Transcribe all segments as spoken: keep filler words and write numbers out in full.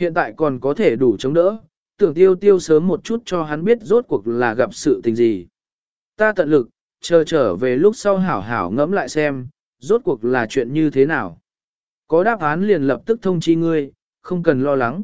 Hiện tại còn có thể đủ chống đỡ, tưởng tiêu tiêu sớm một chút cho hắn biết rốt cuộc là gặp sự tình gì. Ta tận lực, chờ trở về lúc sau hảo hảo ngẫm lại xem, rốt cuộc là chuyện như thế nào. Có đáp án liền lập tức thông chi ngươi, không cần lo lắng.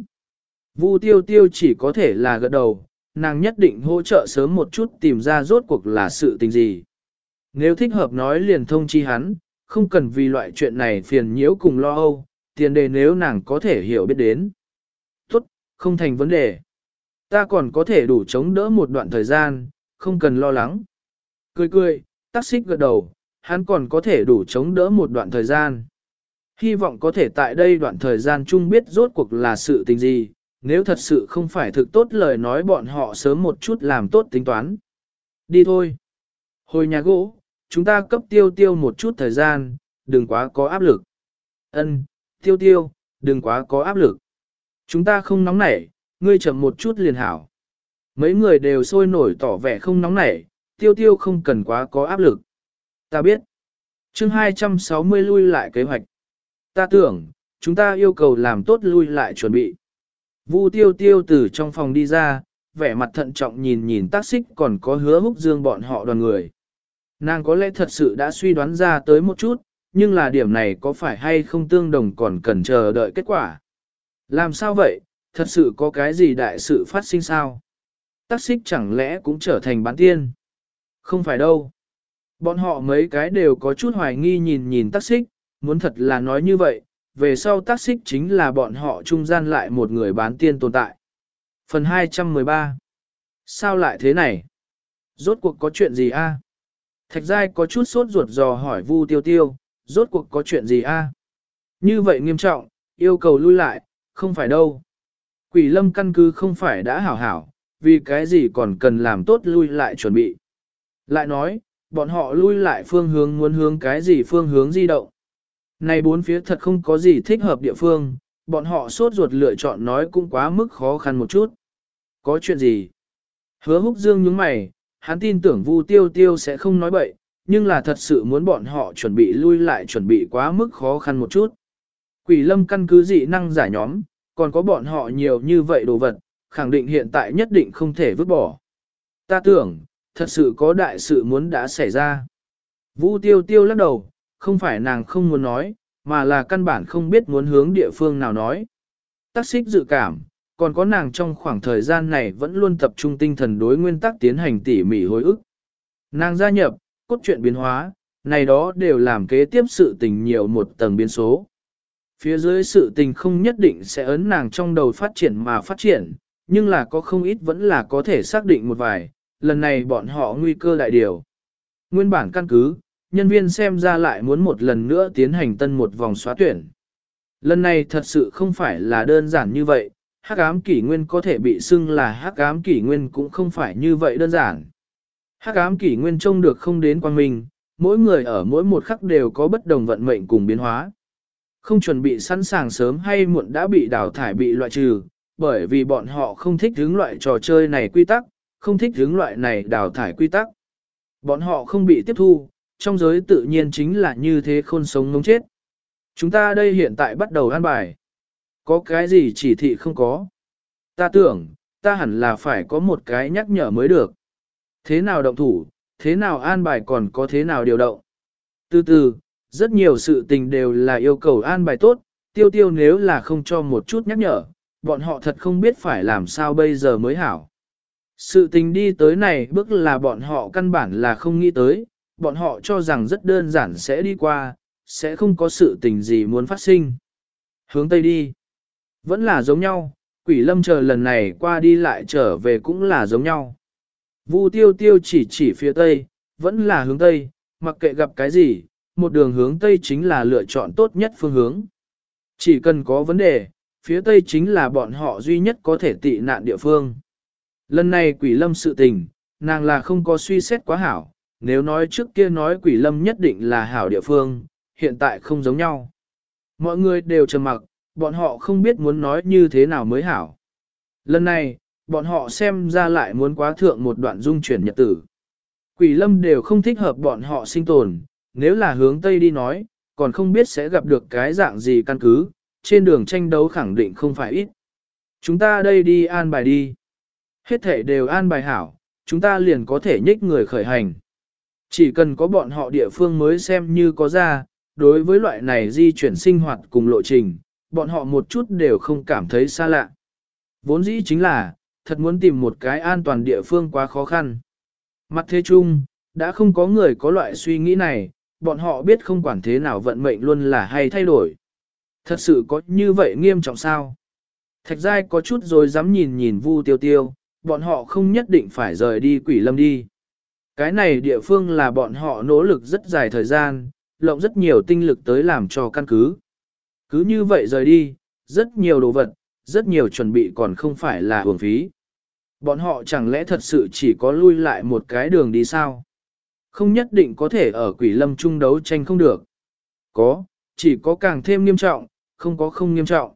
Vu tiêu tiêu chỉ có thể là gật đầu, nàng nhất định hỗ trợ sớm một chút tìm ra rốt cuộc là sự tình gì. Nếu thích hợp nói liền thông chi hắn, không cần vì loại chuyện này phiền nhiễu cùng lo âu, tiền đề nếu nàng có thể hiểu biết đến. Tốt, không thành vấn đề. Ta còn có thể đủ chống đỡ một đoạn thời gian, không cần lo lắng. Cười cười, Tắc Xích gật đầu, hắn còn có thể đủ chống đỡ một đoạn thời gian. Hy vọng có thể tại đây đoạn thời gian chung biết rốt cuộc là sự tình gì, nếu thật sự không phải thực tốt lời nói bọn họ sớm một chút làm tốt tính toán. Đi thôi. Hồi nhà gỗ, chúng ta cấp tiêu tiêu một chút thời gian, đừng quá có áp lực. Ân, tiêu tiêu, đừng quá có áp lực. Chúng ta không nóng nảy, ngươi chậm một chút liền hảo. Mấy người đều sôi nổi tỏ vẻ không nóng nảy, tiêu tiêu không cần quá có áp lực. Ta biết. chương hai trăm sáu mươi lui lại kế hoạch. Ta tưởng, chúng ta yêu cầu làm tốt lui lại chuẩn bị. Vu tiêu tiêu từ trong phòng đi ra, vẻ mặt thận trọng nhìn nhìn Tắc Xích còn có Hứa Húc Dương bọn họ đoàn người. Nàng có lẽ thật sự đã suy đoán ra tới một chút, nhưng là điểm này có phải hay không tương đồng còn cần chờ đợi kết quả. Làm sao vậy, thật sự có cái gì đại sự phát sinh sao? Tắc Xích chẳng lẽ cũng trở thành bán tiên? Không phải đâu. Bọn họ mấy cái đều có chút hoài nghi nhìn nhìn Tắc Xích, muốn thật là nói như vậy, về sau Tắc Xích chính là bọn họ trung gian lại một người bán tiên tồn tại. Phần hai trăm mười ba. Sao lại thế này? Rốt cuộc có chuyện gì a? Thạch Giai có chút sốt ruột dò hỏi Vu Tiêu Tiêu, rốt cuộc có chuyện gì a? Như vậy nghiêm trọng, yêu cầu lui lại, không phải đâu. Quỷ lâm căn cứ không phải đã hảo hảo, vì cái gì còn cần làm tốt lui lại chuẩn bị. Lại nói, bọn họ lui lại phương hướng muốn hướng cái gì phương hướng di động. Này bốn phía thật không có gì thích hợp địa phương, bọn họ sốt ruột lựa chọn nói cũng quá mức khó khăn một chút. Có chuyện gì? Hứa Húc Dương nhướng mày, hắn tin tưởng Vu Tiêu Tiêu sẽ không nói bậy, nhưng là thật sự muốn bọn họ chuẩn bị lui lại chuẩn bị quá mức khó khăn một chút. Quỷ lâm căn cứ dị năng giả nhóm, còn có bọn họ nhiều như vậy đồ vật, khẳng định hiện tại nhất định không thể vứt bỏ. Ta tưởng, thật sự có đại sự muốn đã xảy ra. Vu Tiêu Tiêu lắc đầu, không phải nàng không muốn nói, mà là căn bản không biết muốn hướng địa phương nào nói. Tắc Xích dự cảm, còn có nàng trong khoảng thời gian này vẫn luôn tập trung tinh thần đối nguyên tắc tiến hành tỉ mỉ hồi ức. Nàng gia nhập, cốt truyện biến hóa, này đó đều làm kế tiếp sự tình nhiều một tầng biến số. Phía dưới sự tình không nhất định sẽ ấn nàng trong đầu phát triển mà phát triển, nhưng là có không ít vẫn là có thể xác định một vài, lần này bọn họ nguy cơ đại điều. Nguyên bản căn cứ, nhân viên xem ra lại muốn một lần nữa tiến hành tân một vòng xóa tuyển. Lần này thật sự không phải là đơn giản như vậy, hắc ám kỷ nguyên có thể bị xưng là hắc ám kỷ nguyên cũng không phải như vậy đơn giản. Hắc ám kỷ nguyên trông được không đến quang minh, mỗi người ở mỗi một khắc đều có bất đồng vận mệnh cùng biến hóa. Không chuẩn bị sẵn sàng sớm hay muộn đã bị đào thải bị loại trừ, bởi vì bọn họ không thích hướng loại trò chơi này quy tắc, không thích hướng loại này đào thải quy tắc. Bọn họ không bị tiếp thu, trong giới tự nhiên chính là như thế khôn sống ngống chết. Chúng ta đây hiện tại bắt đầu an bài. Có cái gì chỉ thị không có? Ta tưởng, ta hẳn là phải có một cái nhắc nhở mới được. Thế nào động thủ, thế nào an bài còn có thế nào điều động. Từ từ, rất nhiều sự tình đều là yêu cầu an bài tốt, tiêu tiêu nếu là không cho một chút nhắc nhở, bọn họ thật không biết phải làm sao bây giờ mới hảo. Sự tình đi tới này bước là bọn họ căn bản là không nghĩ tới, bọn họ cho rằng rất đơn giản sẽ đi qua, sẽ không có sự tình gì muốn phát sinh. Hướng Tây đi. Vẫn là giống nhau, quỷ lâm chờ lần này qua đi lại trở về cũng là giống nhau. Vu tiêu tiêu chỉ chỉ phía Tây, vẫn là hướng Tây, mặc kệ gặp cái gì, một đường hướng Tây chính là lựa chọn tốt nhất phương hướng. Chỉ cần có vấn đề, phía Tây chính là bọn họ duy nhất có thể tị nạn địa phương. Lần này quỷ lâm sự tình, nàng là không có suy xét quá hảo, nếu nói trước kia nói quỷ lâm nhất định là hảo địa phương, hiện tại không giống nhau. Mọi người đều trầm mặc, bọn họ không biết muốn nói như thế nào mới hảo. Lần này, bọn họ xem ra lại muốn quá thượng một đoạn dung chuyển nhật tử. Quỷ lâm đều không thích hợp bọn họ sinh tồn, nếu là hướng Tây đi nói, còn không biết sẽ gặp được cái dạng gì căn cứ, trên đường tranh đấu khẳng định không phải ít. Chúng ta đây đi an bài đi. Hết thể đều an bài hảo, chúng ta liền có thể nhích người khởi hành. Chỉ cần có bọn họ địa phương mới xem như có ra, đối với loại này di chuyển sinh hoạt cùng lộ trình, bọn họ một chút đều không cảm thấy xa lạ. Vốn dĩ chính là, thật muốn tìm một cái an toàn địa phương quá khó khăn. Mặt thế chung, đã không có người có loại suy nghĩ này, bọn họ biết không quản thế nào vận mệnh luôn là hay thay đổi. Thật sự có như vậy nghiêm trọng sao? Thạch Giai có chút rồi dám nhìn nhìn Vu Tiêu Tiêu, bọn họ không nhất định phải rời đi Quỷ Lâm đi. Cái này địa phương là bọn họ nỗ lực rất dài thời gian, lộng rất nhiều tinh lực tới làm cho căn cứ. Cứ như vậy rời đi, rất nhiều đồ vật, rất nhiều chuẩn bị còn không phải là uổng phí. Bọn họ chẳng lẽ thật sự chỉ có lui lại một cái đường đi sao? Không nhất định có thể ở Quỷ Lâm chung đấu tranh không được. Có, chỉ có càng thêm nghiêm trọng, không có không nghiêm trọng.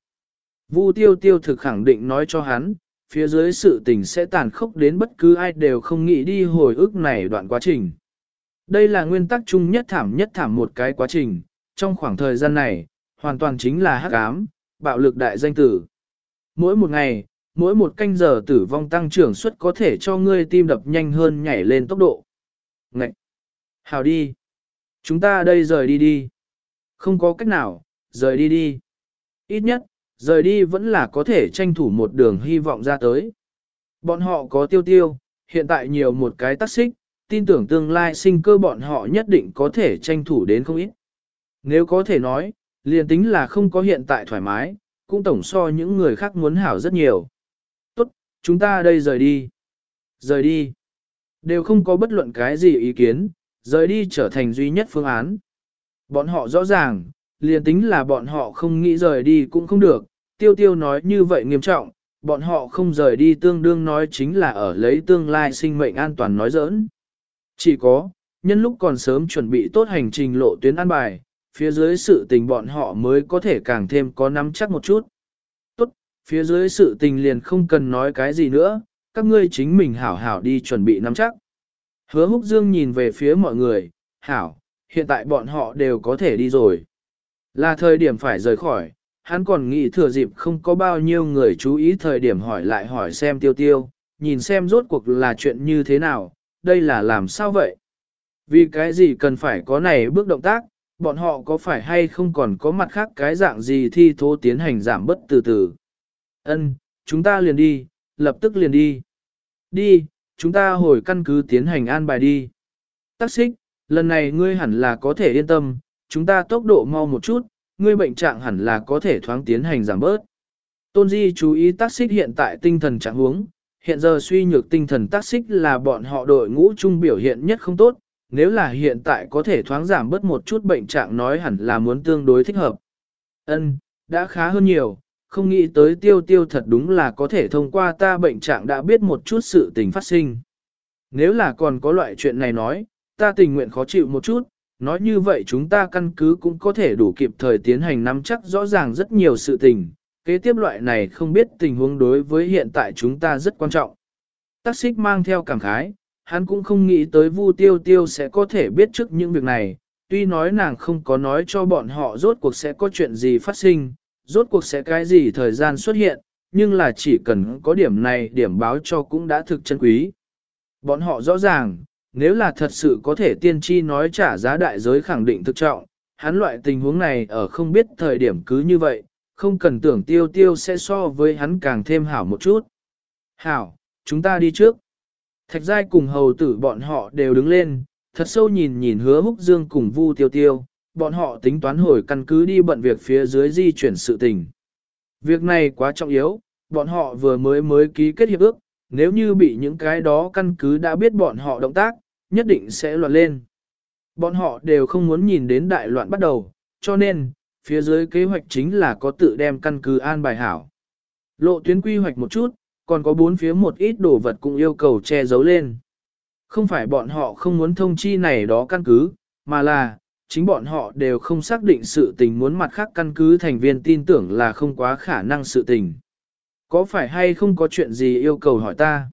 Vu Tiêu Tiêu thực khẳng định nói cho hắn, phía dưới sự tình sẽ tàn khốc đến bất cứ ai đều không nghĩ đi hồi ức này đoạn quá trình. Đây là nguyên tắc chung nhất thảm nhất thảm một cái quá trình, trong khoảng thời gian này, hoàn toàn chính là hắc ám, bạo lực đại danh tử. Mỗi một ngày, mỗi một canh giờ tử vong tăng trưởng suất có thể cho ngươi tim đập nhanh hơn nhảy lên tốc độ. Ngậy! Hào đi! Chúng ta đây rời đi đi. Không có cách nào, rời đi đi. Ít nhất, rời đi vẫn là có thể tranh thủ một đường hy vọng ra tới. Bọn họ có tiêu tiêu, hiện tại nhiều một cái tác xích, tin tưởng tương lai sinh cơ bọn họ nhất định có thể tranh thủ đến không ít. Nếu có thể nói, liền tính là không có hiện tại thoải mái, cũng tổng so những người khác muốn hảo rất nhiều. Tốt, chúng ta đây rời đi. Rời đi. Đều không có bất luận cái gì ý kiến, rời đi trở thành duy nhất phương án. Bọn họ rõ ràng, liền tính là bọn họ không nghĩ rời đi cũng không được, tiêu tiêu nói như vậy nghiêm trọng, bọn họ không rời đi tương đương nói chính là ở lấy tương lai sinh mệnh an toàn nói giỡn. Chỉ có, nhân lúc còn sớm chuẩn bị tốt hành trình lộ tuyến an bài, phía dưới sự tình bọn họ mới có thể càng thêm có nắm chắc một chút. Tốt, phía dưới sự tình liền không cần nói cái gì nữa, các ngươi chính mình hảo hảo đi chuẩn bị nắm chắc. Hứa Húc Dương nhìn về phía mọi người, hảo, hiện tại bọn họ đều có thể đi rồi. Là thời điểm phải rời khỏi, hắn còn nghĩ thừa dịp không có bao nhiêu người chú ý thời điểm hỏi lại hỏi xem tiêu tiêu, nhìn xem rốt cuộc là chuyện như thế nào, đây là làm sao vậy? Vì cái gì cần phải có này bước động tác, bọn họ có phải hay không còn có mặt khác cái dạng gì thi thố tiến hành giảm bất từ từ. Ân, chúng ta liền đi, lập tức liền đi. Đi, chúng ta hồi căn cứ tiến hành an bài đi. Tắc xích, lần này ngươi hẳn là có thể yên tâm, chúng ta tốc độ mau một chút, ngươi bệnh trạng hẳn là có thể thoáng tiến hành giảm bớt. Tôn Di chú ý tác xích hiện tại tinh thần trạng huống, hiện giờ suy nhược tinh thần tác xích là bọn họ đội ngũ chung biểu hiện nhất không tốt, nếu là hiện tại có thể thoáng giảm bớt một chút bệnh trạng nói hẳn là muốn tương đối thích hợp. Ân, đã khá hơn nhiều, không nghĩ tới tiêu tiêu thật đúng là có thể thông qua ta bệnh trạng đã biết một chút sự tình phát sinh. Nếu là còn có loại chuyện này nói, ta tình nguyện khó chịu một chút, nói như vậy chúng ta căn cứ cũng có thể đủ kịp thời tiến hành nắm chắc rõ ràng rất nhiều sự tình, kế tiếp loại này không biết tình huống đối với hiện tại chúng ta rất quan trọng. Tắc xích mang theo cảm khái, hắn cũng không nghĩ tới Vu Tiêu Tiêu sẽ có thể biết trước những việc này, tuy nói nàng không có nói cho bọn họ rốt cuộc sẽ có chuyện gì phát sinh, rốt cuộc sẽ cái gì thời gian xuất hiện, nhưng là chỉ cần có điểm này điểm báo cho cũng đã thực chân quý. Bọn họ rõ ràng, nếu là thật sự có thể tiên tri nói trả giá đại giới khẳng định thực trọng, hắn loại tình huống này ở không biết thời điểm cứ như vậy, không cần tưởng tiêu tiêu sẽ so với hắn càng thêm hảo một chút. Hảo, chúng ta đi trước. Thạch Giai cùng hầu tử bọn họ đều đứng lên, thật sâu nhìn nhìn Hứa Húc Dương cùng Vu Tiêu Tiêu, bọn họ tính toán hồi căn cứ đi bận việc phía dưới di chuyển sự tình. Việc này quá trọng yếu, bọn họ vừa mới mới ký kết hiệp ước, nếu như bị những cái đó căn cứ đã biết bọn họ động tác, nhất định sẽ loạn lên. Bọn họ đều không muốn nhìn đến đại loạn bắt đầu, cho nên, phía dưới kế hoạch chính là có tự đem căn cứ an bài hảo. Lộ tuyến quy hoạch một chút, còn có bốn phía một ít đồ vật cũng yêu cầu che giấu lên. Không phải bọn họ không muốn thông chi này đó căn cứ, mà là, chính bọn họ đều không xác định sự tình muốn mặt khác căn cứ thành viên tin tưởng là không quá khả năng sự tình. Có phải hay không có chuyện gì yêu cầu hỏi ta?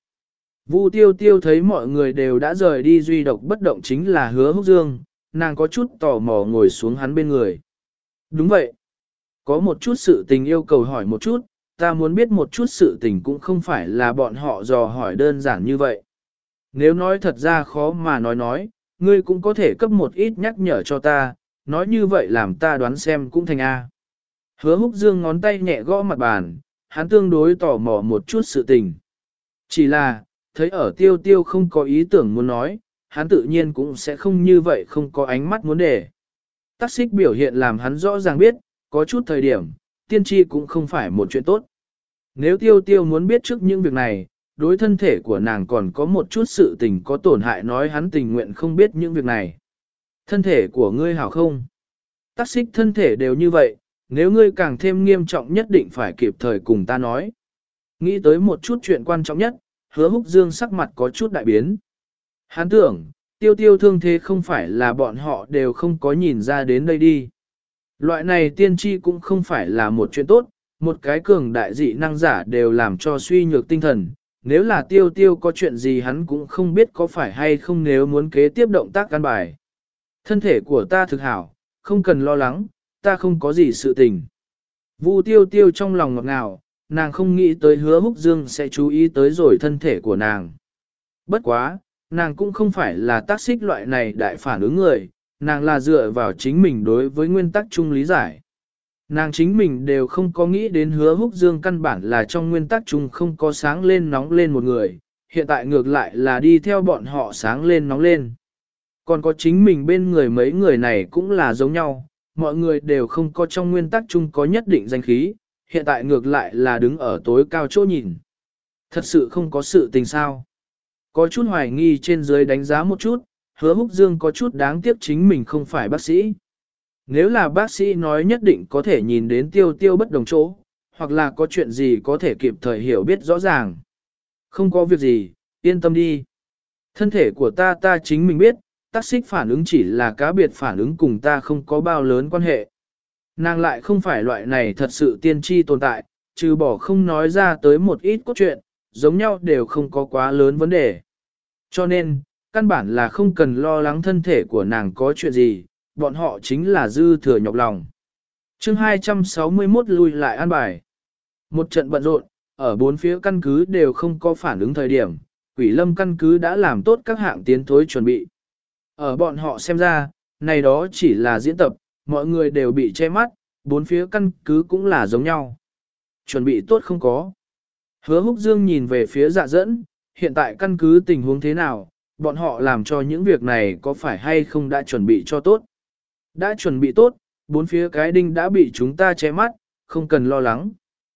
Vu Tiêu Tiêu thấy mọi người đều đã rời đi duy độc bất động chính là Hứa Húc Dương, nàng có chút tò mò ngồi xuống hắn bên người. Đúng vậy. Có một chút sự tình yêu cầu hỏi một chút, ta muốn biết một chút sự tình cũng không phải là bọn họ dò hỏi đơn giản như vậy. Nếu nói thật ra khó mà nói nói, ngươi cũng có thể cấp một ít nhắc nhở cho ta, nói như vậy làm ta đoán xem cũng thành A. Hứa Húc Dương ngón tay nhẹ gõ mặt bàn, hắn tương đối tò mò một chút sự tình. Chỉ là, thấy ở tiêu tiêu không có ý tưởng muốn nói, hắn tự nhiên cũng sẽ không như vậy không có ánh mắt muốn để. Tác xích biểu hiện làm hắn rõ ràng biết, có chút thời điểm, tiên tri cũng không phải một chuyện tốt. Nếu tiêu tiêu muốn biết trước những việc này, đối thân thể của nàng còn có một chút sự tình có tổn hại nói hắn tình nguyện không biết những việc này. Thân thể của ngươi hảo không? Tác xích thân thể đều như vậy, nếu ngươi càng thêm nghiêm trọng nhất định phải kịp thời cùng ta nói. Nghĩ tới một chút chuyện quan trọng nhất, Hứa Húc Dương sắc mặt có chút đại biến. Hắn tưởng, tiêu tiêu thương thế không phải là bọn họ đều không có nhìn ra đến đây đi. Loại này tiên tri cũng không phải là một chuyện tốt, một cái cường đại dị năng giả đều làm cho suy nhược tinh thần. Nếu là tiêu tiêu có chuyện gì hắn cũng không biết có phải hay không nếu muốn kế tiếp động tác căn bài. Thân thể của ta thực hảo, không cần lo lắng, ta không có gì sự tình. Vu tiêu tiêu trong lòng ngọt ngào, nàng không nghĩ tới Hứa Húc Dương sẽ chú ý tới rồi thân thể của nàng. Bất quá, nàng cũng không phải là tác xích loại này đại phản ứng người, nàng là dựa vào chính mình đối với nguyên tắc chung lý giải. Nàng chính mình đều không có nghĩ đến Hứa Húc Dương căn bản là trong nguyên tắc chung không có sáng lên nóng lên một người, hiện tại ngược lại là đi theo bọn họ sáng lên nóng lên. Còn có chính mình bên người mấy người này cũng là giống nhau, mọi người đều không có trong nguyên tắc chung có nhất định danh khí, hiện tại ngược lại là đứng ở tối cao chỗ nhìn. Thật sự không có sự tình sao. Có chút hoài nghi trên dưới đánh giá một chút, Hứa Húc Dương có chút đáng tiếc chính mình không phải bác sĩ. Nếu là bác sĩ nói nhất định có thể nhìn đến tiêu tiêu bất đồng chỗ, hoặc là có chuyện gì có thể kịp thời hiểu biết rõ ràng. Không có việc gì, yên tâm đi. Thân thể của ta ta chính mình biết, tác xích phản ứng chỉ là cá biệt phản ứng cùng ta không có bao lớn quan hệ. Nàng lại không phải loại này thật sự tiên tri tồn tại, trừ bỏ không nói ra tới một ít cốt truyện, giống nhau đều không có quá lớn vấn đề. Cho nên, căn bản là không cần lo lắng thân thể của nàng có chuyện gì, bọn họ chính là dư thừa nhọc lòng. chương hai trăm sáu mươi mốt lui lại an bài. Một trận bận rộn, ở bốn phía căn cứ đều không có phản ứng thời điểm, Quỷ Lâm căn cứ đã làm tốt các hạng tiến thối chuẩn bị. Ở bọn họ xem ra, này đó chỉ là diễn tập, mọi người đều bị che mắt, bốn phía căn cứ cũng là giống nhau. Chuẩn bị tốt không có. Hứa Húc Dương nhìn về phía Dạ Dẫn, hiện tại căn cứ tình huống thế nào, bọn họ làm cho những việc này có phải hay không đã chuẩn bị cho tốt. Đã chuẩn bị tốt, bốn phía cái đinh đã bị chúng ta che mắt, không cần lo lắng.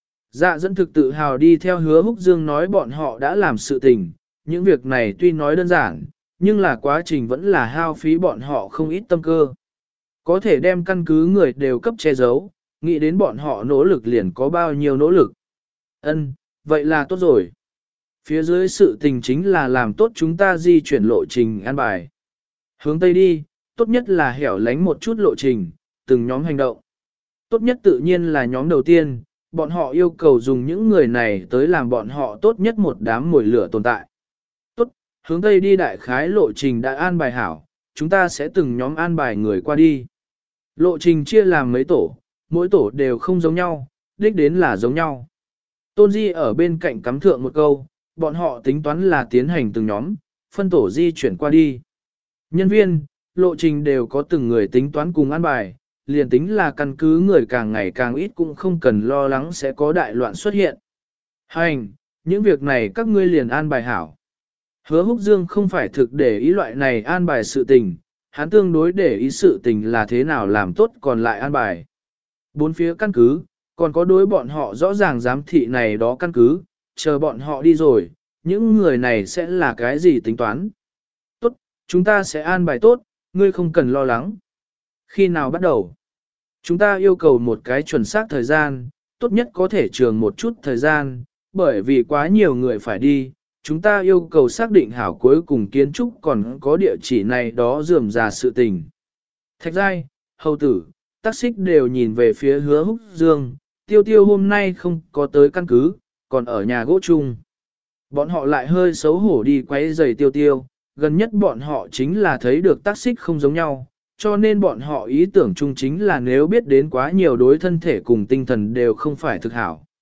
Dạ Dẫn thực tự hào đi theo Hứa Húc Dương nói bọn họ đã làm sự tình, những việc này tuy nói đơn giản, nhưng là quá trình vẫn là hao phí bọn họ không ít tâm cơ. Có thể đem căn cứ người đều cấp che giấu, nghĩ đến bọn họ nỗ lực liền có bao nhiêu nỗ lực. Ân, vậy là tốt rồi. Phía dưới sự tình chính là làm tốt chúng ta di chuyển lộ trình an bài. Hướng Tây đi, tốt nhất là hẻo lánh một chút lộ trình, từng nhóm hành động. Tốt nhất tự nhiên là nhóm đầu tiên, bọn họ yêu cầu dùng những người này tới làm bọn họ tốt nhất một đám mồi lửa tồn tại. Tốt, hướng Tây đi đại khái lộ trình đã an bài hảo, chúng ta sẽ từng nhóm an bài người qua đi. Lộ trình chia làm mấy tổ, mỗi tổ đều không giống nhau, đích đến là giống nhau. Tôn Di ở bên cạnh cắm thượng một câu, bọn họ tính toán là tiến hành từng nhóm, phân tổ di chuyển qua đi. Nhân viên, lộ trình đều có từng người tính toán cùng an bài, liền tính là căn cứ người càng ngày càng ít cũng không cần lo lắng sẽ có đại loạn xuất hiện. Hành, những việc này các ngươi liền an bài hảo. Hứa Húc Dương không phải thực để ý loại này an bài sự tình, hắn tương đối để ý sự tình là thế nào làm tốt còn lại an bài. Bốn phía căn cứ, còn có đối bọn họ rõ ràng giám thị này đó căn cứ, chờ bọn họ đi rồi, những người này sẽ là cái gì tính toán. Tốt, chúng ta sẽ an bài tốt, ngươi không cần lo lắng. Khi nào bắt đầu? Chúng ta yêu cầu một cái chuẩn xác thời gian, tốt nhất có thể trường một chút thời gian, bởi vì quá nhiều người phải đi. Chúng ta yêu cầu xác định hảo cuối cùng kiến trúc còn có địa chỉ này đó dườm ra sự tình. Thạch Giai, Hầu Tử, Tác Xích đều nhìn về phía Hứa Húc Dương, Tiêu Tiêu hôm nay không có tới căn cứ, còn ở nhà gỗ chung. Bọn họ lại hơi xấu hổ đi quấy giày Tiêu Tiêu, gần nhất bọn họ chính là thấy được Tác Xích không giống nhau, cho nên bọn họ ý tưởng chung chính là nếu biết đến quá nhiều đối thân thể cùng tinh thần đều không phải thực hảo.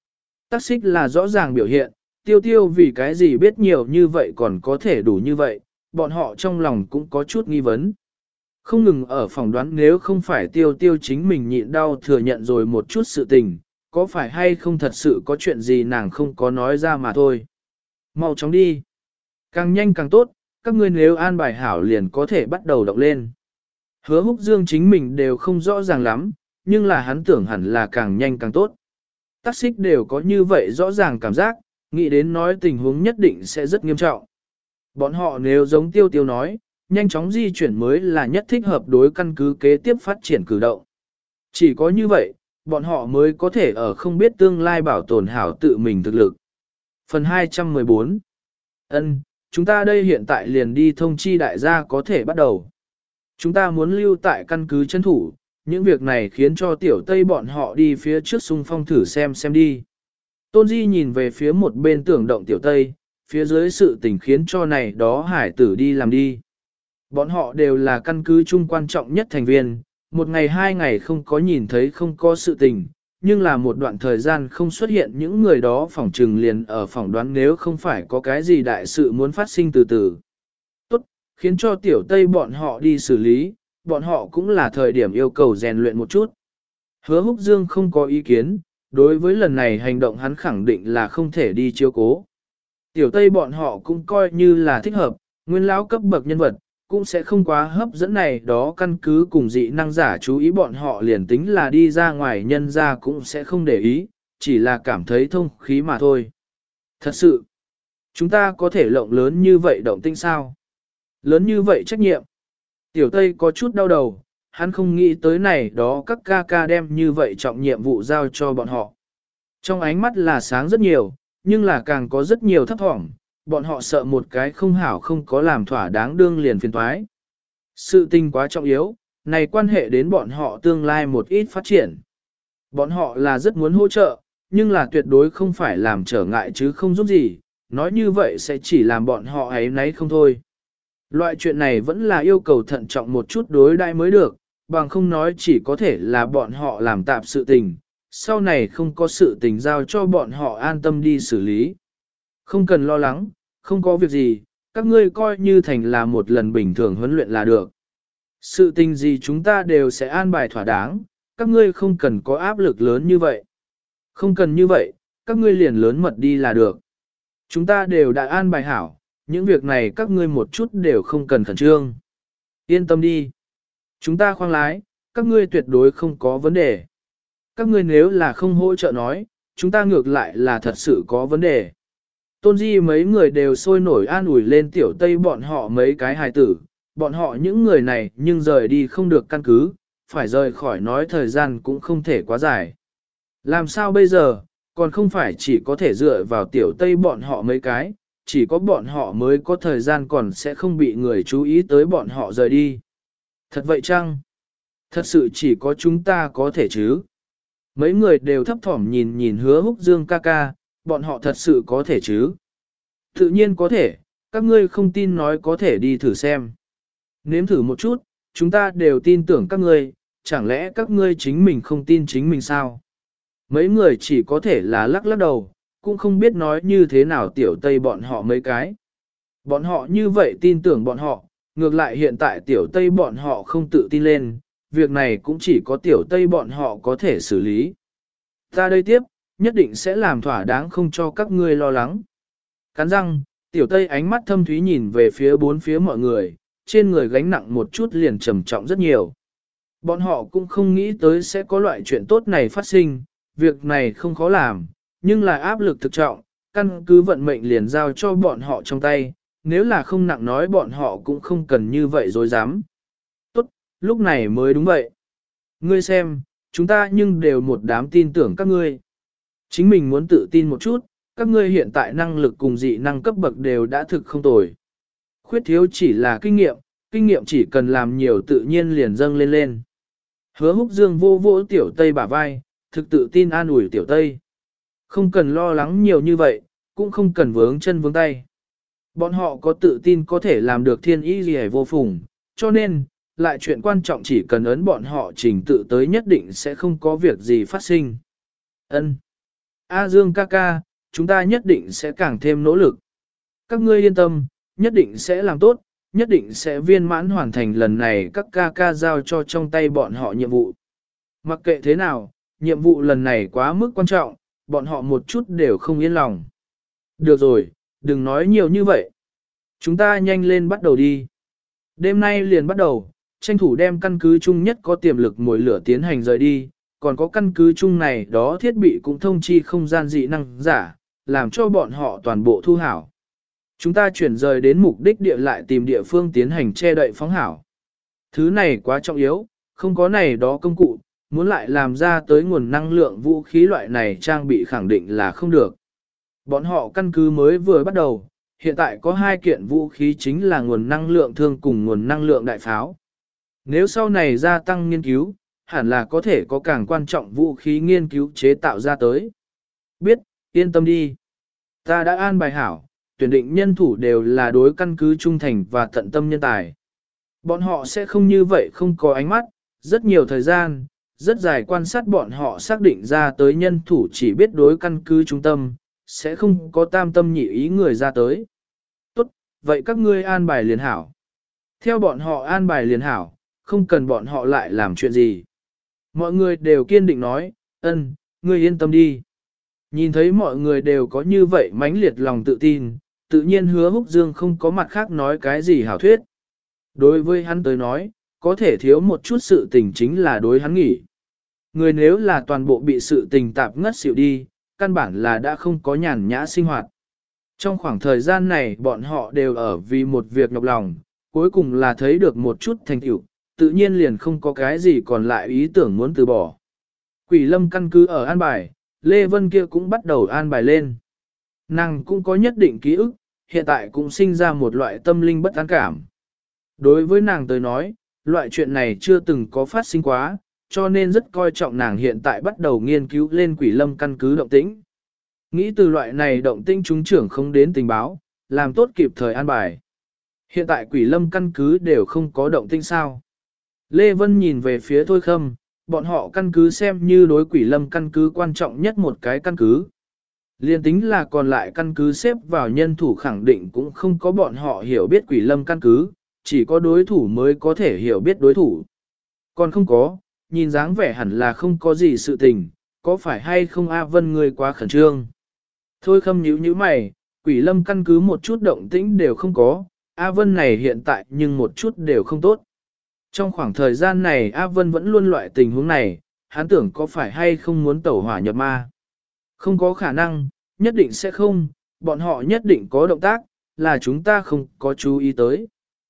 Tác xích là rõ ràng biểu hiện, tiêu tiêu vì cái gì biết nhiều như vậy còn có thể đủ như vậy, bọn họ trong lòng cũng có chút nghi vấn. Không ngừng ở phỏng đoán nếu không phải tiêu tiêu chính mình nhịn đau thừa nhận rồi một chút sự tình, có phải hay không thật sự có chuyện gì nàng không có nói ra mà thôi. Mau chóng đi. Càng nhanh càng tốt, các ngươi nếu an bài hảo liền có thể bắt đầu động lên. Hứa Húc Dương chính mình đều không rõ ràng lắm, nhưng là hắn tưởng hẳn là càng nhanh càng tốt. Tác xích đều có như vậy rõ ràng cảm giác, nghĩ đến nói tình huống nhất định sẽ rất nghiêm trọng. Bọn họ nếu giống tiêu tiêu nói, nhanh chóng di chuyển mới là nhất thích hợp đối căn cứ kế tiếp phát triển cử động. Chỉ có như vậy, bọn họ mới có thể ở không biết tương lai bảo tồn hảo tự mình thực lực. Phần hai trăm mười bốn Ân, chúng ta đây hiện tại liền đi thông chi đại gia có thể bắt đầu. Chúng ta muốn lưu tại căn cứ chân thủ, những việc này khiến cho tiểu Tây bọn họ đi phía trước xung phong thử xem xem đi. Tôn Di nhìn về phía một bên tưởng động tiểu Tây, phía dưới sự tình khiến cho này đó hải tử đi làm đi. Bọn họ đều là căn cứ chung quan trọng nhất thành viên, một ngày hai ngày không có nhìn thấy không có sự tình, nhưng là một đoạn thời gian không xuất hiện những người đó phỏng trừng liền ở phỏng đoán nếu không phải có cái gì đại sự muốn phát sinh từ từ. Tốt, khiến cho tiểu Tây bọn họ đi xử lý, bọn họ cũng là thời điểm yêu cầu rèn luyện một chút. Hứa Húc Dương không có ý kiến, đối với lần này hành động hắn khẳng định là không thể đi chiếu cố. Tiểu Tây bọn họ cũng coi như là thích hợp, nguyên lão cấp bậc nhân vật, cũng sẽ không quá hấp dẫn này đó căn cứ cùng dị năng giả chú ý bọn họ liền tính là đi ra ngoài nhân ra cũng sẽ không để ý, chỉ là cảm thấy thông khí mà thôi. Thật sự, chúng ta có thể lộng lớn như vậy động tinh sao? Lớn như vậy trách nhiệm. Tiểu Tây có chút đau đầu, hắn không nghĩ tới này đó các ca ca đem như vậy trọng nhiệm vụ giao cho bọn họ. Trong ánh mắt là sáng rất nhiều, nhưng là càng có rất nhiều thấp thỏm, bọn họ sợ một cái không hảo không có làm thỏa đáng đương liền phiền toái. Sự tình quá trọng yếu, này quan hệ đến bọn họ tương lai một ít phát triển. Bọn họ là rất muốn hỗ trợ, nhưng là tuyệt đối không phải làm trở ngại chứ không giúp gì, nói như vậy sẽ chỉ làm bọn họ ấy nấy không thôi. Loại chuyện này vẫn là yêu cầu thận trọng một chút đối đãi mới được, bằng không nói chỉ có thể là bọn họ làm tạp sự tình, sau này không có sự tình giao cho bọn họ an tâm đi xử lý. Không cần lo lắng, không có việc gì, các ngươi coi như thành là một lần bình thường huấn luyện là được. Sự tình gì chúng ta đều sẽ an bài thỏa đáng, các ngươi không cần có áp lực lớn như vậy. Không cần như vậy, các ngươi liền lớn mật đi là được. Chúng ta đều đã an bài hảo, những việc này các ngươi một chút đều không cần khẩn trương. Yên tâm đi. Chúng ta khoang lái, các ngươi tuyệt đối không có vấn đề. Các ngươi nếu là không hỗ trợ nói, chúng ta ngược lại là thật sự có vấn đề. Tôn Di mấy người đều sôi nổi an ủi lên tiểu Tây bọn họ mấy cái hài tử, bọn họ những người này nhưng rời đi không được căn cứ, phải rời khỏi nói thời gian cũng không thể quá dài. Làm sao bây giờ, còn không phải chỉ có thể dựa vào tiểu Tây bọn họ mấy cái, chỉ có bọn họ mới có thời gian còn sẽ không bị người chú ý tới bọn họ rời đi. Thật vậy chăng? Thật sự chỉ có chúng ta có thể chứ? Mấy người đều thấp thỏm nhìn nhìn Hứa Húc Dương ca ca, bọn họ thật sự có thể chứ? Tự nhiên có thể, các ngươi không tin nói có thể đi thử xem. Nếm thử một chút, chúng ta đều tin tưởng các ngươi, chẳng lẽ các ngươi chính mình không tin chính mình sao? Mấy người chỉ có thể là lắc lắc đầu, cũng không biết nói như thế nào tiểu Tây bọn họ mấy cái. Bọn họ như vậy tin tưởng bọn họ, ngược lại hiện tại tiểu Tây bọn họ không tự tin lên, việc này cũng chỉ có tiểu Tây bọn họ có thể xử lý. Ta đây tiếp, nhất định sẽ làm thỏa đáng không cho các ngươi lo lắng. Cắn răng, tiểu Tây ánh mắt thâm thúy nhìn về phía bốn phía mọi người, trên người gánh nặng một chút liền trầm trọng rất nhiều. Bọn họ cũng không nghĩ tới sẽ có loại chuyện tốt này phát sinh, việc này không khó làm, nhưng là áp lực thực trọng, căn cứ vận mệnh liền giao cho bọn họ trong tay, nếu là không nặng nói bọn họ cũng không cần như vậy dối dám. Tốt, lúc này mới đúng vậy. Ngươi xem, chúng ta nhưng đều một đám tin tưởng các ngươi. Chính mình muốn tự tin một chút, các ngươi hiện tại năng lực cùng dị năng cấp bậc đều đã thực không tồi. Khuyết thiếu chỉ là kinh nghiệm, kinh nghiệm chỉ cần làm nhiều tự nhiên liền dâng lên lên. Hứa Húc Dương vô vỗ tiểu Tây bả vai, thực tự tin an ủi tiểu Tây. Không cần lo lắng nhiều như vậy, cũng không cần vướng chân vướng tay. Bọn họ có tự tin có thể làm được thiên ý gì vô phùng, cho nên, lại chuyện quan trọng chỉ cần ấn bọn họ trình tự tới nhất định sẽ không có việc gì phát sinh. Ân. A Dương ca ca, chúng ta nhất định sẽ càng thêm nỗ lực. Các ngươi yên tâm, nhất định sẽ làm tốt, nhất định sẽ viên mãn hoàn thành lần này các ca ca giao cho trong tay bọn họ nhiệm vụ. Mặc kệ thế nào, nhiệm vụ lần này quá mức quan trọng, bọn họ một chút đều không yên lòng. Được rồi, đừng nói nhiều như vậy. Chúng ta nhanh lên bắt đầu đi. Đêm nay liền bắt đầu, tranh thủ đem căn cứ chung nhất có tiềm lực mồi lửa tiến hành rời đi, còn có căn cứ chung này đó thiết bị cũng thông chi không gian dị năng giả, làm cho bọn họ toàn bộ thu hảo. Chúng ta chuyển rời đến mục đích địa lại tìm địa phương tiến hành che đậy phóng hảo. Thứ này quá trọng yếu, không có này đó công cụ, muốn lại làm ra tới nguồn năng lượng vũ khí loại này trang bị khẳng định là không được. Bọn họ căn cứ mới vừa bắt đầu, hiện tại có hai kiện vũ khí chính là nguồn năng lượng thương cùng nguồn năng lượng đại pháo. Nếu sau này gia tăng nghiên cứu, hẳn là có thể có càng quan trọng vũ khí nghiên cứu chế tạo ra tới. Biết, yên tâm đi. Ta đã an bài hảo, tuyển định nhân thủ đều là đối căn cứ trung thành và tận tâm nhân tài. Bọn họ sẽ không như vậy không có ánh mắt, rất nhiều thời gian, rất dài quan sát bọn họ xác định ra tới nhân thủ chỉ biết đối căn cứ trung tâm, sẽ không có tam tâm nhị ý người ra tới. Tốt, vậy các ngươi an bài liền hảo. Theo bọn họ an bài liền hảo, không cần bọn họ lại làm chuyện gì. Mọi người đều kiên định nói, ân, ngươi yên tâm đi. Nhìn thấy mọi người đều có như vậy mãnh liệt lòng tự tin, tự nhiên Hứa Húc Dương không có mặt khác nói cái gì hảo thuyết. Đối với hắn tới nói, có thể thiếu một chút sự tình chính là đối hắn nghỉ. Người nếu là toàn bộ bị sự tình tạp ngất xỉu đi, căn bản là đã không có nhàn nhã sinh hoạt. Trong khoảng thời gian này bọn họ đều ở vì một việc nhọc lòng, cuối cùng là thấy được một chút thành tựu, tự nhiên liền không có cái gì còn lại ý tưởng muốn từ bỏ. Quỷ Lâm căn cứ ở an bài, Lê Vân kia cũng bắt đầu an bài lên. Nàng cũng có nhất định ký ức, hiện tại cũng sinh ra một loại tâm linh bất an cảm. Đối với nàng tới nói, loại chuyện này chưa từng có phát sinh quá, cho nên rất coi trọng nàng hiện tại bắt đầu nghiên cứu lên Quỷ Lâm căn cứ động tĩnh. Nghĩ từ loại này động tĩnh chúng trưởng không đến tình báo, làm tốt kịp thời an bài. Hiện tại Quỷ Lâm căn cứ đều không có động tĩnh sao. Lê Vân nhìn về phía Thôi Khâm, bọn họ căn cứ xem như đối Quỷ Lâm căn cứ quan trọng nhất một cái căn cứ. Liên tính là còn lại căn cứ xếp vào nhân thủ khẳng định cũng không có bọn họ hiểu biết Quỷ Lâm căn cứ, chỉ có đối thủ mới có thể hiểu biết đối thủ. Còn không có, nhìn dáng vẻ hẳn là không có gì sự tình, có phải hay không A Vân người quá khẩn trương. Thôi Khâm nhíu nhíu mày, Quỷ Lâm căn cứ một chút động tĩnh đều không có, A Vân này hiện tại nhưng một chút đều không tốt. Trong khoảng thời gian này A Vân vẫn luôn loại tình huống này, hắn tưởng có phải hay không muốn tẩu hỏa nhập ma. Không có khả năng, nhất định sẽ không, bọn họ nhất định có động tác, là chúng ta không có chú ý tới.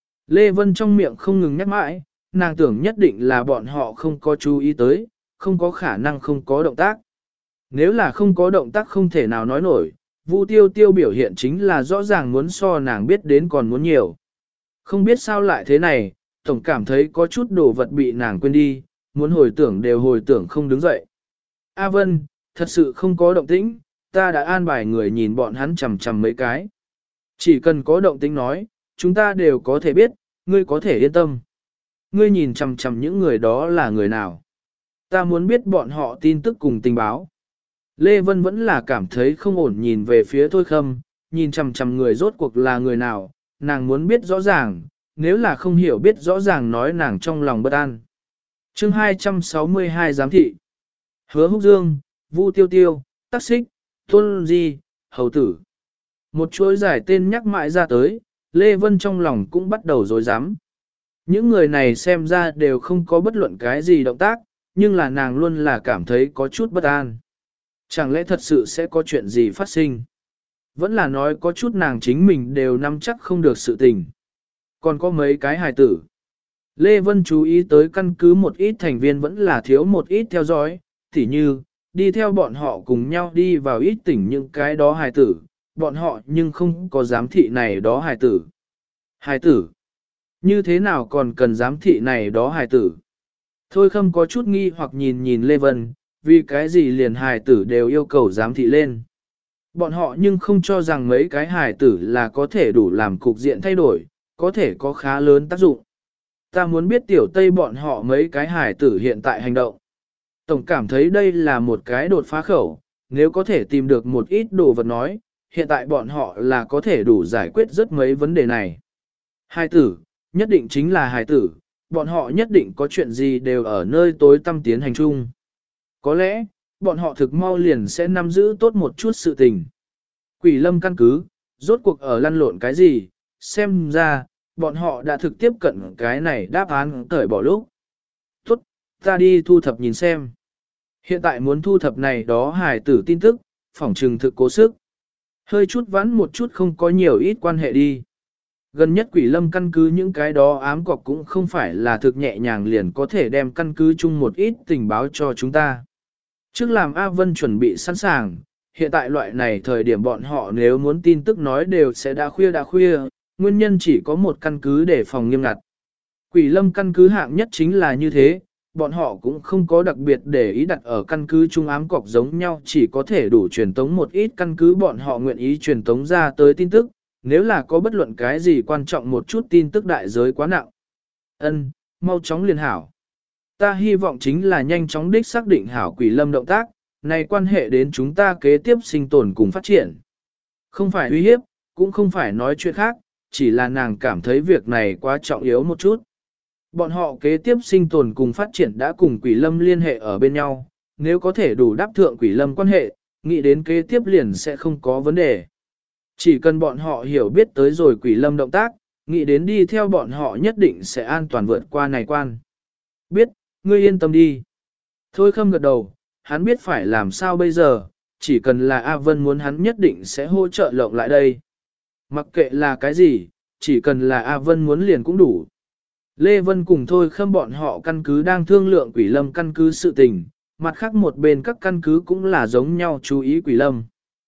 Lê Vân trong miệng không ngừng nhắc mãi, nàng tưởng nhất định là bọn họ không có chú ý tới, không có khả năng không có động tác. Nếu là không có động tác không thể nào nói nổi, Vu Tiêu Tiêu biểu hiện chính là rõ ràng muốn so nàng biết đến còn muốn nhiều. Không biết sao lại thế này, tổng cảm thấy có chút đồ vật bị nàng quên đi, muốn hồi tưởng đều hồi tưởng không đứng dậy. A Vân, thật sự không có động tĩnh, ta đã an bài người nhìn bọn hắn chằm chằm mấy cái. Chỉ cần có động tĩnh nói, chúng ta đều có thể biết, ngươi có thể yên tâm. Ngươi nhìn chằm chằm những người đó là người nào. Ta muốn biết bọn họ tin tức cùng tình báo. Lê Vân vẫn là cảm thấy không ổn nhìn về phía Thôi Khâm, nhìn chằm chằm người rốt cuộc là người nào, nàng muốn biết rõ ràng, nếu là không hiểu biết rõ ràng nói nàng trong lòng bất an. Chương hai trăm sáu mươi hai giám thị. Hứa Húc Dương, Vu Tiêu Tiêu, Tắc Xích, Tôn Di, Hầu Tử. Một chuỗi giải tên nhắc mãi ra tới, Lê Vân trong lòng cũng bắt đầu rối rắm. Những người này xem ra đều không có bất luận cái gì động tác, nhưng là nàng luôn là cảm thấy có chút bất an. Chẳng lẽ thật sự sẽ có chuyện gì phát sinh? Vẫn là nói có chút nàng chính mình đều nắm chắc không được sự tình. Còn có mấy cái hài tử. Lê Vân chú ý tới căn cứ một ít thành viên vẫn là thiếu một ít theo dõi, tỉ như, đi theo bọn họ cùng nhau đi vào ít tỉnh những cái đó hài tử, bọn họ nhưng không có giám thị này đó hài tử. Hài tử? Như thế nào còn cần giám thị này đó hài tử? Thôi Khâm có chút nghi hoặc nhìn nhìn Lê Vân, vì cái gì liền hài tử đều yêu cầu giám thị lên. Bọn họ nhưng không cho rằng mấy cái hài tử là có thể đủ làm cục diện thay đổi, có thể có khá lớn tác dụng. Ta muốn biết tiểu Tây bọn họ mấy cái hài tử hiện tại hành động. Tổng cảm thấy đây là một cái đột phá khẩu, nếu có thể tìm được một ít đồ vật nói, hiện tại bọn họ là có thể đủ giải quyết rất mấy vấn đề này. Hài tử, nhất định chính là hài tử, bọn họ nhất định có chuyện gì đều ở nơi tối tăm tiến hành chung. Có lẽ, bọn họ thực mau liền sẽ nắm giữ tốt một chút sự tình. Quỷ lâm căn cứ, rốt cuộc ở lăn lộn cái gì, xem ra, bọn họ đã thực tiếp cận cái này đáp án cởi bỏ lúc. Tốt, ta đi thu thập nhìn xem. Hiện tại muốn thu thập này đó hài tử tin tức, phỏng trừng thực cố sức. Hơi chút vãn một chút không có nhiều ít quan hệ đi. Gần nhất quỷ lâm căn cứ những cái đó ám cọc cũng không phải là thực nhẹ nhàng liền có thể đem căn cứ chung một ít tình báo cho chúng ta. Trước làm A Vân chuẩn bị sẵn sàng, hiện tại loại này thời điểm bọn họ nếu muốn tin tức nói đều sẽ đã khuya đã khuya, nguyên nhân chỉ có một căn cứ để phòng nghiêm ngặt. Quỷ lâm căn cứ hạng nhất chính là như thế, bọn họ cũng không có đặc biệt để ý đặt ở căn cứ trung ám cọc giống nhau, chỉ có thể đủ truyền tống một ít căn cứ bọn họ nguyện ý truyền tống ra tới tin tức, nếu là có bất luận cái gì quan trọng một chút tin tức đại giới quá nặng. Ân, mau chóng liền hảo. Ta hy vọng chính là nhanh chóng đích xác định hảo quỷ lâm động tác, này quan hệ đến chúng ta kế tiếp sinh tồn cùng phát triển. Không phải uy hiếp, cũng không phải nói chuyện khác, chỉ là nàng cảm thấy việc này quá trọng yếu một chút. Bọn họ kế tiếp sinh tồn cùng phát triển đã cùng quỷ lâm liên hệ ở bên nhau, nếu có thể đủ đáp thượng quỷ lâm quan hệ, nghĩ đến kế tiếp liền sẽ không có vấn đề. Chỉ cần bọn họ hiểu biết tới rồi quỷ lâm động tác, nghĩ đến đi theo bọn họ nhất định sẽ an toàn vượt qua này quan. Biết, ngươi yên tâm đi. Thôi Khâm gật đầu, hắn biết phải làm sao bây giờ, chỉ cần là A Vân muốn hắn nhất định sẽ hỗ trợ lộng lại đây. Mặc kệ là cái gì, chỉ cần là A Vân muốn liền cũng đủ. Lê Vân cùng Thôi Khâm bọn họ căn cứ đang thương lượng quỷ lâm căn cứ sự tình, mặt khác một bên các căn cứ cũng là giống nhau chú ý quỷ lâm.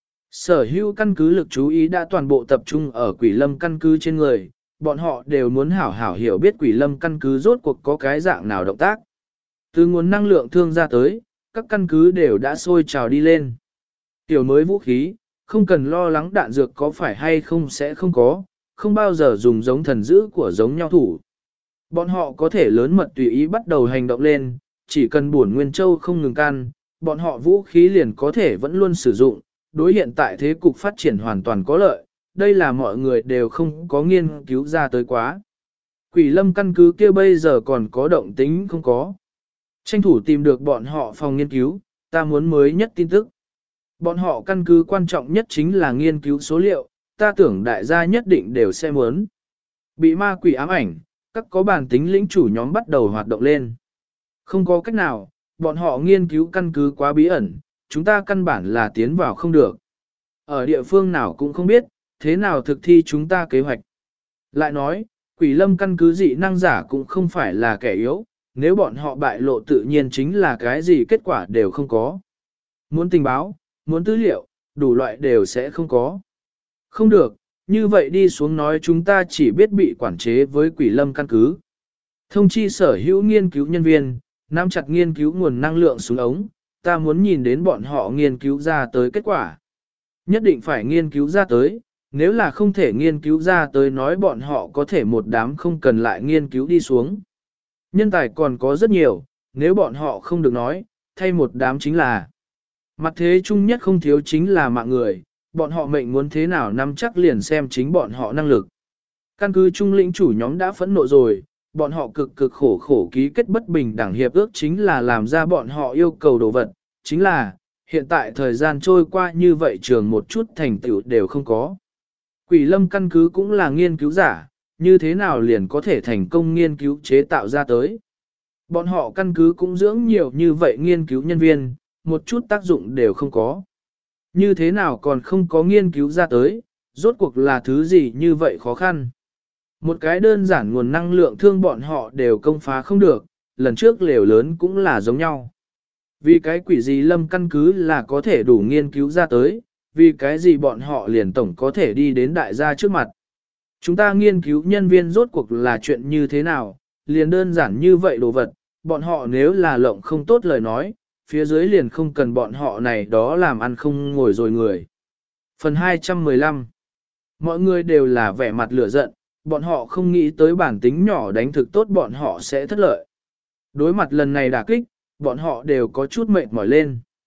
Sở hữu căn cứ lực chú ý đã toàn bộ tập trung ở quỷ lâm căn cứ trên người, bọn họ đều muốn hảo hảo hiểu biết quỷ lâm căn cứ rốt cuộc có cái dạng nào động tác. Từ nguồn năng lượng thương ra tới, các căn cứ đều đã sôi trào đi lên. Tiểu mới vũ khí, không cần lo lắng đạn dược có phải hay không sẽ không có, không bao giờ dùng giống thần dữ của giống nhau thủ. Bọn họ có thể lớn mật tùy ý bắt đầu hành động lên, chỉ cần bổn Nguyên Châu không ngừng can, bọn họ vũ khí liền có thể vẫn luôn sử dụng, đối hiện tại thế cục phát triển hoàn toàn có lợi, đây là mọi người đều không có nghiên cứu ra tới quá. Quỷ lâm căn cứ kia bây giờ còn có động tính không có. Tranh thủ tìm được bọn họ phòng nghiên cứu, ta muốn mới nhất tin tức. Bọn họ căn cứ quan trọng nhất chính là nghiên cứu số liệu, ta tưởng đại gia nhất định đều sẽ muốn. Bị ma quỷ ám ảnh, các có bản tính lĩnh chủ nhóm bắt đầu hoạt động lên. Không có cách nào, bọn họ nghiên cứu căn cứ quá bí ẩn, chúng ta căn bản là tiến vào không được. Ở địa phương nào cũng không biết, thế nào thực thi chúng ta kế hoạch. Lại nói, quỷ lâm căn cứ dị năng giả cũng không phải là kẻ yếu, nếu bọn họ bại lộ tự nhiên chính là cái gì kết quả đều không có. Muốn tình báo, muốn tư liệu, đủ loại đều sẽ không có. Không được, như vậy đi xuống nói chúng ta chỉ biết bị quản chế với quỷ lâm căn cứ. Thông chi sở hữu nghiên cứu nhân viên, nắm chặt nghiên cứu nguồn năng lượng xuống ống, ta muốn nhìn đến bọn họ nghiên cứu ra tới kết quả. Nhất định phải nghiên cứu ra tới, nếu là không thể nghiên cứu ra tới nói bọn họ có thể một đám không cần lại nghiên cứu đi xuống. Nhân tài còn có rất nhiều, nếu bọn họ không được nói, thay một đám chính là. Mặt thế chung nhất không thiếu chính là mạng người, bọn họ mệnh muốn thế nào nắm chắc liền xem chính bọn họ năng lực. Căn cứ trung lĩnh chủ nhóm đã phẫn nộ rồi, bọn họ cực cực khổ khổ ký kết bất bình đẳng hiệp ước chính là làm ra bọn họ yêu cầu đồ vật, chính là, hiện tại thời gian trôi qua như vậy trường một chút thành tựu đều không có. Quỷ lâm căn cứ cũng là nghiên cứu giả, như thế nào liền có thể thành công nghiên cứu chế tạo ra tới. Bọn họ căn cứ cũng dưỡng nhiều như vậy nghiên cứu nhân viên, một chút tác dụng đều không có. Như thế nào còn không có nghiên cứu ra tới, rốt cuộc là thứ gì như vậy khó khăn. Một cái đơn giản nguồn năng lượng thương bọn họ đều công phá không được, lần trước lều lớn cũng là giống nhau. Vì cái quỷ gì lâm căn cứ là có thể đủ nghiên cứu ra tới, vì cái gì bọn họ liền tổng có thể đi đến đại gia trước mặt. Chúng ta nghiên cứu nhân viên rốt cuộc là chuyện như thế nào, liền đơn giản như vậy đồ vật, bọn họ nếu là lộng không tốt lời nói, phía dưới liền không cần bọn họ này đó làm ăn không ngồi rồi người. Phần hai trăm mười lăm. Mọi người đều là vẻ mặt lửa giận, bọn họ không nghĩ tới bản tính nhỏ đánh thực tốt bọn họ sẽ thất lợi. Đối mặt lần này đả kích, bọn họ đều có chút mệt mỏi lên.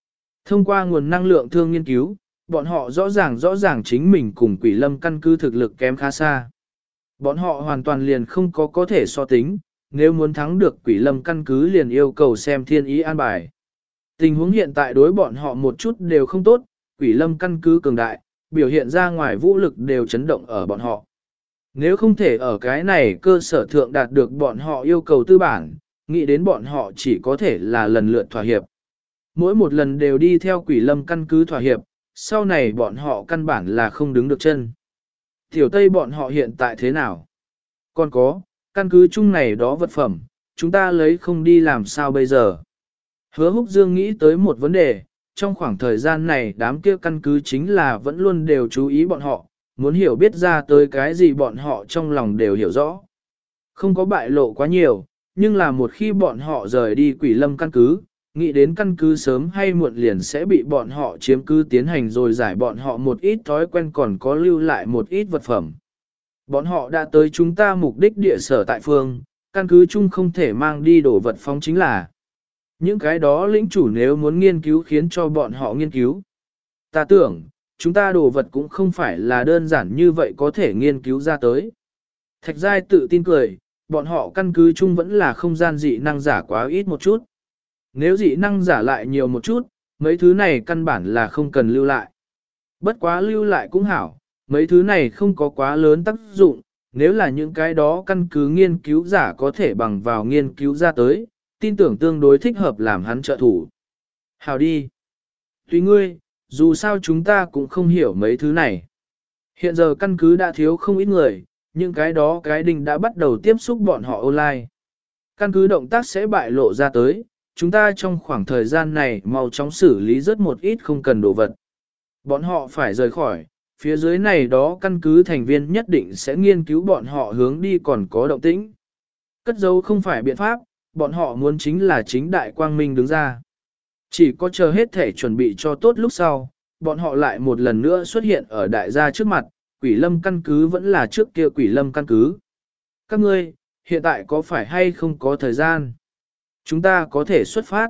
Thông qua nguồn năng lượng thương nghiên cứu, bọn họ rõ ràng rõ ràng chính mình cùng quỷ lâm căn cứ thực lực kém khá xa. Bọn họ hoàn toàn liền không có có thể so tính, nếu muốn thắng được quỷ lâm căn cứ liền yêu cầu xem thiên ý an bài. Tình huống hiện tại đối bọn họ một chút đều không tốt, quỷ lâm căn cứ cường đại, biểu hiện ra ngoài vũ lực đều chấn động ở bọn họ. Nếu không thể ở cái này cơ sở thượng đạt được bọn họ yêu cầu tư bản, nghĩ đến bọn họ chỉ có thể là lần lượt thỏa hiệp. Mỗi một lần đều đi theo quỷ lâm căn cứ thỏa hiệp, sau này bọn họ căn bản là không đứng được chân. Tiểu Tây bọn họ hiện tại thế nào? Còn có, căn cứ chung này đó vật phẩm, chúng ta lấy không đi làm sao bây giờ? Hứa Húc Dương nghĩ tới một vấn đề, trong khoảng thời gian này đám kia căn cứ chính là vẫn luôn đều chú ý bọn họ, muốn hiểu biết ra tới cái gì bọn họ trong lòng đều hiểu rõ. Không có bại lộ quá nhiều, nhưng là một khi bọn họ rời đi quỷ lâm căn cứ, nghĩ đến căn cứ sớm hay muộn liền sẽ bị bọn họ chiếm cứ tiến hành rồi giải bọn họ một ít thói quen còn có lưu lại một ít vật phẩm. Bọn họ đã tới chúng ta mục đích địa sở tại phương, căn cứ chung không thể mang đi đổ vật phóng chính là. Những cái đó lĩnh chủ nếu muốn nghiên cứu khiến cho bọn họ nghiên cứu. Ta tưởng, chúng ta đồ vật cũng không phải là đơn giản như vậy có thể nghiên cứu ra tới. Thạch Giai tự tin cười, bọn họ căn cứ chung vẫn là không gian dị năng giả quá ít một chút. Nếu dị năng giả lại nhiều một chút, mấy thứ này căn bản là không cần lưu lại. Bất quá lưu lại cũng hảo, mấy thứ này không có quá lớn tác dụng, nếu là những cái đó căn cứ nghiên cứu giả có thể bằng vào nghiên cứu ra tới, tin tưởng tương đối thích hợp làm hắn trợ thủ. Hảo đi. Tùy ngươi, dù sao chúng ta cũng không hiểu mấy thứ này. Hiện giờ căn cứ đã thiếu không ít người, những cái đó cái đình đã bắt đầu tiếp xúc bọn họ online. Căn cứ động tác sẽ bại lộ ra tới, chúng ta trong khoảng thời gian này mau chóng xử lý rất một ít không cần đồ vật. Bọn họ phải rời khỏi, phía dưới này đó căn cứ thành viên nhất định sẽ nghiên cứu bọn họ hướng đi còn có động tĩnh. Cất giấu không phải biện pháp, bọn họ muốn chính là chính đại quang minh đứng ra. Chỉ có chờ hết thể chuẩn bị cho tốt lúc sau, bọn họ lại một lần nữa xuất hiện ở đại gia trước mặt, quỷ lâm căn cứ vẫn là trước kia quỷ lâm căn cứ. Các ngươi, hiện tại có phải hay không có thời gian? Chúng ta có thể xuất phát.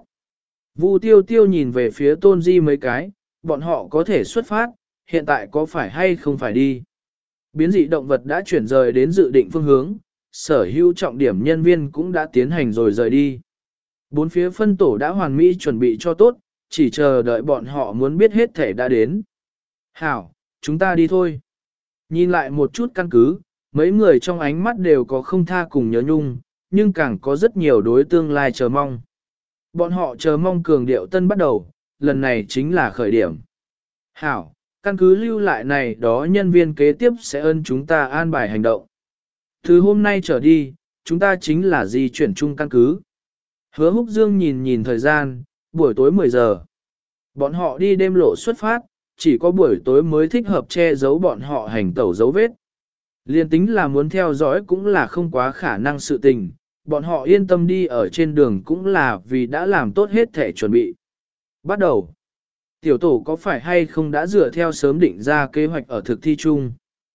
Vu tiêu tiêu nhìn về phía tôn di mấy cái, bọn họ có thể xuất phát, hiện tại có phải hay không phải đi. Biến dị động vật đã chuyển rời đến dự định phương hướng, sở hữu trọng điểm nhân viên cũng đã tiến hành rồi rời đi. Bốn phía phân tổ đã hoàn mỹ chuẩn bị cho tốt, chỉ chờ đợi bọn họ muốn biết hết thể đã đến. Hảo, chúng ta đi thôi. Nhìn lại một chút căn cứ, mấy người trong ánh mắt đều có không tha cùng nhớ nhung, nhưng càng có rất nhiều đối tương lai chờ mong. Bọn họ chờ mong cường điệu tân bắt đầu, lần này chính là khởi điểm. Hảo, căn cứ lưu lại này đó nhân viên kế tiếp sẽ ơn chúng ta an bài hành động. Từ hôm nay trở đi, chúng ta chính là di chuyển chung căn cứ. Hứa Húc Dương nhìn nhìn thời gian, buổi tối mười giờ. Bọn họ đi đêm lộ xuất phát, chỉ có buổi tối mới thích hợp che giấu bọn họ hành tẩu dấu vết. Liên tính là muốn theo dõi cũng là không quá khả năng sự tình, bọn họ yên tâm đi ở trên đường cũng là vì đã làm tốt hết thể chuẩn bị. Bắt đầu, tiểu tổ có phải hay không đã dựa theo sớm định ra kế hoạch ở thực thi chung?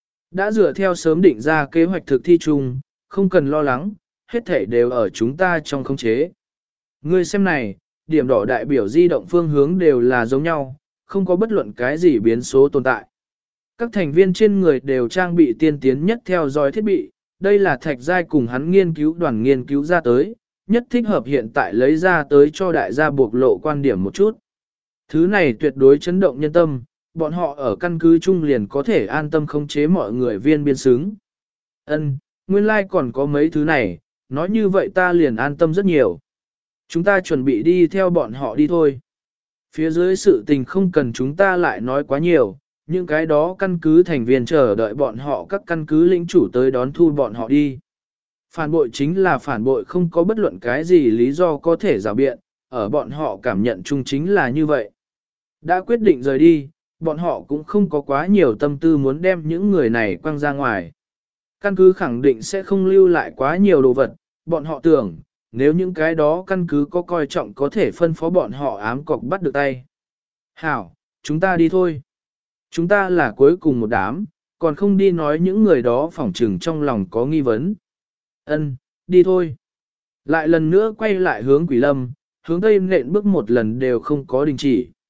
Đã dựa theo sớm định ra kế hoạch thực thi chung, không cần lo lắng, hết thể đều ở chúng ta trong khống chế. Ngươi xem này, điểm đỏ đại biểu di động phương hướng đều là giống nhau, không có bất luận cái gì biến số tồn tại. Các thành viên trên người đều trang bị tiên tiến nhất theo dõi thiết bị, đây là Thạch Giai cùng hắn nghiên cứu đoàn nghiên cứu ra tới, nhất thích hợp hiện tại lấy ra tới cho đại gia buộc lộ quan điểm một chút. Thứ này tuyệt đối chấn động nhân tâm, bọn họ ở căn cứ chung liền có thể an tâm khống chế mọi người viên biên xứng. Ân, nguyên lai like còn có mấy thứ này, nói như vậy ta liền an tâm rất nhiều. Chúng ta chuẩn bị đi theo bọn họ đi thôi. Phía dưới sự tình không cần chúng ta lại nói quá nhiều, những cái đó căn cứ thành viên chờ đợi bọn họ các căn cứ lĩnh chủ tới đón thu bọn họ đi. Phản bội chính là phản bội, không có bất luận cái gì lý do có thể rào biện, ở bọn họ cảm nhận chung chính là như vậy. Đã quyết định rời đi, bọn họ cũng không có quá nhiều tâm tư muốn đem những người này quăng ra ngoài. Căn cứ khẳng định sẽ không lưu lại quá nhiều đồ vật, bọn họ tưởng, nếu những cái đó căn cứ có coi trọng có thể phân phó bọn họ ám cọc bắt được tay. Hảo, chúng ta đi thôi. Chúng ta là cuối cùng một đám, còn không đi nói những người đó phỏng trừng trong lòng có nghi vấn. Ân, đi thôi. Lại lần nữa quay lại hướng Quỷ Lâm, hướng Tây nện bước một lần đều không có đình chỉ.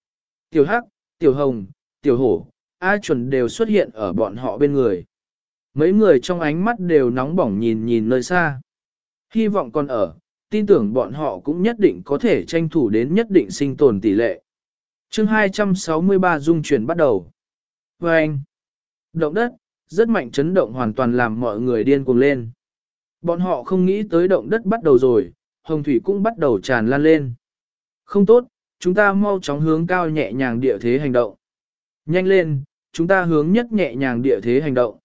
Tiểu Hắc, Tiểu Hồng, Tiểu Hổ, A Chuẩn đều xuất hiện ở bọn họ bên người. Mấy người trong ánh mắt đều nóng bỏng nhìn nhìn nơi xa. Hy vọng còn ở, tin tưởng bọn họ cũng nhất định có thể tranh thủ đến nhất định sinh tồn tỷ lệ. chương hai trăm sáu mươi ba dung chuyển bắt đầu. Và anh, động đất, rất mạnh chấn động hoàn toàn làm mọi người điên cuồng lên. Bọn họ không nghĩ tới động đất bắt đầu rồi, hồng thủy cũng bắt đầu tràn lan lên. Không tốt, chúng ta mau chóng hướng cao nhẹ nhàng địa thế hành động. Nhanh lên, chúng ta hướng nhất nhẹ nhàng địa thế hành động.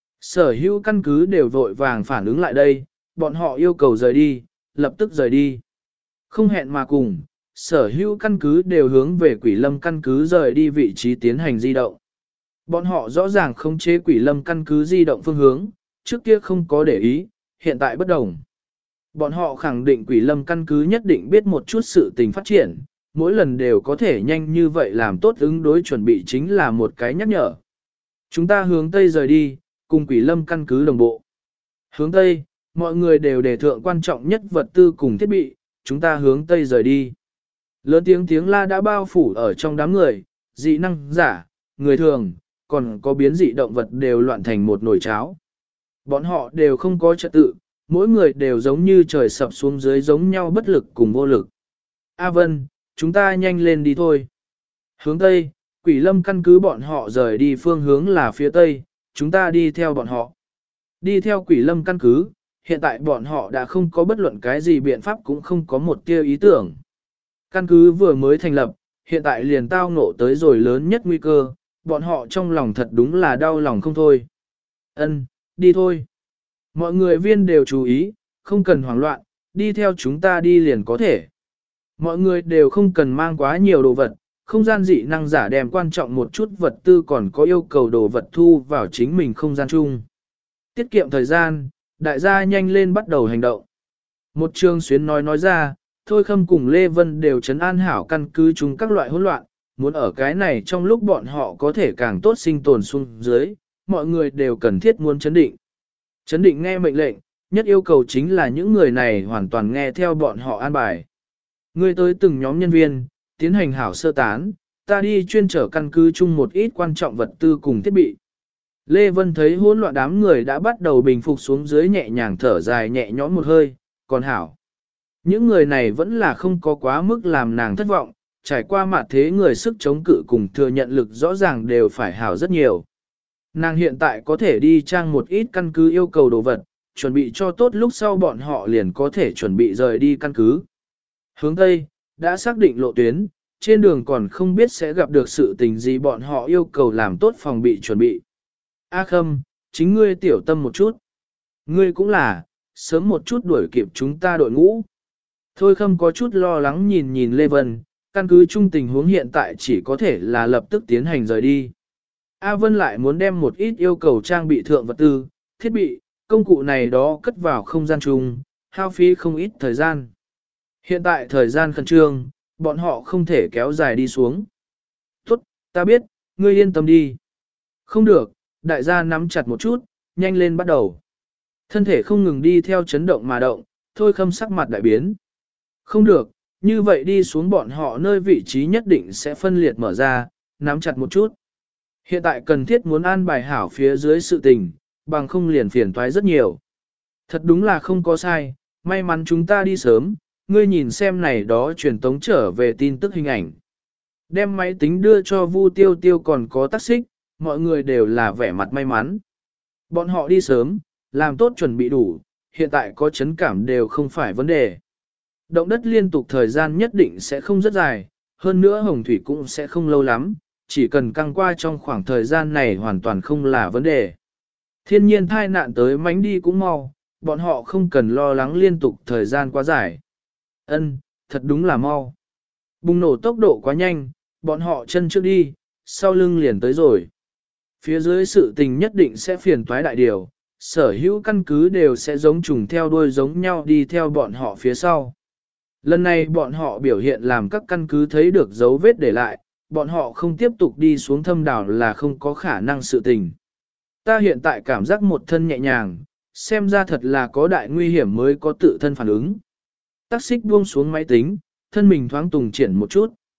Sở hữu căn cứ đều vội vàng phản ứng lại đây, bọn họ yêu cầu rời đi, lập tức rời đi. Không hẹn mà cùng, sở hữu căn cứ đều hướng về quỷ lâm căn cứ rời đi vị trí tiến hành di động. Bọn họ rõ ràng không chế quỷ lâm căn cứ di động phương hướng, trước kia không có để ý, hiện tại bất đồng. Bọn họ khẳng định quỷ lâm căn cứ nhất định biết một chút sự tình phát triển, mỗi lần đều có thể nhanh như vậy làm tốt ứng đối chuẩn bị chính là một cái nhắc nhở. Chúng ta hướng Tây rời đi, cùng quỷ lâm căn cứ đồng bộ. Hướng Tây, mọi người đều đề thượng quan trọng nhất vật tư cùng thiết bị, chúng ta hướng Tây rời đi. Lớn tiếng tiếng la đã bao phủ ở trong đám người, dị năng giả, người thường, còn có biến dị động vật đều loạn thành một nồi cháo. Bọn họ đều không có trật tự, mỗi người đều giống như trời sập xuống dưới giống nhau bất lực cùng vô lực. A Vân, chúng ta nhanh lên đi thôi. Hướng Tây, quỷ lâm căn cứ bọn họ rời đi phương hướng là phía Tây, chúng ta đi theo bọn họ. Đi theo quỷ lâm căn cứ, hiện tại bọn họ đã không có bất luận cái gì biện pháp cũng không có một tia ý tưởng. Căn cứ vừa mới thành lập, hiện tại liền tao ngộ tới rồi lớn nhất nguy cơ, bọn họ trong lòng thật đúng là đau lòng không thôi. Ân, đi thôi. Mọi người viên đều chú ý, không cần hoảng loạn, đi theo chúng ta đi liền có thể. Mọi người đều không cần mang quá nhiều đồ vật, không gian dị năng giả đem quan trọng một chút vật tư còn có yêu cầu đồ vật thu vào chính mình không gian chung. Tiết kiệm thời gian, đại gia nhanh lên bắt đầu hành động. Một trường xuyến nói nói ra, Thôi Khâm cùng Lê Vân đều trấn an hảo căn cứ chúng các loại hỗn loạn, muốn ở cái này trong lúc bọn họ có thể càng tốt sinh tồn xuống dưới, mọi người đều cần thiết muốn chấn định. Chấn định nghe mệnh lệnh, nhất yêu cầu chính là những người này hoàn toàn nghe theo bọn họ an bài. Người tới từng nhóm nhân viên, tiến hành hảo sơ tán, ta đi chuyên trở căn cứ chung một ít quan trọng vật tư cùng thiết bị. Lê Vân thấy hỗn loạn đám người đã bắt đầu bình phục xuống dưới nhẹ nhàng thở dài nhẹ nhõm một hơi, còn hảo. Những người này vẫn là không có quá mức làm nàng thất vọng, trải qua mặt thế người sức chống cự cùng thừa nhận lực rõ ràng đều phải hảo rất nhiều. Nàng hiện tại có thể đi trang một ít căn cứ yêu cầu đồ vật, chuẩn bị cho tốt lúc sau bọn họ liền có thể chuẩn bị rời đi căn cứ. Hướng Tây, đã xác định lộ tuyến, trên đường còn không biết sẽ gặp được sự tình gì bọn họ yêu cầu làm tốt phòng bị chuẩn bị. A Khâm, chính ngươi tiểu tâm một chút. Ngươi cũng là, sớm một chút đuổi kịp chúng ta đội ngũ. Thôi Khâm có chút lo lắng nhìn nhìn Lê Vân, căn cứ chung tình huống hiện tại chỉ có thể là lập tức tiến hành rời đi. A Vân lại muốn đem một ít yêu cầu trang bị thượng vật tư, thiết bị, công cụ này đó cất vào không gian chung, hao phí không ít thời gian. Hiện tại thời gian khẩn trương, bọn họ không thể kéo dài đi xuống. Tốt, ta biết, ngươi yên tâm đi. Không được, đại gia nắm chặt một chút, nhanh lên bắt đầu. Thân thể không ngừng đi theo chấn động mà động, Thôi Khâm sắc mặt đại biến. Không được, như vậy đi xuống bọn họ nơi vị trí nhất định sẽ phân liệt mở ra, nắm chặt một chút. Hiện tại cần thiết muốn an bài hảo phía dưới sự tình, bằng không liền phiền toái rất nhiều. Thật đúng là không có sai, may mắn chúng ta đi sớm, ngươi nhìn xem này đó truyền tống trở về tin tức hình ảnh. Đem máy tính đưa cho Vu Tiêu Tiêu còn có tác xích, mọi người đều là vẻ mặt may mắn. Bọn họ đi sớm, làm tốt chuẩn bị đủ, hiện tại có chấn cảm đều không phải vấn đề. Động đất liên tục thời gian nhất định sẽ không rất dài, hơn nữa hồng thủy cũng sẽ không lâu lắm, chỉ cần căng qua trong khoảng thời gian này hoàn toàn không là vấn đề. Thiên nhiên thai nạn tới mánh đi cũng mau, bọn họ không cần lo lắng liên tục thời gian quá dài. Ân, thật đúng là mau. Bùng nổ tốc độ quá nhanh, bọn họ chân trước đi, sau lưng liền tới rồi. Phía dưới sự tình nhất định sẽ phiền toái đại điều, sở hữu căn cứ đều sẽ giống trùng theo đuôi giống nhau đi theo bọn họ phía sau. Lần này bọn họ biểu hiện làm các căn cứ thấy được dấu vết để lại, bọn họ không tiếp tục đi xuống thâm đảo là không có khả năng sự tình. Ta hiện tại cảm giác một thân nhẹ nhàng, xem ra thật là có đại nguy hiểm mới có tự thân phản ứng. Tác xích buông xuống máy tính, thân mình thoáng tùng triển một chút.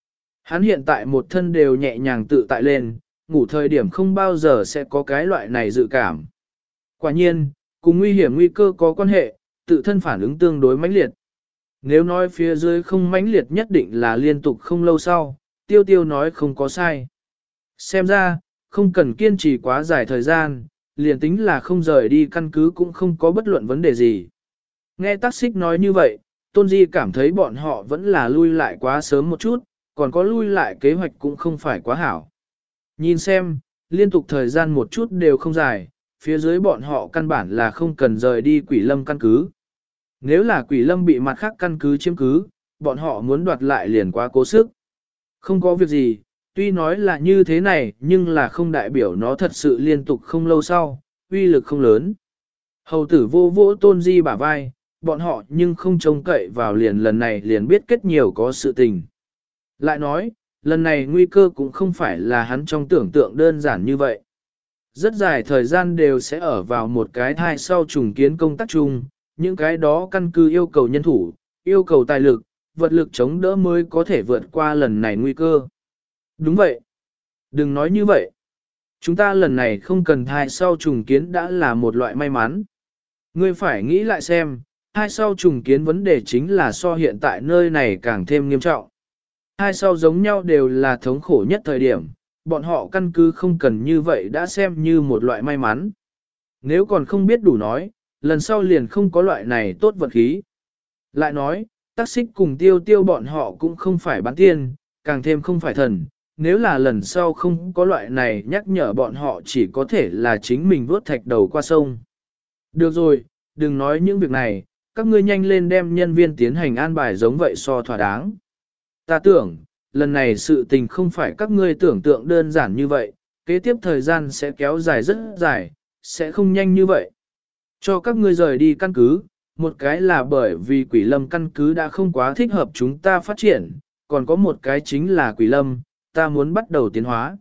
Hắn hiện tại một thân đều nhẹ nhàng tự tại lên, ngủ thời điểm không bao giờ sẽ có cái loại này dự cảm. Quả nhiên, cùng nguy hiểm nguy cơ có quan hệ, tự thân phản ứng tương đối mãnh liệt. Nếu nói phía dưới không mãnh liệt nhất định là liên tục không lâu sau, tiêu tiêu nói không có sai. Xem ra, không cần kiên trì quá dài thời gian, liền tính là không rời đi căn cứ cũng không có bất luận vấn đề gì. Nghe tác xích nói như vậy, Tôn Di cảm thấy bọn họ vẫn là lui lại quá sớm một chút, còn có lui lại kế hoạch cũng không phải quá hảo. Nhìn xem, liên tục thời gian một chút đều không dài, phía dưới bọn họ căn bản là không cần rời đi quỷ lâm căn cứ. Nếu là quỷ lâm bị mặt khác căn cứ chiếm cứ, bọn họ muốn đoạt lại liền quá cố sức. Không có việc gì, tuy nói là như thế này nhưng là không đại biểu nó thật sự liên tục không lâu sau, uy lực không lớn. Hầu tử vô vỗ Tôn Di bả vai, bọn họ nhưng không trông cậy vào liền lần này liền biết kết nhiều có sự tình. Lại nói, lần này nguy cơ cũng không phải là hắn trong tưởng tượng đơn giản như vậy. Rất dài thời gian đều sẽ ở vào một cái thai sau trùng kiến công tác chung, những cái đó căn cứ yêu cầu nhân thủ, yêu cầu tài lực, vật lực chống đỡ mới có thể vượt qua lần này nguy cơ. Đúng vậy. Đừng nói như vậy. Chúng ta lần này không cần thai sau trùng kiến đã là một loại may mắn. Ngươi phải nghĩ lại xem, thai sau trùng kiến vấn đề chính là so hiện tại nơi này càng thêm nghiêm trọng. Hai sau giống nhau đều là thống khổ nhất thời điểm, bọn họ căn cứ không cần như vậy đã xem như một loại may mắn. Nếu còn không biết đủ nói, lần sau liền không có loại này tốt vật khí. Lại nói, tác xích cùng tiêu tiêu bọn họ cũng không phải bán tiên, càng thêm không phải thần. Nếu là lần sau không có loại này nhắc nhở bọn họ chỉ có thể là chính mình vuốt thạch đầu qua sông. Được rồi, đừng nói những việc này, các ngươi nhanh lên đem nhân viên tiến hành an bài giống vậy so thỏa đáng. Ta tưởng, lần này sự tình không phải các ngươi tưởng tượng đơn giản như vậy, kế tiếp thời gian sẽ kéo dài rất dài, sẽ không nhanh như vậy. Cho các ngươi rời đi căn cứ, một cái là bởi vì quỷ lâm căn cứ đã không quá thích hợp chúng ta phát triển, còn có một cái chính là quỷ lâm, ta muốn bắt đầu tiến hóa.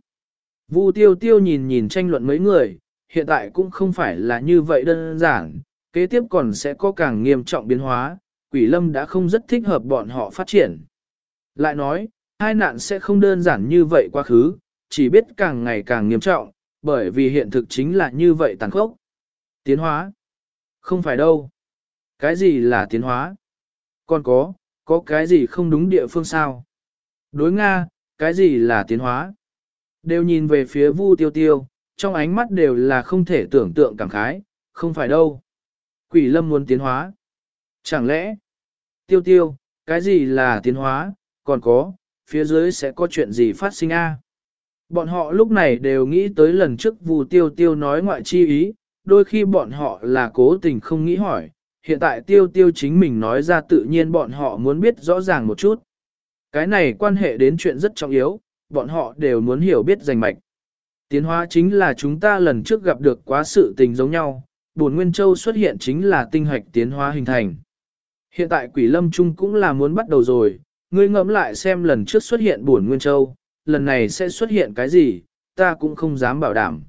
Vu tiêu tiêu nhìn nhìn tranh luận mấy người, hiện tại cũng không phải là như vậy đơn giản, kế tiếp còn sẽ có càng nghiêm trọng biến hóa, quỷ lâm đã không rất thích hợp bọn họ phát triển. Lại nói, hai nạn sẽ không đơn giản như vậy quá khứ, chỉ biết càng ngày càng nghiêm trọng, bởi vì hiện thực chính là như vậy tàn khốc. Tiến hóa? Không phải đâu. Cái gì là tiến hóa? Còn có, có cái gì không đúng địa phương sao? Đối Nga, cái gì là tiến hóa? Đều nhìn về phía Vu Tiêu Tiêu, trong ánh mắt đều là không thể tưởng tượng cảm khái, không phải đâu. Quỷ lâm muốn tiến hóa. Chẳng lẽ? Tiêu Tiêu, cái gì là tiến hóa? Còn có, phía dưới sẽ có chuyện gì phát sinh a? Bọn họ lúc này đều nghĩ tới lần trước Vu Tiêu Tiêu nói ngoại chi ý, đôi khi bọn họ là cố tình không nghĩ hỏi, hiện tại Tiêu Tiêu chính mình nói ra tự nhiên bọn họ muốn biết rõ ràng một chút. Cái này quan hệ đến chuyện rất trọng yếu, bọn họ đều muốn hiểu biết rành mạch. Tiến hóa chính là chúng ta lần trước gặp được quá sự tình giống nhau, Bổn Nguyên Châu xuất hiện chính là tinh hạch tiến hóa hình thành. Hiện tại Quỷ Lâm Trung cũng là muốn bắt đầu rồi, ngươi ngẫm lại xem lần trước xuất hiện Bổn Nguyên Châu, lần này sẽ xuất hiện cái gì, ta cũng không dám bảo đảm.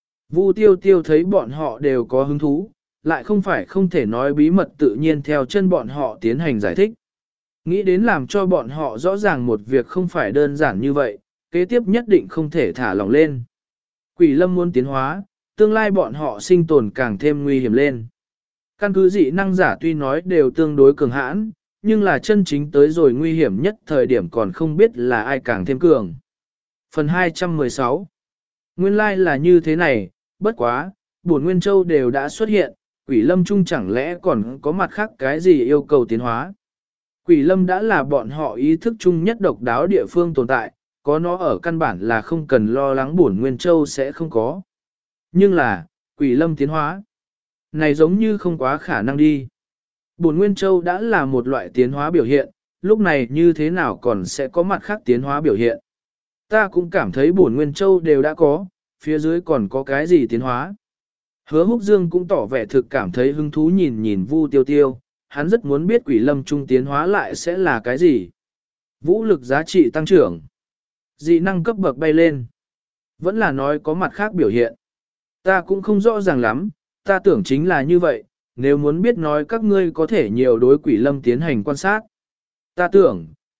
Vu Tiêu Tiêu thấy bọn họ đều có hứng thú, lại không phải không thể nói bí mật tự nhiên theo chân bọn họ tiến hành giải thích. Nghĩ đến làm cho bọn họ rõ ràng một việc không phải đơn giản như vậy, kế tiếp nhất định không thể thả lỏng lên. Quỷ lâm muốn tiến hóa, tương lai bọn họ sinh tồn càng thêm nguy hiểm lên. Căn cứ dị năng giả tuy nói đều tương đối cường hãn, nhưng là chân chính tới rồi nguy hiểm nhất thời điểm còn không biết là ai càng thêm cường. Phần hai trăm mười sáu. Nguyên lai like là như thế này, bất quá, Bổn Nguyên Châu đều đã xuất hiện, Quỷ lâm chung chẳng lẽ còn có mặt khác cái gì yêu cầu tiến hóa. Quỷ lâm đã là bọn họ ý thức chung nhất độc đáo địa phương tồn tại, có nó ở căn bản là không cần lo lắng Bổn Nguyên Châu sẽ không có. Nhưng là, Quỷ lâm tiến hóa. Này giống như không quá khả năng đi. Bổn Nguyên Châu đã là một loại tiến hóa biểu hiện, lúc này như thế nào còn sẽ có mặt khác tiến hóa biểu hiện. Ta cũng cảm thấy Bổn Nguyên Châu đều đã có, phía dưới còn có cái gì tiến hóa. Hứa Húc Dương cũng tỏ vẻ thực cảm thấy hứng thú nhìn nhìn Vu Tiêu Tiêu, hắn rất muốn biết quỷ lâm trung tiến hóa lại sẽ là cái gì. Vũ lực giá trị tăng trưởng, dị năng cấp bậc bay lên, vẫn là nói có mặt khác biểu hiện. Ta cũng không rõ ràng lắm, ta tưởng chính là như vậy, nếu muốn biết nói các ngươi có thể nhiều đối quỷ lâm tiến hành quan sát. Ta tưởng,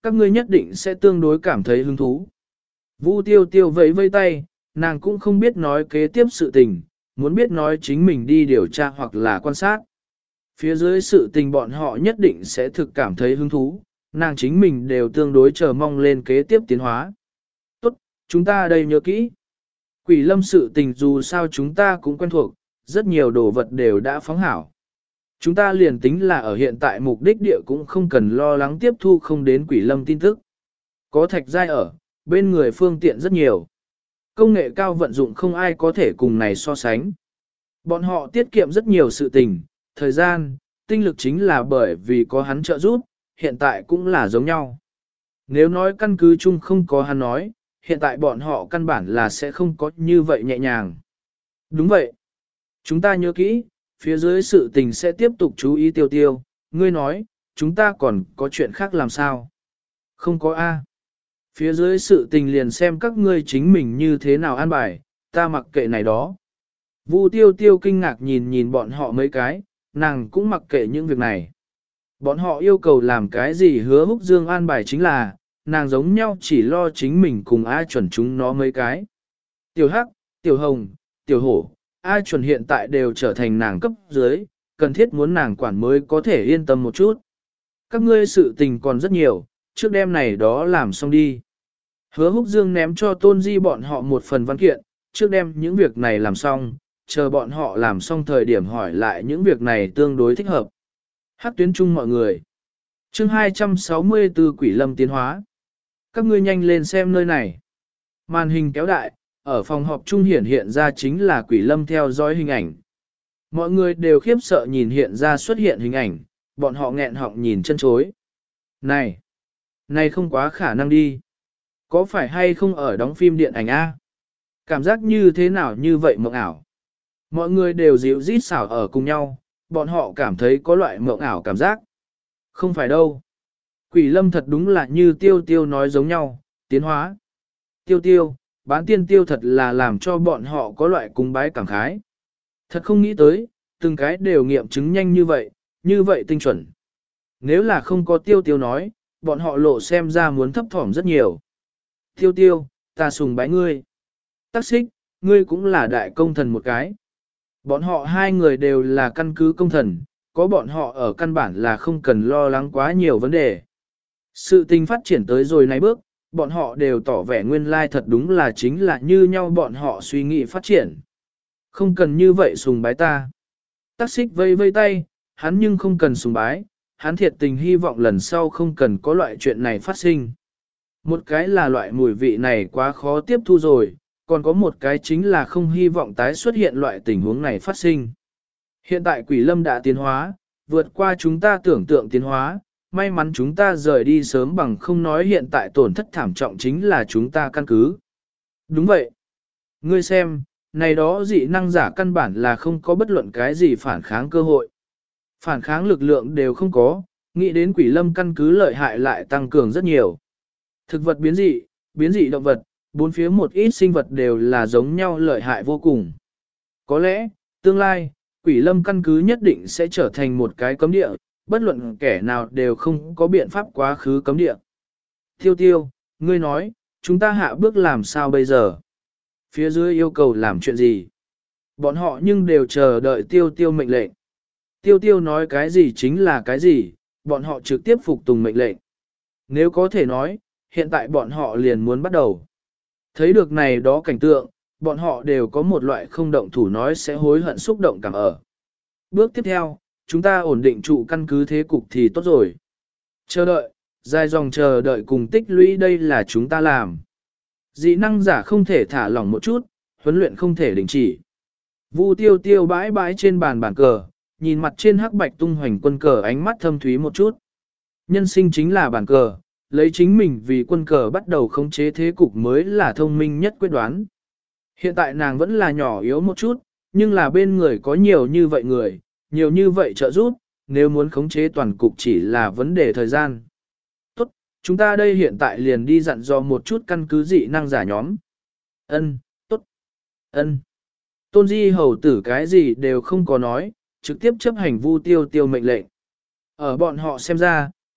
các ngươi nhất định sẽ tương đối cảm thấy hứng thú. Vu tiêu tiêu vẫy vây tay, nàng cũng không biết nói kế tiếp sự tình, muốn biết nói chính mình đi điều tra hoặc là quan sát. Phía dưới sự tình bọn họ nhất định sẽ thực cảm thấy hứng thú, nàng chính mình đều tương đối chờ mong lên kế tiếp tiến hóa. Tốt, chúng ta đây nhớ kỹ. Quỷ lâm sự tình dù sao chúng ta cũng quen thuộc, rất nhiều đồ vật đều đã phóng hảo. Chúng ta liền tính là ở hiện tại mục đích địa cũng không cần lo lắng tiếp thu không đến quỷ lâm tin tức. Có thạch giai ở, bên người phương tiện rất nhiều. Công nghệ cao vận dụng không ai có thể cùng này so sánh. Bọn họ tiết kiệm rất nhiều sự tình, thời gian, tinh lực chính là bởi vì có hắn trợ giúp, hiện tại cũng là giống nhau. Nếu nói căn cứ chung không có hắn nói, hiện tại bọn họ căn bản là sẽ không có như vậy nhẹ nhàng. Đúng vậy. Chúng ta nhớ kỹ, phía dưới sự tình sẽ tiếp tục chú ý tiêu tiêu, ngươi nói, chúng ta còn có chuyện khác làm sao? Không có A. Phía dưới sự tình liền xem các ngươi chính mình như thế nào an bài, ta mặc kệ này đó. Vu tiêu tiêu kinh ngạc nhìn nhìn bọn họ mấy cái, nàng cũng mặc kệ những việc này. Bọn họ yêu cầu làm cái gì hứa húc dương an bài chính là, nàng giống nhau chỉ lo chính mình cùng ai chuẩn chúng nó mấy cái. Tiểu Hắc, Tiểu Hồng, Tiểu Hổ, ai chuẩn hiện tại đều trở thành nàng cấp dưới, cần thiết muốn nàng quản mới có thể yên tâm một chút. Các ngươi sự tình còn rất nhiều, trước đêm này đó làm xong đi. Hứa húc dương ném cho tôn di bọn họ một phần văn kiện, trước đêm những việc này làm xong, chờ bọn họ làm xong thời điểm hỏi lại những việc này tương đối thích hợp. Hát tuyến chung mọi người. chương hai trăm sáu mươi tư Quỷ Lâm tiến hóa. Các ngươi nhanh lên xem nơi này. Màn hình kéo đại, ở phòng họp trung hiển hiện ra chính là Quỷ Lâm theo dõi hình ảnh. Mọi người đều khiếp sợ nhìn hiện ra xuất hiện hình ảnh, bọn họ nghẹn họng nhìn chân chối. Này! Này không quá khả năng đi. Có phải hay không ở đóng phim điện ảnh A? Cảm giác như thế nào như vậy mộng ảo? Mọi người đều dịu rít xảo ở cùng nhau, bọn họ cảm thấy có loại mộng ảo cảm giác. Không phải đâu. Quỷ Lâm thật đúng là như tiêu tiêu nói giống nhau, tiến hóa. Tiêu tiêu, bán tiên tiêu thật là làm cho bọn họ có loại cung bái cảm khái. Thật không nghĩ tới, từng cái đều nghiệm chứng nhanh như vậy, như vậy tinh chuẩn. Nếu là không có tiêu tiêu nói, bọn họ lộ xem ra muốn thấp thỏm rất nhiều. Tiêu tiêu, ta sùng bái ngươi. Tắc xích, ngươi cũng là đại công thần một cái. Bọn họ hai người đều là căn cứ công thần, có bọn họ ở căn bản là không cần lo lắng quá nhiều vấn đề. Sự tình phát triển tới rồi này bước, bọn họ đều tỏ vẻ nguyên lai thật đúng là chính là như nhau bọn họ suy nghĩ phát triển. Không cần như vậy sùng bái ta. Tắc xích vây vây tay, hắn nhưng không cần sùng bái, hắn thiệt tình hy vọng lần sau không cần có loại chuyện này phát sinh. Một cái là loại mùi vị này quá khó tiếp thu rồi, còn có một cái chính là không hy vọng tái xuất hiện loại tình huống này phát sinh. Hiện tại Quỷ Lâm đã tiến hóa, vượt qua chúng ta tưởng tượng tiến hóa, may mắn chúng ta rời đi sớm bằng không nói hiện tại tổn thất thảm trọng chính là chúng ta căn cứ. Đúng vậy. Ngươi xem, này đó dị năng giả căn bản là không có bất luận cái gì phản kháng cơ hội. Phản kháng lực lượng đều không có, nghĩ đến Quỷ Lâm căn cứ lợi hại lại tăng cường rất nhiều. Thực vật biến dị, biến dị động vật, bốn phía một ít sinh vật đều là giống nhau lợi hại vô cùng. Có lẽ, tương lai, Quỷ Lâm căn cứ nhất định sẽ trở thành một cái cấm địa, bất luận kẻ nào đều không có biện pháp quá khứ cấm địa. Tiêu tiêu, ngươi nói, chúng ta hạ bước làm sao bây giờ? Phía dưới yêu cầu làm chuyện gì? Bọn họ nhưng đều chờ đợi tiêu tiêu mệnh lệnh. Tiêu tiêu nói cái gì chính là cái gì, bọn họ trực tiếp phục tùng mệnh lệnh. Nếu có thể nói, hiện tại bọn họ liền muốn bắt đầu. Thấy được này đó cảnh tượng, bọn họ đều có một loại không động thủ nói sẽ hối hận xúc động cảm ở. Bước tiếp theo, chúng ta ổn định trụ căn cứ thế cục thì tốt rồi. Chờ đợi, dài dòng chờ đợi cùng tích lũy đây là chúng ta làm. Dị năng giả không thể thả lỏng một chút, huấn luyện không thể đình chỉ. Vu tiêu tiêu bãi bãi trên bàn bàn cờ, nhìn mặt trên hắc bạch tung hoành quân cờ ánh mắt thâm thúy một chút. Nhân sinh chính là bàn cờ, lấy chính mình vì quân cờ bắt đầu khống chế thế cục mới là thông minh nhất quyết đoán. Hiện tại nàng vẫn là nhỏ yếu một chút, nhưng là bên người có nhiều như vậy người, nhiều như vậy trợ giúp, nếu muốn khống chế toàn cục chỉ là vấn đề thời gian. Tốt, chúng ta đây hiện tại liền đi dặn dò một chút căn cứ dị năng giả nhóm. Ân, tốt, ân. Tôn Di hầu tử cái gì đều không có nói, trực tiếp chấp hành Vu tiêu tiêu mệnh lệnh. Ở bọn họ xem ra,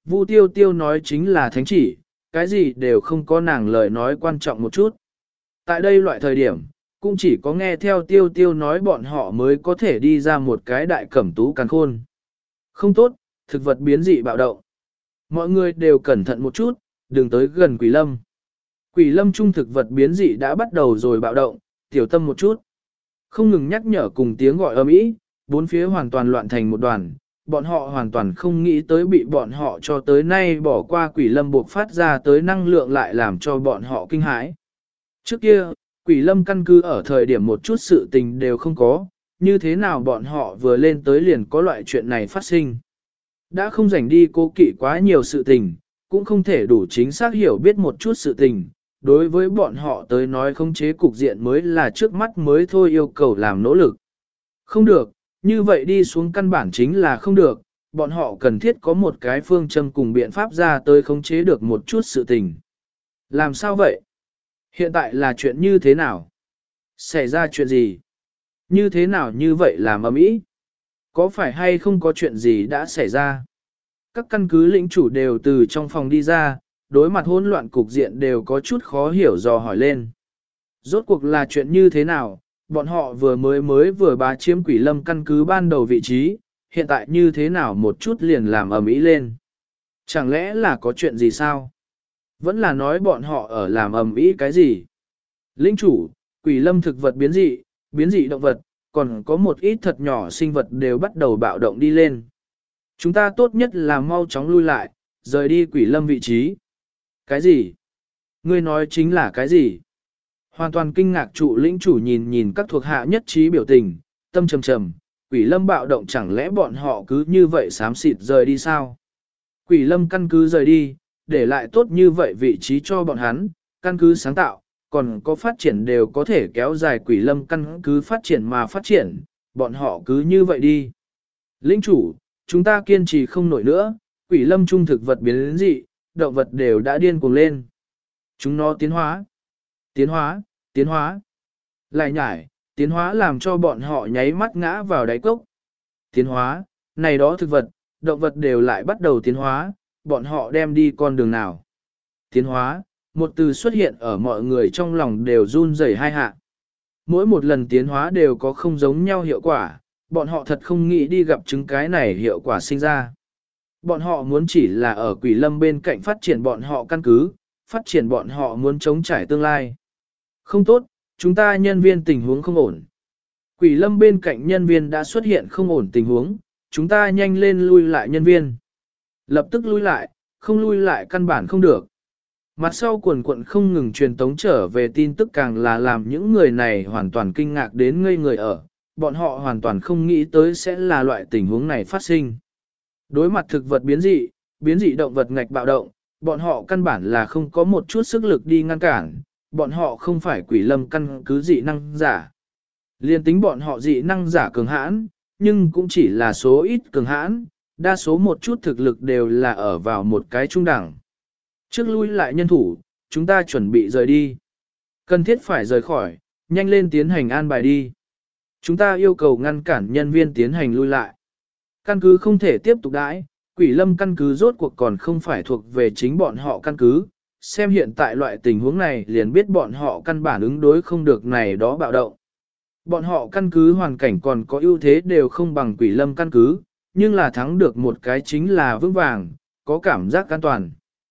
Vu Tiêu Tiêu nói chính là thánh chỉ, cái gì đều không có nàng lời nói quan trọng một chút. Tại đây loại thời điểm, cũng chỉ có nghe theo Tiêu Tiêu nói bọn họ mới có thể đi ra một cái đại cẩm tú càn khôn. Không tốt, thực vật biến dị bạo động. Mọi người đều cẩn thận một chút, đừng tới gần Quỷ Lâm. Quỷ Lâm trung thực vật biến dị đã bắt đầu rồi bạo động, tiểu tâm một chút. Không ngừng nhắc nhở cùng tiếng gọi ầm ĩ, bốn phía hoàn toàn loạn thành một đoàn, bọn họ hoàn toàn không nghĩ tới bị bọn họ cho tới nay bỏ qua Quỷ Lâm buộc phát ra tới năng lượng lại làm cho bọn họ kinh hãi. Trước kia, Quỷ Lâm căn cứ ở thời điểm một chút sự tình đều không có, như thế nào bọn họ vừa lên tới liền có loại chuyện này phát sinh. Đã không rảnh đi cố kỵ quá nhiều sự tình, cũng không thể đủ chính xác hiểu biết một chút sự tình. Đối với bọn họ tới nói khống chế cục diện mới là trước mắt mới thôi yêu cầu làm nỗ lực. Không được, như vậy đi xuống căn bản chính là không được, bọn họ cần thiết có một cái phương châm cùng biện pháp ra tới khống chế được một chút sự tình. Làm sao vậy? Hiện tại là chuyện như thế nào? Xảy ra chuyện gì? Như thế nào như vậy làm ầm ĩ? Có phải hay không có chuyện gì đã xảy ra? Các căn cứ lĩnh chủ đều từ trong phòng đi ra, đối mặt hỗn loạn cục diện đều có chút khó hiểu dò hỏi lên. Rốt cuộc là chuyện như thế nào? Bọn họ vừa mới mới vừa bá chiếm Quỷ Lâm căn cứ ban đầu vị trí, hiện tại như thế nào một chút liền làm ầm ĩ lên? Chẳng lẽ là có chuyện gì sao? Vẫn là nói bọn họ ở làm ầm ĩ cái gì? Lĩnh chủ, Quỷ Lâm thực vật biến dị, biến dị động vật, còn có một ít thật nhỏ sinh vật đều bắt đầu bạo động đi lên. Chúng ta tốt nhất là mau chóng lui lại, rời đi Quỷ Lâm vị trí. Cái gì? Ngươi nói chính là cái gì? Hoàn toàn kinh ngạc trụ lĩnh chủ nhìn nhìn các thuộc hạ nhất trí biểu tình, tâm trầm trầm, Quỷ Lâm bạo động chẳng lẽ bọn họ cứ như vậy xám xịt rời đi sao? Quỷ Lâm căn cứ rời đi, để lại tốt như vậy vị trí cho bọn hắn, căn cứ sáng tạo, còn có phát triển đều có thể kéo dài Quỷ Lâm căn cứ phát triển mà phát triển, bọn họ cứ như vậy đi. Lĩnh chủ, chúng ta kiên trì không nổi nữa, Quỷ Lâm trung thực vật biến đến dị, động vật đều đã điên cuồng lên. Chúng nó tiến hóa, tiến hóa, tiến hóa. Lại nhải, tiến hóa làm cho bọn họ nháy mắt ngã vào đáy cốc. Tiến hóa, này đó thực vật, động vật đều lại bắt đầu tiến hóa, bọn họ đem đi con đường nào. Tiến hóa, một từ xuất hiện ở mọi người trong lòng đều run rẩy hai hạ. Mỗi một lần tiến hóa đều có không giống nhau hiệu quả, bọn họ thật không nghĩ đi gặp chứng cái này hiệu quả sinh ra. Bọn họ muốn chỉ là ở Quỷ Lâm bên cạnh phát triển bọn họ căn cứ, phát triển bọn họ muốn chống trải tương lai. Không tốt, chúng ta nhân viên tình huống không ổn. Quỷ Lâm bên cạnh nhân viên đã xuất hiện không ổn tình huống, chúng ta nhanh lên lui lại nhân viên. Lập tức lui lại, không lui lại căn bản không được. Mặt sau quần quận không ngừng truyền tống trở về tin tức càng là làm những người này hoàn toàn kinh ngạc đến ngây người ở, bọn họ hoàn toàn không nghĩ tới sẽ là loại tình huống này phát sinh. Đối mặt thực vật biến dị, biến dị động vật ngạch bạo động, bọn họ căn bản là không có một chút sức lực đi ngăn cản, bọn họ không phải Quỷ Lâm căn cứ dị năng giả. Liên tính bọn họ dị năng giả cường hãn, nhưng cũng chỉ là số ít cường hãn, đa số một chút thực lực đều là ở vào một cái trung đẳng. Trước lui lại nhân thủ, chúng ta chuẩn bị rời đi. Cần thiết phải rời khỏi, nhanh lên tiến hành an bài đi. Chúng ta yêu cầu ngăn cản nhân viên tiến hành lui lại. Căn cứ không thể tiếp tục đãi, Quỷ Lâm căn cứ rốt cuộc còn không phải thuộc về chính bọn họ căn cứ. Xem hiện tại loại tình huống này liền biết bọn họ căn bản ứng đối không được này đó bạo động. Bọn họ căn cứ hoàn cảnh còn có ưu thế đều không bằng Quỷ Lâm căn cứ, nhưng là thắng được một cái chính là vững vàng, có cảm giác an toàn.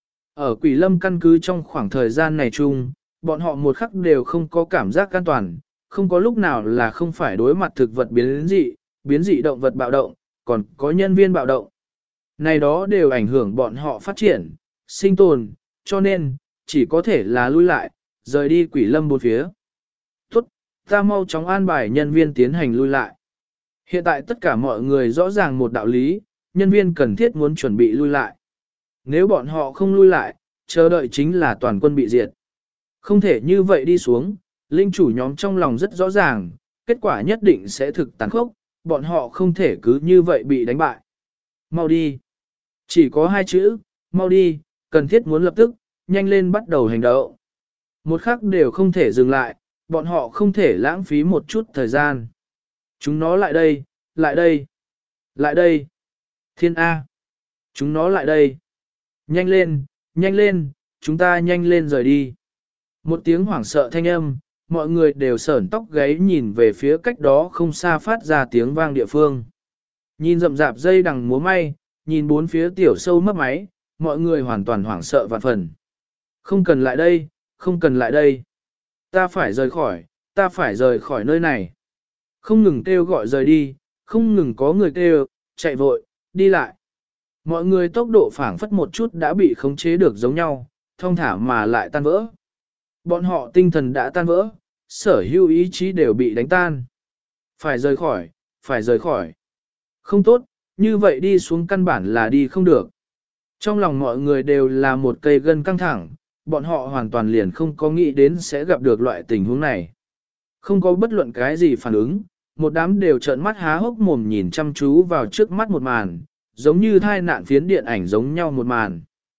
Ở Quỷ Lâm căn cứ trong khoảng thời gian này chung, bọn họ một khắc đều không có cảm giác an toàn, không có lúc nào là không phải đối mặt thực vật biến dị, biến dị động vật bạo động, còn có nhân viên bạo động. Này đó đều ảnh hưởng bọn họ phát triển, sinh tồn, cho nên, chỉ có thể là lui lại, rời đi Quỷ Lâm bốn phía. Tốt, ta mau chóng an bài nhân viên tiến hành lui lại. Hiện tại tất cả mọi người rõ ràng một đạo lý, nhân viên cần thiết muốn chuẩn bị lui lại. Nếu bọn họ không lui lại, chờ đợi chính là toàn quân bị diệt. Không thể như vậy đi xuống, linh chủ nhóm trong lòng rất rõ ràng, kết quả nhất định sẽ thực tàn khốc, bọn họ không thể cứ như vậy bị đánh bại. Mau đi. Chỉ có hai chữ, mau đi, cần thiết muốn lập tức, nhanh lên bắt đầu hành động. Một khắc đều không thể dừng lại, bọn họ không thể lãng phí một chút thời gian. Chúng nó lại đây, lại đây, lại đây. Thiên A. Chúng nó lại đây. Nhanh lên, nhanh lên, chúng ta nhanh lên rời đi. Một tiếng hoảng sợ thanh âm, mọi người đều sởn tóc gáy nhìn về phía cách đó không xa phát ra tiếng vang địa phương. Nhìn rậm rạp dây đằng múa may, nhìn bốn phía tiểu sâu mấp máy, mọi người hoàn toàn hoảng sợ vạn phần. Không cần lại đây, không cần lại đây. Ta phải rời khỏi, ta phải rời khỏi nơi này. Không ngừng kêu gọi rời đi, không ngừng có người kêu, chạy vội, đi lại. Mọi người tốc độ phảng phất một chút đã bị khống chế được giống nhau, thông thả mà lại tan vỡ. Bọn họ tinh thần đã tan vỡ, sở hữu ý chí đều bị đánh tan. Phải rời khỏi, phải rời khỏi. Không tốt, như vậy đi xuống căn bản là đi không được. Trong lòng mọi người đều là một cây gân căng thẳng, bọn họ hoàn toàn liền không có nghĩ đến sẽ gặp được loại tình huống này. Không có bất luận cái gì phản ứng, một đám đều trợn mắt há hốc mồm nhìn chăm chú vào trước mắt một màn, giống như thai nạn phiến điện ảnh giống nhau một màn.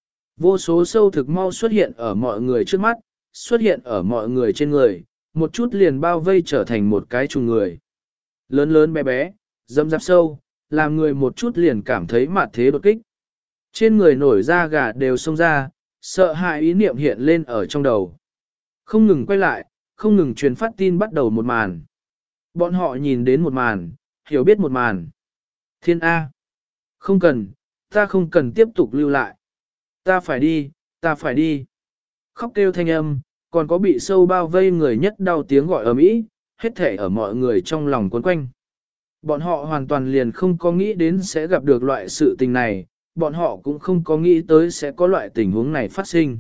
Vô số sâu thực mau xuất hiện ở mọi người trước mắt, xuất hiện ở mọi người trên người, một chút liền bao vây trở thành một cái trùng người. Lớn lớn bé bé, dâm dạp sâu, làm người một chút liền cảm thấy mạt thế đột kích. Trên người nổi da gà đều xông ra, sợ hãi ý niệm hiện lên ở trong đầu. Không ngừng quay lại, không ngừng truyền phát tin bắt đầu một màn. Bọn họ nhìn đến một màn, hiểu biết một màn. Thiên A. Không cần, ta không cần tiếp tục lưu lại. Ta phải đi, ta phải đi. Khóc kêu thanh âm, còn có bị sâu bao vây người nhất đau tiếng gọi ầm ĩ, hết thể ở mọi người trong lòng quấn quanh. Bọn họ hoàn toàn liền không có nghĩ đến sẽ gặp được loại sự tình này, bọn họ cũng không có nghĩ tới sẽ có loại tình huống này phát sinh.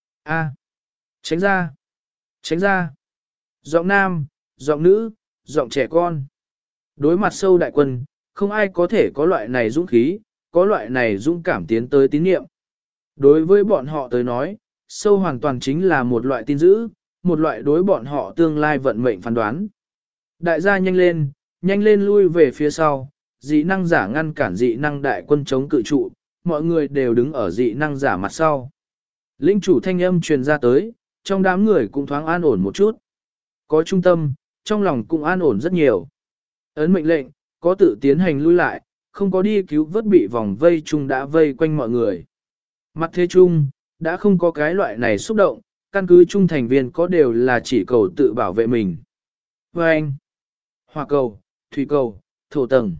A. Tránh ra. Tránh ra. Giọng nam, giọng nữ, giọng trẻ con. Đối mặt sâu đại quân, không ai có thể có loại này dũng khí, có loại này dũng cảm tiến tới tín nhiệm. Đối với bọn họ tới nói, sâu hoàn toàn chính là một loại tin dữ, một loại đối bọn họ tương lai vận mệnh phán đoán. Đại gia nhanh lên, nhanh lên lui về phía sau, dị năng giả ngăn cản dị năng đại quân chống cự trụ, mọi người đều đứng ở dị năng giả mặt sau. Linh chủ thanh âm truyền ra tới, trong đám người cũng thoáng an ổn một chút. Có trung tâm, trong lòng cũng an ổn rất nhiều. Ấn mệnh lệnh, có tự tiến hành lui lại, không có đi cứu vớt bị vòng vây chung đã vây quanh mọi người. Mặt thế chung, đã không có cái loại này xúc động, căn cứ chung thành viên có đều là chỉ cầu tự bảo vệ mình. Và anh, hỏa cầu, thủy cầu, thổ tầng.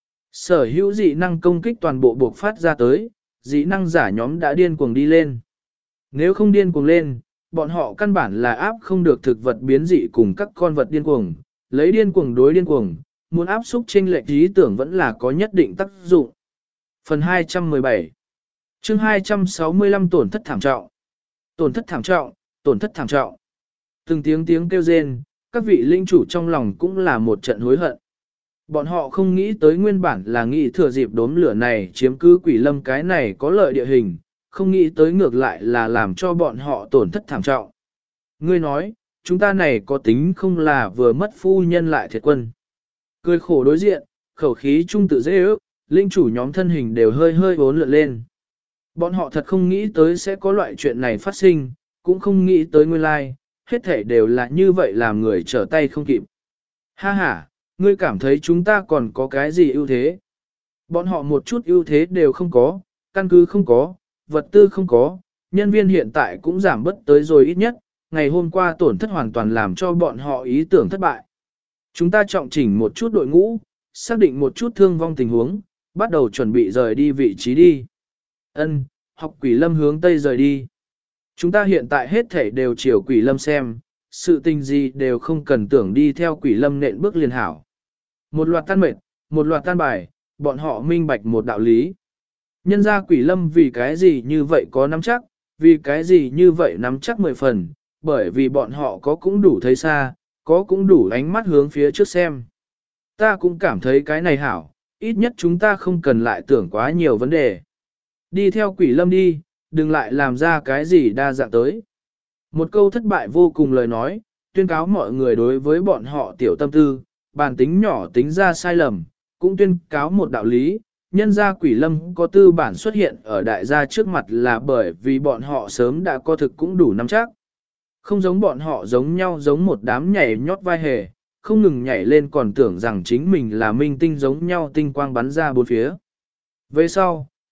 Sở hữu dị năng công kích toàn bộ buộc phát ra tới, dị năng giả nhóm đã điên cuồng đi lên. Nếu không điên cuồng lên, bọn họ căn bản là áp không được thực vật biến dị cùng các con vật điên cuồng, lấy điên cuồng đối điên cuồng, muốn áp xúc chênh lệch ý tưởng vẫn là có nhất định tác dụng. Phần hai trăm mười bảy chương hai trăm sáu mươi lăm tổn thất thảm trọng. Tổn thất thảm trọng, tổn thất thảm trọng. Từng tiếng tiếng kêu rên, các vị linh chủ trong lòng cũng là một trận hối hận. Bọn họ không nghĩ tới nguyên bản là nghĩ thừa dịp đốm lửa này chiếm cứ quỷ lâm cái này có lợi địa hình, không nghĩ tới ngược lại là làm cho bọn họ tổn thất thảm trọng. Ngươi nói, chúng ta này có tính không là vừa mất phu nhân lại thiệt quân. Cười khổ đối diện, khẩu khí trung tự dễ ước, linh chủ nhóm thân hình đều hơi hơi bốn lượn lên. Bọn họ thật không nghĩ tới sẽ có loại chuyện này phát sinh, cũng không nghĩ tới nguyên lai, hết thể đều là như vậy làm người trở tay không kịp. Ha ha, ngươi cảm thấy chúng ta còn có cái gì ưu thế? Bọn họ một chút ưu thế đều không có, căn cứ không có, vật tư không có, nhân viên hiện tại cũng giảm bất tới rồi ít nhất, ngày hôm qua tổn thất hoàn toàn làm cho bọn họ ý tưởng thất bại. Chúng ta trọng chỉnh một chút đội ngũ, xác định một chút thương vong tình huống, bắt đầu chuẩn bị rời đi vị trí đi. Ân, học quỷ lâm hướng tây rời đi. Chúng ta hiện tại hết thể đều chiều quỷ lâm xem, sự tình gì đều không cần tưởng đi theo quỷ lâm nện bước liền hảo. Một loạt tan mệt, một loạt tan bài, bọn họ minh bạch một đạo lý. Nhân ra quỷ lâm vì cái gì như vậy có nắm chắc, vì cái gì như vậy nắm chắc mười phần, bởi vì bọn họ có cũng đủ thấy xa, có cũng đủ ánh mắt hướng phía trước xem. Ta cũng cảm thấy cái này hảo, ít nhất chúng ta không cần lại tưởng quá nhiều vấn đề. Đi theo quỷ lâm đi, đừng lại làm ra cái gì đa dạng tới. Một câu thất bại vô cùng lời nói, tuyên cáo mọi người đối với bọn họ tiểu tâm tư, bản tính nhỏ tính ra sai lầm, cũng tuyên cáo một đạo lý, nhân gia quỷ lâm có tư bản xuất hiện ở đại gia trước mặt là bởi vì bọn họ sớm đã có thực cũng đủ nắm chắc. Không giống bọn họ giống nhau giống một đám nhảy nhót vai hề, không ngừng nhảy lên còn tưởng rằng chính mình là minh tinh giống nhau tinh quang bắn ra bốn phía. Về sau,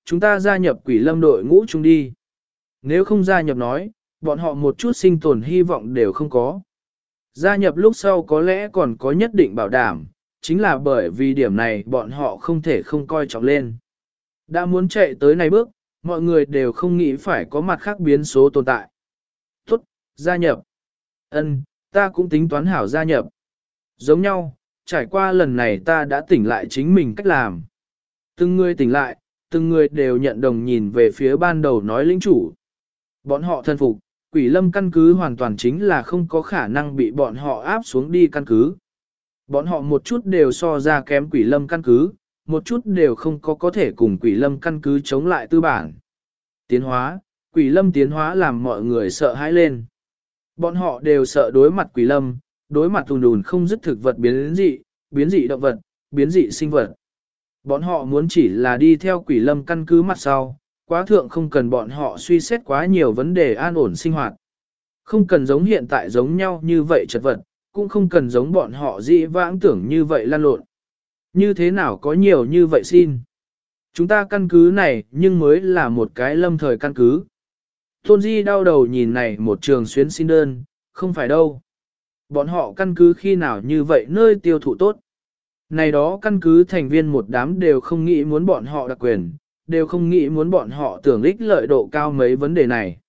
chúng ta gia nhập quỷ lâm đội ngũ chung đi. Nếu không gia nhập nói, bọn họ một chút sinh tồn hy vọng đều không có. Gia nhập lúc sau có lẽ còn có nhất định bảo đảm, chính là bởi vì điểm này bọn họ không thể không coi trọng lên. Đã muốn chạy tới này bước, mọi người đều không nghĩ phải có mặt khác biến số tồn tại. Tốt, gia nhập. Ân, ta cũng tính toán hảo gia nhập. Giống nhau, trải qua lần này ta đã tỉnh lại chính mình cách làm. Từng người tỉnh lại, từng người đều nhận đồng nhìn về phía ban đầu nói lĩnh chủ. Bọn họ thân phục, quỷ lâm căn cứ hoàn toàn chính là không có khả năng bị bọn họ áp xuống đi căn cứ. Bọn họ một chút đều so ra kém quỷ lâm căn cứ, một chút đều không có có thể cùng quỷ lâm căn cứ chống lại tư bản. Tiến hóa, quỷ lâm tiến hóa làm mọi người sợ hãi lên. Bọn họ đều sợ đối mặt quỷ lâm, đối mặt thùn đùn không dứt thực vật biến dị, biến dị động vật, biến dị sinh vật. Bọn họ muốn chỉ là đi theo quỷ lâm căn cứ mặt sau, quá thượng không cần bọn họ suy xét quá nhiều vấn đề an ổn sinh hoạt. Không cần giống hiện tại giống nhau như vậy chật vật, cũng không cần giống bọn họ dị vãng tưởng như vậy lan lộn. Như thế nào có nhiều như vậy xin. Chúng ta căn cứ này nhưng mới là một cái lâm thời căn cứ. Tôn Di đau đầu nhìn này một trường xuyến xin đơn, không phải đâu. Bọn họ căn cứ khi nào như vậy nơi tiêu thụ tốt. Này đó căn cứ thành viên một đám đều không nghĩ muốn bọn họ đặc quyền, đều không nghĩ muốn bọn họ tưởng ích lợi độ cao mấy vấn đề này.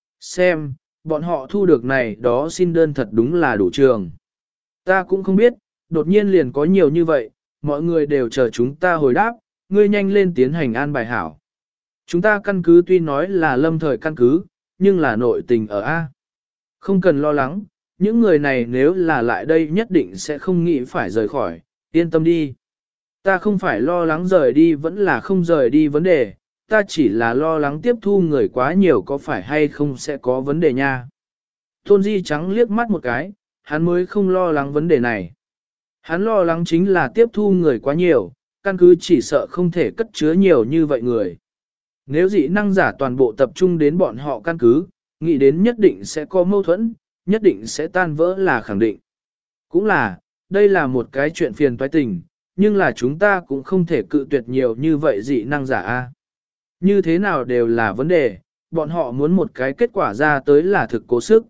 Xem, bọn họ thu được này đó xin đơn thật đúng là đủ trường. Ta cũng không biết, đột nhiên liền có nhiều như vậy, mọi người đều chờ chúng ta hồi đáp, ngươi nhanh lên tiến hành an bài hảo. Chúng ta căn cứ tuy nói là lâm thời căn cứ, nhưng là nội tình ở A. Không cần lo lắng, những người này nếu là lại đây nhất định sẽ không nghĩ phải rời khỏi, yên tâm đi. Ta không phải lo lắng rời đi vẫn là không rời đi vấn đề, ta chỉ là lo lắng tiếp thu người quá nhiều có phải hay không sẽ có vấn đề nha. Tôn Di trắng liếc mắt một cái, hắn mới không lo lắng vấn đề này. Hắn lo lắng chính là tiếp thu người quá nhiều, căn cứ chỉ sợ không thể cất chứa nhiều như vậy người. Nếu dị năng giả toàn bộ tập trung đến bọn họ căn cứ, nghĩ đến nhất định sẽ có mâu thuẫn, nhất định sẽ tan vỡ là khẳng định. Cũng là, đây là một cái chuyện phiền toái tình, nhưng là chúng ta cũng không thể cự tuyệt nhiều như vậy dị năng giả a. Như thế nào đều là vấn đề, bọn họ muốn một cái kết quả ra tới là thực cố sức.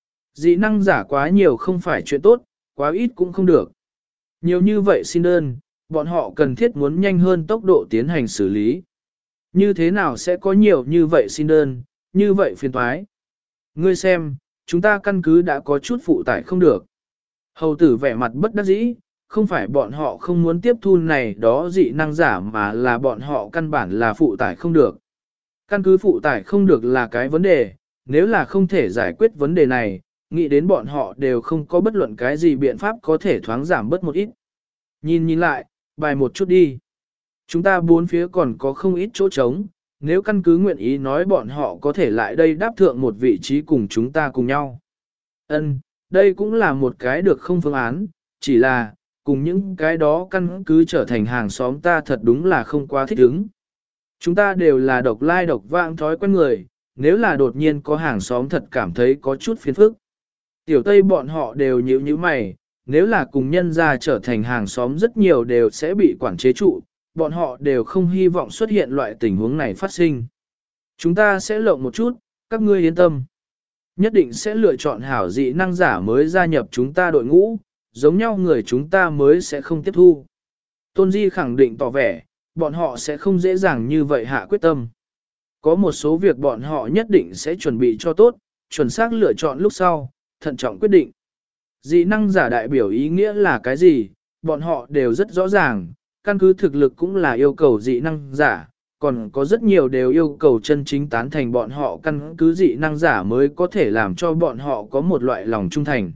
Dị năng giả quá nhiều không phải chuyện tốt, quá ít cũng không được. Nhiều như vậy xin đơn, bọn họ cần thiết muốn nhanh hơn tốc độ tiến hành xử lý. Như thế nào sẽ có nhiều như vậy xin đơn, như vậy phiền toái. Ngươi xem, chúng ta căn cứ đã có chút phụ tải không được. Hầu tử vẻ mặt bất đắc dĩ, không phải bọn họ không muốn tiếp thu này đó dị năng giả mà là bọn họ căn bản là phụ tải không được. Căn cứ phụ tải không được là cái vấn đề, nếu là không thể giải quyết vấn đề này, nghĩ đến bọn họ đều không có bất luận cái gì biện pháp có thể thoáng giảm bớt một ít. Nhìn nhìn lại, bài một chút đi. Chúng ta bốn phía còn có không ít chỗ trống, nếu căn cứ nguyện ý nói bọn họ có thể lại đây đáp thượng một vị trí cùng chúng ta cùng nhau. Ân, đây cũng là một cái được không phương án, chỉ là, cùng những cái đó căn cứ trở thành hàng xóm ta thật đúng là không quá thích ứng. Chúng ta đều là độc lai độc vãng thói quen người, nếu là đột nhiên có hàng xóm thật cảm thấy có chút phiền phức. Tiểu Tây bọn họ đều nhíu nhíu mày, nếu là cùng nhân gia trở thành hàng xóm rất nhiều đều sẽ bị quản chế trụ, bọn họ đều không hy vọng xuất hiện loại tình huống này phát sinh. Chúng ta sẽ lộng một chút, các ngươi yên tâm. Nhất định sẽ lựa chọn hảo dị năng giả mới gia nhập chúng ta đội ngũ, giống nhau người chúng ta mới sẽ không tiếp thu. Tôn Di khẳng định tỏ vẻ, bọn họ sẽ không dễ dàng như vậy hạ quyết tâm. Có một số việc bọn họ nhất định sẽ chuẩn bị cho tốt, chuẩn xác lựa chọn lúc sau, thận trọng quyết định. Dị năng giả đại biểu ý nghĩa là cái gì, bọn họ đều rất rõ ràng, căn cứ thực lực cũng là yêu cầu dị năng giả, còn có rất nhiều đều yêu cầu chân chính tán thành bọn họ căn cứ dị năng giả mới có thể làm cho bọn họ có một loại lòng trung thành.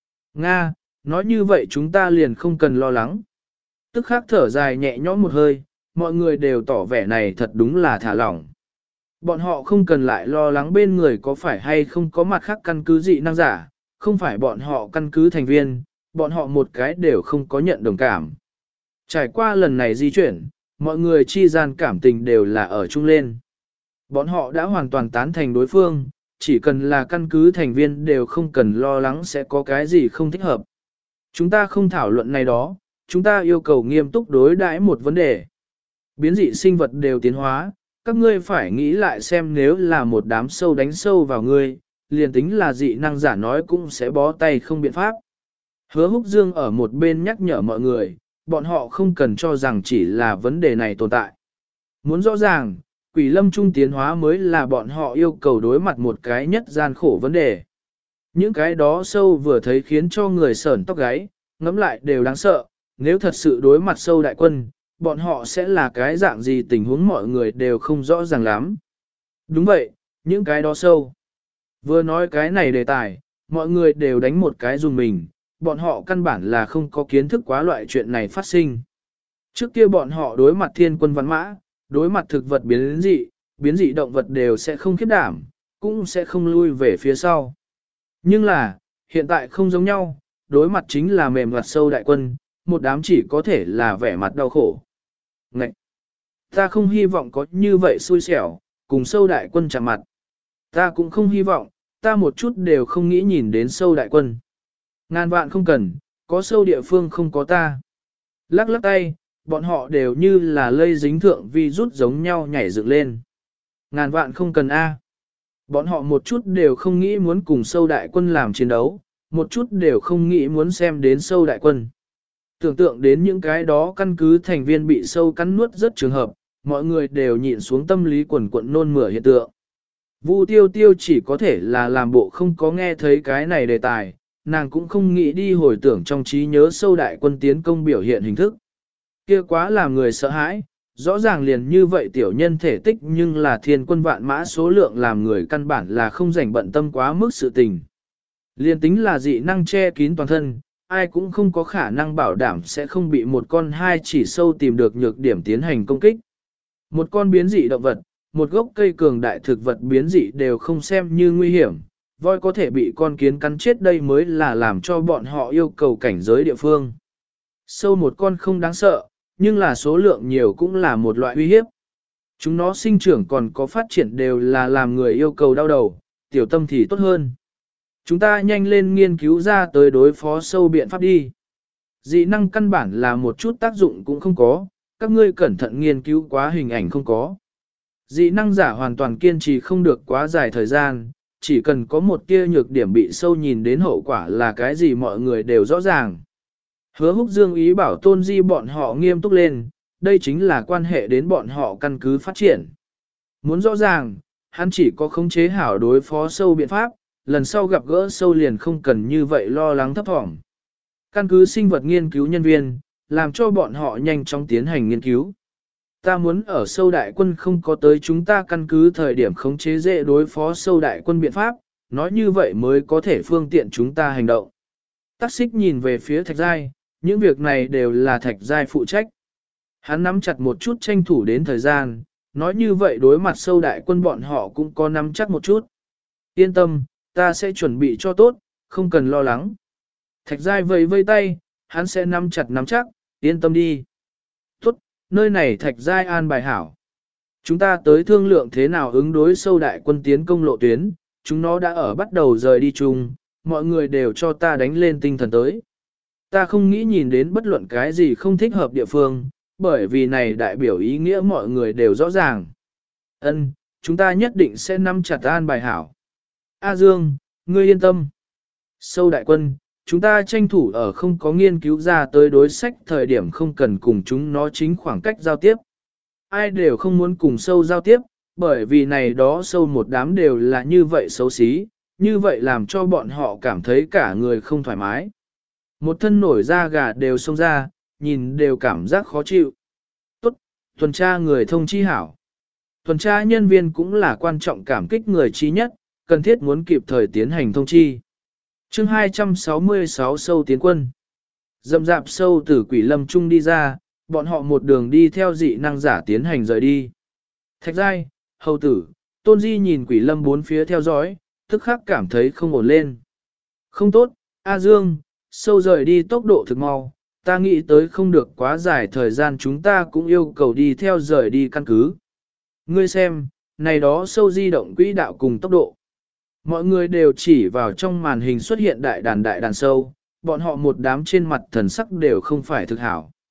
Nga, nói như vậy chúng ta liền không cần lo lắng. Tức khắc thở dài nhẹ nhõm một hơi, mọi người đều tỏ vẻ này thật đúng là thả lỏng. Bọn họ không cần lại lo lắng bên người có phải hay không có mặt khác căn cứ dị năng giả, không phải bọn họ căn cứ thành viên, bọn họ một cái đều không có nhận đồng cảm. Trải qua lần này di chuyển, mọi người chi gian cảm tình đều là ở chung lên. Bọn họ đã hoàn toàn tán thành đối phương, chỉ cần là căn cứ thành viên đều không cần lo lắng sẽ có cái gì không thích hợp. Chúng ta không thảo luận này đó, chúng ta yêu cầu nghiêm túc đối đãi một vấn đề. Biến dị sinh vật đều tiến hóa, các ngươi phải nghĩ lại xem nếu là một đám sâu đánh sâu vào ngươi, liền tính là dị năng giả nói cũng sẽ bó tay không biện pháp. Hứa Húc Dương ở một bên nhắc nhở mọi người, bọn họ không cần cho rằng chỉ là vấn đề này tồn tại. Muốn rõ ràng, quỷ lâm trung tiến hóa mới là bọn họ yêu cầu đối mặt một cái nhất gian khổ vấn đề. Những cái đó sâu vừa thấy khiến cho người sởn tóc gáy, ngẫm lại đều đáng sợ, nếu thật sự đối mặt sâu đại quân, bọn họ sẽ là cái dạng gì tình huống mọi người đều không rõ ràng lắm. Đúng vậy, những cái đó sâu. Vừa nói cái này đề tài, mọi người đều đánh một cái dùng mình, bọn họ căn bản là không có kiến thức quá loại chuyện này phát sinh. Trước kia bọn họ đối mặt thiên quân văn mã, đối mặt thực vật biến dị, biến dị động vật đều sẽ không khiếp đảm, cũng sẽ không lui về phía sau. Nhưng là, hiện tại không giống nhau, đối mặt chính là mềm mặt sâu đại quân, một đám chỉ có thể là vẻ mặt đau khổ. Ngậy! Ta không hy vọng có như vậy xui xẻo, cùng sâu đại quân chạm mặt. Ta cũng không hy vọng, ta một chút đều không nghĩ nhìn đến sâu đại quân. Ngàn vạn không cần, có sâu địa phương không có ta. Lắc lắc tay, bọn họ đều như là lây dính thượng vi rút giống nhau nhảy dựng lên. Ngàn vạn không cần A. Bọn họ một chút đều không nghĩ muốn cùng sâu đại quân làm chiến đấu, một chút đều không nghĩ muốn xem đến sâu đại quân. Tưởng tượng đến những cái đó căn cứ thành viên bị sâu cắn nuốt rất trường hợp, mọi người đều nhịn xuống tâm lý quần quận nôn mửa hiện tượng. Vu tiêu tiêu chỉ có thể là làm bộ không có nghe thấy cái này đề tài, nàng cũng không nghĩ đi hồi tưởng trong trí nhớ sâu đại quân tiến công biểu hiện hình thức. Kia quá làm người sợ hãi, rõ ràng liền như vậy tiểu nhân thể tích nhưng là thiên quân vạn mã số lượng làm người căn bản là không rảnh bận tâm quá mức sự tình. Liền tính là dị năng che kín toàn thân, ai cũng không có khả năng bảo đảm sẽ không bị một con hai chỉ sâu tìm được nhược điểm tiến hành công kích. Một con biến dị động vật, một gốc cây cường đại thực vật biến dị đều không xem như nguy hiểm, voi có thể bị con kiến cắn chết đây mới là làm cho bọn họ yêu cầu cảnh giới địa phương. Sâu một con không đáng sợ, nhưng là số lượng nhiều cũng là một loại uy hiếp. Chúng nó sinh trưởng còn có phát triển đều là làm người yêu cầu đau đầu, tiểu tâm thì tốt hơn. Chúng ta nhanh lên nghiên cứu ra tới đối phó sâu biện pháp đi. Dị năng căn bản là một chút tác dụng cũng không có, các ngươi cẩn thận nghiên cứu quá hình ảnh không có. Dị năng giả hoàn toàn kiên trì không được quá dài thời gian, chỉ cần có một tia nhược điểm bị sâu nhìn đến hậu quả là cái gì mọi người đều rõ ràng. Hứa Húc Dương ý bảo Tôn Di bọn họ nghiêm túc lên, đây chính là quan hệ đến bọn họ căn cứ phát triển. Muốn rõ ràng, hắn chỉ có khống chế hảo đối phó sâu biện pháp, lần sau gặp gỡ sâu liền không cần như vậy lo lắng thấp thỏm. Căn cứ sinh vật nghiên cứu nhân viên, làm cho bọn họ nhanh chóng tiến hành nghiên cứu. Ta muốn ở sâu đại quân không có tới chúng ta căn cứ thời điểm khống chế dễ đối phó sâu đại quân biện pháp, nói như vậy mới có thể phương tiện chúng ta hành động. Tắc Xích nhìn về phía Thạch Giai, những việc này đều là Thạch Giai phụ trách. Hắn nắm chặt một chút tranh thủ đến thời gian, nói như vậy đối mặt sâu đại quân bọn họ cũng có nắm chắc một chút. Yên tâm, ta sẽ chuẩn bị cho tốt, không cần lo lắng. Thạch Giai vẫy vây tay, hắn sẽ nắm chặt nắm chắc, yên tâm đi. Tốt, nơi này Thạch Giai an bài hảo. Chúng ta tới thương lượng thế nào ứng đối sâu đại quân tiến công lộ tuyến, chúng nó đã ở bắt đầu rời đi chung, mọi người đều cho ta đánh lên tinh thần tới. Ta không nghĩ nhìn đến bất luận cái gì không thích hợp địa phương, bởi vì này đại biểu ý nghĩa mọi người đều rõ ràng. Ân, chúng ta nhất định sẽ nắm chặt an bài hảo. A Dương, ngươi yên tâm. Sâu đại quân, chúng ta tranh thủ ở không có nghiên cứu ra tới đối sách thời điểm không cần cùng chúng nó chính khoảng cách giao tiếp. Ai đều không muốn cùng sâu giao tiếp, bởi vì này đó sâu một đám đều là như vậy xấu xí, như vậy làm cho bọn họ cảm thấy cả người không thoải mái. Một thân nổi da gà đều xông ra, nhìn đều cảm giác khó chịu. Tốt, tuần tra người thông chi hảo. Tuần tra nhân viên cũng là quan trọng cảm kích người trí nhất, cần thiết muốn kịp thời tiến hành thông chi. chương hai trăm sáu mươi sáu sâu tiến quân. Dậm dạp sâu từ quỷ lâm trung đi ra, bọn họ một đường đi theo dị năng giả tiến hành rời đi. Thạch Giai, hầu tử, Tôn Di nhìn quỷ lâm bốn phía theo dõi, tức khắc cảm thấy không ổn lên. Không tốt, A Dương, sâu rời đi tốc độ thực mau, ta nghĩ tới không được quá dài thời gian chúng ta cũng yêu cầu đi theo rời đi căn cứ. Ngươi xem, này đó sâu di động quỹ đạo cùng tốc độ. Mọi người đều chỉ vào trong màn hình xuất hiện đại đàn đại đàn sâu, bọn họ một đám trên mặt thần sắc đều không phải thực hảo.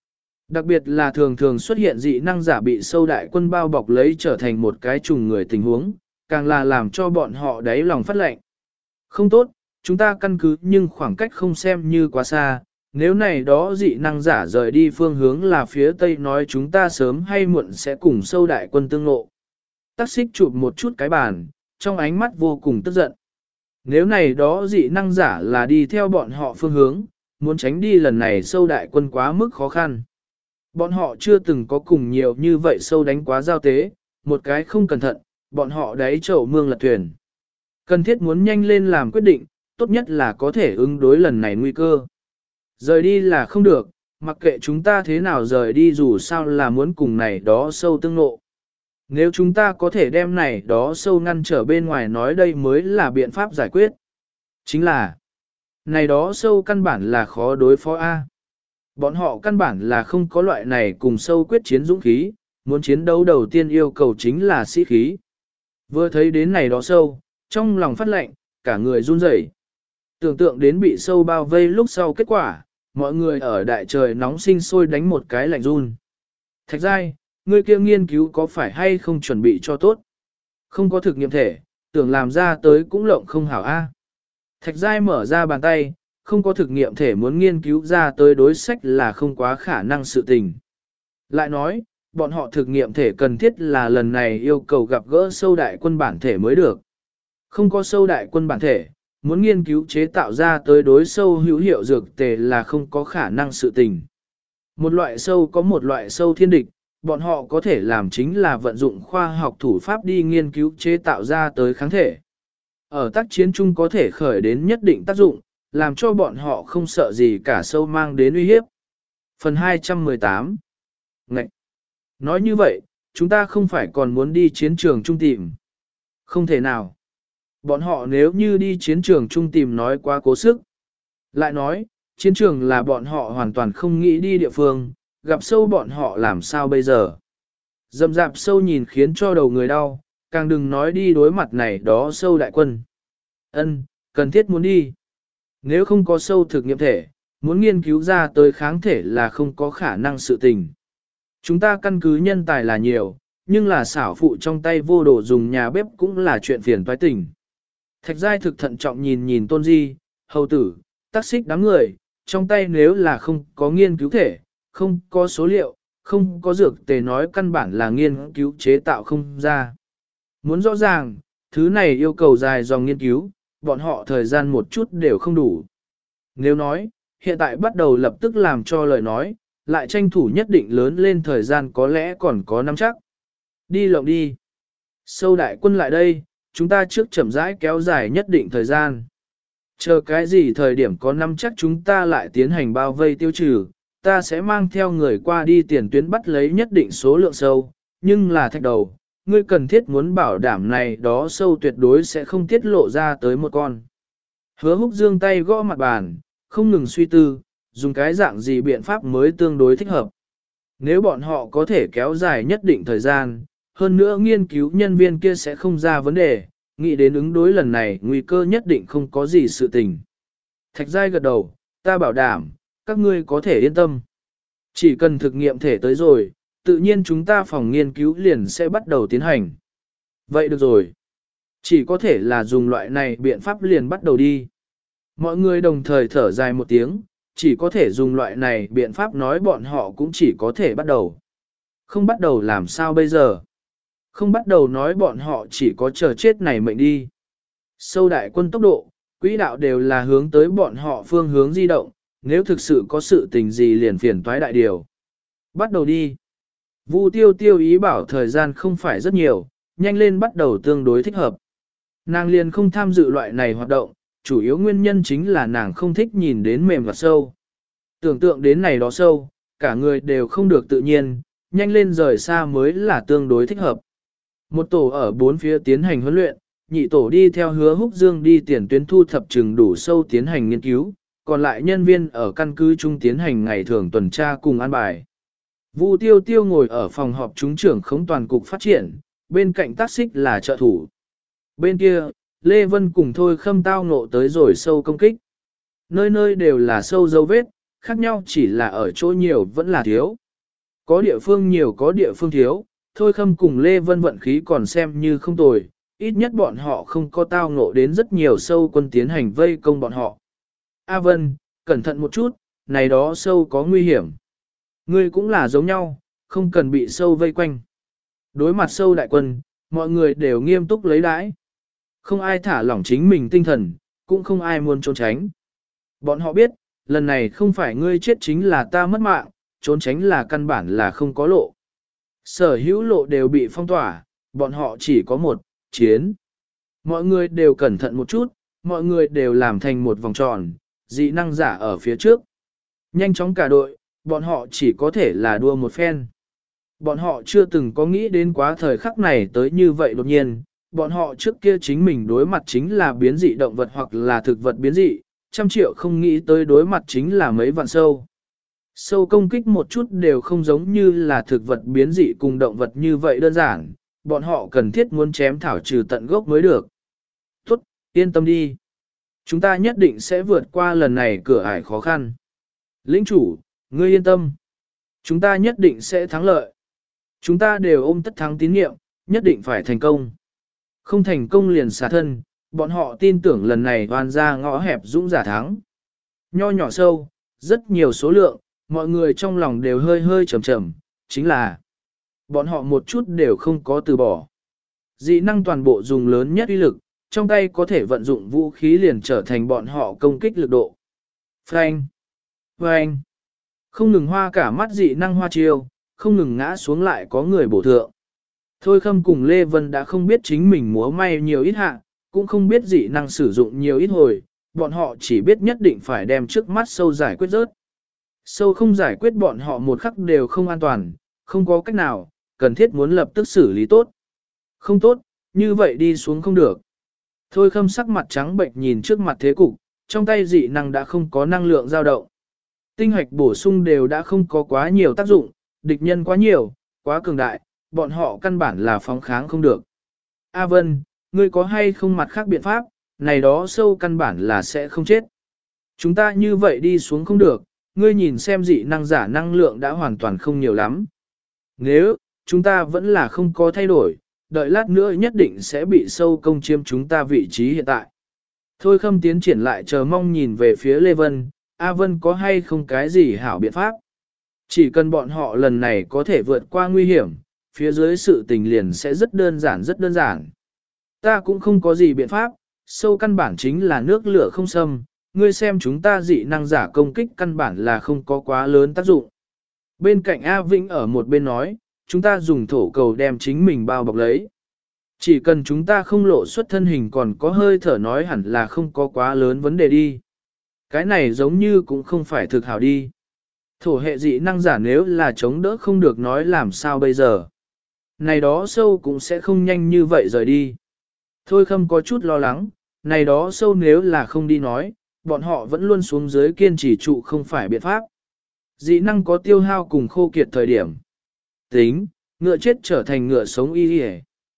Đặc biệt là thường thường xuất hiện dị năng giả bị sâu đại quân bao bọc lấy trở thành một cái trùng người tình huống, càng là làm cho bọn họ đáy lòng phát lệnh. Không tốt, chúng ta căn cứ nhưng khoảng cách không xem như quá xa, nếu này đó dị năng giả rời đi phương hướng là phía tây nói chúng ta sớm hay muộn sẽ cùng sâu đại quân tương ngộ. Tắc xích chụp một chút cái bàn, trong ánh mắt vô cùng tức giận. Nếu này đó dị năng giả là đi theo bọn họ phương hướng, muốn tránh đi lần này sâu đại quân quá mức khó khăn. Bọn họ chưa từng có cùng nhiều như vậy sâu đánh quá giao tế, một cái không cẩn thận, bọn họ đáy chậu mương lật thuyền. Cần thiết muốn nhanh lên làm quyết định, tốt nhất là có thể ứng đối lần này nguy cơ. Rời đi là không được, mặc kệ chúng ta thế nào rời đi dù sao là muốn cùng này đó sâu tương ngộ. Nếu chúng ta có thể đem này đó sâu ngăn trở bên ngoài nói đây mới là biện pháp giải quyết. Chính là, này đó sâu căn bản là khó đối phó A. Bọn họ căn bản là không có loại này cùng sâu quyết chiến dũng khí, muốn chiến đấu đầu tiên yêu cầu chính là sĩ khí. Vừa thấy đến này đó sâu, trong lòng phát lệnh, cả người run rẩy. Tưởng tượng đến bị sâu bao vây lúc sau kết quả, mọi người ở đại trời nóng sinh sôi đánh một cái lạnh run. Thạch giai, ngươi kia nghiên cứu có phải hay không chuẩn bị cho tốt? Không có thực nghiệm thể, tưởng làm ra tới cũng lộng không hảo A. Thạch giai mở ra bàn tay, không có thực nghiệm thể muốn nghiên cứu ra tới đối sách là không quá khả năng sự tình. Lại nói, bọn họ thực nghiệm thể cần thiết là lần này yêu cầu gặp gỡ sâu đại quân bản thể mới được. Không có sâu đại quân bản thể, muốn nghiên cứu chế tạo ra tới đối sâu hữu hiệu dược tề là không có khả năng sự tình. Một loại sâu có một loại sâu thiên địch, bọn họ có thể làm chính là vận dụng khoa học thủ pháp đi nghiên cứu chế tạo ra tới kháng thể. Ở tác chiến chung có thể khởi đến nhất định tác dụng, làm cho bọn họ không sợ gì cả sâu mang đến uy hiếp. Phần hai trăm mười tám Ngậy! Nói như vậy, chúng ta không phải còn muốn đi chiến trường chung tìm. Không thể nào. Bọn họ nếu như đi chiến trường chung tìm nói quá cố sức. Lại nói, chiến trường là bọn họ hoàn toàn không nghĩ đi địa phương, gặp sâu bọn họ làm sao bây giờ. Dầm dạp sâu nhìn khiến cho đầu người đau, càng đừng nói đi đối mặt này đó sâu đại quân. Ân, cần thiết muốn đi. Nếu không có sâu thực nghiệm thể, muốn nghiên cứu ra tới kháng thể là không có khả năng sự tình. Chúng ta căn cứ nhân tài là nhiều, nhưng là xảo phụ trong tay vô đồ dùng nhà bếp cũng là chuyện phiền toái tình. Thạch giai thực thận trọng nhìn nhìn tôn di, hầu tử, tác xích đám người, trong tay nếu là không có nghiên cứu thể, không có số liệu, không có dược tề nói căn bản là nghiên cứu chế tạo không ra. Muốn rõ ràng, thứ này yêu cầu dài dòng nghiên cứu, bọn họ thời gian một chút đều không đủ. Nếu nói, hiện tại bắt đầu lập tức làm cho lời nói, lại tranh thủ nhất định lớn lên thời gian có lẽ còn có nắm chắc. Đi lộng đi. Sâu đại quân lại đây, chúng ta trước chậm rãi kéo dài nhất định thời gian. Chờ cái gì thời điểm có nắm chắc chúng ta lại tiến hành bao vây tiêu trừ, ta sẽ mang theo người qua đi tiền tuyến bắt lấy nhất định số lượng sâu, nhưng là thạch đầu, ngươi cần thiết muốn bảo đảm này đó sâu tuyệt đối sẽ không tiết lộ ra tới một con. Hứa húc dương tay gõ mặt bàn, không ngừng suy tư, dùng cái dạng gì biện pháp mới tương đối thích hợp. Nếu bọn họ có thể kéo dài nhất định thời gian, hơn nữa nghiên cứu nhân viên kia sẽ không ra vấn đề, nghĩ đến ứng đối lần này nguy cơ nhất định không có gì sự tình. Thạch giai gật đầu, ta bảo đảm, các ngươi có thể yên tâm. Chỉ cần thực nghiệm thể tới rồi, tự nhiên chúng ta phòng nghiên cứu liền sẽ bắt đầu tiến hành. Vậy được rồi. Chỉ có thể là dùng loại này biện pháp liền bắt đầu đi. Mọi người đồng thời thở dài một tiếng, chỉ có thể dùng loại này biện pháp nói bọn họ cũng chỉ có thể bắt đầu. Không bắt đầu làm sao bây giờ? Không bắt đầu nói bọn họ chỉ có chờ chết này mệnh đi. Sâu đại quân tốc độ, quỹ đạo đều là hướng tới bọn họ phương hướng di động, nếu thực sự có sự tình gì liền phiền toái đại điều. Bắt đầu đi. Vu tiêu tiêu ý bảo thời gian không phải rất nhiều, nhanh lên bắt đầu tương đối thích hợp. Nàng liền không tham dự loại này hoạt động, chủ yếu nguyên nhân chính là nàng không thích nhìn đến mềm và sâu. Tưởng tượng đến này đó sâu, cả người đều không được tự nhiên, nhanh lên rời xa mới là tương đối thích hợp. Một tổ ở bốn phía tiến hành huấn luyện, nhị tổ đi theo hứa húc dương đi tiền tuyến thu thập trừng đủ sâu tiến hành nghiên cứu, còn lại nhân viên ở căn cứ chung tiến hành ngày thường tuần tra cùng an bài. Vu tiêu tiêu ngồi ở phòng họp chúng trưởng khống toàn cục phát triển, bên cạnh tác xích là trợ thủ. Bên kia, Lê Vân cùng Thôi Khâm tao ngộ tới rồi sâu công kích. Nơi nơi đều là sâu dấu vết, khác nhau chỉ là ở chỗ nhiều vẫn là thiếu. có địa phương nhiều có địa phương thiếu, Thôi Khâm cùng Lê Vân vận khí còn xem như không tồi, ít nhất bọn họ không có tao ngộ đến rất nhiều sâu quân tiến hành vây công bọn họ. A Vân, cẩn thận một chút, này đó sâu có nguy hiểm. Ngươi cũng là giống nhau, không cần bị sâu vây quanh. Đối mặt sâu đại quân, mọi người đều nghiêm túc lấy đãi. Không ai thả lỏng chính mình tinh thần, cũng không ai muốn trốn tránh. Bọn họ biết, lần này không phải ngươi chết chính là ta mất mạng, trốn tránh là căn bản là không có lộ. Sở hữu lộ đều bị phong tỏa, bọn họ chỉ có một, chiến. Mọi người đều cẩn thận một chút, mọi người đều làm thành một vòng tròn, dị năng giả ở phía trước. Nhanh chóng cả đội, bọn họ chỉ có thể là đua một phen. Bọn họ chưa từng có nghĩ đến quá thời khắc này tới như vậy đột nhiên, bọn họ trước kia chính mình đối mặt chính là biến dị động vật hoặc là thực vật biến dị, trăm triệu không nghĩ tới đối mặt chính là mấy vạn sâu. Sâu công kích một chút đều không giống như là thực vật biến dị cùng động vật như vậy đơn giản, bọn họ cần thiết muốn chém thảo trừ tận gốc mới được. Tốt, yên tâm đi. Chúng ta nhất định sẽ vượt qua lần này cửa ải khó khăn. Lĩnh chủ, ngươi yên tâm. Chúng ta nhất định sẽ thắng lợi. Chúng ta đều ôm tất thắng tín nhiệm, nhất định phải thành công. Không thành công liền xả thân, bọn họ tin tưởng lần này hoàn ra ngõ hẹp dũng giả thắng. Nho nhỏ sâu, rất nhiều số lượng, mọi người trong lòng đều hơi hơi trầm trầm, chính là bọn họ một chút đều không có từ bỏ. Dị năng toàn bộ dùng lớn nhất uy lực, trong tay có thể vận dụng vũ khí liền trở thành bọn họ công kích lực độ. Phanh! Phanh! Không ngừng hoa cả mắt dị năng hoa chiêu, không ngừng ngã xuống lại có người bổ thượng. Thôi Khâm cùng Lê Vân đã không biết chính mình múa may nhiều ít hạ, cũng không biết dị năng sử dụng nhiều ít hồi, bọn họ chỉ biết nhất định phải đem trước mắt sâu giải quyết rớt. Sâu không giải quyết bọn họ một khắc đều không an toàn, không có cách nào, cần thiết muốn lập tức xử lý tốt. Không tốt, như vậy đi xuống không được. Thôi Khâm sắc mặt trắng bệnh nhìn trước mặt thế cục, trong tay dị năng đã không có năng lượng dao động. Tinh hoạch bổ sung đều đã không có quá nhiều tác dụng, địch nhân quá nhiều, quá cường đại, bọn họ căn bản là phóng kháng không được. A Vân, ngươi có hay không mặt khác biện pháp, này đó sâu căn bản là sẽ không chết. Chúng ta như vậy đi xuống không được, ngươi nhìn xem dị năng giả năng lượng đã hoàn toàn không nhiều lắm. Nếu, chúng ta vẫn là không có thay đổi, đợi lát nữa nhất định sẽ bị sâu công chiếm chúng ta vị trí hiện tại. Thôi Khâm tiến triển lại chờ mong nhìn về phía Lê Vân, A Vân có hay không cái gì hảo biện pháp. Chỉ cần bọn họ lần này có thể vượt qua nguy hiểm, phía dưới sự tình liền sẽ rất đơn giản rất đơn giản. Ta cũng không có gì biện pháp, sâu căn bản chính là nước lửa không xâm, ngươi xem chúng ta dị năng giả công kích căn bản là không có quá lớn tác dụng. Bên cạnh A Vĩnh ở một bên nói, chúng ta dùng thổ cầu đem chính mình bao bọc lấy. Chỉ cần chúng ta không lộ xuất thân hình còn có hơi thở nói hẳn là không có quá lớn vấn đề đi. Cái này giống như cũng không phải thực hảo đi. Thổ hệ dị năng giả nếu là chống đỡ không được nói làm sao bây giờ. Này đó sâu cũng sẽ không nhanh như vậy rời đi. Thôi Khâm có chút lo lắng, này đó sâu nếu là không đi nói, bọn họ vẫn luôn xuống dưới kiên trì trụ không phải biện pháp. Dị năng có tiêu hao cùng khô kiệt thời điểm. Tính, ngựa chết trở thành ngựa sống y y.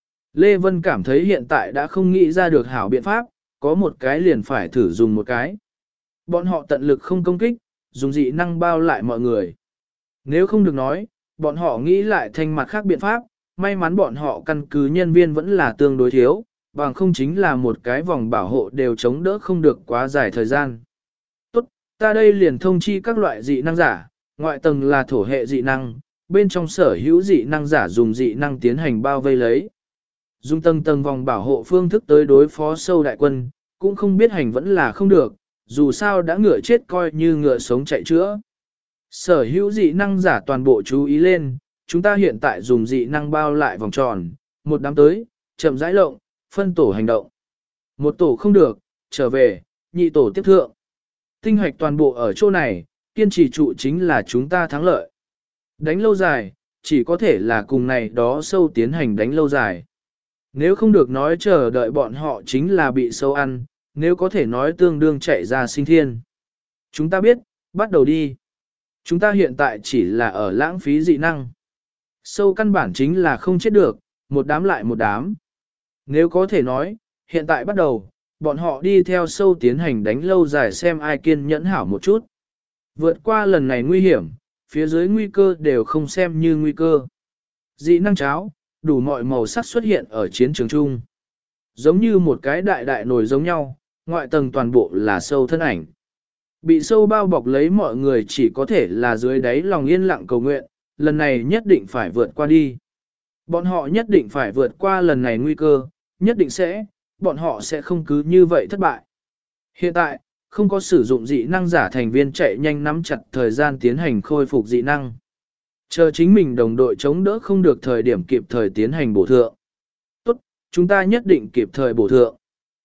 Lê Vân cảm thấy hiện tại đã không nghĩ ra được hảo biện pháp, có một cái liền phải thử dùng một cái. Bọn họ tận lực không công kích, dùng dị năng bao lại mọi người. Nếu không được nói, bọn họ nghĩ lại thành mặt khác biện pháp, may mắn bọn họ căn cứ nhân viên vẫn là tương đối thiếu, bằng không chính là một cái vòng bảo hộ đều chống đỡ không được quá dài thời gian. Tốt, ta đây liền thông chi các loại dị năng giả, ngoại tầng là thổ hệ dị năng, bên trong sở hữu dị năng giả dùng dị năng tiến hành bao vây lấy. Dùng tầng tầng vòng bảo hộ phương thức tới đối phó sâu đại quân, cũng không biết hành vẫn là không được, dù sao đã ngựa chết coi như ngựa sống chạy chữa. Sở hữu dị năng giả toàn bộ chú ý lên, chúng ta hiện tại dùng dị năng bao lại vòng tròn, một đám tới, chậm rãi lộng, phân tổ hành động. Một tổ không được, trở về, nhị tổ tiếp thượng. Tinh hoạch toàn bộ ở chỗ này, kiên trì trụ chính là chúng ta thắng lợi. Đánh lâu dài, chỉ có thể là cùng này đó sâu tiến hành đánh lâu dài. Nếu không được nói chờ đợi bọn họ chính là bị sâu ăn, nếu có thể nói tương đương chạy ra sinh thiên. Chúng ta biết, bắt đầu đi. Chúng ta hiện tại chỉ là ở lãng phí dị năng. Sâu căn bản chính là không chết được, một đám lại một đám. Nếu có thể nói, hiện tại bắt đầu, bọn họ đi theo sâu tiến hành đánh lâu dài xem ai kiên nhẫn hảo một chút. Vượt qua lần này nguy hiểm, phía dưới nguy cơ đều không xem như nguy cơ. Dị năng cháo, đủ mọi màu sắc xuất hiện ở chiến trường chung. Giống như một cái đại đại nồi giống nhau, ngoại tầng toàn bộ là sâu thân ảnh. Bị sâu bao bọc lấy mọi người chỉ có thể là dưới đáy lòng yên lặng cầu nguyện, lần này nhất định phải vượt qua đi. Bọn họ nhất định phải vượt qua lần này nguy cơ, nhất định sẽ, bọn họ sẽ không cứ như vậy thất bại. Hiện tại, không có sử dụng dị năng giả thành viên chạy nhanh nắm chặt thời gian tiến hành khôi phục dị năng. Chờ chính mình đồng đội chống đỡ không được thời điểm kịp thời tiến hành bổ thượng. Tốt, chúng ta nhất định kịp thời bổ thượng.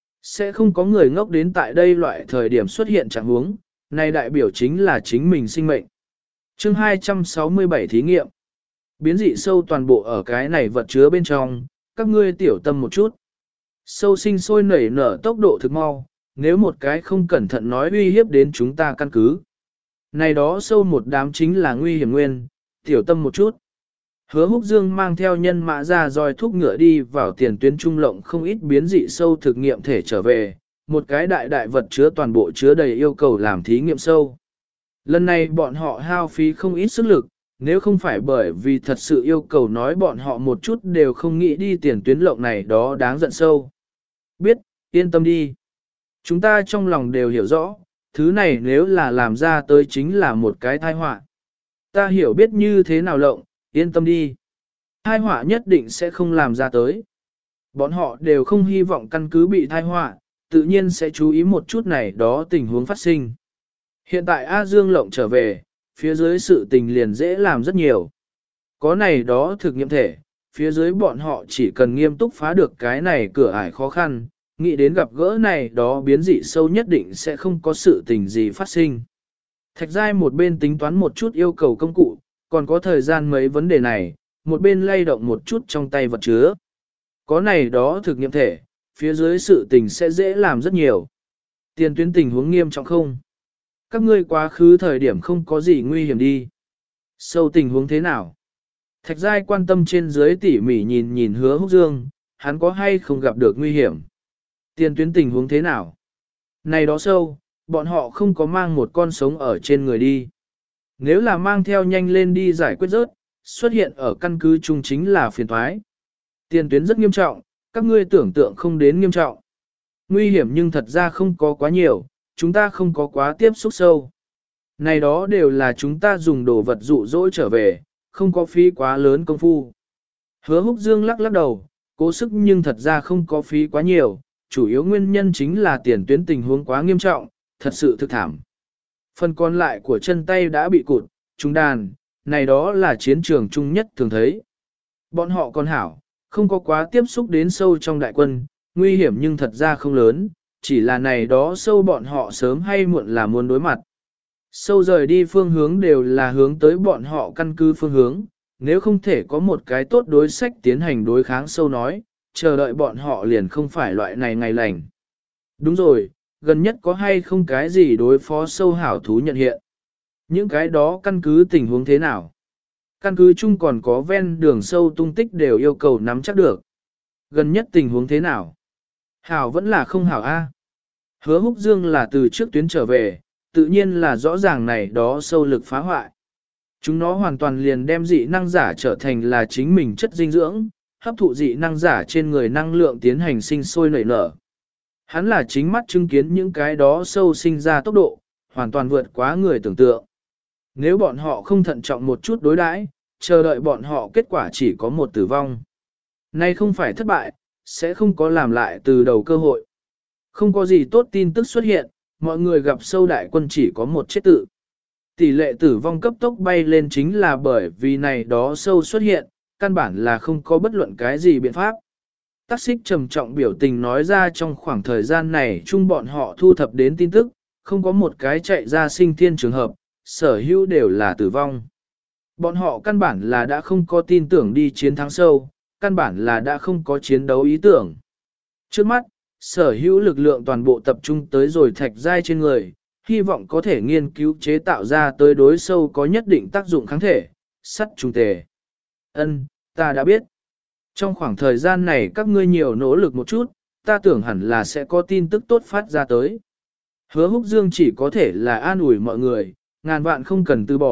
Sẽ không có người ngốc đến tại đây loại thời điểm xuất hiện trạng huống, này đại biểu chính là chính mình sinh mệnh. Chương hai trăm sáu mươi bảy thí nghiệm. Biến dị sâu toàn bộ ở cái này vật chứa bên trong, các ngươi tiểu tâm một chút. Sâu sinh sôi nảy nở tốc độ thực mau, nếu một cái không cẩn thận nói uy hiếp đến chúng ta căn cứ. Này đó sâu một đám chính là nguy hiểm nguyên, tiểu tâm một chút. Hứa Húc Dương mang theo nhân mã ra roi thúc ngựa đi vào tiền tuyến trung lộng không ít biến dị sâu thực nghiệm thể trở về, một cái đại đại vật chứa toàn bộ chứa đầy yêu cầu làm thí nghiệm sâu. Lần này bọn họ hao phí không ít sức lực, nếu không phải bởi vì thật sự yêu cầu nói bọn họ một chút đều không nghĩ đi tiền tuyến lộng này đó đáng giận sâu. Biết, yên tâm đi. Chúng ta trong lòng đều hiểu rõ, thứ này nếu là làm ra tới chính là một cái tai họa. Ta hiểu biết như thế nào lộng, yên tâm đi. Tai họa nhất định sẽ không làm ra tới. Bọn họ đều không hy vọng căn cứ bị tai họa, tự nhiên sẽ chú ý một chút này đó tình huống phát sinh. Hiện tại A Dương lộng trở về, phía dưới sự tình liền dễ làm rất nhiều. Có này đó thực nghiệm thể, phía dưới bọn họ chỉ cần nghiêm túc phá được cái này cửa ải khó khăn, nghĩ đến gặp gỡ này đó biến dị sâu nhất định sẽ không có sự tình gì phát sinh. Thạch Giai một bên tính toán một chút yêu cầu công cụ, còn có thời gian mấy vấn đề này, một bên lay động một chút trong tay vật chứa. Có này đó thực nghiệm thể, phía dưới sự tình sẽ dễ làm rất nhiều. Tiền tuyến tình huống nghiêm trọng không? Các ngươi quá khứ thời điểm không có gì nguy hiểm đi. Sâu tình huống thế nào? Thạch Giai quan tâm trên dưới tỉ mỉ nhìn nhìn Hứa Húc Dương, hắn có hay không gặp được nguy hiểm? Tiền tuyến tình huống thế nào? Này đó sâu, bọn họ không có mang một con sống ở trên người đi. Nếu là mang theo nhanh lên đi giải quyết rớt, xuất hiện ở căn cứ chung chính là phiền thoái. Tiền tuyến rất nghiêm trọng, các ngươi tưởng tượng không đến nghiêm trọng. Nguy hiểm nhưng thật ra không có quá nhiều, chúng ta không có quá tiếp xúc sâu. Này đó đều là chúng ta dùng đồ vật dụ dỗ trở về, không có phí quá lớn công phu. Hứa Húc Dương lắc lắc đầu, cố sức nhưng thật ra không có phí quá nhiều, chủ yếu nguyên nhân chính là tiền tuyến tình huống quá nghiêm trọng, thật sự thực thảm. Phần còn lại của chân tay đã bị cụt, trung đàn, này đó là chiến trường chung nhất thường thấy. Bọn họ còn hảo, không có quá tiếp xúc đến sâu trong đại quân, nguy hiểm nhưng thật ra không lớn, chỉ là này đó sâu bọn họ sớm hay muộn là muốn đối mặt. Sâu rời đi phương hướng đều là hướng tới bọn họ căn cứ phương hướng, nếu không thể có một cái tốt đối sách tiến hành đối kháng sâu nói, chờ đợi bọn họ liền không phải loại này ngày lành. Đúng rồi, gần nhất có hay không cái gì đối phó sâu hảo thú nhận hiện. Những cái đó căn cứ tình huống thế nào? Căn cứ chung còn có ven đường sâu tung tích đều yêu cầu nắm chắc được. Gần nhất tình huống thế nào? Hảo vẫn là không hảo A. Hứa Húc Dương là từ trước tuyến trở về, tự nhiên là rõ ràng này đó sâu lực phá hoại. Chúng nó hoàn toàn liền đem dị năng giả trở thành là chính mình chất dinh dưỡng, hấp thụ dị năng giả trên người năng lượng tiến hành sinh sôi nảy nở. Hắn là chính mắt chứng kiến những cái đó sâu sinh ra tốc độ, hoàn toàn vượt quá người tưởng tượng. Nếu bọn họ không thận trọng một chút đối đãi, chờ đợi bọn họ kết quả chỉ có một tử vong. Nay không phải thất bại, sẽ không có làm lại từ đầu cơ hội. Không có gì tốt tin tức xuất hiện, mọi người gặp sâu đại quân chỉ có một chết tự. Tỷ lệ tử vong cấp tốc bay lên chính là bởi vì này đó sâu xuất hiện, căn bản là không có bất luận cái gì biện pháp. Tắc xích trầm trọng biểu tình nói ra trong khoảng thời gian này chung bọn họ thu thập đến tin tức, không có một cái chạy ra sinh thiên trường hợp, sở hữu đều là tử vong. Bọn họ căn bản là đã không có tin tưởng đi chiến thắng sâu, căn bản là đã không có chiến đấu ý tưởng. Trước mắt, sở hữu lực lượng toàn bộ tập trung tới rồi Thạch Giai trên người, hy vọng có thể nghiên cứu chế tạo ra tới đối sâu có nhất định tác dụng kháng thể, sắt trùng tề. Ân, ta đã biết. Trong khoảng thời gian này các ngươi nhiều nỗ lực một chút, ta tưởng hẳn là sẽ có tin tức tốt phát ra tới. Hứa Húc Dương chỉ có thể là an ủi mọi người, ngàn vạn không cần từ bỏ,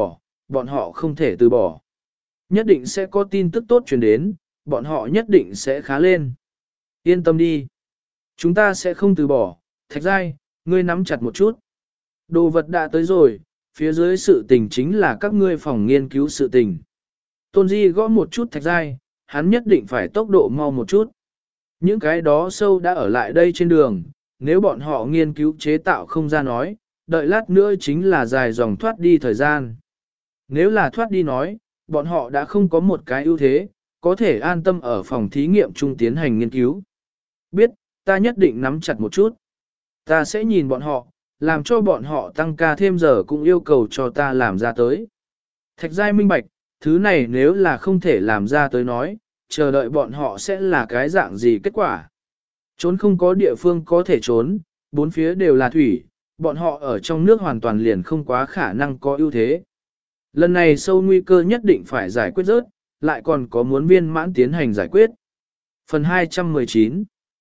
bọn họ không thể từ bỏ. Nhất định sẽ có tin tức tốt truyền đến, bọn họ nhất định sẽ khá lên. Yên tâm đi. Chúng ta sẽ không từ bỏ. Thạch giai, ngươi nắm chặt một chút. Đồ vật đã tới rồi, phía dưới sự tình chính là các ngươi phòng nghiên cứu sự tình. Tôn Di gõ một chút thạch giai, hắn nhất định phải tốc độ mau một chút. Những cái đó sâu đã ở lại đây trên đường, nếu bọn họ nghiên cứu chế tạo không ra nói, đợi lát nữa chính là dài dòng thoát đi thời gian. Nếu là thoát đi nói, bọn họ đã không có một cái ưu thế, có thể an tâm ở phòng thí nghiệm chung tiến hành nghiên cứu. Biết, ta nhất định nắm chặt một chút. Ta sẽ nhìn bọn họ, làm cho bọn họ tăng ca thêm giờ cũng yêu cầu cho ta làm ra tới. Thạch giai minh bạch, thứ này nếu là không thể làm ra tới nói, chờ đợi bọn họ sẽ là cái dạng gì kết quả. Trốn không có địa phương có thể trốn, bốn phía đều là thủy, bọn họ ở trong nước hoàn toàn liền không quá khả năng có ưu thế. Lần này sâu nguy cơ nhất định phải giải quyết rớt, lại còn có muốn viên mãn tiến hành giải quyết. Phần hai trăm mười chín.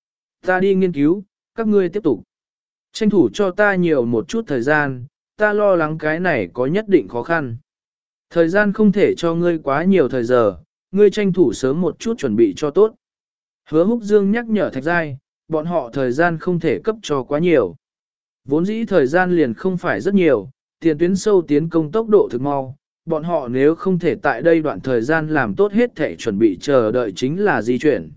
Ta đi nghiên cứu, các ngươi tiếp tục. Tranh thủ cho ta nhiều một chút thời gian, ta lo lắng cái này có nhất định khó khăn. Thời gian không thể cho ngươi quá nhiều thời giờ, ngươi tranh thủ sớm một chút chuẩn bị cho tốt. Hứa Húc Dương nhắc nhở Thạch Giai, bọn họ thời gian không thể cấp cho quá nhiều. Vốn dĩ thời gian liền không phải rất nhiều, tiền tuyến sâu tiến công tốc độ thực mau, bọn họ nếu không thể tại đây đoạn thời gian làm tốt hết thể chuẩn bị chờ đợi chính là di chuyển.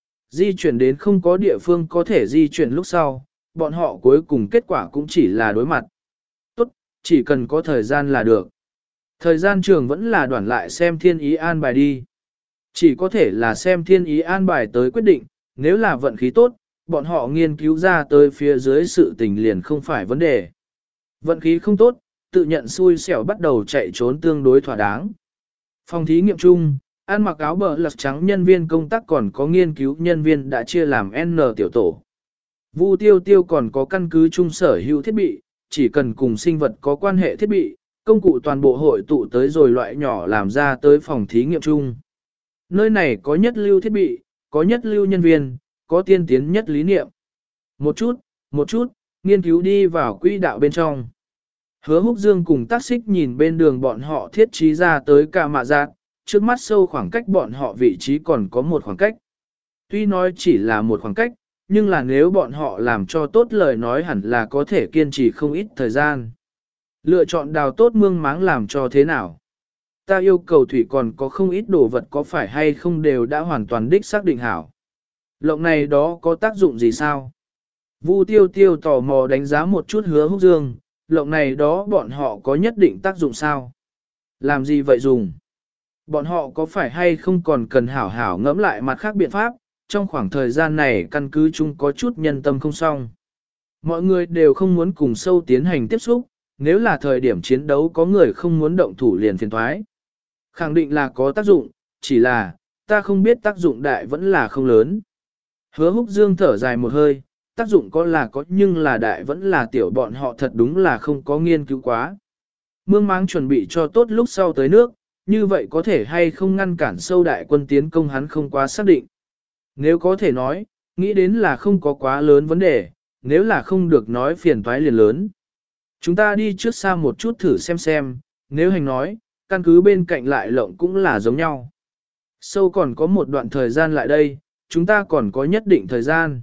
Di chuyển đến không có địa phương có thể di chuyển lúc sau, bọn họ cuối cùng kết quả cũng chỉ là đối mặt. Tốt, chỉ cần có thời gian là được. Thời gian trường vẫn là đoản lại xem thiên ý an bài đi. Chỉ có thể là xem thiên ý an bài tới quyết định, nếu là vận khí tốt, bọn họ nghiên cứu ra tới phía dưới sự tình liền không phải vấn đề. Vận khí không tốt, tự nhận xui xẻo bắt đầu chạy trốn tương đối thỏa đáng. Phòng thí nghiệm chung, ăn mặc áo bờ lật trắng nhân viên công tác còn có nghiên cứu nhân viên đã chia làm N tiểu tổ. Vu Tiêu Tiêu còn có căn cứ chung sở hữu thiết bị, chỉ cần cùng sinh vật có quan hệ thiết bị, công cụ toàn bộ hội tụ tới rồi loại nhỏ làm ra tới phòng thí nghiệm chung. Nơi này có nhất lưu thiết bị, có nhất lưu nhân viên, có tiên tiến nhất lý niệm. Một chút, một chút, nghiên cứu đi vào quỹ đạo bên trong. Hứa Húc Dương cùng tác xích nhìn bên đường bọn họ thiết trí ra tới cả mạ giác, trước mắt sâu khoảng cách bọn họ vị trí còn có một khoảng cách. Tuy nói chỉ là một khoảng cách, nhưng là nếu bọn họ làm cho tốt lời nói hẳn là có thể kiên trì không ít thời gian. Lựa chọn đào tốt mương máng làm cho thế nào? Ta yêu cầu thủy còn có không ít đồ vật có phải hay không đều đã hoàn toàn đích xác định hảo. Lộng này đó có tác dụng gì sao? Vu Tiêu Tiêu tò mò đánh giá một chút Hứa Húc Dương, lộng này đó bọn họ có nhất định tác dụng sao? Làm gì vậy dùng? Bọn họ có phải hay không còn cần hảo hảo ngẫm lại mặt khác biện pháp, trong khoảng thời gian này căn cứ chung có chút nhân tâm không xong. Mọi người đều không muốn cùng sâu tiến hành tiếp xúc, nếu là thời điểm chiến đấu có người không muốn động thủ liền phiền thoái. Khẳng định là có tác dụng, chỉ là, ta không biết tác dụng đại vẫn là không lớn. Hứa Húc Dương thở dài một hơi, tác dụng có là có nhưng là đại vẫn là tiểu bọn họ thật đúng là không có nghiên cứu quá. Mương máng chuẩn bị cho tốt lúc sau tới nước, như vậy có thể hay không ngăn cản sâu đại quân tiến công hắn không quá xác định. Nếu có thể nói, nghĩ đến là không có quá lớn vấn đề, nếu là không được nói phiền toái liền lớn. Chúng ta đi trước xa một chút thử xem xem, nếu hành nói, căn cứ bên cạnh lại lộng cũng là giống nhau. Sâu còn có một đoạn thời gian lại đây, chúng ta còn có nhất định thời gian.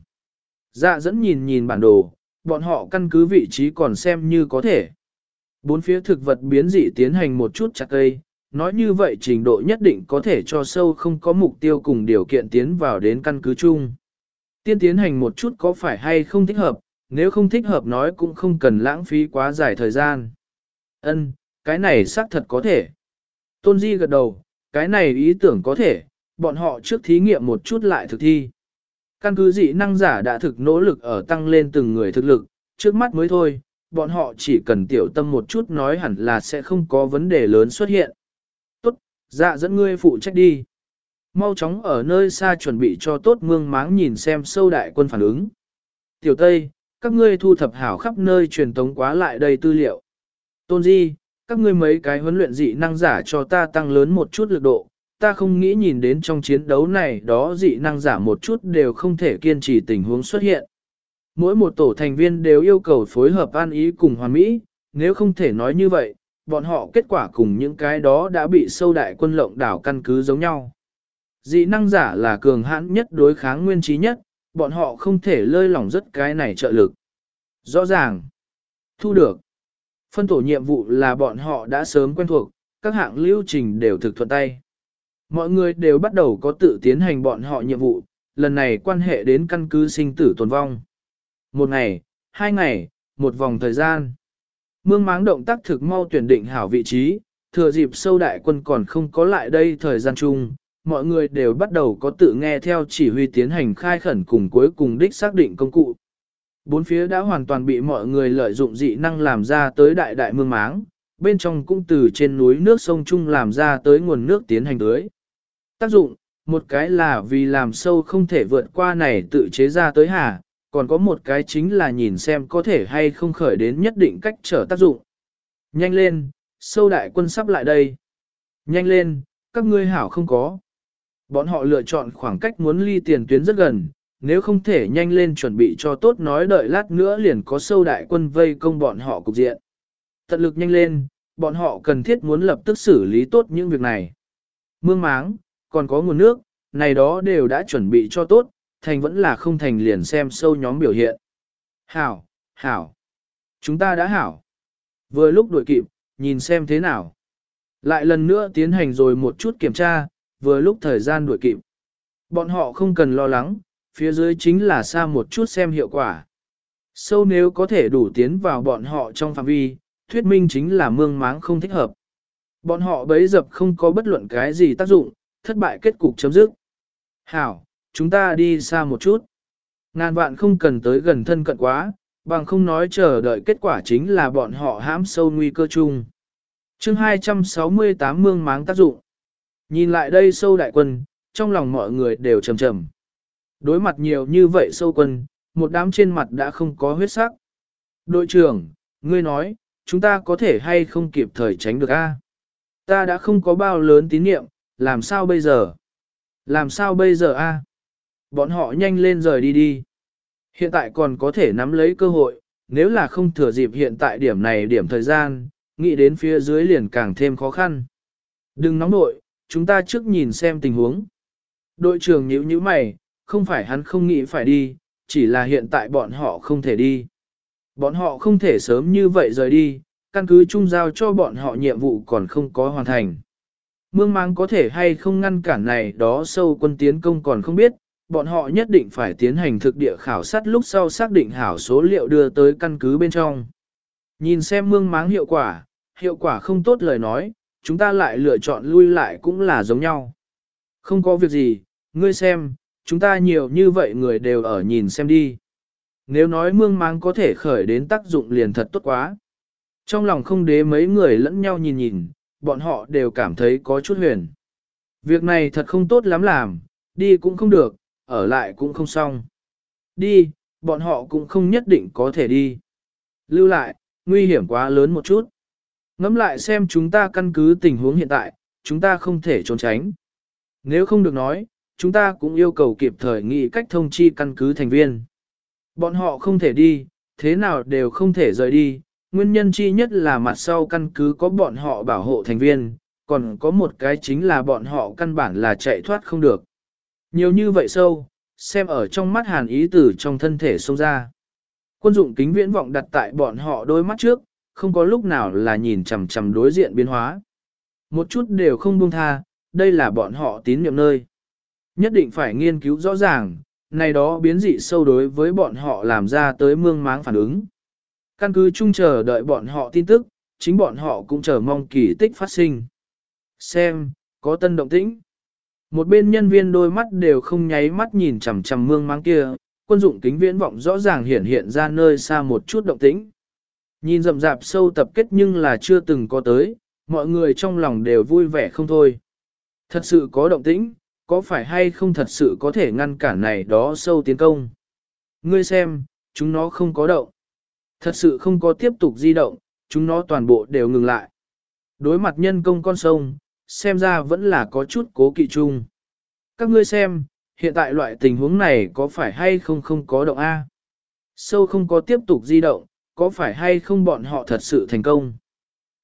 Dạ dẫn nhìn nhìn bản đồ, bọn họ căn cứ vị trí còn xem như có thể. Bốn phía thực vật biến dị tiến hành một chút chặt cây, nói như vậy trình độ nhất định có thể cho sâu không có mục tiêu cùng điều kiện tiến vào đến căn cứ chung. Tiên tiến hành một chút có phải hay không thích hợp, nếu không thích hợp nói cũng không cần lãng phí quá dài thời gian. Ân, cái này xác thật có thể. Tôn Di gật đầu, cái này ý tưởng có thể, bọn họ trước thí nghiệm một chút lại thực thi. Căn cứ dị năng giả đã thực nỗ lực ở tăng lên từng người thực lực, trước mắt mới thôi, bọn họ chỉ cần tiểu tâm một chút nói hẳn là sẽ không có vấn đề lớn xuất hiện. Tốt, dạ dẫn ngươi phụ trách đi. Mau chóng ở nơi xa chuẩn bị cho tốt mương máng nhìn xem sâu đại quân phản ứng. Tiểu Tây, các ngươi thu thập hảo khắp nơi truyền tống quá lại đây tư liệu. Tôn Di, các ngươi mấy cái huấn luyện dị năng giả cho ta tăng lớn một chút lực độ, ta không nghĩ nhìn đến trong chiến đấu này đó dị năng giả một chút đều không thể kiên trì tình huống xuất hiện. Mỗi một tổ thành viên đều yêu cầu phối hợp an ý cùng hoàn mỹ, nếu không thể nói như vậy, bọn họ kết quả cùng những cái đó đã bị sâu đại quân lộng đảo căn cứ giống nhau. Dị năng giả là cường hãn nhất đối kháng nguyên trí nhất, bọn họ không thể lơi lỏng rất cái này trợ lực. Rõ ràng, thu được. Phân tổ nhiệm vụ là bọn họ đã sớm quen thuộc, các hạng lưu trình đều thực thuận tay. Mọi người đều bắt đầu có tự tiến hành bọn họ nhiệm vụ, lần này quan hệ đến căn cứ sinh tử tồn vong. Một ngày, hai ngày, một vòng thời gian. Mương máng động tác thực mau tuyển định hảo vị trí, thừa dịp sâu đại quân còn không có lại đây thời gian chung, mọi người đều bắt đầu có tự nghe theo chỉ huy tiến hành khai khẩn cùng cuối cùng đích xác định công cụ. Bốn phía đã hoàn toàn bị mọi người lợi dụng dị năng làm ra tới đại đại mương máng, bên trong cũng từ trên núi nước sông chung làm ra tới nguồn nước tiến hành tưới. Tác dụng, một cái là vì làm sâu không thể vượt qua này tự chế ra tới hà, còn có một cái chính là nhìn xem có thể hay không khởi đến nhất định cách trở tác dụng. Nhanh lên, sâu đại quân sắp lại đây. Nhanh lên, các ngươi hảo không có. Bọn họ lựa chọn khoảng cách muốn ly tiền tuyến rất gần, nếu không thể nhanh lên chuẩn bị cho tốt nói đợi lát nữa liền có sâu đại quân vây công bọn họ cục diện. Tận lực nhanh lên, bọn họ cần thiết muốn lập tức xử lý tốt những việc này. Mương máng, còn có nguồn nước, này đó đều đã chuẩn bị cho tốt, thành vẫn là không thành liền xem sâu nhóm biểu hiện. Hảo, hảo, chúng ta đã hảo. Vừa lúc đuổi kịp, nhìn xem thế nào. Lại lần nữa tiến hành rồi một chút kiểm tra, vừa lúc thời gian đuổi kịp. Bọn họ không cần lo lắng, phía dưới chính là xa một chút xem hiệu quả. Sâu nếu có thể đủ tiến vào bọn họ trong phạm vi, thuyết minh chính là mương máng không thích hợp. Bọn họ bấy dập không có bất luận cái gì tác dụng, thất bại kết cục chấm dứt. Hảo, chúng ta đi xa một chút. Ngàn vạn không cần tới gần thân cận quá, bằng không nói chờ đợi kết quả chính là bọn họ hãm sâu nguy cơ chung. Chương hai trăm sáu mươi tám mương máng tác dụng. Nhìn lại đây sâu đại quân, trong lòng mọi người đều trầm trầm. Đối mặt nhiều như vậy sâu quân, một đám trên mặt đã không có huyết sắc. Đội trưởng, ngươi nói, chúng ta có thể hay không kịp thời tránh được a? Ta đã không có bao lớn tín niệm, làm sao bây giờ? Làm sao bây giờ a? Bọn họ nhanh lên rời đi đi. Hiện tại còn có thể nắm lấy cơ hội, nếu là không thừa dịp hiện tại điểm này điểm thời gian, nghĩ đến phía dưới liền càng thêm khó khăn. Đừng nóng nội, chúng ta trước nhìn xem tình huống. Đội trưởng nhíu nhíu mày, không phải hắn không nghĩ phải đi, chỉ là hiện tại bọn họ không thể đi. Bọn họ không thể sớm như vậy rời đi, căn cứ chung giao cho bọn họ nhiệm vụ còn không có hoàn thành. Mương máng có thể hay không ngăn cản này đó sâu quân tiến công còn không biết, bọn họ nhất định phải tiến hành thực địa khảo sát lúc sau xác định hảo số liệu đưa tới căn cứ bên trong. Nhìn xem mương máng hiệu quả, hiệu quả không tốt lời nói, chúng ta lại lựa chọn lui lại cũng là giống nhau. Không có việc gì, ngươi xem, chúng ta nhiều như vậy người đều ở nhìn xem đi. Nếu nói mương máng có thể khởi đến tác dụng liền thật tốt quá. Trong lòng không đế mấy người lẫn nhau nhìn nhìn, bọn họ đều cảm thấy có chút huyền. Việc này thật không tốt lắm làm, đi cũng không được, ở lại cũng không xong. Đi, bọn họ cũng không nhất định có thể đi. Lưu lại, nguy hiểm quá lớn một chút. Ngẫm lại xem chúng ta căn cứ tình huống hiện tại, chúng ta không thể trốn tránh. Nếu không được nói, chúng ta cũng yêu cầu kịp thời nghĩ cách thông chi căn cứ thành viên. Bọn họ không thể đi, thế nào đều không thể rời đi. Nguyên nhân chi nhất là mặt sau căn cứ có bọn họ bảo hộ thành viên, còn có một cái chính là bọn họ căn bản là chạy thoát không được. Nhiều như vậy sâu, xem ở trong mắt hàn ý tử trong thân thể xông ra. Quân dụng kính viễn vọng đặt tại bọn họ đôi mắt trước, không có lúc nào là nhìn chằm chằm đối diện biến hóa. Một chút đều không buông tha, đây là bọn họ tín nhiệm nơi. Nhất định phải nghiên cứu rõ ràng, này đó biến dị sâu đối với bọn họ làm ra tới mương máng phản ứng. Căn cứ chung chờ đợi bọn họ tin tức, chính bọn họ cũng chờ mong kỳ tích phát sinh. Xem, có tân động tĩnh. Một bên nhân viên đôi mắt đều không nháy mắt nhìn chằm chằm mương máng kia, quân dụng kính viễn vọng rõ ràng hiện hiện ra nơi xa một chút động tĩnh. Nhìn rậm rạp sâu tập kết nhưng là chưa từng có tới, mọi người trong lòng đều vui vẻ không thôi. Thật sự có động tĩnh, có phải hay không thật sự có thể ngăn cản này đó sâu tiến công. Ngươi xem, chúng nó không có động. Thật sự không có tiếp tục di động, chúng nó toàn bộ đều ngừng lại. Đối mặt nhân công con sông, xem ra vẫn là có chút cố kỵ chung. Các ngươi xem, hiện tại loại tình huống này có phải hay không không có động A? Sâu không có tiếp tục di động, có phải hay không bọn họ thật sự thành công?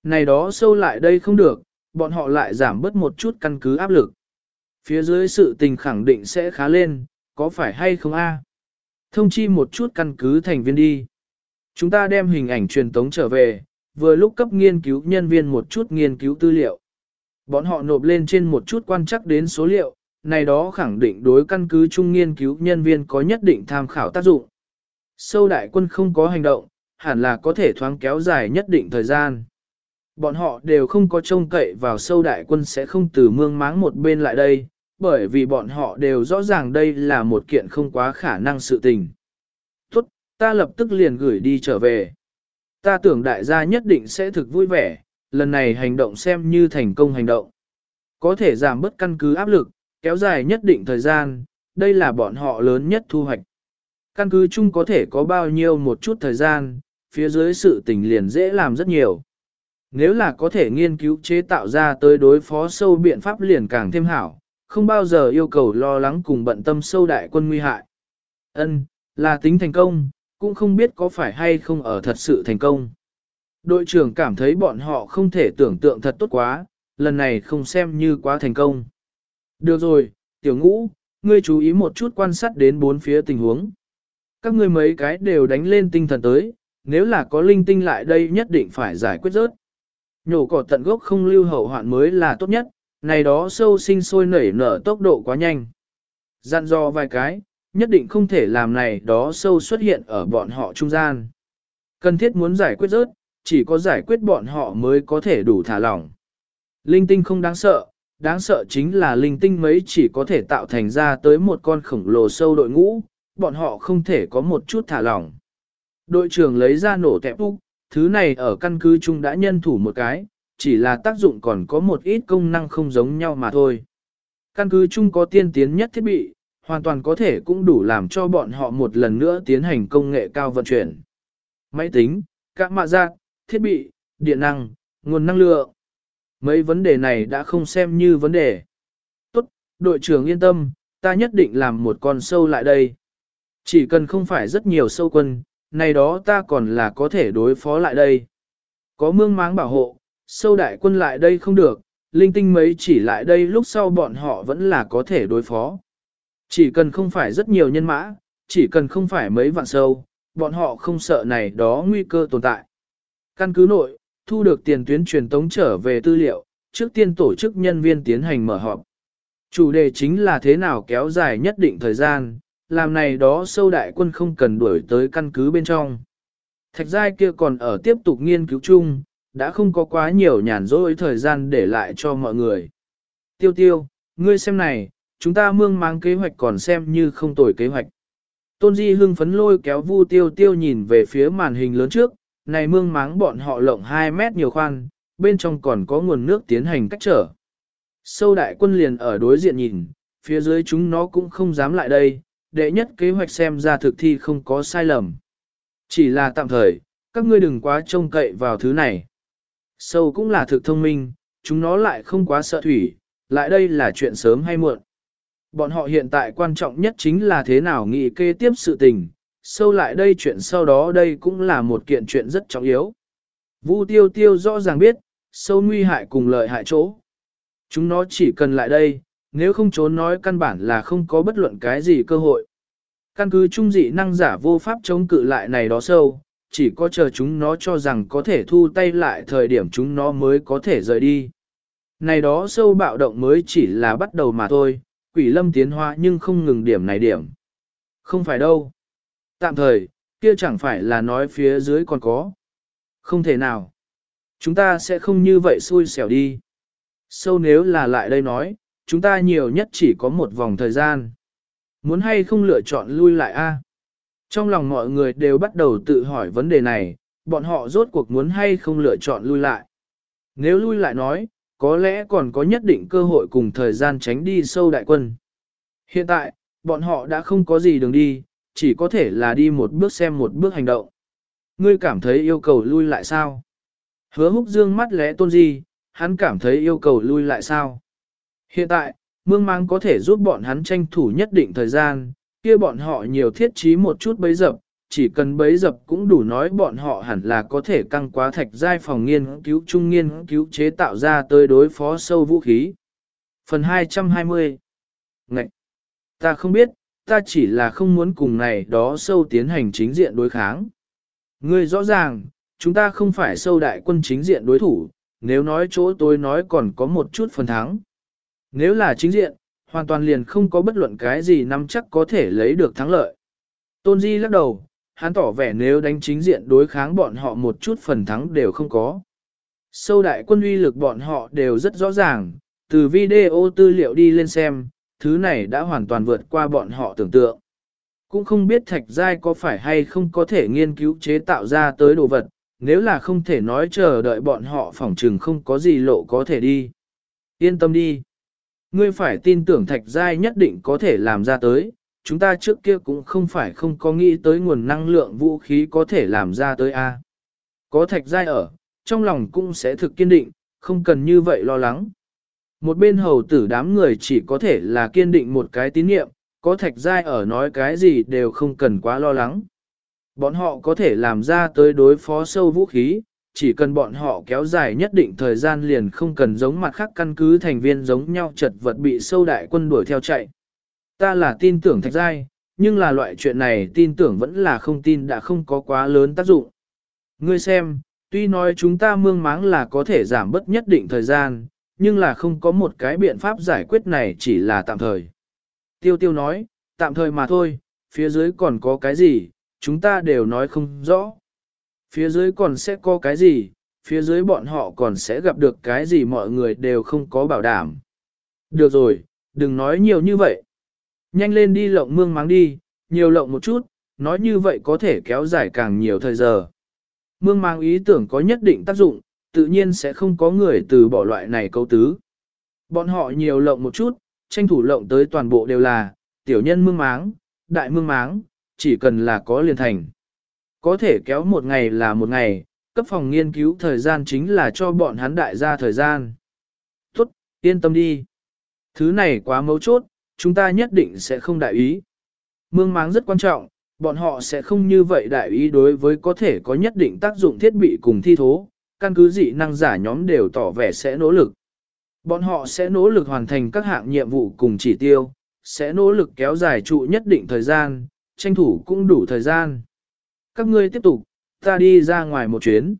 Này đó sâu lại đây không được, bọn họ lại giảm bớt một chút căn cứ áp lực. Phía dưới sự tình khẳng định sẽ khá lên, có phải hay không a? Thông chi một chút căn cứ thành viên đi. Chúng ta đem hình ảnh truyền tống trở về, vừa lúc cấp nghiên cứu nhân viên một chút nghiên cứu tư liệu. Bọn họ nộp lên trên một chút quan chắc đến số liệu, này đó khẳng định đối căn cứ chung nghiên cứu nhân viên có nhất định tham khảo tác dụng. Sâu đại quân không có hành động, hẳn là có thể thoáng kéo dài nhất định thời gian. Bọn họ đều không có trông cậy vào sâu đại quân sẽ không từ mương máng một bên lại đây, bởi vì bọn họ đều rõ ràng đây là một kiện không quá khả năng sự tình. Tốt, ta lập tức liền gửi đi trở về. Ta tưởng đại gia nhất định sẽ thực vui vẻ, lần này hành động xem như thành công hành động. Có thể giảm bớt căn cứ áp lực, kéo dài nhất định thời gian, đây là bọn họ lớn nhất thu hoạch. Căn cứ chung có thể có bao nhiêu một chút thời gian, phía dưới sự tình liền dễ làm rất nhiều. Nếu là có thể nghiên cứu chế tạo ra tới đối phó sâu biện pháp liền càng thêm hảo, không bao giờ yêu cầu lo lắng cùng bận tâm sâu đại quân nguy hại. Ân, là tính thành công, cũng không biết có phải hay không ở thật sự thành công. Đội trưởng cảm thấy bọn họ không thể tưởng tượng thật tốt quá, lần này không xem như quá thành công. Được rồi, tiểu ngũ, ngươi chú ý một chút quan sát đến bốn phía tình huống. Các ngươi mấy cái đều đánh lên tinh thần tới, nếu là có linh tinh lại đây nhất định phải giải quyết rớt. Nhổ cỏ tận gốc không lưu hậu hoạn mới là tốt nhất, này đó sâu sinh sôi nảy nở tốc độ quá nhanh. Dặn dò vài cái, nhất định không thể làm này đó sâu xuất hiện ở bọn họ trung gian. Cần thiết muốn giải quyết rớt, chỉ có giải quyết bọn họ mới có thể đủ thả lỏng. Linh tinh không đáng sợ, đáng sợ chính là linh tinh mấy chỉ có thể tạo thành ra tới một con khổng lồ sâu đội ngũ, bọn họ không thể có một chút thả lỏng. Đội trưởng lấy ra nổ tẹp úc, thứ này ở căn cứ chung đã nhân thủ một cái, chỉ là tác dụng còn có một ít công năng không giống nhau mà thôi. Căn cứ chung có tiên tiến nhất thiết bị, hoàn toàn có thể cũng đủ làm cho bọn họ một lần nữa tiến hành công nghệ cao vận chuyển. Máy tính, các mạ giác, thiết bị, điện năng, nguồn năng lượng. Mấy vấn đề này đã không xem như vấn đề. Tốt, đội trưởng yên tâm, ta nhất định làm một con sâu lại đây. Chỉ cần không phải rất nhiều sâu quân, này đó ta còn là có thể đối phó lại đây. Có mương máng bảo hộ, sâu đại quân lại đây không được, linh tinh mấy chỉ lại đây lúc sau bọn họ vẫn là có thể đối phó. Chỉ cần không phải rất nhiều nhân mã, chỉ cần không phải mấy vạn sâu, bọn họ không sợ này đó nguy cơ tồn tại. Căn cứ nội, thu được tiền tuyến truyền tống trở về tư liệu, trước tiên tổ chức nhân viên tiến hành mở họp. Chủ đề chính là thế nào kéo dài nhất định thời gian, làm này đó sâu đại quân không cần đuổi tới căn cứ bên trong. Thạch giai kia còn ở tiếp tục nghiên cứu chung, đã không có quá nhiều nhàn rỗi thời gian để lại cho mọi người. Tiêu tiêu, ngươi xem này, chúng ta mương máng kế hoạch còn xem như không tồi kế hoạch. Tôn Di hưng phấn lôi kéo Vu Tiêu Tiêu nhìn về phía màn hình lớn trước, này mương máng bọn họ lộng hai mét nhiều khoan, bên trong còn có nguồn nước tiến hành cách trở. Sâu đại quân liền ở đối diện nhìn, phía dưới chúng nó cũng không dám lại đây, đệ nhất kế hoạch xem ra thực thi không có sai lầm. Chỉ là tạm thời, các ngươi đừng quá trông cậy vào thứ này. Sâu cũng là thực thông minh, chúng nó lại không quá sợ thủy, lại đây là chuyện sớm hay muộn. Bọn họ hiện tại quan trọng nhất chính là thế nào nghị kế tiếp sự tình, sâu lại đây chuyện sau đó đây cũng là một kiện chuyện rất trọng yếu. Vu Tiêu Tiêu rõ ràng biết, sâu nguy hại cùng lợi hại chỗ. Chúng nó chỉ cần lại đây, nếu không trốn nói căn bản là không có bất luận cái gì cơ hội. Căn cứ trung dị năng giả vô pháp chống cự lại này đó sâu, chỉ có chờ chúng nó cho rằng có thể thu tay lại thời điểm chúng nó mới có thể rời đi. Này đó sâu bạo động mới chỉ là bắt đầu mà thôi, quỷ lâm tiến hóa nhưng không ngừng điểm này điểm. Không phải đâu. Tạm thời, kia chẳng phải là nói phía dưới còn có. Không thể nào. Chúng ta sẽ không như vậy xui xẻo đi. Sâu nếu là lại đây nói, chúng ta nhiều nhất chỉ có một vòng thời gian. Muốn hay không lựa chọn lui lại a? Trong lòng mọi người đều bắt đầu tự hỏi vấn đề này, bọn họ rốt cuộc muốn hay không lựa chọn lui lại. Nếu lui lại nói, có lẽ còn có nhất định cơ hội cùng thời gian tránh đi sâu đại quân. Hiện tại, bọn họ đã không có gì đường đi, chỉ có thể là đi một bước xem một bước hành động. Ngươi cảm thấy yêu cầu lui lại sao? Hứa Húc dương mắt lẽ Tôn Di, hắn cảm thấy yêu cầu lui lại sao? Hiện tại, mương mang có thể giúp bọn hắn tranh thủ nhất định thời gian, kia bọn họ nhiều thiết trí một chút bấy dập, chỉ cần bấy dập cũng đủ nói bọn họ hẳn là có thể căng quá thạch giai phòng nghiên cứu trung nghiên cứu chế tạo ra tới đối phó sâu vũ khí. Phần hai trăm hai mươi. Ngậy! Ta không biết, ta chỉ là không muốn cùng này đó sâu tiến hành chính diện đối kháng. Ngươi rõ ràng, chúng ta không phải sâu đại quân chính diện đối thủ, nếu nói chỗ tôi nói còn có một chút phần thắng. Nếu là chính diện, hoàn toàn liền không có bất luận cái gì nắm chắc có thể lấy được thắng lợi. Tôn Di lắc đầu, hắn tỏ vẻ nếu đánh chính diện đối kháng bọn họ một chút phần thắng đều không có. Sâu đại quân uy lực bọn họ đều rất rõ ràng, từ video tư liệu đi lên xem, thứ này đã hoàn toàn vượt qua bọn họ tưởng tượng. Cũng không biết thạch giai có phải hay không có thể nghiên cứu chế tạo ra tới đồ vật, nếu là không thể nói chờ đợi bọn họ phỏng trừng không có gì lộ có thể đi. Yên tâm đi. Ngươi phải tin tưởng thạch giai nhất định có thể làm ra tới, chúng ta trước kia cũng không phải không có nghĩ tới nguồn năng lượng vũ khí có thể làm ra tới a. Có thạch giai ở, trong lòng cũng sẽ thực kiên định, không cần như vậy lo lắng. Một bên hầu tử đám người chỉ có thể là kiên định một cái tín nhiệm, có thạch giai ở nói cái gì đều không cần quá lo lắng. Bọn họ có thể làm ra tới đối phó sâu vũ khí, chỉ cần bọn họ kéo dài nhất định thời gian liền không cần giống mặt khác căn cứ thành viên giống nhau chật vật bị sâu đại quân đuổi theo chạy. Ta là tin tưởng thạch giai, nhưng là loại chuyện này tin tưởng vẫn là không tin đã không có quá lớn tác dụng. Ngươi xem, tuy nói chúng ta mương máng là có thể giảm bớt nhất định thời gian, nhưng là không có một cái biện pháp giải quyết này chỉ là tạm thời. Tiêu tiêu nói, tạm thời mà thôi, phía dưới còn có cái gì, chúng ta đều nói không rõ. Phía dưới còn sẽ có cái gì, phía dưới bọn họ còn sẽ gặp được cái gì mọi người đều không có bảo đảm. Được rồi, đừng nói nhiều như vậy. Nhanh lên đi lộng mương máng đi, nhiều lộng một chút, nói như vậy có thể kéo dài càng nhiều thời giờ. Mương máng ý tưởng có nhất định tác dụng, tự nhiên sẽ không có người từ bỏ loại này câu tứ. Bọn họ nhiều lộng một chút, tranh thủ lộng tới toàn bộ đều là, tiểu nhân mương máng, đại mương máng, chỉ cần là có liền thành. Có thể kéo một ngày là một ngày, cấp phòng nghiên cứu thời gian chính là cho bọn hắn đại gia thời gian. Tốt, yên tâm đi. Thứ này quá mấu chốt, chúng ta nhất định sẽ không đại ý. Mương máng rất quan trọng, bọn họ sẽ không như vậy đại ý đối với có thể có nhất định tác dụng thiết bị cùng thi thố, căn cứ dị năng giả nhóm đều tỏ vẻ sẽ nỗ lực. Bọn họ sẽ nỗ lực hoàn thành các hạng nhiệm vụ cùng chỉ tiêu, sẽ nỗ lực kéo dài trụ nhất định thời gian, tranh thủ cũng đủ thời gian. Các ngươi tiếp tục, ta đi ra ngoài một chuyến.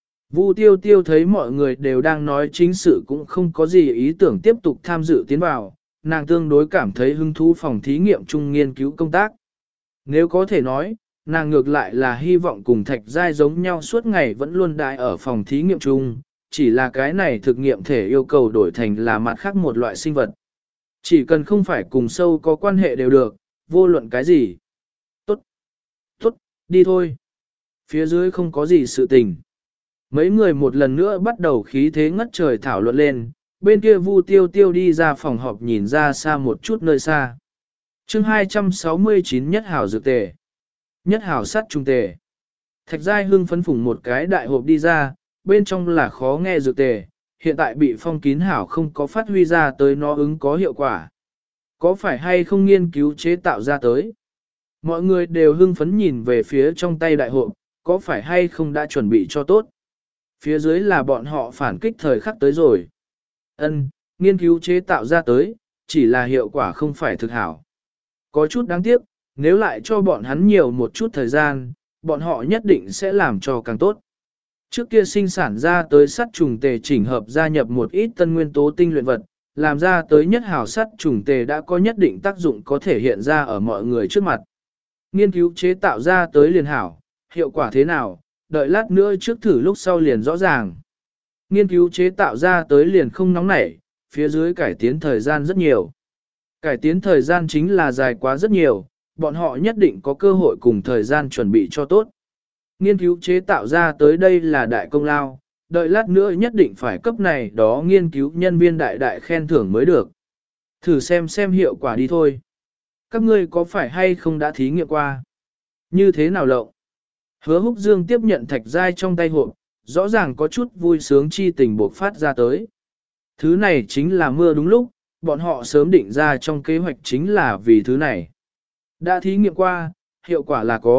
Vu tiêu tiêu thấy mọi người đều đang nói chính sự cũng không có gì ý tưởng tiếp tục tham dự tiến vào, nàng tương đối cảm thấy hứng thú phòng thí nghiệm chung nghiên cứu công tác. Nếu có thể nói, nàng ngược lại là hy vọng cùng thạch giai giống nhau suốt ngày vẫn luôn đại ở phòng thí nghiệm chung, chỉ là cái này thực nghiệm thể yêu cầu đổi thành là mặt khác một loại sinh vật. Chỉ cần không phải cùng sâu có quan hệ đều được, vô luận cái gì. Tốt, tốt, đi thôi. Phía dưới không có gì sự tình. Mấy người một lần nữa bắt đầu khí thế ngất trời thảo luận lên, bên kia Vu Tiêu Tiêu đi ra phòng họp nhìn ra xa một chút nơi xa. Chương hai trăm sáu mươi chín Nhất hảo dược tề. Nhất hảo sát trung tề. Thạch Giai hưng phấn phủng một cái đại hộp đi ra, bên trong là khó nghe dược tề, hiện tại bị phong kín hảo không có phát huy ra tới nó ứng có hiệu quả. Có phải hay không nghiên cứu chế tạo ra tới? Mọi người đều hưng phấn nhìn về phía trong tay đại hộp, có phải hay không đã chuẩn bị cho tốt? Phía dưới là bọn họ phản kích thời khắc tới rồi. Ân, nghiên cứu chế tạo ra tới, chỉ là hiệu quả không phải thực hảo. Có chút đáng tiếc, nếu lại cho bọn hắn nhiều một chút thời gian, bọn họ nhất định sẽ làm cho càng tốt. Trước kia sinh sản ra tới sắt trùng tề chỉnh hợp gia nhập một ít tân nguyên tố tinh luyện vật, làm ra tới nhất hảo sắt trùng tề đã có nhất định tác dụng có thể hiện ra ở mọi người trước mặt. Nghiên cứu chế tạo ra tới liền hảo, hiệu quả thế nào, đợi lát nữa trước thử lúc sau liền rõ ràng. Nghiên cứu chế tạo ra tới liền không nóng nảy, phía dưới cải tiến thời gian rất nhiều. Cải tiến thời gian chính là dài quá rất nhiều, bọn họ nhất định có cơ hội cùng thời gian chuẩn bị cho tốt. Nghiên cứu chế tạo ra tới đây là đại công lao, đợi lát nữa nhất định phải cấp này đó nghiên cứu nhân viên đại đại khen thưởng mới được. Thử xem xem hiệu quả đi thôi. Các ngươi có phải hay không đã thí nghiệm qua? Như thế nào lộng? Hứa Húc Dương tiếp nhận thạch giai trong tay hộp, rõ ràng có chút vui sướng chi tình buộc phát ra tới. Thứ này chính là mưa đúng lúc, bọn họ sớm định ra trong kế hoạch chính là vì thứ này. Đã thí nghiệm qua, hiệu quả là có,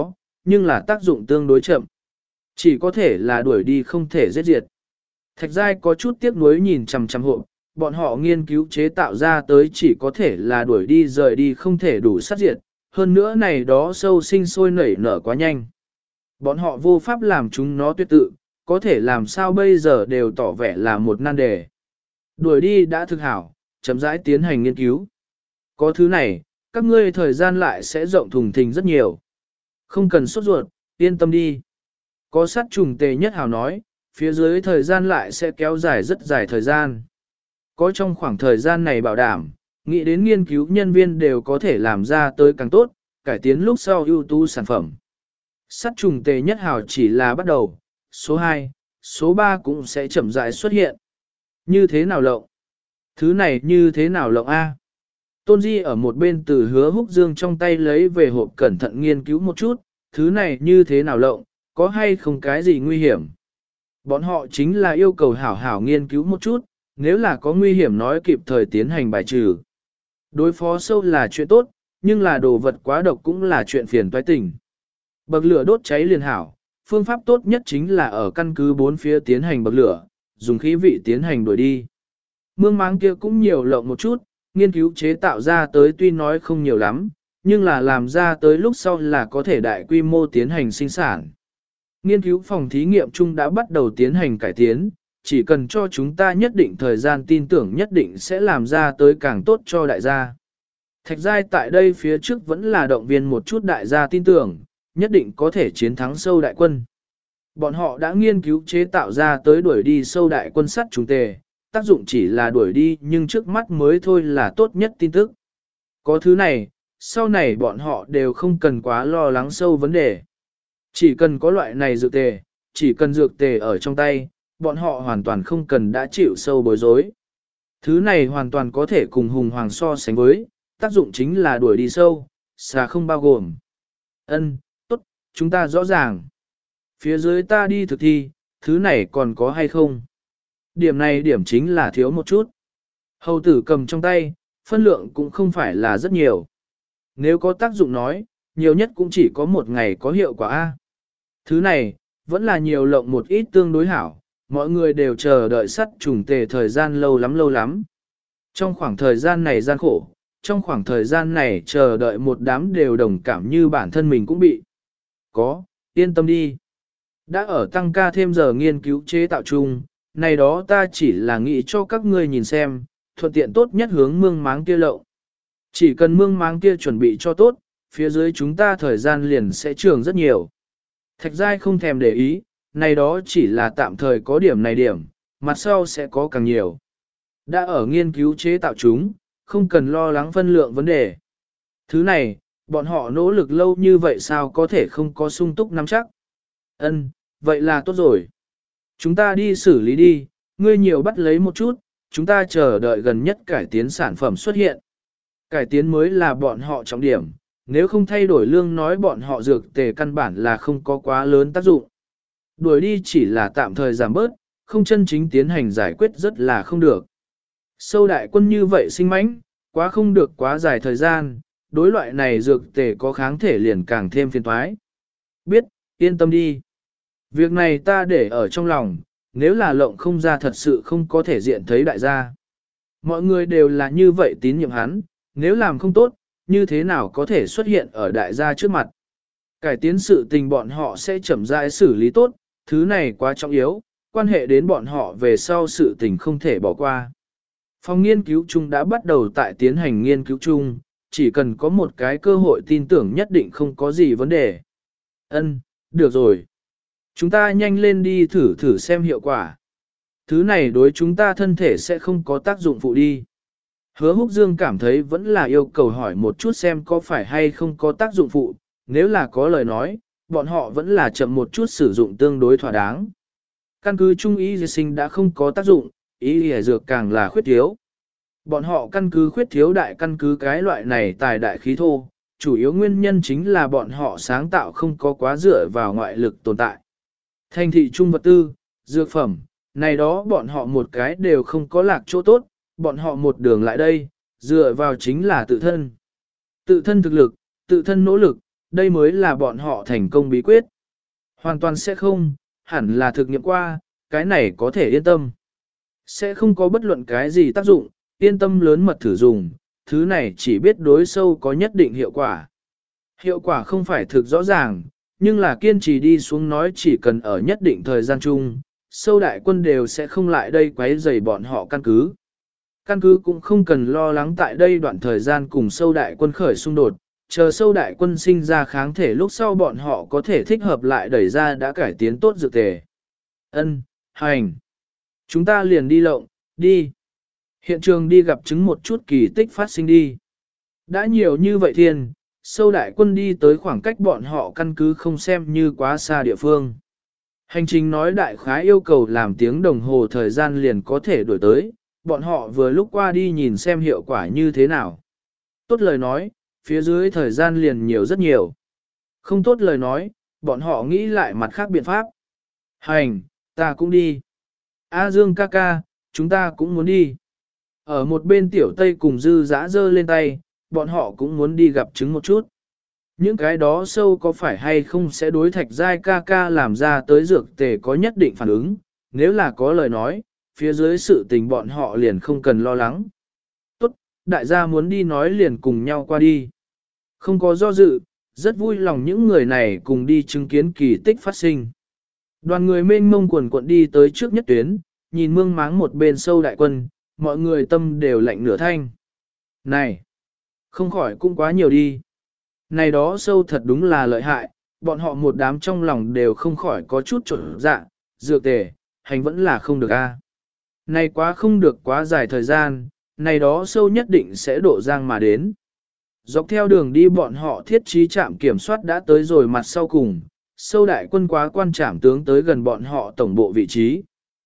nhưng là tác dụng tương đối chậm. Chỉ có thể là đuổi đi không thể giết diệt. Thạch giai có chút tiếc nuối nhìn chằm chằm hộp, bọn họ nghiên cứu chế tạo ra tới chỉ có thể là đuổi đi rời đi không thể đủ sát diệt, hơn nữa này đó sâu sinh sôi nảy nở quá nhanh. Bọn họ vô pháp làm chúng nó tuyệt tự, có thể làm sao bây giờ đều tỏ vẻ là một nan đề. Đuổi đi đã thực hảo, chậm rãi tiến hành nghiên cứu. Có thứ này, các ngươi thời gian lại sẽ rộng thùng thình rất nhiều. Không cần sốt ruột, yên tâm đi. Có sát trùng tề nhất hảo nói, phía dưới thời gian lại sẽ kéo dài rất dài thời gian. Có trong khoảng thời gian này bảo đảm, nghĩ đến nghiên cứu nhân viên đều có thể làm ra tới càng tốt, cải tiến lúc sau ưu tú sản phẩm. Sát trùng tề nhất hảo chỉ là bắt đầu, số hai, số ba cũng sẽ chậm rãi xuất hiện. Như thế nào lộng? Thứ này như thế nào lộng A? Tôn Di ở một bên từ Hứa Húc Dương trong tay lấy về hộp cẩn thận nghiên cứu một chút, thứ này như thế nào lộng, có hay không cái gì nguy hiểm. Bọn họ chính là yêu cầu hảo hảo nghiên cứu một chút, nếu là có nguy hiểm nói kịp thời tiến hành bài trừ. Đối phó sâu là chuyện tốt, nhưng là đồ vật quá độc cũng là chuyện phiền toái tình. Bậc lửa đốt cháy liền hảo, phương pháp tốt nhất chính là ở căn cứ bốn phía tiến hành bậc lửa, dùng khí vị tiến hành đuổi đi. Mương máng kia cũng nhiều lộng một chút, nghiên cứu chế tạo ra tới tuy nói không nhiều lắm, nhưng là làm ra tới lúc sau là có thể đại quy mô tiến hành sinh sản. Nghiên cứu phòng thí nghiệm chung đã bắt đầu tiến hành cải tiến, chỉ cần cho chúng ta nhất định thời gian tin tưởng nhất định sẽ làm ra tới càng tốt cho đại gia. Thạch giai tại đây phía trước vẫn là động viên một chút đại gia tin tưởng, nhất định có thể chiến thắng sâu đại quân. Bọn họ đã nghiên cứu chế tạo ra tới đuổi đi sâu đại quân sắt trùng tề, tác dụng chỉ là đuổi đi nhưng trước mắt mới thôi là tốt nhất tin tức. Có thứ này, sau này bọn họ đều không cần quá lo lắng sâu vấn đề. Chỉ cần có loại này dược tề, chỉ cần dược tề ở trong tay, bọn họ hoàn toàn không cần đã chịu sâu bối rối. Thứ này hoàn toàn có thể cùng hùng hoàng so sánh với, tác dụng chính là đuổi đi sâu, xà không bao gồm. Ân, tốt, chúng ta rõ ràng. Phía dưới ta đi thực thi, thứ này còn có hay không? Điểm này điểm chính là thiếu một chút. Hầu tử cầm trong tay, phân lượng cũng không phải là rất nhiều. Nếu có tác dụng nói, nhiều nhất cũng chỉ có một ngày có hiệu quả A. Thứ này, vẫn là nhiều lộng một ít tương đối hảo, mọi người đều chờ đợi sắt trùng tề thời gian lâu lắm lâu lắm. Trong khoảng thời gian này gian khổ, trong khoảng thời gian này chờ đợi một đám đều đồng cảm như bản thân mình cũng bị. Có, yên tâm đi. Đã ở tăng ca thêm giờ nghiên cứu chế tạo chung, này đó ta chỉ là nghĩ cho các ngươi nhìn xem, thuận tiện tốt nhất hướng mương máng kia lậu. Chỉ cần mương máng kia chuẩn bị cho tốt, phía dưới chúng ta thời gian liền sẽ trường rất nhiều. Thạch giai không thèm để ý, này đó chỉ là tạm thời có điểm này điểm, mặt sau sẽ có càng nhiều. Đã ở nghiên cứu chế tạo chúng, không cần lo lắng phân lượng vấn đề. Thứ này, bọn họ nỗ lực lâu như vậy sao có thể không có sung túc nắm chắc. Ân, vậy là tốt rồi. Chúng ta đi xử lý đi, ngươi nhiều bắt lấy một chút, chúng ta chờ đợi gần nhất cải tiến sản phẩm xuất hiện. Cải tiến mới là bọn họ trọng điểm, nếu không thay đổi lương nói bọn họ dược tề căn bản là không có quá lớn tác dụng. Đuổi đi chỉ là tạm thời giảm bớt, không chân chính tiến hành giải quyết rất là không được. Sâu đại quân như vậy sinh mãnh, quá không được quá dài thời gian, đối loại này dược tề có kháng thể liền càng thêm phiền toái. Biết, yên tâm đi. Việc này ta để ở trong lòng, nếu là lộng không ra thật sự không có thể diện thấy đại gia. Mọi người đều là như vậy tín nhiệm hắn, nếu làm không tốt, như thế nào có thể xuất hiện ở đại gia trước mặt. Cải tiến sự tình bọn họ sẽ chậm rãi xử lý tốt, thứ này quá trọng yếu, quan hệ đến bọn họ về sau sự tình không thể bỏ qua. Phòng nghiên cứu chung đã bắt đầu tại tiến hành nghiên cứu chung, chỉ cần có một cái cơ hội tin tưởng nhất định không có gì vấn đề. Ân, được rồi. Chúng ta nhanh lên đi thử thử xem hiệu quả. Thứ này đối chúng ta thân thể sẽ không có tác dụng phụ đi. Hứa Húc Dương cảm thấy vẫn là yêu cầu hỏi một chút xem có phải hay không có tác dụng phụ, nếu là có lời nói, bọn họ vẫn là chậm một chút sử dụng tương đối thỏa đáng. Căn cứ trung y dược sinh đã không có tác dụng, y y dược càng là khuyết thiếu. Bọn họ căn cứ khuyết thiếu đại căn cứ cái loại này tài đại khí thô, chủ yếu nguyên nhân chính là bọn họ sáng tạo không có quá dựa vào ngoại lực tồn tại. Thành thị trung vật tư, dược phẩm, này đó bọn họ một cái đều không có lạc chỗ tốt, bọn họ một đường lại đây, dựa vào chính là tự thân. Tự thân thực lực, tự thân nỗ lực, Đây mới là bọn họ thành công bí quyết. Hoàn toàn sẽ không, hẳn là thực nghiệm qua, cái này có thể yên tâm. Sẽ không có bất luận cái gì tác dụng, yên tâm lớn mật thử dùng, thứ này chỉ biết đối sâu có nhất định hiệu quả. Hiệu quả không phải thực rõ ràng, nhưng là kiên trì đi xuống nói chỉ cần ở nhất định thời gian chung, sâu đại quân đều sẽ không lại đây quấy rầy bọn họ căn cứ. Căn cứ cũng không cần lo lắng tại đây đoạn thời gian cùng sâu đại quân khởi xung đột, chờ sâu đại quân sinh ra kháng thể lúc sau bọn họ có thể thích hợp lại đẩy ra đã cải tiến tốt dược tề. Ân, hành. Chúng ta liền đi lộng, đi. Hiện trường đi gặp chứng một chút kỳ tích phát sinh đi. Đã nhiều như vậy thiên, sâu đại quân đi tới khoảng cách bọn họ căn cứ không xem như quá xa địa phương. Hành trình nói đại khái yêu cầu làm tiếng đồng hồ thời gian liền có thể đổi tới, bọn họ vừa lúc qua đi nhìn xem hiệu quả như thế nào. Tốt lời nói, phía dưới thời gian liền nhiều rất nhiều. Không tốt lời nói, bọn họ nghĩ lại mặt khác biện pháp. Hành, ta cũng đi. A Dương ca ca, chúng ta cũng muốn đi. Ở một bên tiểu tây cùng dư dã dơ lên tay, bọn họ cũng muốn đi gặp chứng một chút. Những cái đó sâu có phải hay không sẽ đối thạch giai ca ca làm ra tới dược tề có nhất định phản ứng, nếu là có lời nói, phía dưới sự tình bọn họ liền không cần lo lắng. Tốt, đại gia muốn đi nói liền cùng nhau qua đi. Không có do dự, rất vui lòng những người này cùng đi chứng kiến kỳ tích phát sinh. Đoàn người mênh mông quần quận đi tới trước nhất tuyến, nhìn mương máng một bên sâu đại quân, mọi người tâm đều lạnh nửa thanh. Này, không khỏi cũng quá nhiều đi. Này đó sâu thật đúng là lợi hại, bọn họ một đám trong lòng đều không khỏi có chút trộn dạ, dược tề, hành vẫn là không được a. Này quá không được quá dài thời gian, này đó sâu nhất định sẽ độ giang mà đến. Dọc theo đường đi bọn họ thiết trí trạm kiểm soát đã tới rồi mặt sau cùng, sâu đại quân quá quan trảm tướng tới gần bọn họ tổng bộ vị trí.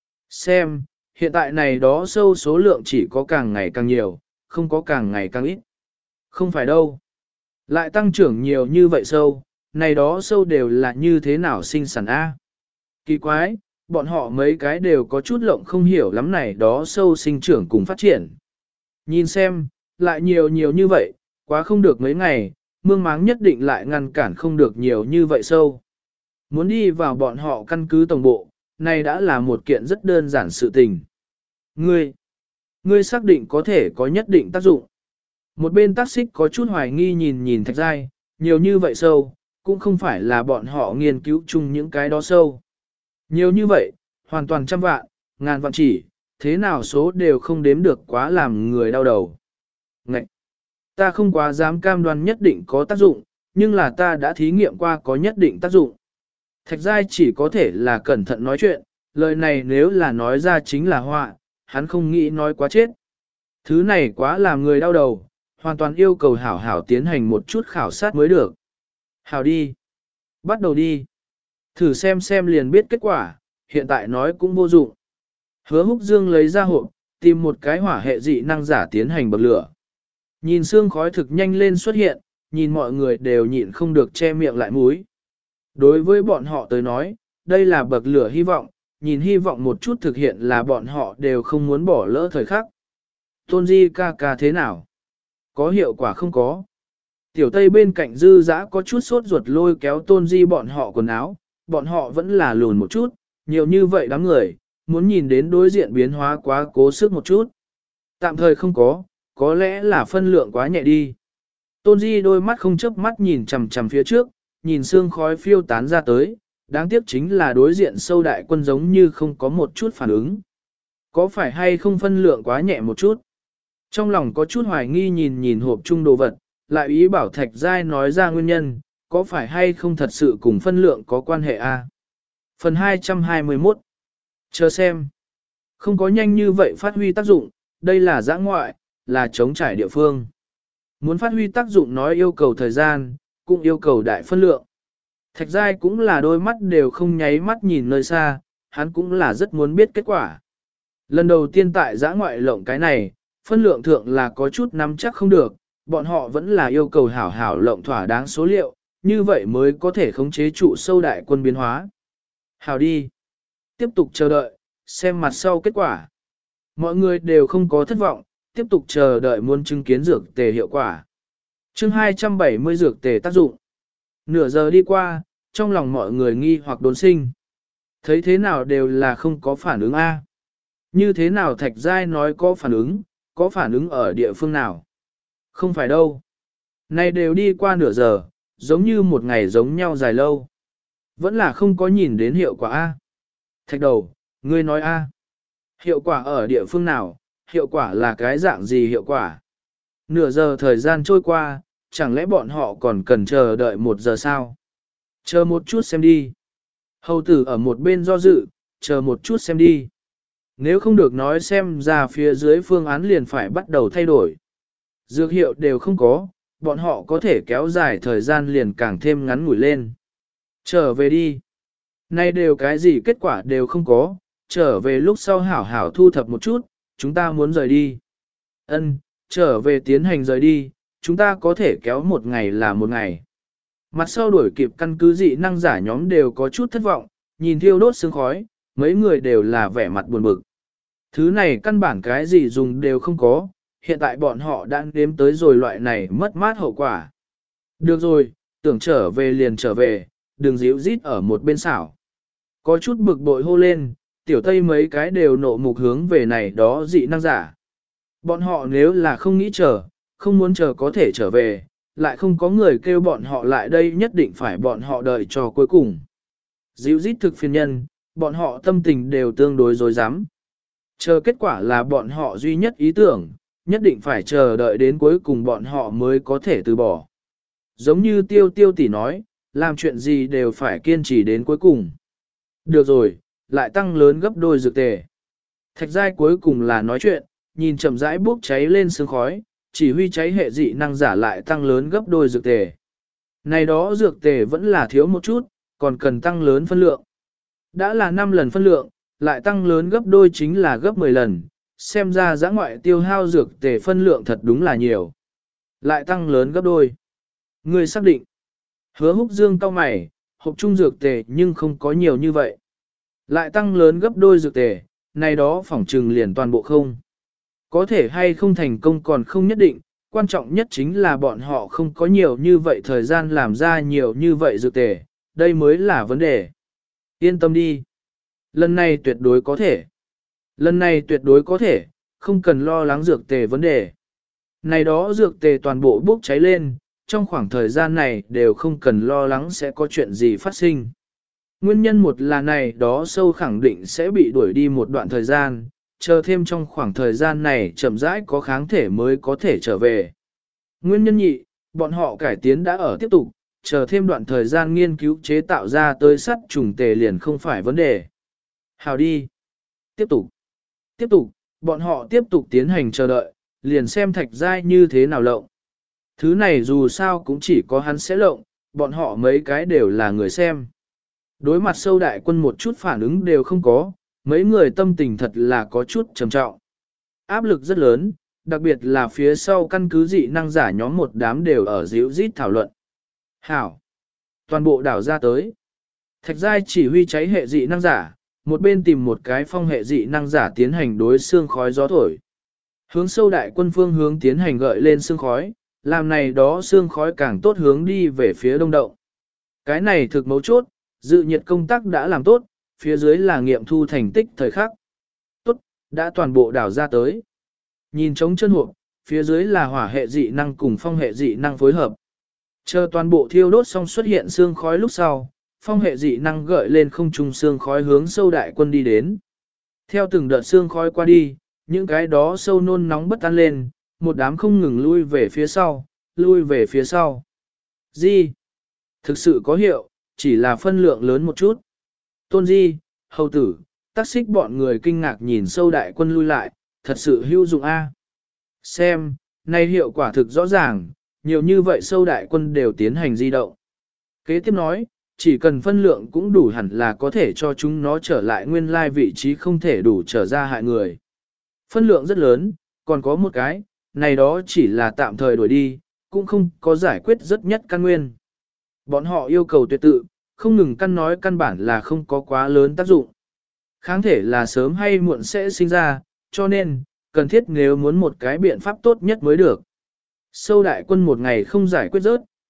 Xem, hiện tại này đó sâu số lượng chỉ có càng ngày càng nhiều, không có càng ngày càng ít. Không phải đâu. Lại tăng trưởng nhiều như vậy sâu, này đó sâu đều là như thế nào sinh sản A. Kỳ quái, bọn họ mấy cái đều có chút lộng không hiểu lắm này đó sâu sinh trưởng cùng phát triển. Nhìn xem, lại nhiều nhiều như vậy, quá không được mấy ngày, mương máng nhất định lại ngăn cản không được nhiều như vậy sâu. Muốn đi vào bọn họ căn cứ tổng bộ, này đã là một kiện rất đơn giản sự tình. Ngươi, ngươi xác định có thể có nhất định tác dụng. Một bên tác xích có chút hoài nghi nhìn nhìn thạch giai, nhiều như vậy sâu, cũng không phải là bọn họ nghiên cứu chung những cái đó sâu. Nhiều như vậy, hoàn toàn trăm vạn, ngàn vạn chỉ, thế nào số đều không đếm được quá làm người đau đầu. Ngậy! Ta không quá dám cam đoan nhất định có tác dụng, nhưng là ta đã thí nghiệm qua có nhất định tác dụng. Thạch giai chỉ có thể là cẩn thận nói chuyện, lời này nếu là nói ra chính là họa, hắn không nghĩ nói quá chết. Thứ này quá làm người đau đầu, hoàn toàn yêu cầu hảo hảo tiến hành một chút khảo sát mới được. Hảo đi. Bắt đầu đi. Thử xem xem liền biết kết quả, hiện tại nói cũng vô dụng. Hứa Húc Dương lấy ra hộp, tìm một cái hỏa hệ dị năng giả tiến hành bậc lửa. Nhìn xương khói thực nhanh lên xuất hiện, nhìn mọi người đều nhịn không được che miệng lại múi. Đối với bọn họ tới nói, đây là bậc lửa hy vọng, nhìn hy vọng một chút thực hiện là bọn họ đều không muốn bỏ lỡ thời khắc. Tôn Di ca ca thế nào? Có hiệu quả không có? Tiểu Tây bên cạnh dư dã có chút sốt ruột lôi kéo Tôn Di bọn họ quần áo, bọn họ vẫn là lùn một chút, nhiều như vậy đám người, muốn nhìn đến đối diện biến hóa quá cố sức một chút. Tạm thời không có, có lẽ là phân lượng quá nhẹ đi. Tôn Di đôi mắt không chớp mắt nhìn chằm chằm phía trước, nhìn sương khói phiêu tán ra tới, đáng tiếc chính là đối diện sâu đại quân giống như không có một chút phản ứng. Có phải hay không phân lượng quá nhẹ một chút? Trong lòng có chút hoài nghi nhìn nhìn hộp chung đồ vật, lại ý bảo Thạch Giai nói ra nguyên nhân, có phải hay không thật sự cùng phân lượng có quan hệ a? Phần hai trăm hai mươi mốt. Chờ xem. Không có nhanh như vậy phát huy tác dụng, đây là giã ngoại, là chống trải địa phương. Muốn phát huy tác dụng nói yêu cầu thời gian, cũng yêu cầu đại phân lượng. Thạch Giai cũng là đôi mắt đều không nháy mắt nhìn nơi xa, hắn cũng là rất muốn biết kết quả. Lần đầu tiên tại giã ngoại lộng cái này, phân lượng thượng là có chút nắm chắc không được, bọn họ vẫn là yêu cầu hảo hảo lộng thỏa đáng số liệu, như vậy mới có thể khống chế trụ sâu đại quân biến hóa. Hảo đi. Tiếp tục chờ đợi, xem mặt sau kết quả. Mọi người đều không có thất vọng, tiếp tục chờ đợi muốn chứng kiến dược tề hiệu quả. Chương hai trăm bảy mươi dược tề tác dụng. Nửa giờ đi qua, trong lòng mọi người nghi hoặc đốn sinh. Thấy thế nào đều là không có phản ứng A. Như thế nào Thạch Giai nói có phản ứng, có phản ứng ở địa phương nào? Không phải đâu. Này đều đi qua nửa giờ, giống như một ngày giống nhau dài lâu. Vẫn là không có nhìn đến hiệu quả A. Thạch đầu, ngươi nói A. Hiệu quả ở địa phương nào, hiệu quả là cái dạng gì hiệu quả? Nửa giờ thời gian trôi qua, chẳng lẽ bọn họ còn cần chờ đợi một giờ sao? Chờ một chút xem đi. Hầu tử ở một bên do dự, chờ một chút xem đi. Nếu không được nói xem ra phía dưới phương án liền phải bắt đầu thay đổi. Dược hiệu đều không có, bọn họ có thể kéo dài thời gian liền càng thêm ngắn ngủi lên. Trở về đi. Nay đều cái gì kết quả đều không có, trở về lúc sau hảo hảo thu thập một chút, chúng ta muốn rời đi. Ân, trở về tiến hành rời đi, chúng ta có thể kéo một ngày là một ngày. Mặt sau đuổi kịp căn cứ dị năng giả nhóm đều có chút thất vọng, nhìn thiêu đốt sương khói, mấy người đều là vẻ mặt buồn bực. Thứ này căn bản cái gì dùng đều không có, hiện tại bọn họ đã đếm tới rồi loại này mất mát hậu quả. Được rồi, tưởng trở về liền trở về, đừng díu rít ở một bên xảo. Có chút bực bội hô lên, tiểu tây mấy cái đều nộ mục hướng về này đó dị năng giả. Bọn họ nếu là không nghĩ chờ, không muốn chờ có thể trở về, lại không có người kêu bọn họ lại đây nhất định phải bọn họ đợi cho cuối cùng. Díu rít thực phiền nhân, bọn họ tâm tình đều tương đối dối rắm. Chờ kết quả là bọn họ duy nhất ý tưởng, nhất định phải chờ đợi đến cuối cùng bọn họ mới có thể từ bỏ. Giống như tiêu tiêu tỷ nói, làm chuyện gì đều phải kiên trì đến cuối cùng. Được rồi, lại tăng lớn gấp đôi dược tề. Thạch giai cuối cùng là nói chuyện, nhìn chậm rãi bốc cháy lên sương khói, chỉ huy cháy hệ dị năng giả lại tăng lớn gấp đôi dược tề. Này đó dược tề vẫn là thiếu một chút, còn cần tăng lớn phân lượng. Đã là năm lần phân lượng, lại tăng lớn gấp đôi chính là gấp mười lần, xem ra giã ngoại tiêu hao dược tề phân lượng thật đúng là nhiều. Lại tăng lớn gấp đôi. Người xác định. Hứa húc dương cau mày, hộp chung dược tề nhưng không có nhiều như vậy. Lại tăng lớn gấp đôi dược tề, này đó phỏng trừng liền toàn bộ không. Có thể hay không thành công còn không nhất định, quan trọng nhất chính là bọn họ không có nhiều như vậy thời gian làm ra nhiều như vậy dược tề, đây mới là vấn đề. Yên tâm đi. Lần này tuyệt đối có thể. Lần này tuyệt đối có thể, không cần lo lắng dược tề vấn đề. Này đó dược tề toàn bộ bốc cháy lên, trong khoảng thời gian này đều không cần lo lắng sẽ có chuyện gì phát sinh. Nguyên nhân một là này đó sâu khẳng định sẽ bị đuổi đi một đoạn thời gian, chờ thêm trong khoảng thời gian này chậm rãi có kháng thể mới có thể trở về. Nguyên nhân nhị, bọn họ cải tiến đã ở tiếp tục, chờ thêm đoạn thời gian nghiên cứu chế tạo ra tới sắt trùng tề liền không phải vấn đề. Hào đi. Tiếp tục. Tiếp tục, bọn họ tiếp tục tiến hành chờ đợi, liền xem thạch giai như thế nào lộng. Thứ này dù sao cũng chỉ có hắn sẽ lộng, bọn họ mấy cái đều là người xem. Đối mặt sâu đại quân một chút phản ứng đều không có, mấy người tâm tình thật là có chút trầm trọng. Áp lực rất lớn, đặc biệt là phía sau căn cứ dị năng giả nhóm một đám đều ở díu rít thảo luận. Hảo! Toàn bộ đảo ra tới. Thạch giai chỉ huy cháy hệ dị năng giả, một bên tìm một cái phong hệ dị năng giả tiến hành đối xương khói gió thổi. Hướng sâu đại quân phương hướng tiến hành gợi lên xương khói, làm này đó xương khói càng tốt hướng đi về phía đông động. Cái này thực mấu chốt, dự nhiệt công tác đã làm tốt, phía dưới là nghiệm thu thành tích thời khắc. Tốt, đã toàn bộ đảo ra tới. Nhìn trống chân hộp, phía dưới là hỏa hệ dị năng cùng phong hệ dị năng phối hợp. Chờ toàn bộ thiêu đốt xong xuất hiện xương khói lúc sau, phong hệ dị năng gợi lên không trung xương khói hướng sâu đại quân đi đến. Theo từng đợt xương khói qua đi, những cái đó sâu nôn nóng bất an lên, một đám không ngừng lui về phía sau, lui về phía sau. Di, thực sự có hiệu, chỉ là phân lượng lớn một chút. Tôn Di, hầu tử, tác xích bọn người kinh ngạc nhìn sâu đại quân lui lại, thật sự hữu dụng a. Xem, nay hiệu quả thực rõ ràng, nhiều như vậy sâu đại quân đều tiến hành di động. Kế tiếp nói, chỉ cần phân lượng cũng đủ hẳn là có thể cho chúng nó trở lại nguyên lai vị trí không thể đủ trở ra hại người. Phân lượng rất lớn, còn có một cái, này đó chỉ là tạm thời đổi đi, cũng không có giải quyết rất nhất căn nguyên. Bọn họ yêu cầu tuyệt tự, không ngừng căn nói căn bản là không có quá lớn tác dụng. Kháng thể là sớm hay muộn sẽ sinh ra, cho nên, cần thiết nếu muốn một cái biện pháp tốt nhất mới được. Sâu đại quân một ngày không giải quyết rớt,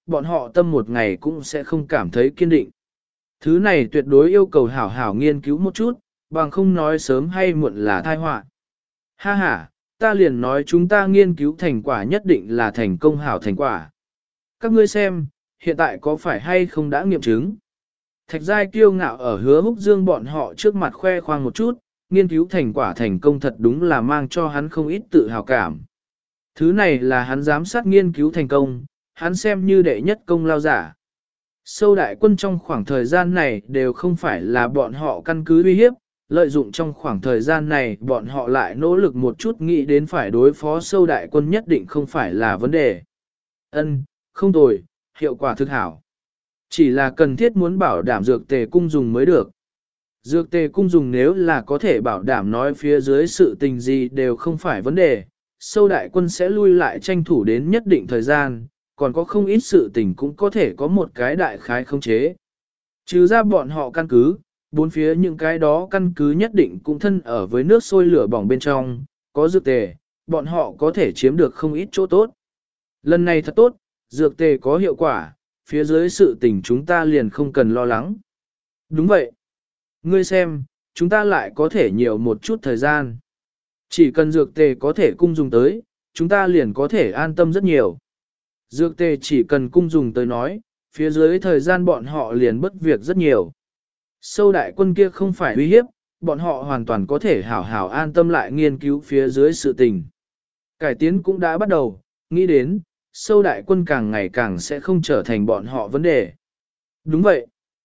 bọn họ tâm một ngày cũng sẽ không cảm thấy kiên định. Thứ này tuyệt đối yêu cầu hảo hảo nghiên cứu một chút, bằng không nói sớm hay muộn là tai họa. Ha ha, ta liền nói chúng ta nghiên cứu thành quả nhất định là thành công hảo thành quả. Các ngươi xem, hiện tại có phải hay không đã nghiệm chứng? Thạch Giai kiêu ngạo ở Hứa Húc Dương bọn họ trước mặt khoe khoang một chút, nghiên cứu thành quả thành công thật đúng là mang cho hắn không ít tự hào cảm. Thứ này là hắn giám sát nghiên cứu thành công, hắn xem như đệ nhất công lao giả. Sâu đại quân trong khoảng thời gian này đều không phải là bọn họ căn cứ uy hiếp, lợi dụng trong khoảng thời gian này bọn họ lại nỗ lực một chút nghĩ đến phải đối phó sâu đại quân nhất định không phải là vấn đề. Ân, không tồi, hiệu quả thực hảo. Chỉ là cần thiết muốn bảo đảm dược tề cung dùng mới được. Dược tề cung dùng nếu là có thể bảo đảm nói phía dưới sự tình gì đều không phải vấn đề, sâu đại quân sẽ lui lại tranh thủ đến nhất định thời gian, còn có không ít sự tình cũng có thể có một cái đại khái không chế. Trừ ra bọn họ căn cứ, bốn phía những cái đó căn cứ nhất định cũng thân ở với nước sôi lửa bỏng bên trong, có dược tề, bọn họ có thể chiếm được không ít chỗ tốt. Lần này thật tốt, dược tề có hiệu quả, phía dưới sự tình chúng ta liền không cần lo lắng. Đúng vậy. Ngươi xem, chúng ta lại có thể nhiều một chút thời gian. Chỉ cần dược tề có thể cung dùng tới, chúng ta liền có thể an tâm rất nhiều. Dược tề chỉ cần cung dùng tới nói, phía dưới thời gian bọn họ liền bất việc rất nhiều. Sâu đại quân kia không phải uy hiếp, bọn họ hoàn toàn có thể hảo hảo an tâm lại nghiên cứu phía dưới sự tình. Cải tiến cũng đã bắt đầu, nghĩ đến, sâu đại quân càng ngày càng sẽ không trở thành bọn họ vấn đề. Đúng vậy.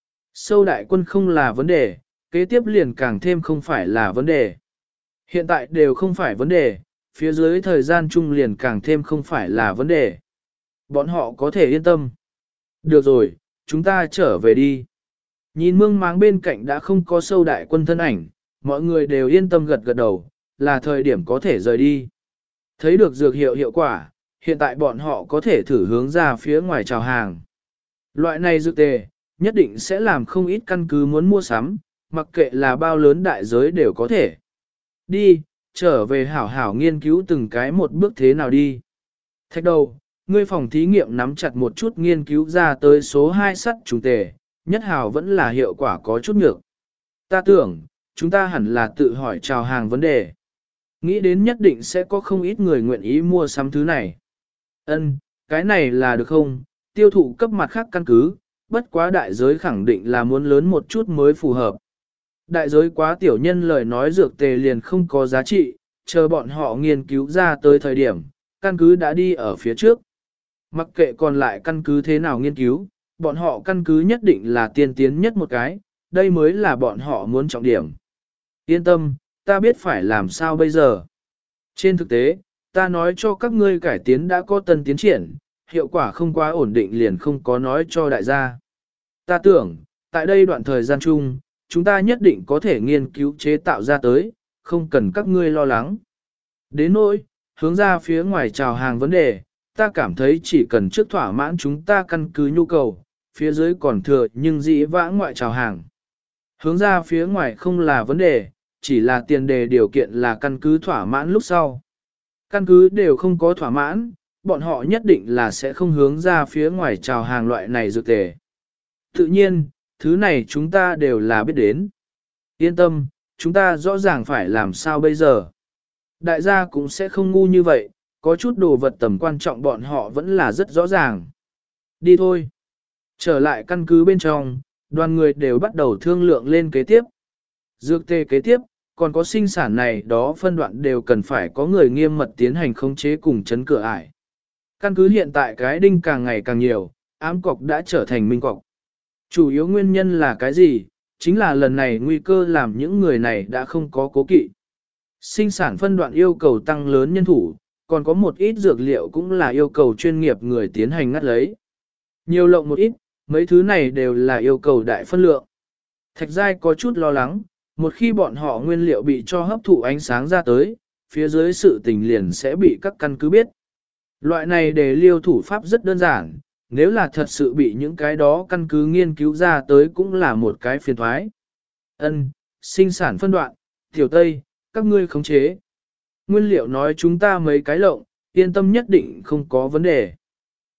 Sâu đại quân không là vấn đề, kế tiếp liền càng thêm không phải là vấn đề. Hiện tại đều không phải vấn đề, phía dưới thời gian chung liền càng thêm không phải là vấn đề. Bọn họ có thể yên tâm. Được rồi, chúng ta trở về đi. Nhìn mương máng bên cạnh đã không có sâu đại quân thân ảnh, mọi người đều yên tâm gật gật đầu, là thời điểm có thể rời đi. Thấy được dược hiệu hiệu quả, hiện tại bọn họ có thể thử hướng ra phía ngoài chào hàng. Loại này dược tề, nhất định sẽ làm không ít căn cứ muốn mua sắm, mặc kệ là bao lớn đại giới đều có thể. Đi, trở về hảo hảo nghiên cứu từng cái một bước thế nào đi. Thạch đầu, ngươi phòng thí nghiệm nắm chặt một chút nghiên cứu ra tới số hai sắt trùng tề, nhất hảo vẫn là hiệu quả có chút nhược. Ta tưởng, chúng ta hẳn là tự hỏi chào hàng vấn đề. Nghĩ đến nhất định sẽ có không ít người nguyện ý mua sắm thứ này. Ân, cái này là được không? Tiêu thụ cấp mặt khác căn cứ, bất quá đại giới khẳng định là muốn lớn một chút mới phù hợp. Đại giới quá tiểu nhân lời nói dược tề liền không có giá trị, chờ bọn họ nghiên cứu ra tới thời điểm, căn cứ đã đi ở phía trước. Mặc kệ còn lại căn cứ thế nào nghiên cứu, bọn họ căn cứ nhất định là tiên tiến nhất một cái, đây mới là bọn họ muốn trọng điểm. Yên tâm, ta biết phải làm sao bây giờ. Trên thực tế, ta nói cho các ngươi cải tiến đã có tân tiến triển, hiệu quả không quá ổn định liền không có nói cho đại gia. Ta tưởng, tại đây đoạn thời gian chung, chúng ta nhất định có thể nghiên cứu chế tạo ra tới, không cần các ngươi lo lắng. Đến nỗi, hướng ra phía ngoài chào hàng vấn đề, ta cảm thấy chỉ cần trước thỏa mãn chúng ta căn cứ nhu cầu, phía dưới còn thừa nhưng dĩ vãng ngoại chào hàng. Hướng ra phía ngoài không là vấn đề, chỉ là tiền đề điều kiện là căn cứ thỏa mãn lúc sau. Căn cứ đều không có thỏa mãn, bọn họ nhất định là sẽ không hướng ra phía ngoài chào hàng loại này dược tề. Tự nhiên, thứ này chúng ta đều là biết đến. Yên tâm, chúng ta rõ ràng phải làm sao bây giờ. Đại gia cũng sẽ không ngu như vậy, có chút đồ vật tầm quan trọng bọn họ vẫn là rất rõ ràng. Đi thôi. Trở lại căn cứ bên trong, đoàn người đều bắt đầu thương lượng lên kế tiếp. Dược tê kế tiếp, còn có sinh sản này đó phân đoạn đều cần phải có người nghiêm mật tiến hành khống chế cùng chấn cửa ải. Căn cứ hiện tại cái đinh càng ngày càng nhiều, ám cọc đã trở thành minh cọc. Chủ yếu nguyên nhân là cái gì? Chính là lần này nguy cơ làm những người này đã không có cố kỵ. Sinh sản phân đoạn yêu cầu tăng lớn nhân thủ, còn có một ít dược liệu cũng là yêu cầu chuyên nghiệp người tiến hành ngắt lấy. Nhiều lộng một ít, mấy thứ này đều là yêu cầu đại phân lượng. Thạch Giai có chút lo lắng, một khi bọn họ nguyên liệu bị cho hấp thụ ánh sáng ra tới, phía dưới sự tình liền sẽ bị các căn cứ biết. Loại này để liêu thủ pháp rất đơn giản, nếu là thật sự bị những cái đó căn cứ nghiên cứu ra tới cũng là một cái phiền thoái. Ân, sinh sản phân đoạn, tiểu Tây, các ngươi khống chế. Nguyên liệu nói chúng ta mấy cái lộng, yên tâm nhất định không có vấn đề.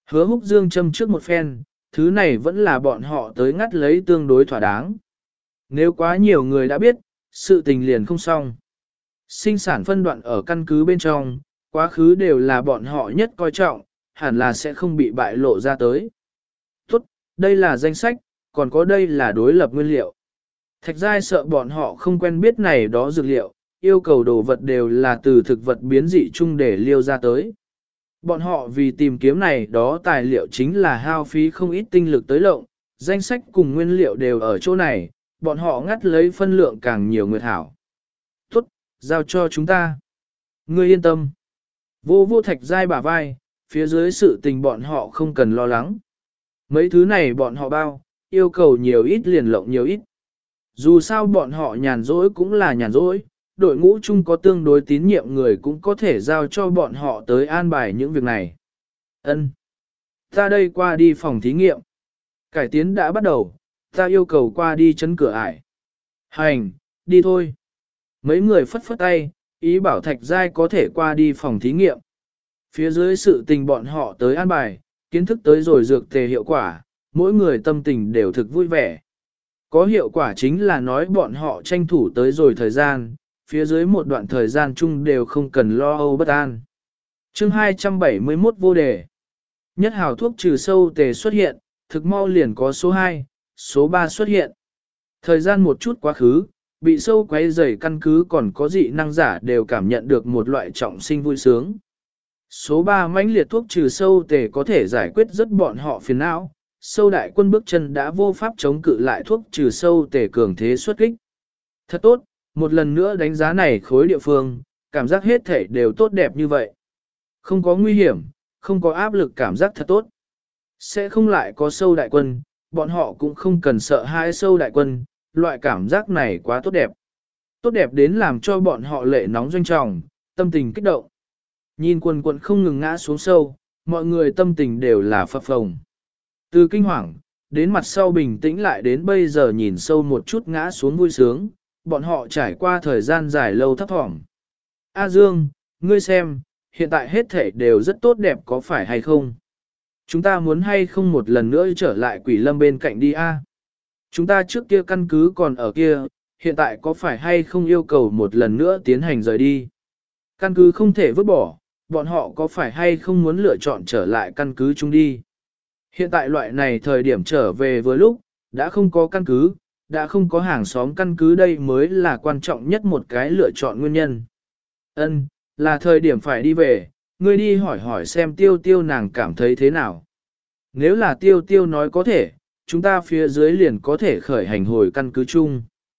Hứa Húc Dương châm trước một phen, thứ này vẫn là bọn họ tới ngắt lấy tương đối thỏa đáng. Nếu quá nhiều người đã biết, sự tình liền không xong. Sinh sản phân đoạn ở căn cứ bên trong, quá khứ đều là bọn họ nhất coi trọng, hẳn là sẽ không bị bại lộ ra tới. Tốt, đây là danh sách, còn có đây là đối lập nguyên liệu. Thạch Giai sợ bọn họ không quen biết này đó dược liệu, yêu cầu đồ vật đều là từ thực vật biến dị chung để liêu ra tới. Bọn họ vì tìm kiếm này đó tài liệu chính là hao phí không ít tinh lực tới lộng, danh sách cùng nguyên liệu đều ở chỗ này, bọn họ ngắt lấy phân lượng càng nhiều nguyệt hảo. Tốt, giao cho chúng ta. Ngươi yên tâm. Vô vô Thạch Giai bả vai, phía dưới sự tình bọn họ không cần lo lắng. Mấy thứ này bọn họ bao, yêu cầu nhiều ít liền lộng nhiều ít. Dù sao bọn họ nhàn rỗi cũng là nhàn rỗi, đội ngũ chung có tương đối tín nhiệm người cũng có thể giao cho bọn họ tới an bài những việc này. Ân, ta đây qua đi phòng thí nghiệm. Cải tiến đã bắt đầu, ta yêu cầu qua đi chấn cửa ải. Hành, đi thôi. Mấy người phất phất tay, ý bảo Thạch Giai có thể qua đi phòng thí nghiệm. Phía dưới sự tình bọn họ tới an bài, kiến thức tới rồi dược tề hiệu quả, mỗi người tâm tình đều thực vui vẻ. Có hiệu quả chính là nói bọn họ tranh thủ tới rồi thời gian, phía dưới một đoạn thời gian chung đều không cần lo âu bất an. chương hai trăm bảy mươi mốt vô đề. Nhất hào thuốc trừ sâu tề xuất hiện, thực mau liền có số hai, số ba xuất hiện. Thời gian một chút quá khứ, bị sâu quấy rầy căn cứ còn có dị năng giả đều cảm nhận được một loại trọng sinh vui sướng. Số ba mãnh liệt thuốc trừ sâu tề có thể giải quyết rất bọn họ phiền não. Sâu đại quân bước chân đã vô pháp chống cự lại thuốc trừ sâu tề cường thế xuất kích. Thật tốt, một lần nữa đánh giá này khối địa phương, cảm giác hết thể đều tốt đẹp như vậy. Không có nguy hiểm, không có áp lực, cảm giác thật tốt. Sẽ không lại có sâu đại quân, bọn họ cũng không cần sợ hai sâu đại quân, loại cảm giác này quá tốt đẹp. Tốt đẹp đến làm cho bọn họ lệ nóng doanh trọng, tâm tình kích động. Nhìn quần quần không ngừng ngã xuống sâu, mọi người tâm tình đều là phập phồng. Từ kinh hoàng, đến mặt sau bình tĩnh lại đến bây giờ nhìn sâu một chút ngã xuống vui sướng, bọn họ trải qua thời gian dài lâu thấp thỏm. A Dương, ngươi xem, hiện tại hết thể đều rất tốt đẹp có phải hay không? Chúng ta muốn hay không một lần nữa trở lại Quỷ Lâm bên cạnh đi a? Chúng ta trước kia căn cứ còn ở kia, hiện tại có phải hay không yêu cầu một lần nữa tiến hành rời đi? Căn cứ không thể vứt bỏ, bọn họ có phải hay không muốn lựa chọn trở lại căn cứ chung đi? Hiện tại loại này thời điểm trở về vừa lúc, đã không có căn cứ, đã không có hàng xóm căn cứ, đây mới là quan trọng nhất một cái lựa chọn nguyên nhân. Ân, là thời điểm phải đi về, ngươi đi hỏi hỏi xem tiêu tiêu nàng cảm thấy thế nào. Nếu là tiêu tiêu nói có thể, chúng ta phía dưới liền có thể khởi hành hồi căn cứ chung.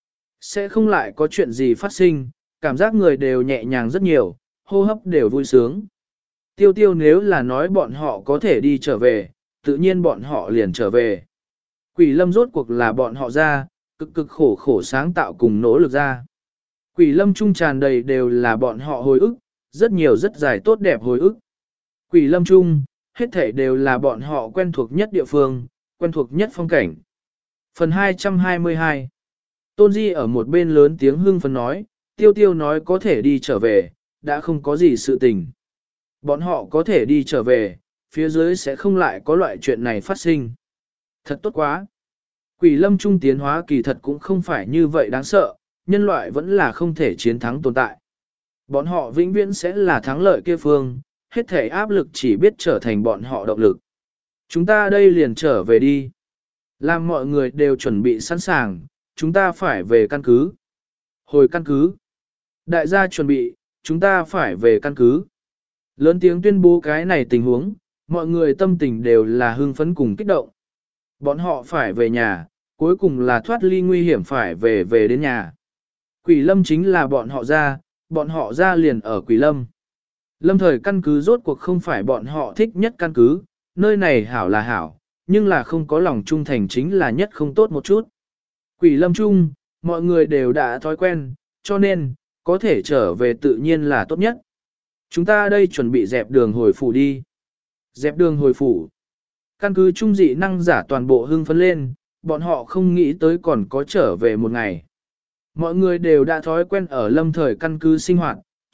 Sẽ không lại có chuyện gì phát sinh, cảm giác người đều nhẹ nhàng rất nhiều, hô hấp đều vui sướng. Tiêu tiêu nếu là nói bọn họ có thể đi trở về, tự nhiên bọn họ liền trở về. Quỷ Lâm rốt cuộc là bọn họ ra, cực cực khổ khổ sáng tạo cùng nỗ lực ra. Quỷ Lâm trung tràn đầy đều là bọn họ hồi ức, rất nhiều rất dài tốt đẹp hồi ức. Quỷ Lâm trung, hết thảy đều là bọn họ quen thuộc nhất địa phương, quen thuộc nhất phong cảnh. Phần hai trăm hai mươi hai. Tôn Di ở một bên lớn tiếng hưng phấn nói, Tiêu Tiêu nói có thể đi trở về, đã không có gì sự tình. Bọn họ có thể đi trở về, phía dưới sẽ không lại có loại chuyện này phát sinh. Thật tốt quá. Quỷ Lâm trung tiến hóa kỳ thật cũng không phải như vậy đáng sợ, nhân loại vẫn là không thể chiến thắng tồn tại. Bọn họ vĩnh viễn sẽ là thắng lợi kia phương, hết thể áp lực chỉ biết trở thành bọn họ động lực. Chúng ta đây liền trở về đi. Làm mọi người đều chuẩn bị sẵn sàng, chúng ta phải về căn cứ. Hồi căn cứ. Đại gia chuẩn bị, chúng ta phải về căn cứ. Lớn tiếng tuyên bố cái này tình huống, mọi người tâm tình đều là hưng phấn cùng kích động. Bọn họ phải về nhà, cuối cùng là thoát ly nguy hiểm phải về về đến nhà. Quỷ Lâm chính là bọn họ ra, bọn họ ra liền ở Quỷ Lâm. Lâm thời căn cứ rốt cuộc không phải bọn họ thích nhất căn cứ, nơi này hảo là hảo, nhưng là không có lòng trung thành chính là nhất không tốt một chút. Quỷ Lâm chung, mọi người đều đã thói quen, cho nên, có thể trở về tự nhiên là tốt nhất. Chúng ta đây chuẩn bị dẹp đường hồi phủ đi. Dẹp đường hồi phủ. Căn cứ trung dị năng giả toàn bộ hưng phấn lên, bọn họ không nghĩ tới còn có trở về một ngày. Mọi người đều đã thói quen ở lâm thời căn cứ sinh hoạt,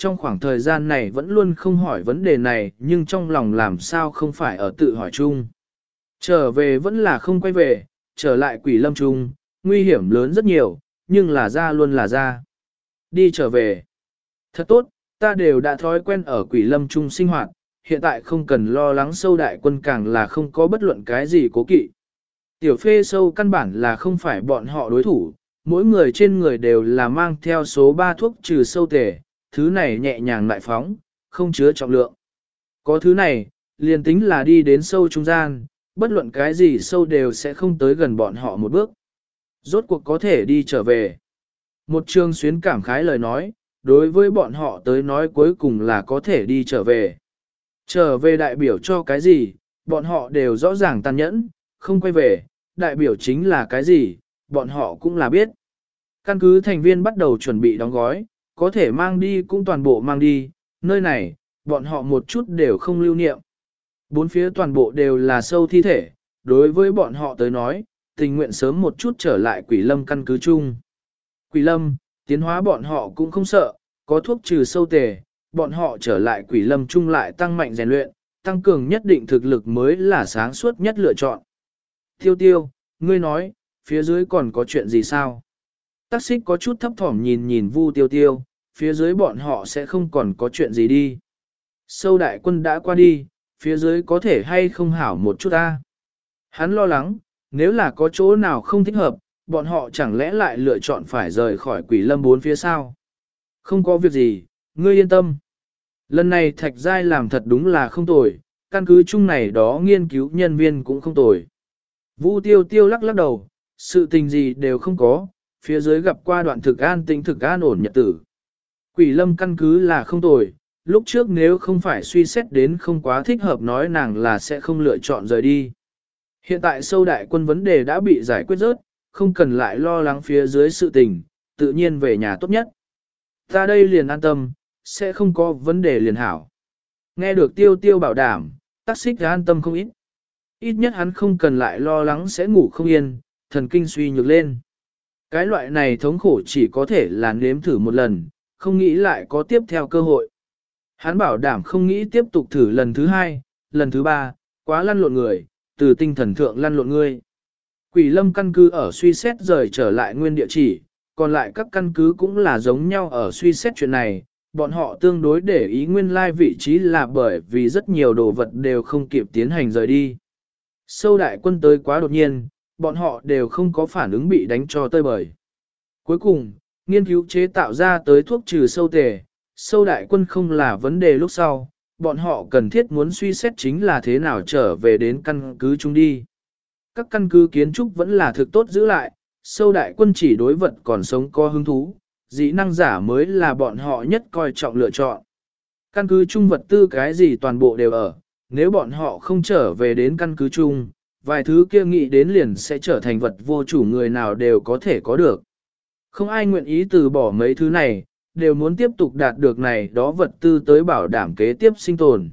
trong khoảng thời gian này vẫn luôn không hỏi vấn đề này nhưng trong lòng làm sao không phải ở tự hỏi chung. Trở về vẫn là không quay về, trở lại quỷ lâm chung, nguy hiểm lớn rất nhiều, nhưng là ra luôn là ra. Đi trở về. Thật tốt, ta đều đã thói quen ở quỷ lâm chung sinh hoạt, hiện tại không cần lo lắng sâu đại quân càng là không có bất luận cái gì cố kỵ. Tiểu phê sâu căn bản là không phải bọn họ đối thủ, mỗi người trên người đều là mang theo số ba thuốc trừ sâu tề, thứ này nhẹ nhàng lại phóng, không chứa trọng lượng. Có thứ này, liền tính là đi đến sâu trung gian, bất luận cái gì sâu đều sẽ không tới gần bọn họ một bước. Rốt cuộc có thể đi trở về. Một trường xuyến cảm khái lời nói, đối với bọn họ tới nói cuối cùng là có thể đi trở về. Trở về đại biểu cho cái gì, bọn họ đều rõ ràng tàn nhẫn, không quay về, đại biểu chính là cái gì, bọn họ cũng là biết. Căn cứ thành viên bắt đầu chuẩn bị đóng gói, có thể mang đi cũng toàn bộ mang đi, nơi này, bọn họ một chút đều không lưu niệm. Bốn phía toàn bộ đều là sâu thi thể, đối với bọn họ tới nói, tình nguyện sớm một chút trở lại quỷ lâm căn cứ chung. Quỷ lâm, tiến hóa bọn họ cũng không sợ, có thuốc trừ sâu tề, bọn họ trở lại quỷ lâm chung lại tăng mạnh rèn luyện, tăng cường nhất định thực lực mới là sáng suốt nhất lựa chọn. Tiêu tiêu, ngươi nói, phía dưới còn có chuyện gì sao? Tắc xích có chút thấp thỏm nhìn nhìn Vu tiêu tiêu, phía dưới bọn họ sẽ không còn có chuyện gì đi. Sâu đại quân đã qua đi, phía dưới có thể hay không hảo một chút ta. Hắn lo lắng, nếu là có chỗ nào không thích hợp, bọn họ chẳng lẽ lại lựa chọn phải rời khỏi quỷ lâm bốn phía sao? Không có việc gì, ngươi yên tâm. Lần này Thạch Giai làm thật đúng là không tồi, căn cứ chung này đó nghiên cứu nhân viên cũng không tồi. Vu tiêu tiêu lắc lắc đầu, sự tình gì đều không có, phía dưới gặp qua đoạn thực an tĩnh thực an ổn nhật tử. Quỷ lâm căn cứ là không tồi, lúc trước nếu không phải suy xét đến không quá thích hợp nói nàng là sẽ không lựa chọn rời đi. Hiện tại sâu đại quân vấn đề đã bị giải quyết rớt, không cần lại lo lắng phía dưới sự tình, tự nhiên về nhà tốt nhất. Ta đây liền an tâm, sẽ không có vấn đề liền hảo. Nghe được tiêu tiêu bảo đảm, Tắc xích an tâm không ít. Ít nhất hắn không cần lại lo lắng sẽ ngủ không yên, thần kinh suy nhược lên. Cái loại này thống khổ chỉ có thể là nếm thử một lần, không nghĩ lại có tiếp theo cơ hội. Hắn bảo đảm không nghĩ tiếp tục thử lần thứ hai, lần thứ ba, quá lăn lộn người, từ tinh thần thượng lăn lộn ngươi. Quỷ lâm căn cứ ở suy xét rời trở lại nguyên địa chỉ, còn lại các căn cứ cũng là giống nhau ở suy xét chuyện này, bọn họ tương đối để ý nguyên lai vị trí là bởi vì rất nhiều đồ vật đều không kịp tiến hành rời đi. Sâu đại quân tới quá đột nhiên, bọn họ đều không có phản ứng bị đánh cho tơi bời. Cuối cùng, nghiên cứu chế tạo ra tới thuốc trừ sâu tề, sâu đại quân không là vấn đề lúc sau, bọn họ cần thiết muốn suy xét chính là thế nào trở về đến căn cứ chúng đi. Các căn cứ kiến trúc vẫn là thực tốt giữ lại, sâu đại quân chỉ đối vật còn sống có hứng thú, dĩ năng giả mới là bọn họ nhất coi trọng lựa chọn. Căn cứ chung vật tư cái gì toàn bộ đều ở, nếu bọn họ không trở về đến căn cứ chung, vài thứ kia nghĩ đến liền sẽ trở thành vật vô chủ người nào đều có thể có được. Không ai nguyện ý từ bỏ mấy thứ này, đều muốn tiếp tục đạt được này đó vật tư tới bảo đảm kế tiếp sinh tồn.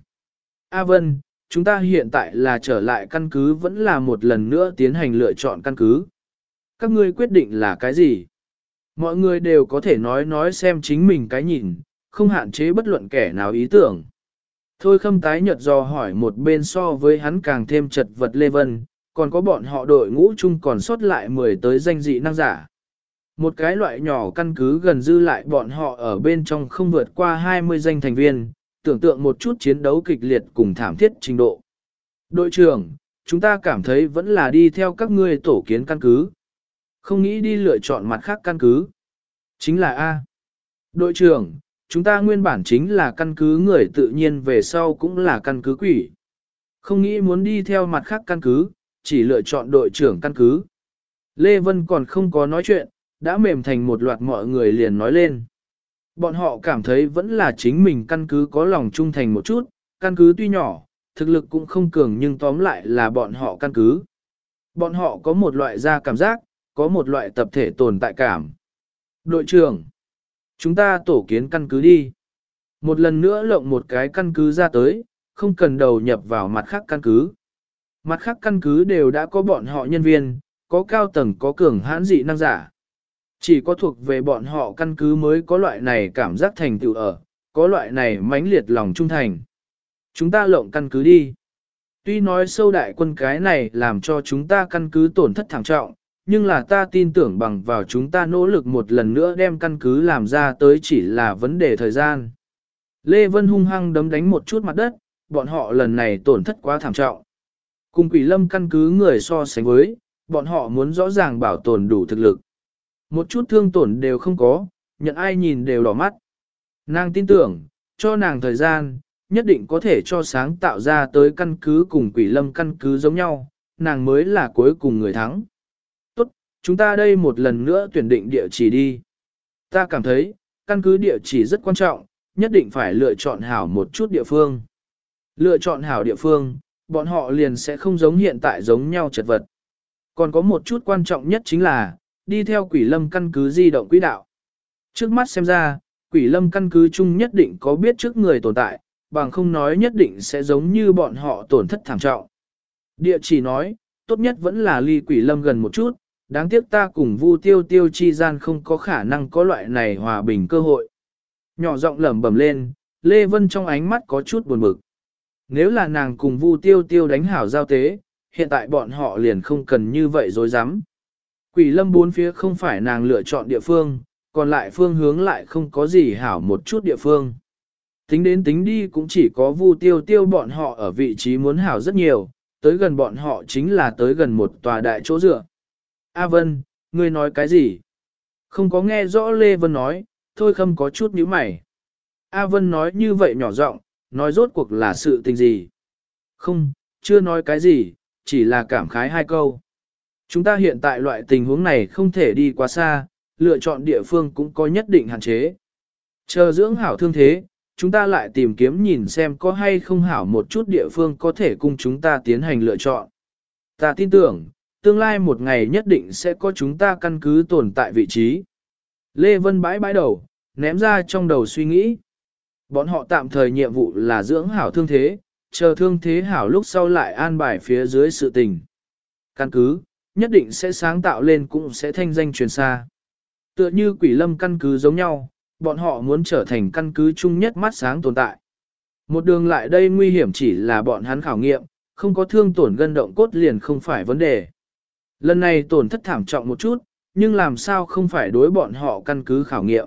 A Vân, chúng ta hiện tại là trở lại căn cứ vẫn là một lần nữa tiến hành lựa chọn căn cứ. Các ngươi quyết định là cái gì? Mọi người đều có thể nói nói xem chính mình cái nhìn, không hạn chế bất luận kẻ nào ý tưởng. Thôi Khâm tái nhợt dò hỏi một bên so với hắn càng thêm chật vật Lê Vân, còn có bọn họ đội ngũ chung còn sót lại mười tới danh dị năng giả. Một cái loại nhỏ căn cứ gần dư lại bọn họ ở bên trong không vượt qua hai mươi danh thành viên, tưởng tượng một chút chiến đấu kịch liệt cùng thảm thiết trình độ. Đội trưởng, chúng ta cảm thấy vẫn là đi theo các ngươi tổ kiến căn cứ. Không nghĩ đi lựa chọn mặt khác căn cứ. Chính là A. Đội trưởng, chúng ta nguyên bản chính là căn cứ người tự nhiên về sau cũng là căn cứ quỷ. Không nghĩ muốn đi theo mặt khác căn cứ, chỉ lựa chọn đội trưởng căn cứ. Lê Vân còn không có nói chuyện, đã mềm thành một loạt mọi người liền nói lên. Bọn họ cảm thấy vẫn là chính mình căn cứ có lòng trung thành một chút, căn cứ tuy nhỏ, thực lực cũng không cường nhưng tóm lại là bọn họ căn cứ. Bọn họ có một loại da cảm giác, có một loại tập thể tồn tại cảm. Đội trưởng, chúng ta tổ kiến căn cứ đi. Một lần nữa lộng một cái căn cứ ra tới, không cần đầu nhập vào mặt khác căn cứ. Mặt khác căn cứ đều đã có bọn họ nhân viên, có cao tầng có cường hãn dị năng giả. Chỉ có thuộc về bọn họ căn cứ mới có loại này cảm giác thành tựu ở, có loại này mãnh liệt lòng trung thành. Chúng ta lộng căn cứ đi. Tuy nói sâu đại quân cái này làm cho chúng ta căn cứ tổn thất thảm trọng, nhưng là ta tin tưởng bằng vào chúng ta nỗ lực một lần nữa đem căn cứ làm ra tới chỉ là vấn đề thời gian. Lê Vân hung hăng đấm đánh một chút mặt đất, bọn họ lần này tổn thất quá thảm trọng. Cùng Quỷ Lâm căn cứ người so sánh với, bọn họ muốn rõ ràng bảo tồn đủ thực lực. Một chút thương tổn đều không có, nhận ai nhìn đều đỏ mắt. Nàng tin tưởng, cho nàng thời gian, nhất định có thể cho sáng tạo ra tới căn cứ cùng Quỷ Lâm căn cứ giống nhau, nàng mới là cuối cùng người thắng. Tốt, chúng ta đây một lần nữa tuyển định địa chỉ đi. Ta cảm thấy, căn cứ địa chỉ rất quan trọng, nhất định phải lựa chọn hảo một chút địa phương. Lựa chọn hảo địa phương, bọn họ liền sẽ không giống hiện tại giống nhau chật vật. Còn có một chút quan trọng nhất chính là, đi theo Quỷ Lâm căn cứ di động quỹ đạo. Trước mắt xem ra, Quỷ Lâm căn cứ chung nhất định có biết trước người tồn tại, bằng không nói nhất định sẽ giống như bọn họ tổn thất thảm trọng. Địa chỉ nói, tốt nhất vẫn là ly Quỷ Lâm gần một chút, đáng tiếc ta cùng Vu Tiêu Tiêu chi gian không có khả năng có loại này hòa bình cơ hội. Nhỏ giọng lẩm bẩm lên, Lê Vân trong ánh mắt có chút buồn bực. Nếu là nàng cùng Vu Tiêu Tiêu đánh hảo giao tế, hiện tại bọn họ liền không cần như vậy dối rắm. Quỷ Lâm bốn phía không phải nàng lựa chọn địa phương, còn lại phương hướng lại không có gì hảo một chút địa phương. Tính đến tính đi cũng chỉ có Vu Tiêu Tiêu bọn họ ở vị trí muốn hảo rất nhiều, tới gần bọn họ chính là tới gần một tòa đại chỗ dựa. A Vân, ngươi nói cái gì? Không có nghe rõ Lê Vân nói, Thôi Khâm có chút nhíu mày. A Vân nói như vậy nhỏ giọng, nói rốt cuộc là sự tình gì? Không, chưa nói cái gì, chỉ là cảm khái hai câu. Chúng ta hiện tại loại tình huống này không thể đi quá xa, lựa chọn địa phương cũng có nhất định hạn chế. Chờ dưỡng hảo thương thế, chúng ta lại tìm kiếm nhìn xem có hay không hảo một chút địa phương có thể cùng chúng ta tiến hành lựa chọn. Ta tin tưởng, tương lai một ngày nhất định sẽ có chúng ta căn cứ tồn tại vị trí. Lê Vân bãi bãi đầu, ném ra trong đầu suy nghĩ. Bọn họ tạm thời nhiệm vụ là dưỡng hảo thương thế, chờ thương thế hảo lúc sau lại an bài phía dưới sự tình. Căn cứ, nhất định sẽ sáng tạo lên cũng sẽ thanh danh truyền xa. Tựa như Quỷ Lâm căn cứ giống nhau, bọn họ muốn trở thành căn cứ chung nhất mắt sáng tồn tại. Một đường lại đây nguy hiểm chỉ là bọn hắn khảo nghiệm, không có thương tổn gân động cốt liền không phải vấn đề. Lần này tổn thất thảm trọng một chút, nhưng làm sao không phải đối bọn họ căn cứ khảo nghiệm.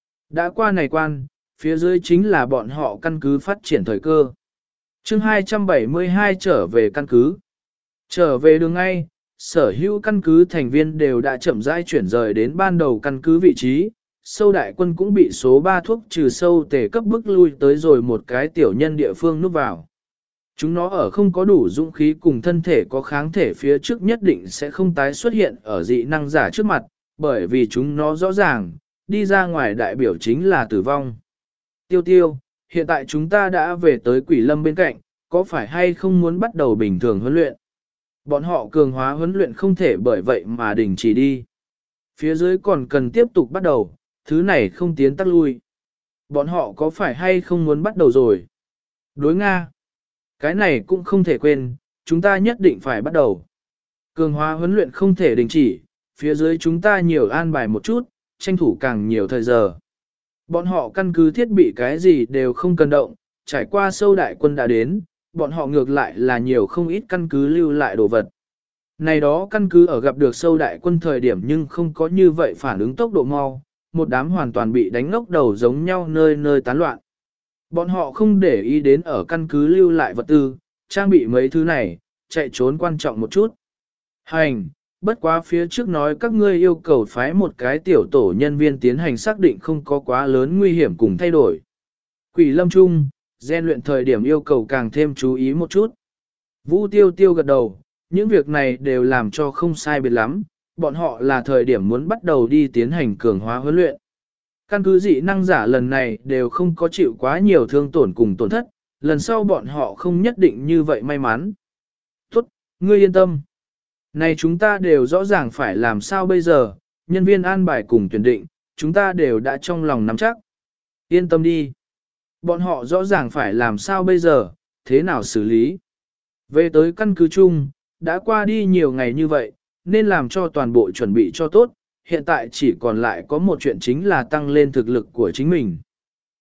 Đã qua này quan, phía dưới chính là bọn họ căn cứ phát triển thời cơ. chương hai trăm bảy mươi hai trở về căn cứ. Trở về đường ngay, sở hữu căn cứ thành viên đều đã chậm rãi chuyển rời đến ban đầu căn cứ vị trí. Sâu đại quân cũng bị số ba thuốc trừ sâu tề cấp bức lui tới rồi một cái tiểu nhân địa phương núp vào. Chúng nó ở không có đủ dũng khí cùng thân thể có kháng thể phía trước nhất định sẽ không tái xuất hiện ở dị năng giả trước mặt, bởi vì chúng nó rõ ràng, đi ra ngoài đại biểu chính là tử vong. Tiêu tiêu, hiện tại chúng ta đã về tới Quỷ Lâm bên cạnh, có phải hay không muốn bắt đầu bình thường huấn luyện? Bọn họ cường hóa huấn luyện không thể bởi vậy mà đình chỉ đi. Phía dưới còn cần tiếp tục bắt đầu, thứ này không tiến tắc lui. Bọn họ có phải hay không muốn bắt đầu rồi? Đối Nga. Cái này cũng không thể quên, chúng ta nhất định phải bắt đầu. Cường hóa huấn luyện không thể đình chỉ, phía dưới chúng ta nhiều an bài một chút, tranh thủ càng nhiều thời giờ. Bọn họ căn cứ thiết bị cái gì đều không cần động, trải qua sâu đại quân đã đến, bọn họ ngược lại là nhiều không ít căn cứ lưu lại đồ vật. Này đó căn cứ ở gặp được sâu đại quân thời điểm nhưng không có như vậy phản ứng tốc độ mau, một đám hoàn toàn bị đánh ngốc đầu giống nhau nơi nơi tán loạn. Bọn họ không để ý đến ở căn cứ lưu lại vật tư, trang bị mấy thứ này, chạy trốn quan trọng một chút. Hành, bất quá phía trước nói các ngươi yêu cầu phái một cái tiểu tổ nhân viên tiến hành xác định không có quá lớn nguy hiểm cùng thay đổi. Quỷ Lâm Trung, gen luyện thời điểm yêu cầu càng thêm chú ý một chút. Vũ Tiêu Tiêu gật đầu, những việc này đều làm cho không sai biệt lắm, bọn họ là thời điểm muốn bắt đầu đi tiến hành cường hóa huấn luyện. Căn cứ dị năng giả lần này đều không có chịu quá nhiều thương tổn cùng tổn thất, lần sau bọn họ không nhất định như vậy may mắn. Tốt, ngươi yên tâm. Này chúng ta đều rõ ràng phải làm sao bây giờ, nhân viên an bài cùng tuyển định, chúng ta đều đã trong lòng nắm chắc. Yên tâm đi. Bọn họ rõ ràng phải làm sao bây giờ, thế nào xử lý. Về tới căn cứ chung, đã qua đi nhiều ngày như vậy, nên làm cho toàn bộ chuẩn bị cho tốt, hiện tại chỉ còn lại có một chuyện chính là tăng lên thực lực của chính mình.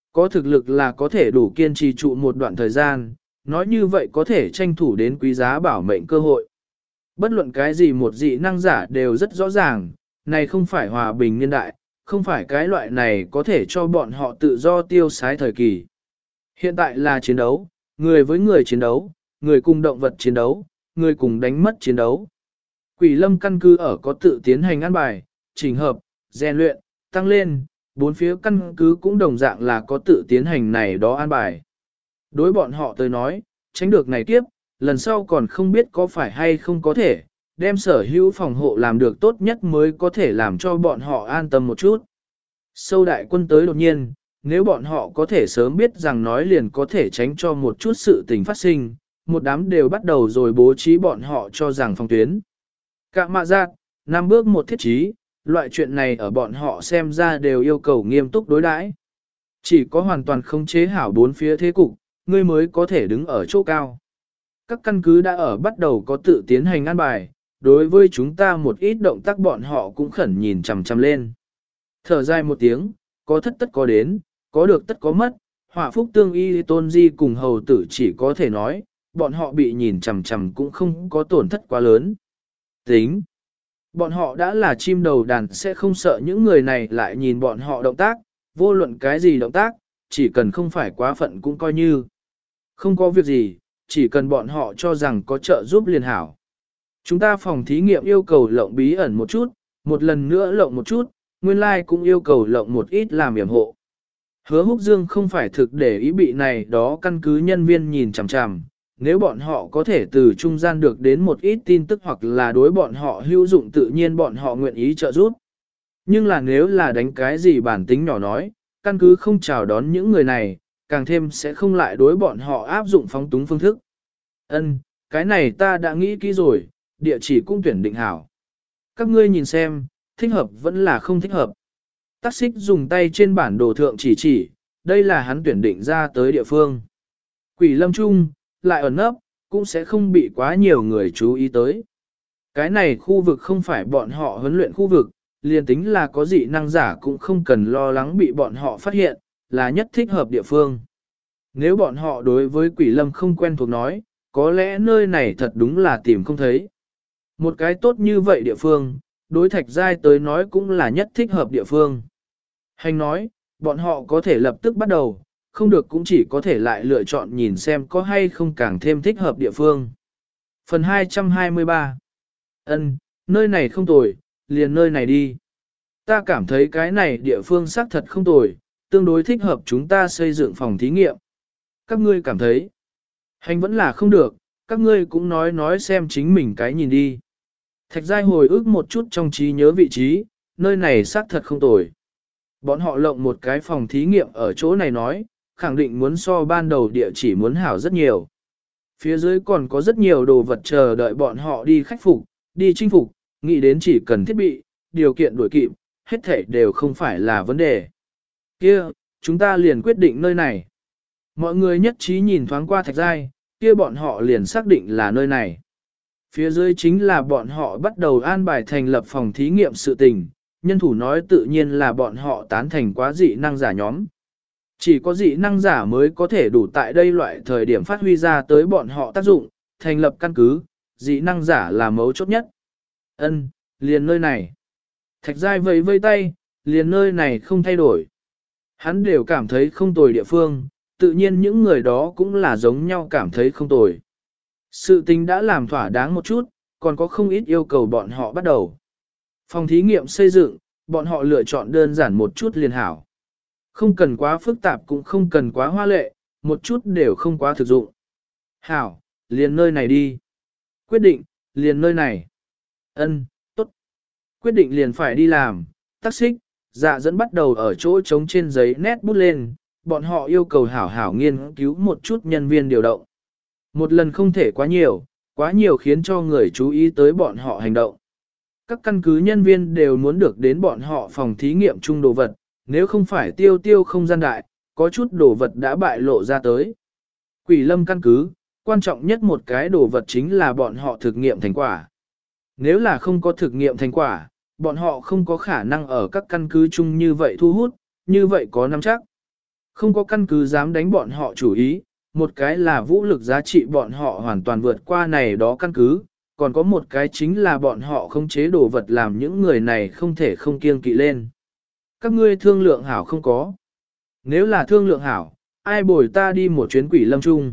Có thực lực là có thể đủ kiên trì trụ một đoạn thời gian, nói như vậy có thể tranh thủ đến quý giá bảo mệnh cơ hội. Bất luận cái gì một dị năng giả đều rất rõ ràng, này không phải hòa bình niên đại, không phải cái loại này có thể cho bọn họ tự do tiêu sái thời kỳ. Hiện tại là chiến đấu, người với người chiến đấu, người cùng động vật chiến đấu, người cùng đánh mất chiến đấu. Quỷ lâm căn cứ ở có tự tiến hành an bài, chỉnh hợp, rèn luyện, tăng lên, bốn phía căn cứ cũng đồng dạng là có tự tiến hành này đó an bài. Đối bọn họ tới nói, tránh được này kiếp, lần sau còn không biết có phải hay không có thể, đem sở hữu phòng hộ làm được tốt nhất mới có thể làm cho bọn họ an tâm một chút. Sâu đại quân tới đột nhiên, nếu bọn họ có thể sớm biết rằng nói liền có thể tránh cho một chút sự tình phát sinh, một đám đều bắt đầu rồi bố trí bọn họ cho rằng phòng tuyến. Cả mạ giác, năm bước một thiết trí, loại chuyện này ở bọn họ xem ra đều yêu cầu nghiêm túc đối đãi. Chỉ có hoàn toàn khống chế hảo bốn phía thế cục, ngươi mới có thể đứng ở chỗ cao. Các căn cứ đã ở bắt đầu có tự tiến hành an bài, đối với chúng ta một ít động tác bọn họ cũng khẩn nhìn chằm chằm lên. Thở dài một tiếng, có thất tất có đến, có được tất có mất, hỏa phúc tương y tôn di cùng hầu tử chỉ có thể nói, bọn họ bị nhìn chằm chằm cũng không có tổn thất quá lớn. Tính, bọn họ đã là chim đầu đàn sẽ không sợ những người này lại nhìn bọn họ động tác, vô luận cái gì động tác, chỉ cần không phải quá phận cũng coi như. Không có việc gì, chỉ cần bọn họ cho rằng có trợ giúp liền hảo. Chúng ta phòng thí nghiệm yêu cầu lộng bí ẩn một chút, một lần nữa lộng một chút, nguyên lai like cũng yêu cầu lộng một ít làm yểm hộ. Hứa Húc Dương không phải thực để ý bị này đó căn cứ nhân viên nhìn chằm chằm, nếu bọn họ có thể từ trung gian được đến một ít tin tức hoặc là đối bọn họ hữu dụng tự nhiên bọn họ nguyện ý trợ giúp. Nhưng là nếu là đánh cái gì bản tính nhỏ nói, căn cứ không chào đón những người này, càng thêm sẽ không lại đối bọn họ áp dụng phóng túng phương thức. Ân, cái này ta đã nghĩ kỹ rồi, địa chỉ cũng tuyển định hảo. Các ngươi nhìn xem, thích hợp vẫn là không thích hợp. Tắc xích dùng tay trên bản đồ thượng chỉ chỉ, đây là hắn tuyển định ra tới địa phương. Quỷ lâm trung, lại ẩn nấp, cũng sẽ không bị quá nhiều người chú ý tới. Cái này khu vực không phải bọn họ huấn luyện khu vực, liền tính là có dị năng giả cũng không cần lo lắng bị bọn họ phát hiện, là nhất thích hợp địa phương. Nếu bọn họ đối với quỷ lâm không quen thuộc nói, có lẽ nơi này thật đúng là tìm không thấy. Một cái tốt như vậy địa phương, đối thạch giai tới nói cũng là nhất thích hợp địa phương. Hành nói, bọn họ có thể lập tức bắt đầu, không được cũng chỉ có thể lại lựa chọn nhìn xem có hay không càng thêm thích hợp địa phương. Phần hai trăm hai mươi ba. Ân, nơi này không tồi, liền nơi này đi. Ta cảm thấy cái này địa phương xác thật không tồi, tương đối thích hợp chúng ta xây dựng phòng thí nghiệm. Các ngươi cảm thấy, hành vẫn là không được, các ngươi cũng nói nói xem chính mình cái nhìn đi. Thạch giai hồi ức một chút trong trí nhớ vị trí, nơi này xác thật không tồi. Bọn họ lộng một cái phòng thí nghiệm ở chỗ này nói, khẳng định muốn so ban đầu địa chỉ muốn hảo rất nhiều. Phía dưới còn có rất nhiều đồ vật chờ đợi bọn họ đi khắc phục, đi chinh phục, nghĩ đến chỉ cần thiết bị, điều kiện đuổi kịp, hết thảy đều không phải là vấn đề. Kia, chúng ta liền quyết định nơi này. Mọi người nhất trí nhìn thoáng qua thạch giai, kia bọn họ liền xác định là nơi này. Phía dưới chính là bọn họ bắt đầu an bài thành lập phòng thí nghiệm sự tình, nhân thủ nói tự nhiên là bọn họ tán thành quá dị năng giả nhóm. Chỉ có dị năng giả mới có thể đủ tại đây loại thời điểm phát huy ra tới bọn họ tác dụng, thành lập căn cứ, dị năng giả là mấu chốt nhất. Ân, liền nơi này. Thạch giai vẫy vây tay, liền nơi này không thay đổi. Hắn đều cảm thấy không tồi địa phương, tự nhiên những người đó cũng là giống nhau cảm thấy không tồi. Sự tình đã làm thỏa đáng một chút, còn có không ít yêu cầu bọn họ bắt đầu. Phòng thí nghiệm xây dựng, bọn họ lựa chọn đơn giản một chút liền hảo. Không cần quá phức tạp cũng không cần quá hoa lệ, một chút đều không quá thực dụng. Hảo, liền nơi này đi. Quyết định, liền nơi này. Ân, tốt. Quyết định liền phải đi làm, tắc xích, dạ dẫn bắt đầu ở chỗ trống trên giấy nét bút lên, bọn họ yêu cầu hảo hảo nghiên cứu một chút nhân viên điều động. Một lần không thể quá nhiều, quá nhiều khiến cho người chú ý tới bọn họ hành động. Các căn cứ nhân viên đều muốn được đến bọn họ phòng thí nghiệm chung đồ vật, nếu không phải tiêu tiêu không gian đại, có chút đồ vật đã bại lộ ra tới. Quỷ lâm căn cứ, quan trọng nhất một cái đồ vật chính là bọn họ thực nghiệm thành quả. Nếu là không có thực nghiệm thành quả, bọn họ không có khả năng ở các căn cứ chung như vậy thu hút, như vậy có nắm chắc. Không có căn cứ dám đánh bọn họ chủ ý, một cái là vũ lực giá trị bọn họ hoàn toàn vượt qua này đó căn cứ, còn có một cái chính là bọn họ không chế đồ vật làm những người này không thể không kiêng kỵ lên. Các ngươi thương lượng hảo không có. Nếu là thương lượng hảo, ai bồi ta đi một chuyến quỷ lâm trung.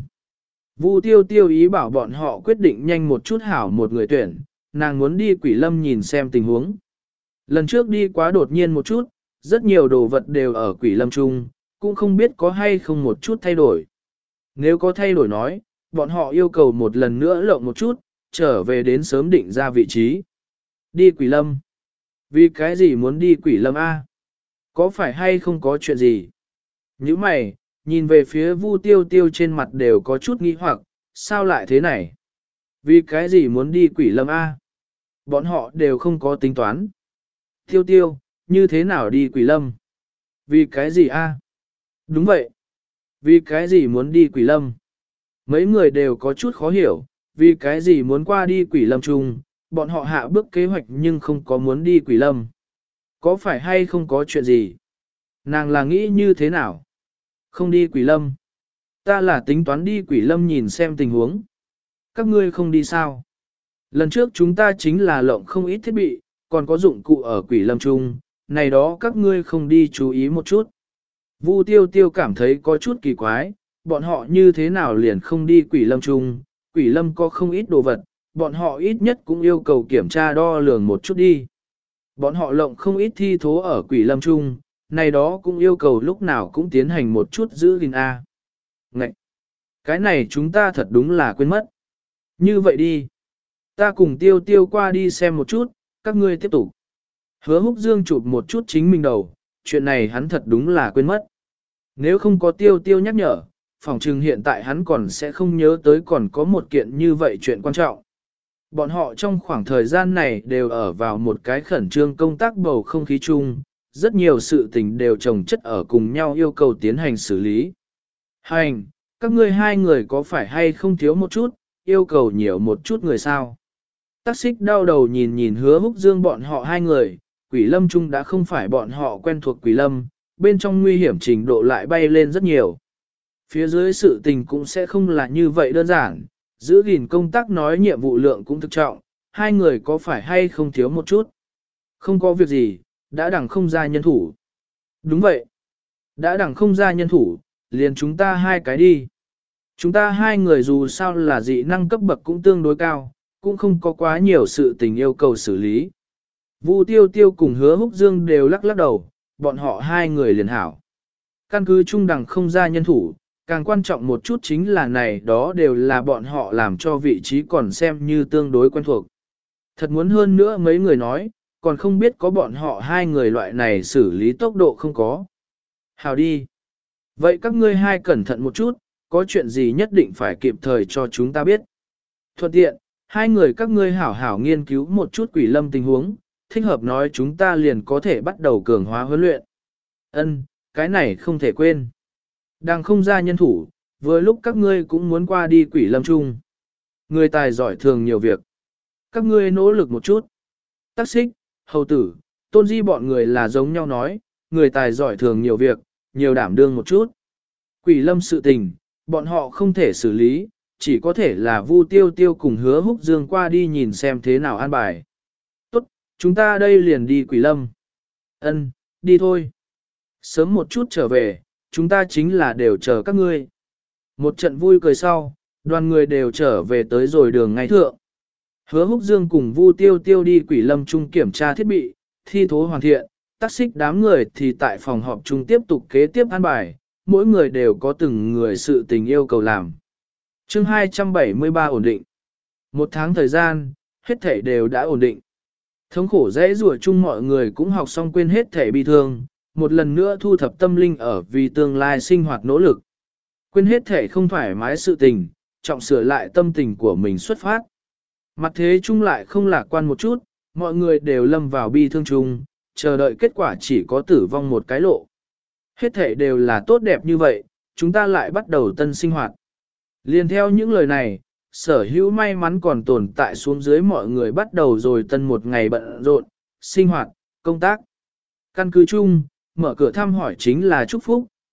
Vu tiêu tiêu ý bảo bọn họ quyết định nhanh một chút hảo một người tuyển, nàng muốn đi quỷ lâm nhìn xem tình huống. Lần trước đi quá đột nhiên một chút, rất nhiều đồ vật đều ở quỷ lâm trung, cũng không biết có hay không một chút thay đổi. Nếu có thay đổi nói, bọn họ yêu cầu một lần nữa lộng một chút, trở về đến sớm định ra vị trí. Đi quỷ lâm. Vì cái gì muốn đi quỷ lâm A? Có phải hay không có chuyện gì? Như mày, nhìn về phía Vu tiêu tiêu trên mặt đều có chút nghi hoặc, sao lại thế này? Vì cái gì muốn đi quỷ lâm A? Bọn họ đều không có tính toán. Tiêu tiêu, như thế nào đi quỷ lâm? Vì cái gì A? Đúng vậy. Vì cái gì muốn đi quỷ lâm? Mấy người đều có chút khó hiểu, vì cái gì muốn qua đi quỷ lâm chung, bọn họ hạ bước kế hoạch nhưng không có muốn đi quỷ lâm. Có phải hay không có chuyện gì? Nàng là nghĩ như thế nào? Không đi quỷ lâm. Ta là tính toán đi quỷ lâm nhìn xem tình huống. Các ngươi không đi sao? Lần trước chúng ta chính là lộng không ít thiết bị, còn có dụng cụ ở quỷ lâm chung, này đó các ngươi không đi chú ý một chút. Vu tiêu tiêu cảm thấy có chút kỳ quái, bọn họ như thế nào liền không đi quỷ lâm chung, quỷ lâm có không ít đồ vật, bọn họ ít nhất cũng yêu cầu kiểm tra đo lường một chút đi. Bọn họ lộng không ít thi thố ở quỷ lâm chung, này đó cũng yêu cầu lúc nào cũng tiến hành một chút giữ gìn A. Ngậy! Cái này chúng ta thật đúng là quên mất. Như vậy đi. Ta cùng tiêu tiêu qua đi xem một chút, các ngươi tiếp tục. Hứa húc dương chụp một chút chính mình đầu, chuyện này hắn thật đúng là quên mất. Nếu không có tiêu tiêu nhắc nhở, phòng trừng hiện tại hắn còn sẽ không nhớ tới còn có một kiện như vậy chuyện quan trọng. Bọn họ trong khoảng thời gian này đều ở vào một cái khẩn trương công tác bầu không khí chung, rất nhiều sự tình đều chồng chất ở cùng nhau yêu cầu tiến hành xử lý. Hành, các ngươi hai người có phải hay không thiếu một chút, yêu cầu nhiều một chút người sao? Tắc xích đau đầu nhìn nhìn hứa húc dương bọn họ hai người, quỷ lâm chung đã không phải bọn họ quen thuộc quỷ lâm, bên trong nguy hiểm trình độ lại bay lên rất nhiều. Phía dưới sự tình cũng sẽ không là như vậy đơn giản, giữ gìn công tác nói nhiệm vụ lượng cũng thực trọng, hai người có phải hay không thiếu một chút. Không có việc gì, đã đẳng không ra nhân thủ. Đúng vậy. Đã đẳng không ra nhân thủ, liền chúng ta hai cái đi. Chúng ta hai người dù sao là dị năng cấp bậc cũng tương đối cao, cũng không có quá nhiều sự tình yêu cầu xử lý. Vu tiêu tiêu cùng hứa húc dương đều lắc lắc đầu, bọn họ hai người liền hảo. Căn cứ trung đẳng không ra nhân thủ, càng quan trọng một chút chính là này đó đều là bọn họ làm cho vị trí còn xem như tương đối quen thuộc. Thật muốn hơn nữa mấy người nói, còn không biết có bọn họ hai người loại này xử lý tốc độ không có. Hảo đi. Vậy các ngươi hai cẩn thận một chút, có chuyện gì nhất định phải kịp thời cho chúng ta biết. Thuận tiện, hai người các ngươi hảo hảo nghiên cứu một chút quỷ lâm tình huống, thích hợp nói chúng ta liền có thể bắt đầu cường hóa huấn luyện. Ân, cái này không thể quên. Đang không ra nhân thủ, vừa lúc các ngươi cũng muốn qua đi quỷ lâm chung. Người tài giỏi thường nhiều việc. Các ngươi nỗ lực một chút. Tắc xích, hầu tử, tôn di bọn người là giống nhau nói, người tài giỏi thường nhiều việc, nhiều đảm đương một chút. Quỷ lâm sự tình, bọn họ không thể xử lý, chỉ có thể là Vu tiêu tiêu cùng hứa húc dương qua đi nhìn xem thế nào an bài. Tốt, chúng ta đây liền đi quỷ lâm. Ân, đi thôi. Sớm một chút trở về, chúng ta chính là đều chờ các ngươi. Một trận vui cười sau, đoàn người đều trở về tới rồi đường ngay thượng. Hứa húc dương cùng Vu tiêu tiêu đi quỷ lâm chung kiểm tra thiết bị, thi thố hoàn thiện, tác xích đám người thì tại phòng họp chung tiếp tục kế tiếp an bài, mỗi người đều có từng người sự tình yêu cầu làm. Chương hai trăm bảy mươi ba ổn định. Một tháng thời gian, hết thể đều đã ổn định. Thống khổ dễ rủa chung mọi người cũng học xong quên hết thể bi thương, một lần nữa thu thập tâm linh ở vì tương lai sinh hoạt nỗ lực. Quên hết thể không thoải mái sự tình, trọng sửa lại tâm tình của mình xuất phát. Mặt thế chung lại không lạc quan một chút, mọi người đều lâm vào bi thương chung, chờ đợi kết quả chỉ có tử vong một cái lộ. Hết thể đều là tốt đẹp như vậy, chúng ta lại bắt đầu tân sinh hoạt. Liên theo những lời này, sở hữu may mắn còn tồn tại xuống dưới mọi người bắt đầu rồi tân một ngày bận rộn, sinh hoạt, công tác. Căn cứ chung, mở cửa thăm hỏi chính là chúc phúc,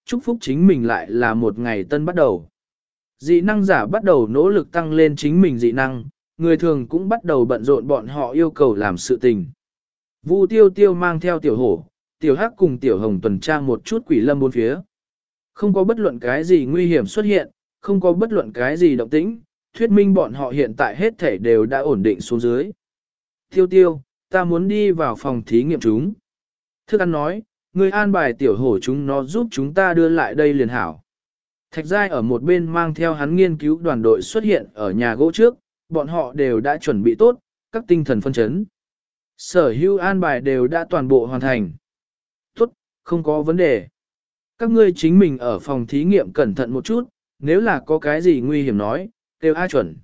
chúc phúc chính mình lại là một ngày tân bắt đầu. Dị năng giả bắt đầu nỗ lực tăng lên chính mình dị năng, người thường cũng bắt đầu bận rộn bọn họ yêu cầu làm sự tình. Vu Tiêu Tiêu mang theo tiểu hổ, tiểu hắc cùng tiểu hồng tuần tra một chút quỷ lâm bốn phía. Không có bất luận cái gì nguy hiểm xuất hiện, không có bất luận cái gì động tĩnh, thuyết minh bọn họ hiện tại hết thể đều đã ổn định xuống dưới. Tiêu Tiêu, ta muốn đi vào phòng thí nghiệm chúng. Thức ăn nói, người an bài tiểu hổ chúng nó giúp chúng ta đưa lại đây liền hảo. Thạch Giai ở một bên mang theo hắn nghiên cứu đoàn đội xuất hiện ở nhà gỗ trước, bọn họ đều đã chuẩn bị tốt, các tinh thần phân chấn. Sở hữu an bài đều đã toàn bộ hoàn thành. Tốt, không có vấn đề. Các ngươi chính mình ở phòng thí nghiệm cẩn thận một chút, nếu là có cái gì nguy hiểm nói, kêu A chuẩn.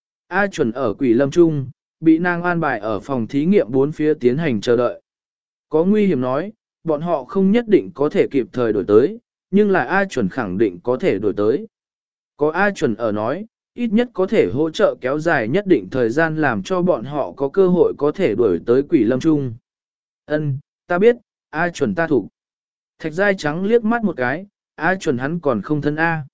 A chuẩn ở quỷ lâm trung, bị nàng an bài ở phòng thí nghiệm bốn phía tiến hành chờ đợi. Có nguy hiểm nói, bọn họ không nhất định có thể kịp thời đổi tới, nhưng là A chuẩn khẳng định có thể đổi tới. Có A chuẩn ở nói, ít nhất có thể hỗ trợ kéo dài nhất định thời gian làm cho bọn họ có cơ hội có thể đuổi tới quỷ lâm trung. Ân, ta biết, A chuẩn ta thủ. Thạch Giai trắng liếc mắt một cái, A chuẩn hắn còn không thân A.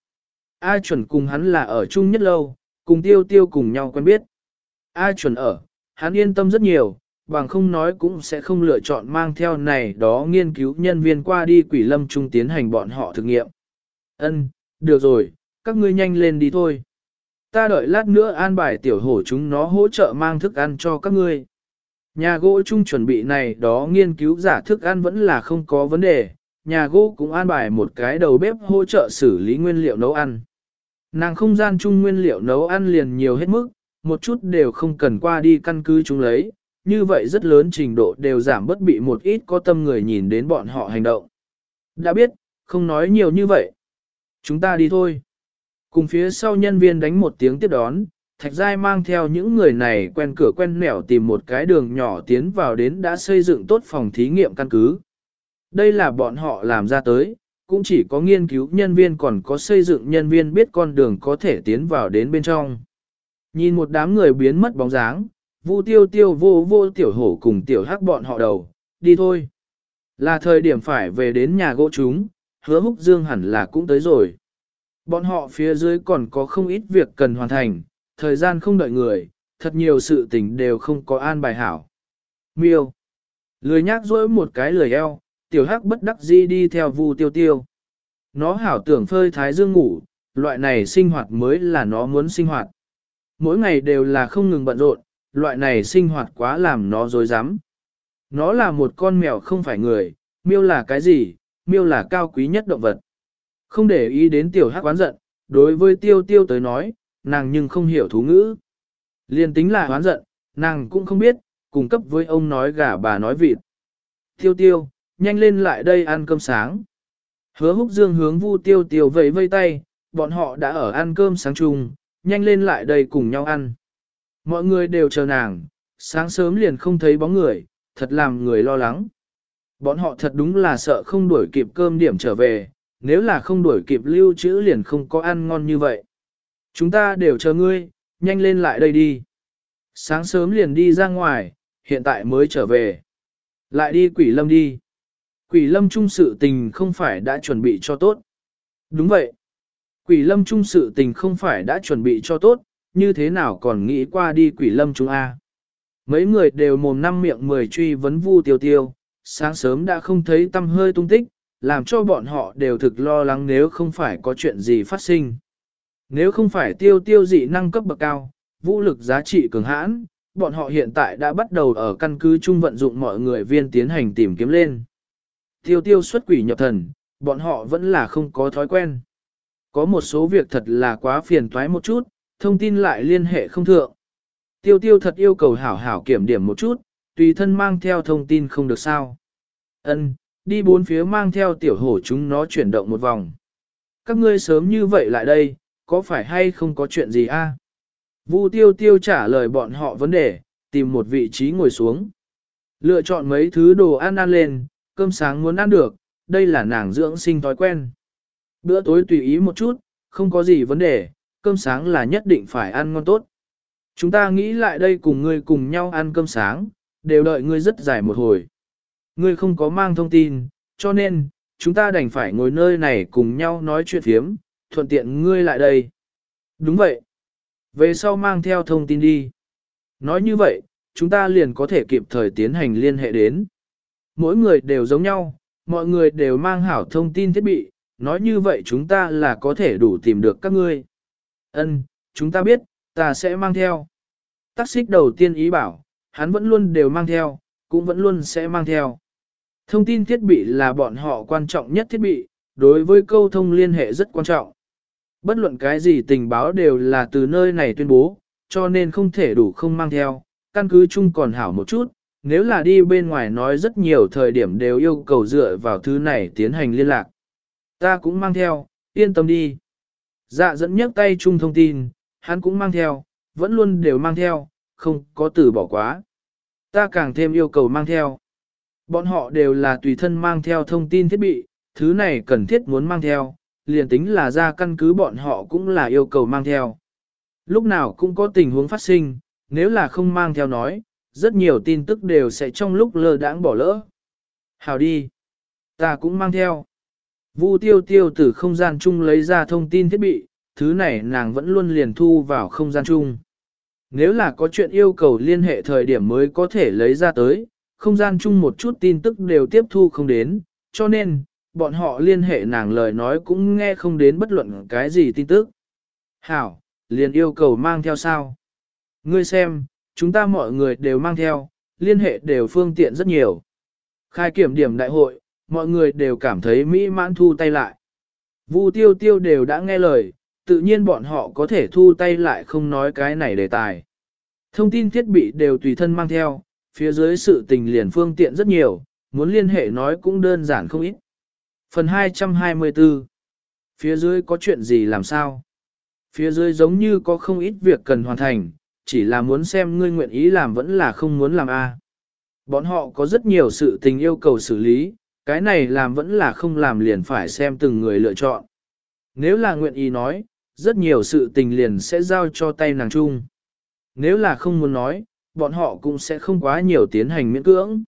A chuẩn cùng hắn là ở chung nhất lâu, cùng tiêu tiêu cùng nhau quen biết. A chuẩn ở, hắn yên tâm rất nhiều, bằng không nói cũng sẽ không lựa chọn mang theo này đó nghiên cứu nhân viên qua đi quỷ lâm trung tiến hành bọn họ thực nghiệm. Ân, được rồi, các ngươi nhanh lên đi thôi. Ta đợi lát nữa an bài tiểu hổ chúng nó hỗ trợ mang thức ăn cho các ngươi. Nhà gỗ chung chuẩn bị này đó nghiên cứu giả thức ăn vẫn là không có vấn đề, nhà gỗ cũng an bài một cái đầu bếp hỗ trợ xử lý nguyên liệu nấu ăn. Nàng không gian chung nguyên liệu nấu ăn liền nhiều hết mức, một chút đều không cần qua đi căn cứ chúng lấy, như vậy rất lớn trình độ đều giảm bất bị một ít có tâm người nhìn đến bọn họ hành động. Đã biết, không nói nhiều như vậy. Chúng ta đi thôi. Cùng phía sau nhân viên đánh một tiếng tiếp đón, Thạch Giai mang theo những người này quen cửa quen nẻo tìm một cái đường nhỏ tiến vào đến đã xây dựng tốt phòng thí nghiệm căn cứ. Đây là bọn họ làm ra tới, cũng chỉ có nghiên cứu nhân viên còn có xây dựng nhân viên biết con đường có thể tiến vào đến bên trong. Nhìn một đám người biến mất bóng dáng, Vu Tiêu Tiêu vô vô tiểu hổ cùng tiểu hắc bọn họ đầu, đi thôi. Là thời điểm phải về đến nhà gỗ chúng, Hứa Húc Dương hẳn là cũng tới rồi. Bọn họ phía dưới còn có không ít việc cần hoàn thành, thời gian không đợi người, thật nhiều sự tình đều không có an bài hảo. Miêu. Lười nhác dỗi một cái lười eo, tiểu hắc bất đắc dĩ đi theo Vu Tiêu Tiêu. Nó hảo tưởng phơi thái dương ngủ, loại này sinh hoạt mới là nó muốn sinh hoạt. Mỗi ngày đều là không ngừng bận rộn, loại này sinh hoạt quá làm nó dối rắm. Nó là một con mèo không phải người, miêu là cái gì, miêu là cao quý nhất động vật. Không để ý đến tiểu hắc oán giận, đối với tiêu tiêu tới nói, nàng nhưng không hiểu thú ngữ. Liên tính là oán giận, nàng cũng không biết, cung cấp với ông nói gà bà nói vịt. Tiêu tiêu, nhanh lên lại đây ăn cơm sáng. Hứa Húc Dương hướng Vu Tiêu Tiêu vẫy vây tay, bọn họ đã ở ăn cơm sáng chung, nhanh lên lại đây cùng nhau ăn. Mọi người đều chờ nàng, sáng sớm liền không thấy bóng người, thật làm người lo lắng. Bọn họ thật đúng là sợ không đuổi kịp cơm điểm trở về, nếu là không đuổi kịp lưu trữ liền không có ăn ngon như vậy. Chúng ta đều chờ ngươi, nhanh lên lại đây đi. Sáng sớm liền đi ra ngoài, hiện tại mới trở về. Lại đi Quỷ Lâm đi. Quỷ Lâm trung sự tình không phải đã chuẩn bị cho tốt. Đúng vậy. Quỷ Lâm trung sự tình không phải đã chuẩn bị cho tốt, như thế nào còn nghĩ qua đi Quỷ Lâm trung A. Mấy người đều mồm năm miệng mười truy vấn Vu Tiêu Tiêu, sáng sớm đã không thấy tâm hơi tung tích, làm cho bọn họ đều thực lo lắng nếu không phải có chuyện gì phát sinh. Nếu không phải Tiêu Tiêu dị năng cấp bậc cao, vũ lực giá trị cường hãn, bọn họ hiện tại đã bắt đầu ở căn cứ chung vận dụng mọi người viên tiến hành tìm kiếm lên. Tiêu Tiêu xuất quỷ nhập thần, bọn họ vẫn là không có thói quen. Có một số việc thật là quá phiền toái một chút, thông tin lại liên hệ không thượng. Tiêu Tiêu thật yêu cầu hảo hảo kiểm điểm một chút, tùy thân mang theo thông tin không được sao. Ân, đi bốn phía mang theo tiểu hổ chúng nó chuyển động một vòng. Các ngươi sớm như vậy lại đây, có phải hay không có chuyện gì a? Vu Tiêu Tiêu trả lời bọn họ vấn đề, tìm một vị trí ngồi xuống. Lựa chọn mấy thứ đồ ăn ăn lên, cơm sáng muốn ăn được, đây là nàng dưỡng sinh thói quen. Bữa tối tùy ý một chút, không có gì vấn đề, cơm sáng là nhất định phải ăn ngon tốt. Chúng ta nghĩ lại đây cùng ngươi cùng nhau ăn cơm sáng, đều đợi ngươi rất dài một hồi. Ngươi không có mang thông tin, cho nên, chúng ta đành phải ngồi nơi này cùng nhau nói chuyện phiếm, thuận tiện ngươi lại đây. Đúng vậy. Về sau mang theo thông tin đi. Nói như vậy, chúng ta liền có thể kịp thời tiến hành liên hệ đến. Mỗi người đều giống nhau, mọi người đều mang hảo thông tin thiết bị, nói như vậy chúng ta là có thể đủ tìm được các ngươi. Ân, chúng ta biết, ta sẽ mang theo. Tắc xích đầu tiên ý bảo, hắn vẫn luôn đều mang theo, cũng vẫn luôn sẽ mang theo. Thông tin thiết bị là bọn họ quan trọng nhất thiết bị, đối với câu thông liên hệ rất quan trọng. Bất luận cái gì tình báo đều là từ nơi này tuyên bố, cho nên không thể đủ không mang theo, căn cứ chung còn hảo một chút, nếu là đi bên ngoài nói rất nhiều thời điểm đều yêu cầu dựa vào thứ này tiến hành liên lạc. Ta cũng mang theo, yên tâm đi. Dạ dẫn nhấc tay chung thông tin, hắn cũng mang theo, vẫn luôn đều mang theo, không có từ bỏ quá. Ta càng thêm yêu cầu mang theo. Bọn họ đều là tùy thân mang theo thông tin thiết bị, thứ này cần thiết muốn mang theo, liền tính là ra căn cứ bọn họ cũng là yêu cầu mang theo. Lúc nào cũng có tình huống phát sinh, nếu là không mang theo nói, rất nhiều tin tức đều sẽ trong lúc lơ đãng bỏ lỡ. Hào đi. Ta cũng mang theo. Vu tiêu tiêu từ không gian chung lấy ra thông tin thiết bị, thứ này nàng vẫn luôn liền thu vào không gian chung. Nếu là có chuyện yêu cầu liên hệ thời điểm mới có thể lấy ra tới, không gian chung một chút tin tức đều tiếp thu không đến, cho nên, bọn họ liên hệ nàng lời nói cũng nghe không đến bất luận cái gì tin tức. Hảo, liền yêu cầu mang theo sao? Ngươi xem, chúng ta mọi người đều mang theo, liên hệ đều phương tiện rất nhiều. Khai kiểm điểm đại hội, mọi người đều cảm thấy mỹ mãn thu tay lại. Vu tiêu tiêu đều đã nghe lời, tự nhiên bọn họ có thể thu tay lại không nói cái này đề tài. Thông tin thiết bị đều tùy thân mang theo, phía dưới sự tình liền phương tiện rất nhiều, muốn liên hệ nói cũng đơn giản không ít. Phần hai trăm hai mươi tư. Phía dưới có chuyện gì làm sao? Phía dưới giống như có không ít việc cần hoàn thành, chỉ là muốn xem ngươi nguyện ý làm vẫn là không muốn làm a. Bọn họ có rất nhiều sự tình yêu cầu xử lý, cái này làm vẫn là không làm liền phải xem từng người lựa chọn. Nếu là nguyện ý nói, rất nhiều sự tình liền sẽ giao cho tay nàng chung. Nếu là không muốn nói, bọn họ cũng sẽ không quá nhiều tiến hành miễn cưỡng.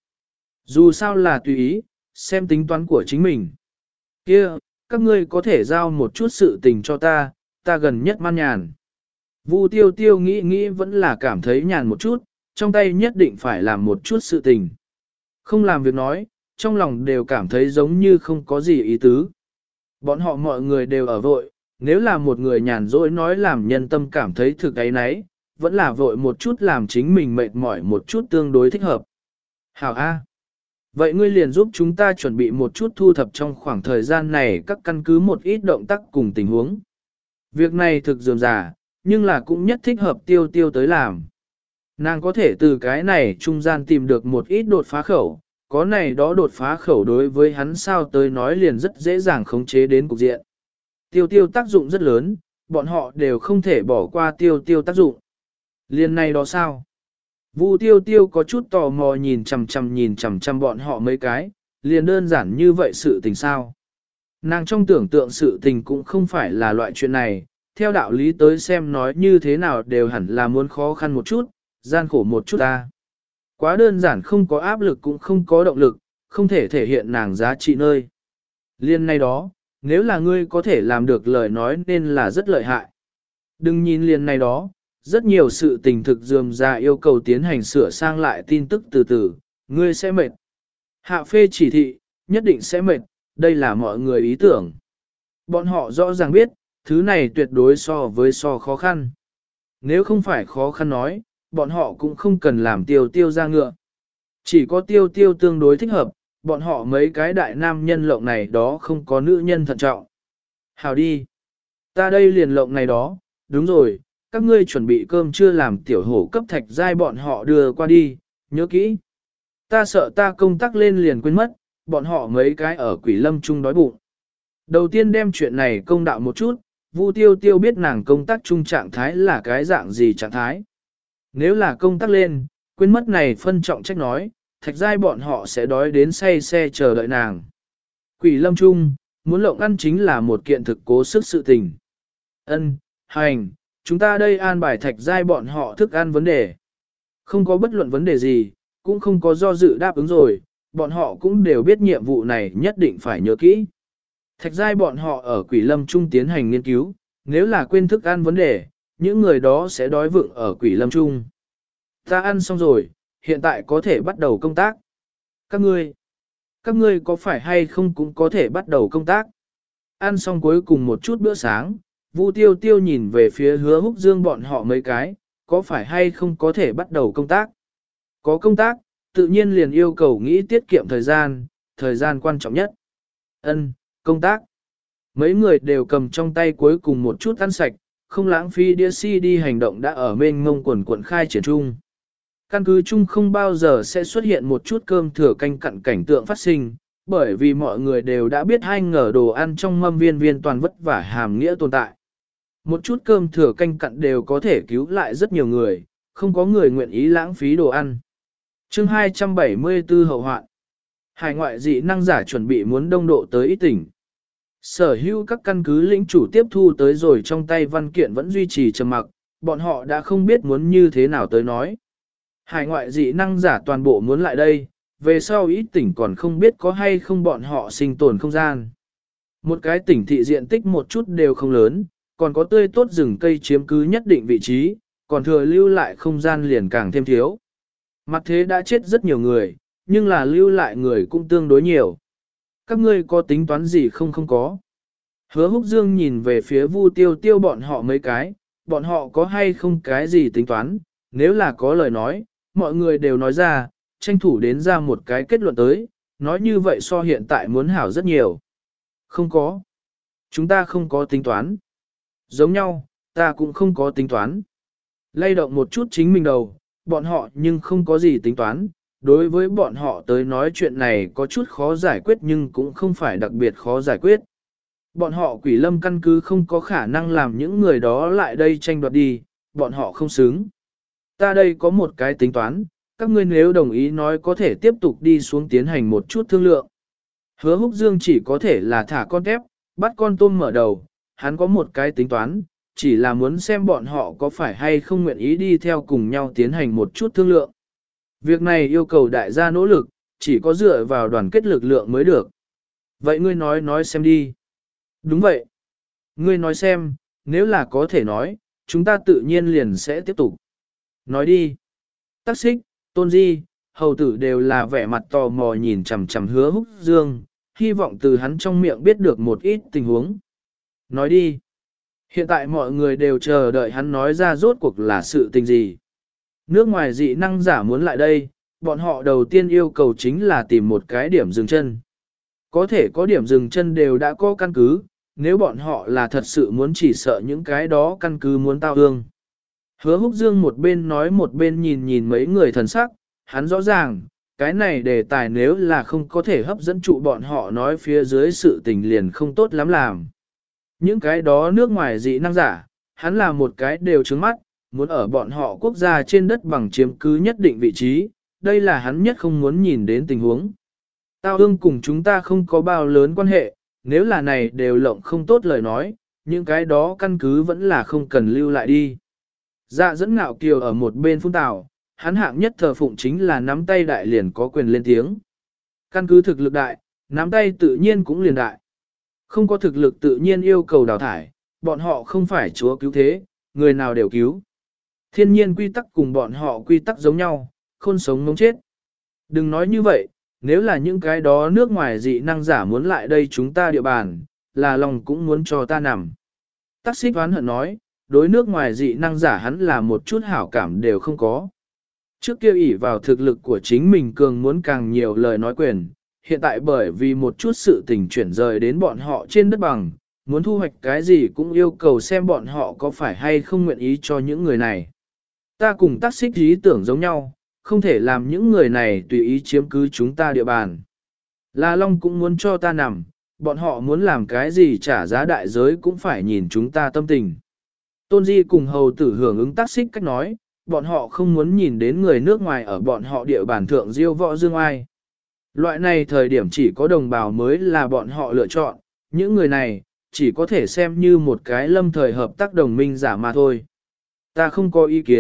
Dù sao là tùy ý, xem tính toán của chính mình. Kia, các ngươi có thể giao một chút sự tình cho ta, ta gần nhất man nhàn. Vu tiêu tiêu nghĩ nghĩ vẫn là cảm thấy nhàn một chút, trong tay nhất định phải làm một chút sự tình. Không làm việc nói, trong lòng đều cảm thấy giống như không có gì ý tứ. Bọn họ mọi người đều ở vội, nếu là một người nhàn rỗi nói làm nhân tâm cảm thấy thực ấy nấy, vẫn là vội một chút làm chính mình mệt mỏi một chút tương đối thích hợp. Hảo A. Vậy ngươi liền giúp chúng ta chuẩn bị một chút thu thập trong khoảng thời gian này các căn cứ một ít động tác cùng tình huống. Việc này thực dườm già, nhưng là cũng nhất thích hợp tiêu tiêu tới làm. Nàng có thể từ cái này trung gian tìm được một ít đột phá khẩu, có này đó đột phá khẩu đối với hắn sao tới nói liền rất dễ dàng khống chế đến cục diện. Tiêu tiêu tác dụng rất lớn, bọn họ đều không thể bỏ qua tiêu tiêu tác dụng. Liên này đó sao? Vu tiêu tiêu có chút tò mò nhìn chằm chằm nhìn chằm chằm bọn họ mấy cái, liền đơn giản như vậy sự tình sao? Nàng trong tưởng tượng sự tình cũng không phải là loại chuyện này, theo đạo lý tới xem nói như thế nào đều hẳn là muốn khó khăn một chút, gian khổ một chút ta. Quá đơn giản không có áp lực cũng không có động lực, không thể thể hiện nàng giá trị nơi. Liên này đó, nếu là ngươi có thể làm được lời nói nên là rất lợi hại. Đừng nhìn liền này đó, rất nhiều sự tình thực dườm ra yêu cầu tiến hành sửa sang lại tin tức từ từ, ngươi sẽ mệt. Hạ phê chỉ thị, nhất định sẽ mệt, đây là mọi người ý tưởng. Bọn họ rõ ràng biết, thứ này tuyệt đối so với so khó khăn. Nếu không phải khó khăn nói, bọn họ cũng không cần làm tiêu tiêu ra ngựa. Chỉ có tiêu tiêu tương đối thích hợp, bọn họ mấy cái đại nam nhân lộng này đó không có nữ nhân thận trọng. Hào đi. Ta đây liền lộng này đó, đúng rồi, các ngươi chuẩn bị cơm chưa làm tiểu hổ cấp thạch giai bọn họ đưa qua đi, nhớ kỹ. Ta sợ ta công tác lên liền quên mất, bọn họ mấy cái ở quỷ lâm chung đói bụng. Đầu tiên đem chuyện này công đạo một chút, Vu tiêu tiêu biết nàng công tác chung trạng thái là cái dạng gì trạng thái. Nếu là công tác lên, quên mất này phân trọng trách nói, thạch giai bọn họ sẽ đói đến say xe chờ đợi nàng. Quỷ lâm chung, muốn lộng ăn chính là một kiện thực cố sức sự tình. Ân, hành, chúng ta đây an bài thạch giai bọn họ thức ăn vấn đề. Không có bất luận vấn đề gì, cũng không có do dự đáp ứng rồi, bọn họ cũng đều biết nhiệm vụ này nhất định phải nhớ kỹ. Thạch giai bọn họ ở Quỷ Lâm Trung tiến hành nghiên cứu, nếu là quên thức ăn vấn đề, những người đó sẽ đói vựng ở Quỷ Lâm Trung. Ta ăn xong rồi, hiện tại có thể bắt đầu công tác. Các ngươi, các ngươi có phải hay không cũng có thể bắt đầu công tác. Ăn xong cuối cùng một chút bữa sáng, Vu Tiêu Tiêu nhìn về phía Hứa Húc Dương bọn họ mấy cái, có phải hay không có thể bắt đầu công tác. Có công tác, tự nhiên liền yêu cầu nghĩ tiết kiệm thời gian, thời gian quan trọng nhất. Ân, công tác. Mấy người đều cầm trong tay cuối cùng một chút ăn sạch, không lãng phí đĩa xê đê hành động đã ở mênh mông quần quận khai triển chung. Căn cứ chung không bao giờ sẽ xuất hiện một chút cơm thừa canh cặn cảnh tượng phát sinh, bởi vì mọi người đều đã biết hai ngờ đồ ăn trong mâm viên viên toàn vất vả hàm nghĩa tồn tại. Một chút cơm thừa canh cặn đều có thể cứu lại rất nhiều người, không có người nguyện ý lãng phí đồ ăn. Chương hai trăm bảy mươi tư hậu hoạn. Hải ngoại dị năng giả chuẩn bị muốn đông độ tới ít tỉnh. Sở hữu các căn cứ lĩnh chủ tiếp thu tới rồi trong tay văn kiện vẫn duy trì trầm mặc, bọn họ đã không biết muốn như thế nào tới nói. Hải ngoại dị năng giả toàn bộ muốn lại đây, về sau ít tỉnh còn không biết có hay không bọn họ sinh tồn không gian. Một cái tỉnh thị diện tích một chút đều không lớn, còn có tươi tốt rừng cây chiếm cứ nhất định vị trí, còn thừa lưu lại không gian liền càng thêm thiếu. Mặt thế đã chết rất nhiều người, nhưng là lưu lại người cũng tương đối nhiều. Các ngươi có tính toán gì không không có? Hứa Húc Dương nhìn về phía Vu Tiêu Tiêu bọn họ mấy cái, bọn họ có hay không cái gì tính toán, nếu là có lời nói, mọi người đều nói ra, tranh thủ đến ra một cái kết luận tới, nói như vậy so hiện tại muốn hảo rất nhiều. Không có. Chúng ta không có tính toán. Giống nhau, ta cũng không có tính toán. Lay động một chút chính mình đầu, bọn họ nhưng không có gì tính toán. Đối với bọn họ tới nói chuyện này có chút khó giải quyết nhưng cũng không phải đặc biệt khó giải quyết. Bọn họ Quỷ Lâm căn cứ không có khả năng làm những người đó lại đây tranh đoạt đi, bọn họ không xứng. Ta đây có một cái tính toán, các ngươi nếu đồng ý nói có thể tiếp tục đi xuống tiến hành một chút thương lượng. Hứa Húc Dương chỉ có thể là thả con tép, bắt con tôm mở đầu, hắn có một cái tính toán, chỉ là muốn xem bọn họ có phải hay không nguyện ý đi theo cùng nhau tiến hành một chút thương lượng. Việc này yêu cầu đại gia nỗ lực, chỉ có dựa vào đoàn kết lực lượng mới được. Vậy ngươi nói nói xem đi. Đúng vậy. Ngươi nói xem, nếu là có thể nói, chúng ta tự nhiên liền sẽ tiếp tục. Nói đi. Tắc Xích, Tôn Di, hầu tử đều là vẻ mặt tò mò nhìn chằm chằm Hứa Húc Dương, hy vọng từ hắn trong miệng biết được một ít tình huống. Nói đi. Hiện tại mọi người đều chờ đợi hắn nói ra rốt cuộc là sự tình gì. Nước ngoài dị năng giả muốn lại đây, bọn họ đầu tiên yêu cầu chính là tìm một cái điểm dừng chân. Có thể có điểm dừng chân đều đã có căn cứ, nếu bọn họ là thật sự muốn chỉ sợ những cái đó căn cứ muốn tao ương. Hứa Húc Dương một bên nói một bên nhìn nhìn mấy người thần sắc, hắn rõ ràng, cái này đề tài nếu là không có thể hấp dẫn trụ bọn họ nói phía dưới sự tình liền không tốt lắm làm. Những cái đó nước ngoài dị năng giả, hắn là một cái đều trứng mắt, muốn ở bọn họ quốc gia trên đất bằng chiếm cứ nhất định vị trí, đây là hắn nhất không muốn nhìn đến tình huống. Tao ương cùng chúng ta không có bao lớn quan hệ, nếu là này đều lộng không tốt lời nói, những cái đó căn cứ vẫn là không cần lưu lại đi. Dạ dẫn ngạo kiều ở một bên phun tào, hắn hạng nhất thờ phụng chính là nắm tay đại liền có quyền lên tiếng. Căn cứ thực lực đại, nắm tay tự nhiên cũng liền đại. Không có thực lực tự nhiên yêu cầu đào thải, bọn họ không phải chúa cứu thế, người nào đều cứu. Thiên nhiên quy tắc cùng bọn họ quy tắc giống nhau, khôn sống ngống chết. Đừng nói như vậy, nếu là những cái đó nước ngoài dị năng giả muốn lại đây chúng ta địa bàn, là lòng cũng muốn cho ta nằm. Tắc Xích oán hận nói, đối nước ngoài dị năng giả hắn là một chút hảo cảm đều không có. Trước kia ỷ vào thực lực của chính mình cường muốn càng nhiều lời nói quyền, hiện tại bởi vì một chút sự tình chuyển rời đến bọn họ trên đất bằng, muốn thu hoạch cái gì cũng yêu cầu xem bọn họ có phải hay không nguyện ý cho những người này. Ta cùng Tắc Xích ý tưởng giống nhau, không thể làm những người này tùy ý chiếm cứ chúng ta địa bàn. La Long cũng muốn cho ta nằm, bọn họ muốn làm cái gì trả giá đại giới cũng phải nhìn chúng ta tâm tình. Tôn Di cùng hầu tử hưởng ứng Tắc Xích cách nói, bọn họ không muốn nhìn đến người nước ngoài ở bọn họ địa bàn thượng diêu võ dương ai. Loại này thời điểm chỉ có đồng bào mới là bọn họ lựa chọn, những người này chỉ có thể xem như một cái lâm thời hợp tác đồng minh giả mà thôi. Ta không có ý kiến,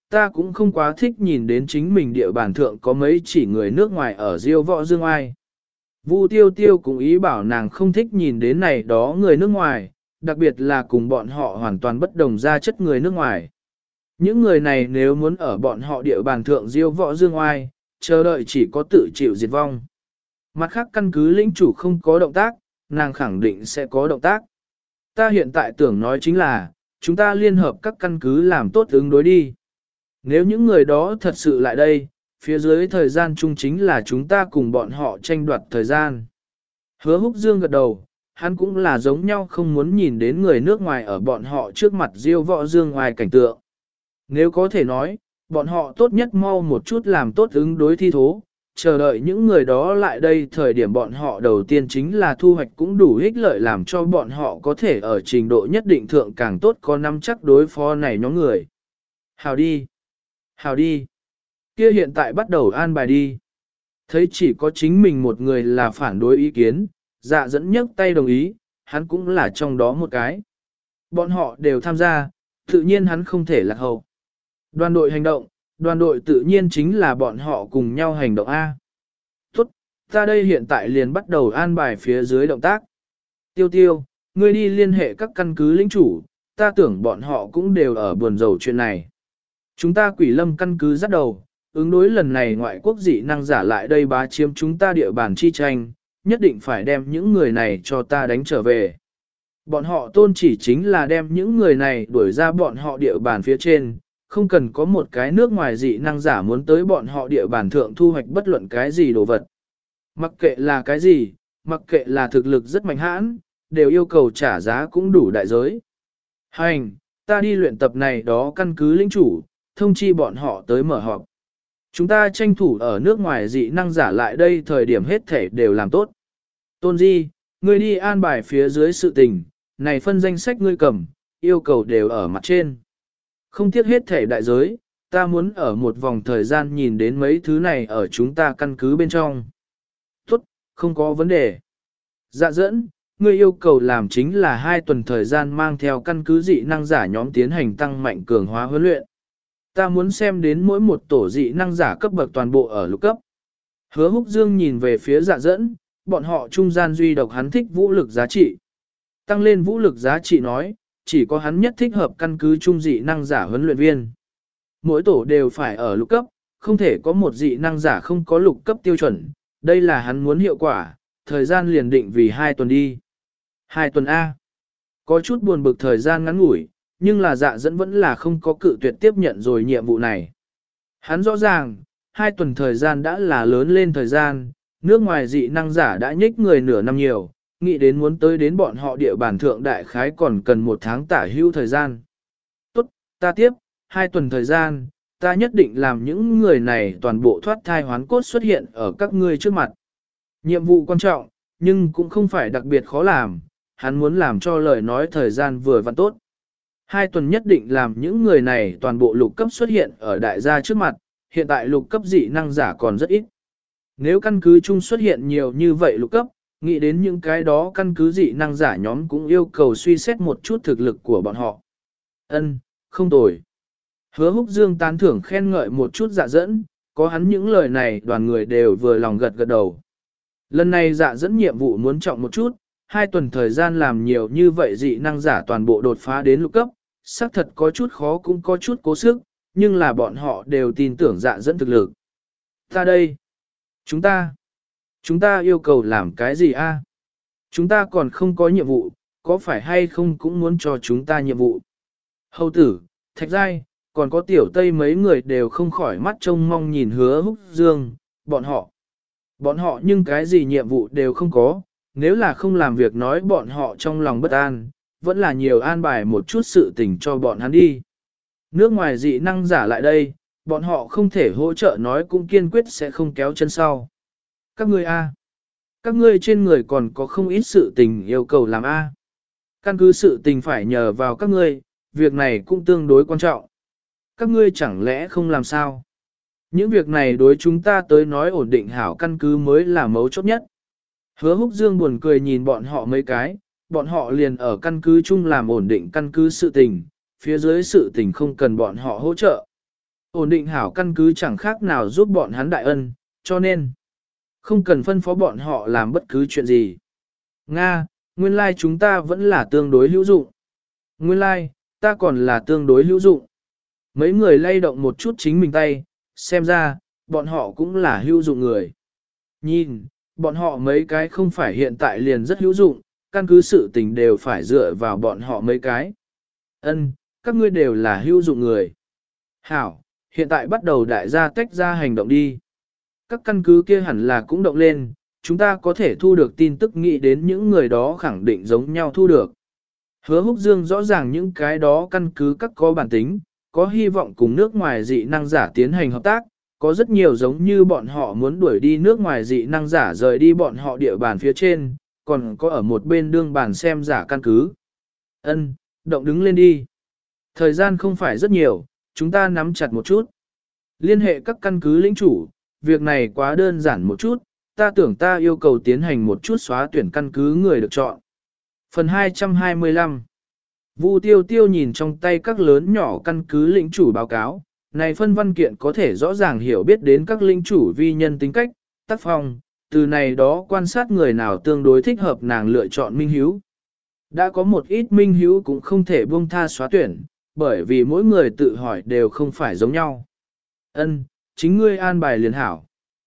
ta cũng không quá thích nhìn đến chính mình địa bàn thượng có mấy chỉ người nước ngoài ở diêu võ dương ai. Vu tiêu tiêu cũng ý bảo nàng không thích nhìn đến này đó người nước ngoài, đặc biệt là cùng bọn họ hoàn toàn bất đồng ra chất người nước ngoài. Những người này nếu muốn ở bọn họ địa bàn thượng diêu võ dương oai, chờ đợi chỉ có tự chịu diệt vong. Mặt khác căn cứ lĩnh chủ không có động tác, nàng khẳng định sẽ có động tác. Ta hiện tại tưởng nói chính là, chúng ta liên hợp các căn cứ làm tốt ứng đối đi. Nếu những người đó thật sự lại đây, phía dưới thời gian chung chính là chúng ta cùng bọn họ tranh đoạt thời gian. Hứa Húc Dương gật đầu, hắn cũng là giống nhau không muốn nhìn đến người nước ngoài ở bọn họ trước mặt diêu võ dương ngoài cảnh tượng. Nếu có thể nói, bọn họ tốt nhất mau một chút làm tốt ứng đối thi thố, chờ đợi những người đó lại đây thời điểm bọn họ đầu tiên chính là thu hoạch cũng đủ ích lợi làm cho bọn họ có thể ở trình độ nhất định thượng càng tốt có nắm chắc đối phó này nhóm người. Hào đi! Hào đi! Kia hiện tại bắt đầu an bài đi. Thấy chỉ có chính mình một người là phản đối ý kiến, dạ dẫn nhấc tay đồng ý, hắn cũng là trong đó một cái. Bọn họ đều tham gia, tự nhiên hắn không thể lạc hậu. Đoàn đội hành động, đoàn đội tự nhiên chính là bọn họ cùng nhau hành động A. Tốt, ta đây hiện tại liền bắt đầu an bài phía dưới động tác. Tiêu tiêu, ngươi đi liên hệ các căn cứ lĩnh chủ, ta tưởng bọn họ cũng đều ở buồn rầu chuyện này. Chúng ta quỷ lâm căn cứ dắt đầu, ứng đối lần này ngoại quốc dị năng giả lại đây bá chiếm chúng ta địa bàn chi tranh, nhất định phải đem những người này cho ta đánh trở về. Bọn họ tôn chỉ chính là đem những người này đuổi ra bọn họ địa bàn phía trên, không cần có một cái nước ngoài dị năng giả muốn tới bọn họ địa bàn thượng thu hoạch bất luận cái gì đồ vật. Mặc kệ là cái gì, mặc kệ là thực lực rất mạnh hãn, đều yêu cầu trả giá cũng đủ đại giới. Hành, ta đi luyện tập này đó căn cứ lĩnh chủ, thông chi bọn họ tới mở họp. Chúng ta tranh thủ ở nước ngoài dị năng giả lại đây thời điểm hết thể đều làm tốt. Tôn Di, ngươi đi an bài phía dưới sự tình, này phân danh sách ngươi cầm, yêu cầu đều ở mặt trên. Không tiếc hết thể đại giới, ta muốn ở một vòng thời gian nhìn đến mấy thứ này ở chúng ta căn cứ bên trong. Tốt, không có vấn đề. Dạ dẫn, ngươi yêu cầu làm chính là hai tuần thời gian mang theo căn cứ dị năng giả nhóm tiến hành tăng mạnh cường hóa huấn luyện. Ta muốn xem đến mỗi một tổ dị năng giả cấp bậc toàn bộ ở lục cấp. Hứa Húc Dương nhìn về phía dạ dẫn, bọn họ trung gian duy độc hắn thích vũ lực giá trị. Tăng lên vũ lực giá trị nói, chỉ có hắn nhất thích hợp căn cứ trung dị năng giả huấn luyện viên. Mỗi tổ đều phải ở lục cấp, không thể có một dị năng giả không có lục cấp tiêu chuẩn. Đây là hắn muốn hiệu quả, thời gian liền định vì hai tuần đi. Hai tuần A. Có chút buồn bực thời gian ngắn ngủi, nhưng là dạ dẫn vẫn là không có cự tuyệt tiếp nhận rồi nhiệm vụ này. Hắn rõ ràng, hai tuần thời gian đã là lớn lên thời gian, nước ngoài dị năng giả đã nhích người nửa năm nhiều, nghĩ đến muốn tới đến bọn họ địa bàn thượng đại khái còn cần một tháng tả hữu thời gian. Tốt, ta tiếp, hai tuần thời gian, ta nhất định làm những người này toàn bộ thoát thai hoán cốt xuất hiện ở các ngươi trước mặt. Nhiệm vụ quan trọng, nhưng cũng không phải đặc biệt khó làm, hắn muốn làm cho lời nói thời gian vừa vặn tốt. Hai tuần nhất định làm những người này toàn bộ lục cấp xuất hiện ở đại gia trước mặt, hiện tại lục cấp dị năng giả còn rất ít. Nếu căn cứ chung xuất hiện nhiều như vậy lục cấp, nghĩ đến những cái đó căn cứ dị năng giả nhóm cũng yêu cầu suy xét một chút thực lực của bọn họ. Ân, không tồi. Hứa Húc Dương tán thưởng khen ngợi một chút dạ dẫn, có hắn những lời này đoàn người đều vừa lòng gật gật đầu. Lần này dạ dẫn nhiệm vụ muốn trọng một chút, hai tuần thời gian làm nhiều như vậy dị năng giả toàn bộ đột phá đến lục cấp, xác thật có chút khó cũng có chút cố sức, nhưng là bọn họ đều tin tưởng dạ dẫn thực lực. Ta đây, chúng ta, chúng ta yêu cầu làm cái gì a? Chúng ta còn không có nhiệm vụ, có phải hay không cũng muốn cho chúng ta nhiệm vụ. Hầu tử, Thạch Giai, còn có tiểu tây mấy người đều không khỏi mắt trông mong nhìn Hứa Húc Dương, bọn họ. Bọn họ nhưng cái gì nhiệm vụ đều không có, nếu là không làm việc nói bọn họ trong lòng bất an, vẫn là nhiều an bài một chút sự tình cho bọn hắn đi. Nước ngoài dị năng giả lại đây, bọn họ không thể hỗ trợ nói cũng kiên quyết sẽ không kéo chân sau. Các ngươi A. Các ngươi trên người còn có không ít sự tình yêu cầu làm A. Căn cứ sự tình phải nhờ vào các ngươi, việc này cũng tương đối quan trọng. Các ngươi chẳng lẽ không làm sao? Những việc này đối chúng ta tới nói ổn định hảo căn cứ mới là mấu chốt nhất. Hứa Húc Dương buồn cười nhìn bọn họ mấy cái, bọn họ liền ở căn cứ chung làm ổn định căn cứ sự tình, phía dưới sự tình không cần bọn họ hỗ trợ. Ổn định hảo căn cứ chẳng khác nào giúp bọn hắn đại ân, cho nên không cần phân phó bọn họ làm bất cứ chuyện gì. Nga, nguyên lai like chúng ta vẫn là tương đối hữu dụng. Nguyên lai, like, ta còn là tương đối hữu dụng. Mấy người lay động một chút chính mình tay, xem ra, bọn họ cũng là hữu dụng người. Nhìn, bọn họ mấy cái không phải hiện tại liền rất hữu dụng, căn cứ sự tình đều phải dựa vào bọn họ mấy cái. Ân, các ngươi đều là hữu dụng người. Hảo, hiện tại bắt đầu đại gia tách ra hành động đi. Các căn cứ kia hẳn là cũng động lên, chúng ta có thể thu được tin tức nghĩ đến những người đó khẳng định giống nhau thu được. Hứa Húc Dương rõ ràng những cái đó căn cứ các có bản tính, có hy vọng cùng nước ngoài dị năng giả tiến hành hợp tác, có rất nhiều giống như bọn họ muốn đuổi đi nước ngoài dị năng giả rời đi bọn họ địa bàn phía trên, còn có ở một bên đương bàn xem giả căn cứ. Ân, động đứng lên đi. Thời gian không phải rất nhiều, chúng ta nắm chặt một chút. Liên hệ các căn cứ lĩnh chủ, việc này quá đơn giản một chút, ta tưởng ta yêu cầu tiến hành một chút xóa tuyển căn cứ người được chọn. Phần hai trăm hai mươi lăm Vu Tiêu Tiêu nhìn trong tay các lớn nhỏ căn cứ lĩnh chủ báo cáo, này phân văn kiện có thể rõ ràng hiểu biết đến các lĩnh chủ vi nhân tính cách, tác phong, từ này đó quan sát người nào tương đối thích hợp nàng lựa chọn minh hiếu. Đã có một ít minh hiếu cũng không thể buông tha xóa tuyển, bởi vì mỗi người tự hỏi đều không phải giống nhau. Ân, chính ngươi an bài liền hảo.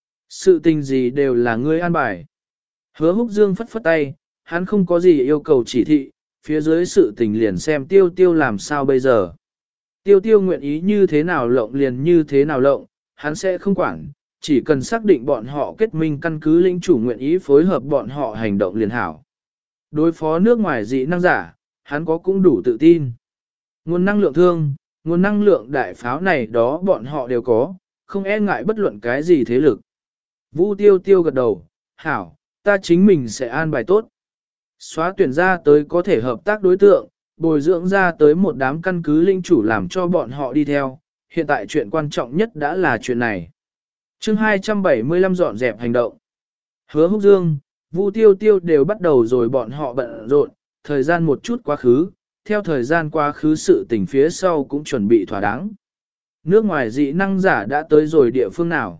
Sự tình gì đều là ngươi an bài. Hứa Húc Dương phất phất tay, hắn không có gì yêu cầu chỉ thị, phía dưới sự tình liền xem tiêu tiêu làm sao bây giờ. Tiêu tiêu nguyện ý như thế nào lộng liền như thế nào lộng, hắn sẽ không quản, chỉ cần xác định bọn họ kết minh căn cứ lĩnh chủ nguyện ý phối hợp bọn họ hành động liền hảo. Đối phó nước ngoài dị năng giả, hắn có cũng đủ tự tin. Nguồn năng lượng thương, nguồn năng lượng đại pháo này đó bọn họ đều có, không e ngại bất luận cái gì thế lực. Vu Tiêu Tiêu gật đầu, hảo, ta chính mình sẽ an bài tốt. Xóa tuyển ra tới có thể hợp tác đối tượng, bồi dưỡng ra tới một đám căn cứ linh chủ làm cho bọn họ đi theo. Hiện tại chuyện quan trọng nhất đã là chuyện này. chương hai trăm bảy mươi lăm dọn dẹp hành động. Hứa Húc Dương, Vu Tiêu Tiêu đều bắt đầu rồi bọn họ bận rộn, thời gian một chút quá khứ, theo thời gian quá khứ sự tình phía sau cũng chuẩn bị thỏa đáng. Nước ngoài dị năng giả đã tới rồi địa phương nào?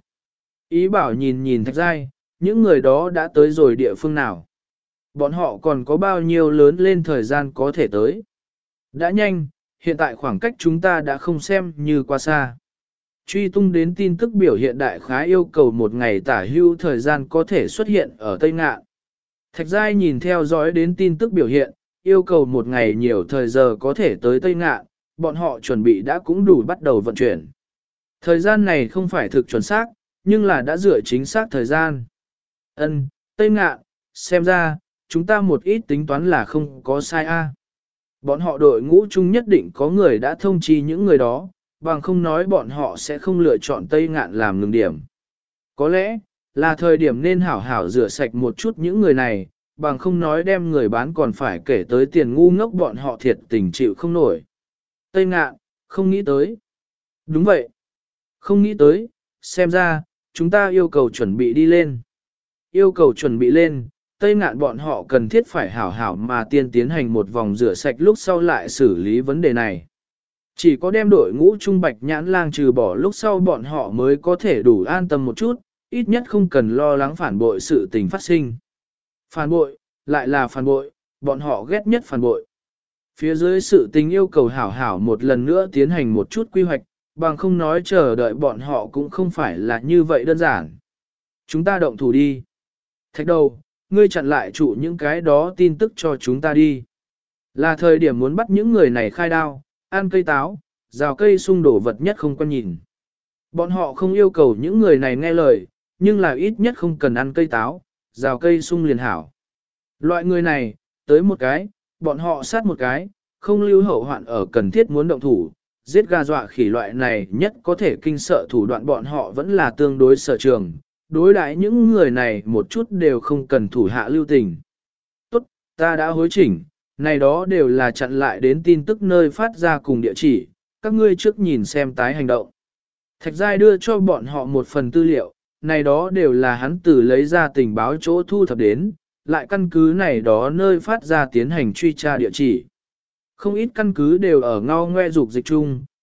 Ý bảo nhìn nhìn Thạch Giai, những người đó đã tới rồi địa phương nào? Bọn họ còn có bao nhiêu lớn lên thời gian có thể tới? Đã nhanh, hiện tại khoảng cách chúng ta đã không xem như quá xa. Truy tung đến tin tức biểu hiện đại khái yêu cầu một ngày tả hưu thời gian có thể xuất hiện ở Tây Ngạn. Thạch Giai nhìn theo dõi đến tin tức biểu hiện, yêu cầu một ngày nhiều thời giờ có thể tới Tây Ngạn, bọn họ chuẩn bị đã cũng đủ bắt đầu vận chuyển. Thời gian này không phải thực chuẩn xác, nhưng là đã dựa chính xác thời gian. Ân, Tây Ngạn, xem ra, chúng ta một ít tính toán là không có sai a. Bọn họ đội ngũ chung nhất định có người đã thông chi những người đó, bằng không nói bọn họ sẽ không lựa chọn Tây Ngạn làm ngừng điểm. Có lẽ, là thời điểm nên hảo hảo rửa sạch một chút những người này, bằng không nói đem người bán còn phải kể tới tiền ngu ngốc bọn họ thiệt tình chịu không nổi. Tây Ngạn, không nghĩ tới. Đúng vậy. Không nghĩ tới, xem ra, chúng ta yêu cầu chuẩn bị đi lên. Yêu cầu chuẩn bị lên, Tây Ngạn bọn họ cần thiết phải hảo hảo mà tiên tiến hành một vòng rửa sạch lúc sau lại xử lý vấn đề này. Chỉ có đem đội ngũ trung bạch nhãn lang trừ bỏ lúc sau bọn họ mới có thể đủ an tâm một chút, ít nhất không cần lo lắng phản bội sự tình phát sinh. Phản bội, lại là phản bội, bọn họ ghét nhất phản bội. Phía dưới sự tình yêu cầu hảo hảo một lần nữa tiến hành một chút quy hoạch, bằng không nói chờ đợi bọn họ cũng không phải là như vậy đơn giản. Chúng ta động thủ đi. Thạch đầu, ngươi chặn lại trụ những cái đó tin tức cho chúng ta đi. Là thời điểm muốn bắt những người này khai đao, ăn cây táo, rào cây sung đổ vật nhất không quan nhìn. Bọn họ không yêu cầu những người này nghe lời, nhưng là ít nhất không cần ăn cây táo, rào cây sung liền hảo. Loại người này, tới một cái, bọn họ sát một cái, không lưu hậu hoạn ở cần thiết muốn động thủ, giết gà dọa khỉ loại này nhất có thể kinh sợ thủ đoạn bọn họ vẫn là tương đối sở trường, đối đãi những người này một chút đều không cần thủ hạ lưu tình. Tốt, ta đã hối chỉnh, này đó đều là chặn lại đến tin tức nơi phát ra cùng địa chỉ, các ngươi trước nhìn xem tái hành động. Thạch Giai đưa cho bọn họ một phần tư liệu, này đó đều là hắn từ lấy ra tình báo chỗ thu thập đến, lại căn cứ này đó nơi phát ra tiến hành truy tra địa chỉ. Không ít căn cứ đều ở ngao ngoe dục dịch chung,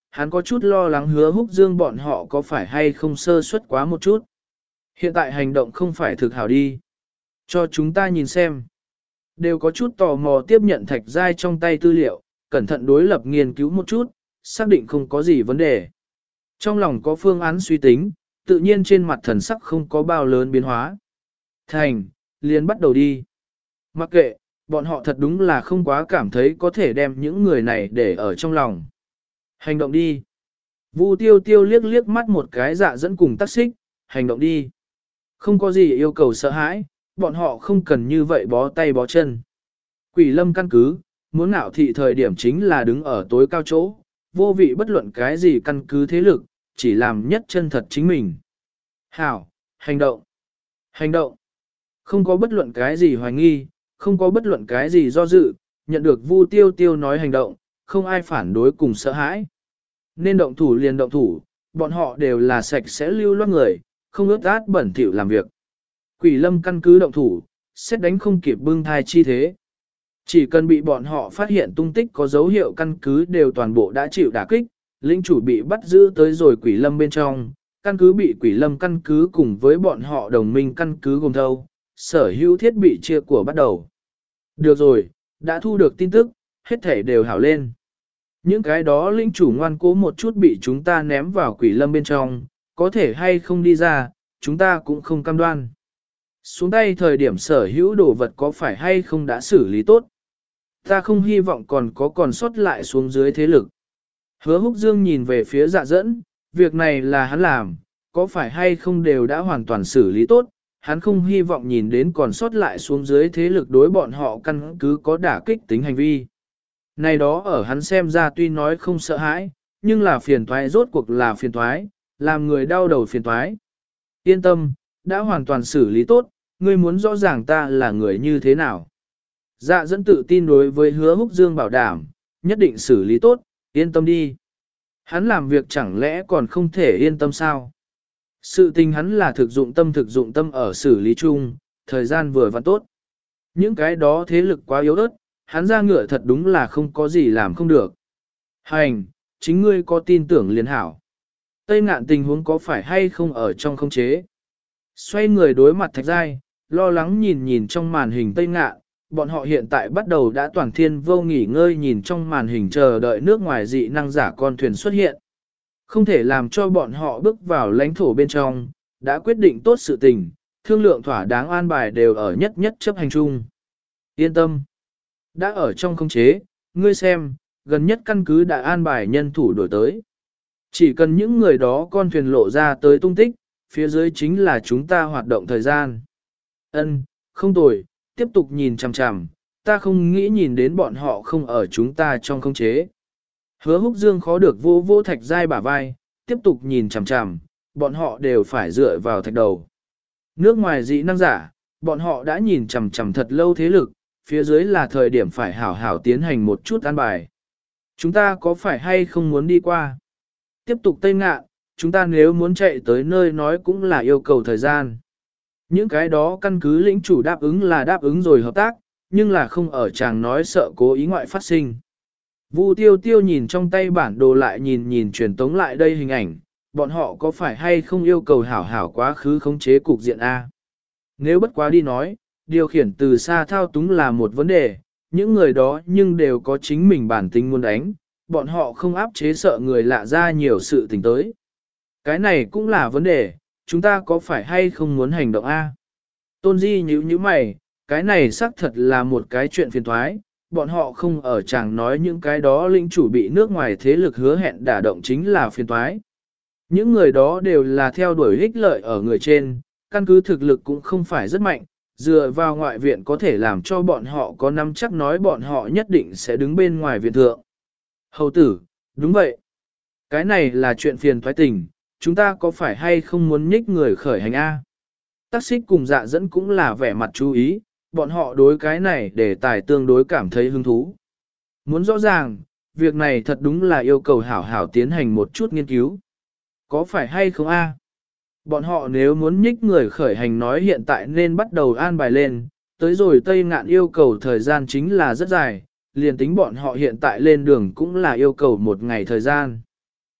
hắn có chút lo lắng Hứa Húc Dương bọn họ có phải hay không sơ suất quá một chút. Hiện tại hành động không phải thực hảo đi. Cho chúng ta nhìn xem. Đều có chút tò mò tiếp nhận Thạch Giai trong tay tư liệu, cẩn thận đối lập nghiên cứu một chút, xác định không có gì vấn đề. Trong lòng có phương án suy tính, tự nhiên trên mặt thần sắc không có bao lớn biến hóa. Thành, liền bắt đầu đi. Mặc kệ, bọn họ thật đúng là không quá cảm thấy có thể đem những người này để ở trong lòng. Hành động đi. Vu tiêu tiêu liếc liếc mắt một cái dạ dẫn cùng tác xích, hành động đi. Không có gì yêu cầu sợ hãi, bọn họ không cần như vậy bó tay bó chân. Quỷ lâm căn cứ, muốn ngạo thị thời điểm chính là đứng ở tối cao chỗ, vô vị bất luận cái gì căn cứ thế lực, chỉ làm nhất chân thật chính mình. Hảo, hành động, hành động. Không có bất luận cái gì hoài nghi, không có bất luận cái gì do dự, nhận được Vu tiêu tiêu nói hành động, không ai phản đối cùng sợ hãi. Nên động thủ liền động thủ, bọn họ đều là sạch sẽ lưu loát người, không ướt át bẩn thỉu làm việc. Quỷ lâm căn cứ động thủ, xét đánh không kịp bưng thai chi thế. Chỉ cần bị bọn họ phát hiện tung tích có dấu hiệu căn cứ đều toàn bộ đã chịu đả kích, lĩnh chủ bị bắt giữ tới rồi quỷ lâm bên trong, căn cứ bị quỷ lâm căn cứ cùng với bọn họ đồng minh căn cứ gồm thâu, sở hữu thiết bị chia của bắt đầu. Được rồi, đã thu được tin tức, hết thể đều hảo lên. Những cái đó lĩnh chủ ngoan cố một chút bị chúng ta ném vào quỷ lâm bên trong, có thể hay không đi ra, chúng ta cũng không cam đoan. Xuống tay thời điểm sở hữu đồ vật có phải hay không đã xử lý tốt. Ta không hy vọng còn có còn sót lại xuống dưới thế lực. Hứa Húc Dương nhìn về phía dạ dẫn, việc này là hắn làm, có phải hay không đều đã hoàn toàn xử lý tốt, hắn không hy vọng nhìn đến còn sót lại xuống dưới thế lực đối bọn họ căn cứ có đả kích tính hành vi. Này đó ở hắn xem ra tuy nói không sợ hãi, nhưng là phiền toái rốt cuộc là phiền toái, làm người đau đầu phiền toái. Yên tâm, đã hoàn toàn xử lý tốt, ngươi muốn rõ ràng ta là người như thế nào. Dạ dẫn tự tin đối với Hứa Húc Dương bảo đảm, nhất định xử lý tốt, yên tâm đi. Hắn làm việc chẳng lẽ còn không thể yên tâm sao? Sự tình hắn là thực dụng tâm thực dụng tâm ở xử lý chung, thời gian vừa và tốt. Những cái đó thế lực quá yếu ớt, hắn ra ngựa thật đúng là không có gì làm không được. Hành, chính ngươi có tin tưởng liền hảo. Tây Ngạn tình huống có phải hay không ở trong không chế? Xoay người đối mặt Thạch Giai, lo lắng nhìn nhìn trong màn hình Tây Ngạn, bọn họ hiện tại bắt đầu đã toàn thiên vô nghỉ ngơi nhìn trong màn hình chờ đợi nước ngoài dị năng giả con thuyền xuất hiện. Không thể làm cho bọn họ bước vào lãnh thổ bên trong, đã quyết định tốt sự tình, thương lượng thỏa đáng an bài đều ở nhất nhất chấp hành chung. Yên tâm. Đã ở trong khống chế, ngươi xem, gần nhất căn cứ đã an bài nhân thủ đổi tới. Chỉ cần những người đó con thuyền lộ ra tới tung tích, phía dưới chính là chúng ta hoạt động thời gian. Ân, không tồi, tiếp tục nhìn chằm chằm, ta không nghĩ nhìn đến bọn họ không ở chúng ta trong khống chế. Hứa Húc Dương khó được vô vô Thạch Giai bả vai, tiếp tục nhìn chằm chằm, bọn họ đều phải dựa vào thạch đầu. Nước ngoài dị năng giả, bọn họ đã nhìn chằm chằm thật lâu thế lực, phía dưới là thời điểm phải hảo hảo tiến hành một chút an bài. Chúng ta có phải hay không muốn đi qua? Tiếp tục Tây Ngạn, chúng ta nếu muốn chạy tới nơi nói cũng là yêu cầu thời gian. Những cái đó căn cứ lĩnh chủ đáp ứng là đáp ứng rồi hợp tác, nhưng là không ở chàng nói sợ cố ý ngoại phát sinh. Vu tiêu tiêu nhìn trong tay bản đồ lại nhìn nhìn truyền tống lại đây hình ảnh, bọn họ có phải hay không yêu cầu hảo hảo quá khứ khống chế cục diện A. Nếu bất quá đi nói, điều khiển từ xa thao túng là một vấn đề, những người đó nhưng đều có chính mình bản tính muốn đánh, bọn họ không áp chế sợ người lạ ra nhiều sự tình tới. Cái này cũng là vấn đề, chúng ta có phải hay không muốn hành động A. Tôn Di nhíu nhíu mày, cái này xác thật là một cái chuyện phiền thoái, bọn họ không ở chẳng nói những cái đó lĩnh chủ bị nước ngoài thế lực hứa hẹn đả động chính là phiền thoái. Những người đó đều là theo đuổi ích lợi ở người trên, căn cứ thực lực cũng không phải rất mạnh, dựa vào ngoại viện có thể làm cho bọn họ có nắm chắc nói bọn họ nhất định sẽ đứng bên ngoài viện thượng. Hầu tử, đúng vậy. Cái này là chuyện phiền thoái tình, chúng ta có phải hay không muốn nhích người khởi hành A? Tác xích cùng dạ dẫn cũng là vẻ mặt chú ý, bọn họ đối cái này để tài tương đối cảm thấy hứng thú. Muốn rõ ràng, việc này thật đúng là yêu cầu hảo hảo tiến hành một chút nghiên cứu. Có phải hay không A? Bọn họ nếu muốn nhích người khởi hành nói hiện tại nên bắt đầu an bài lên, tới rồi Tây Ngạn yêu cầu thời gian chính là rất dài, liền tính bọn họ hiện tại lên đường cũng là yêu cầu một ngày thời gian.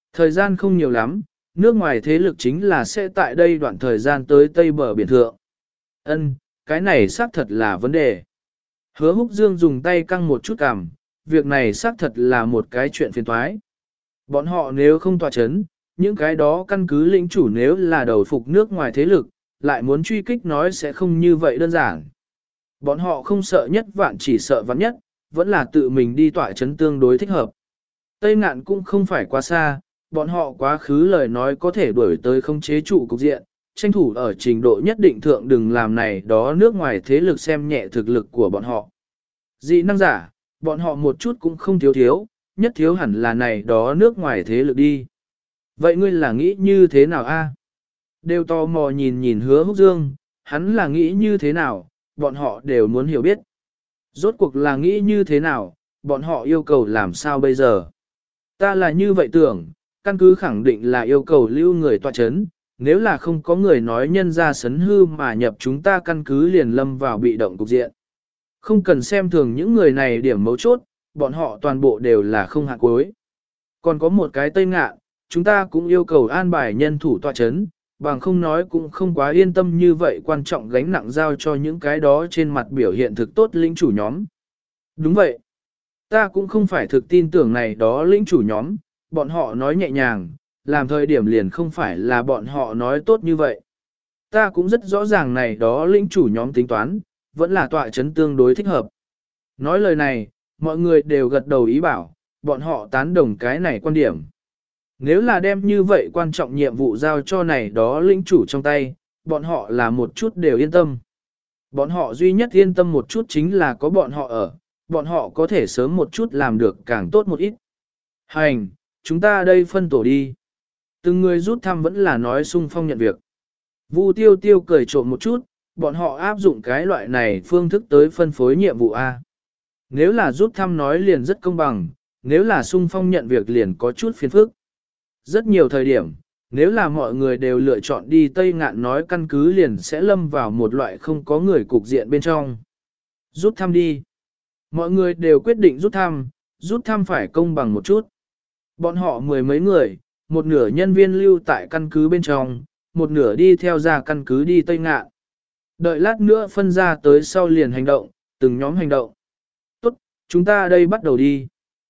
Thời gian không nhiều lắm, nước ngoài thế lực chính là sẽ tại đây đoạn thời gian tới tây bờ biển thượng. Ân, cái này xác thật là vấn đề. Hứa Húc Dương dùng tay căng một chút cằm, việc này xác thật là một cái chuyện phiền toái. Bọn họ nếu không tỏa chấn, những cái đó căn cứ lĩnh chủ nếu là đầu phục nước ngoài thế lực, lại muốn truy kích nói sẽ không như vậy đơn giản. Bọn họ không sợ nhất vạn chỉ sợ vạn nhất, vẫn là tự mình đi tỏa chấn tương đối thích hợp. Tây Ngạn cũng không phải quá xa, bọn họ quá khứ lời nói có thể đuổi tới không chế trụ cục diện, tranh thủ ở trình độ nhất định thượng đừng làm này đó nước ngoài thế lực xem nhẹ thực lực của bọn họ. Dị năng giả, bọn họ một chút cũng không thiếu thiếu, nhất thiếu hẳn là này đó nước ngoài thế lực đi. Vậy ngươi là nghĩ như thế nào a? Đều tò mò nhìn nhìn Hứa Húc Dương, hắn là nghĩ như thế nào, bọn họ đều muốn hiểu biết. Rốt cuộc là nghĩ như thế nào, bọn họ yêu cầu làm sao bây giờ? Ta là như vậy tưởng, căn cứ khẳng định là yêu cầu lưu người tọa chấn, nếu là không có người nói nhân ra sấn hư mà nhập chúng ta căn cứ liền lâm vào bị động cục diện. Không cần xem thường những người này điểm mấu chốt, bọn họ toàn bộ đều là không hạ cuối. Còn có một cái Tây Ngạn, chúng ta cũng yêu cầu an bài nhân thủ tọa chấn, bằng không nói cũng không quá yên tâm như vậy quan trọng gánh nặng giao cho những cái đó trên mặt biểu hiện thực tốt lĩnh chủ nhóm. Đúng vậy. Ta cũng không phải thực tin tưởng này đó lĩnh chủ nhóm, bọn họ nói nhẹ nhàng, làm thời điểm liền không phải là bọn họ nói tốt như vậy. Ta cũng rất rõ ràng này đó lĩnh chủ nhóm tính toán, vẫn là tọa chấn tương đối thích hợp. Nói lời này, mọi người đều gật đầu ý bảo, bọn họ tán đồng cái này quan điểm. Nếu là đem như vậy quan trọng nhiệm vụ giao cho này đó lĩnh chủ trong tay, bọn họ là một chút đều yên tâm. Bọn họ duy nhất yên tâm một chút chính là có bọn họ ở, bọn họ có thể sớm một chút làm được càng tốt một ít. Hành, chúng ta đây phân tổ đi. Từng người rút thăm vẫn là nói sung phong nhận việc. Vu Tiêu Tiêu cười trộm một chút, bọn họ áp dụng cái loại này phương thức tới phân phối nhiệm vụ A. Nếu là rút thăm nói liền rất công bằng, nếu là sung phong nhận việc liền có chút phiền phức. Rất nhiều thời điểm, nếu là mọi người đều lựa chọn đi Tây Ngạn nói căn cứ liền sẽ lâm vào một loại không có người cục diện bên trong. Rút thăm đi. Mọi người đều quyết định rút thăm, rút thăm phải công bằng một chút. Bọn họ mười mấy người, một nửa nhân viên lưu tại căn cứ bên trong, một nửa đi theo ra căn cứ đi Tây Ngạn. Đợi lát nữa phân ra tới sau liền hành động, từng nhóm hành động. Tốt, chúng ta đây bắt đầu đi.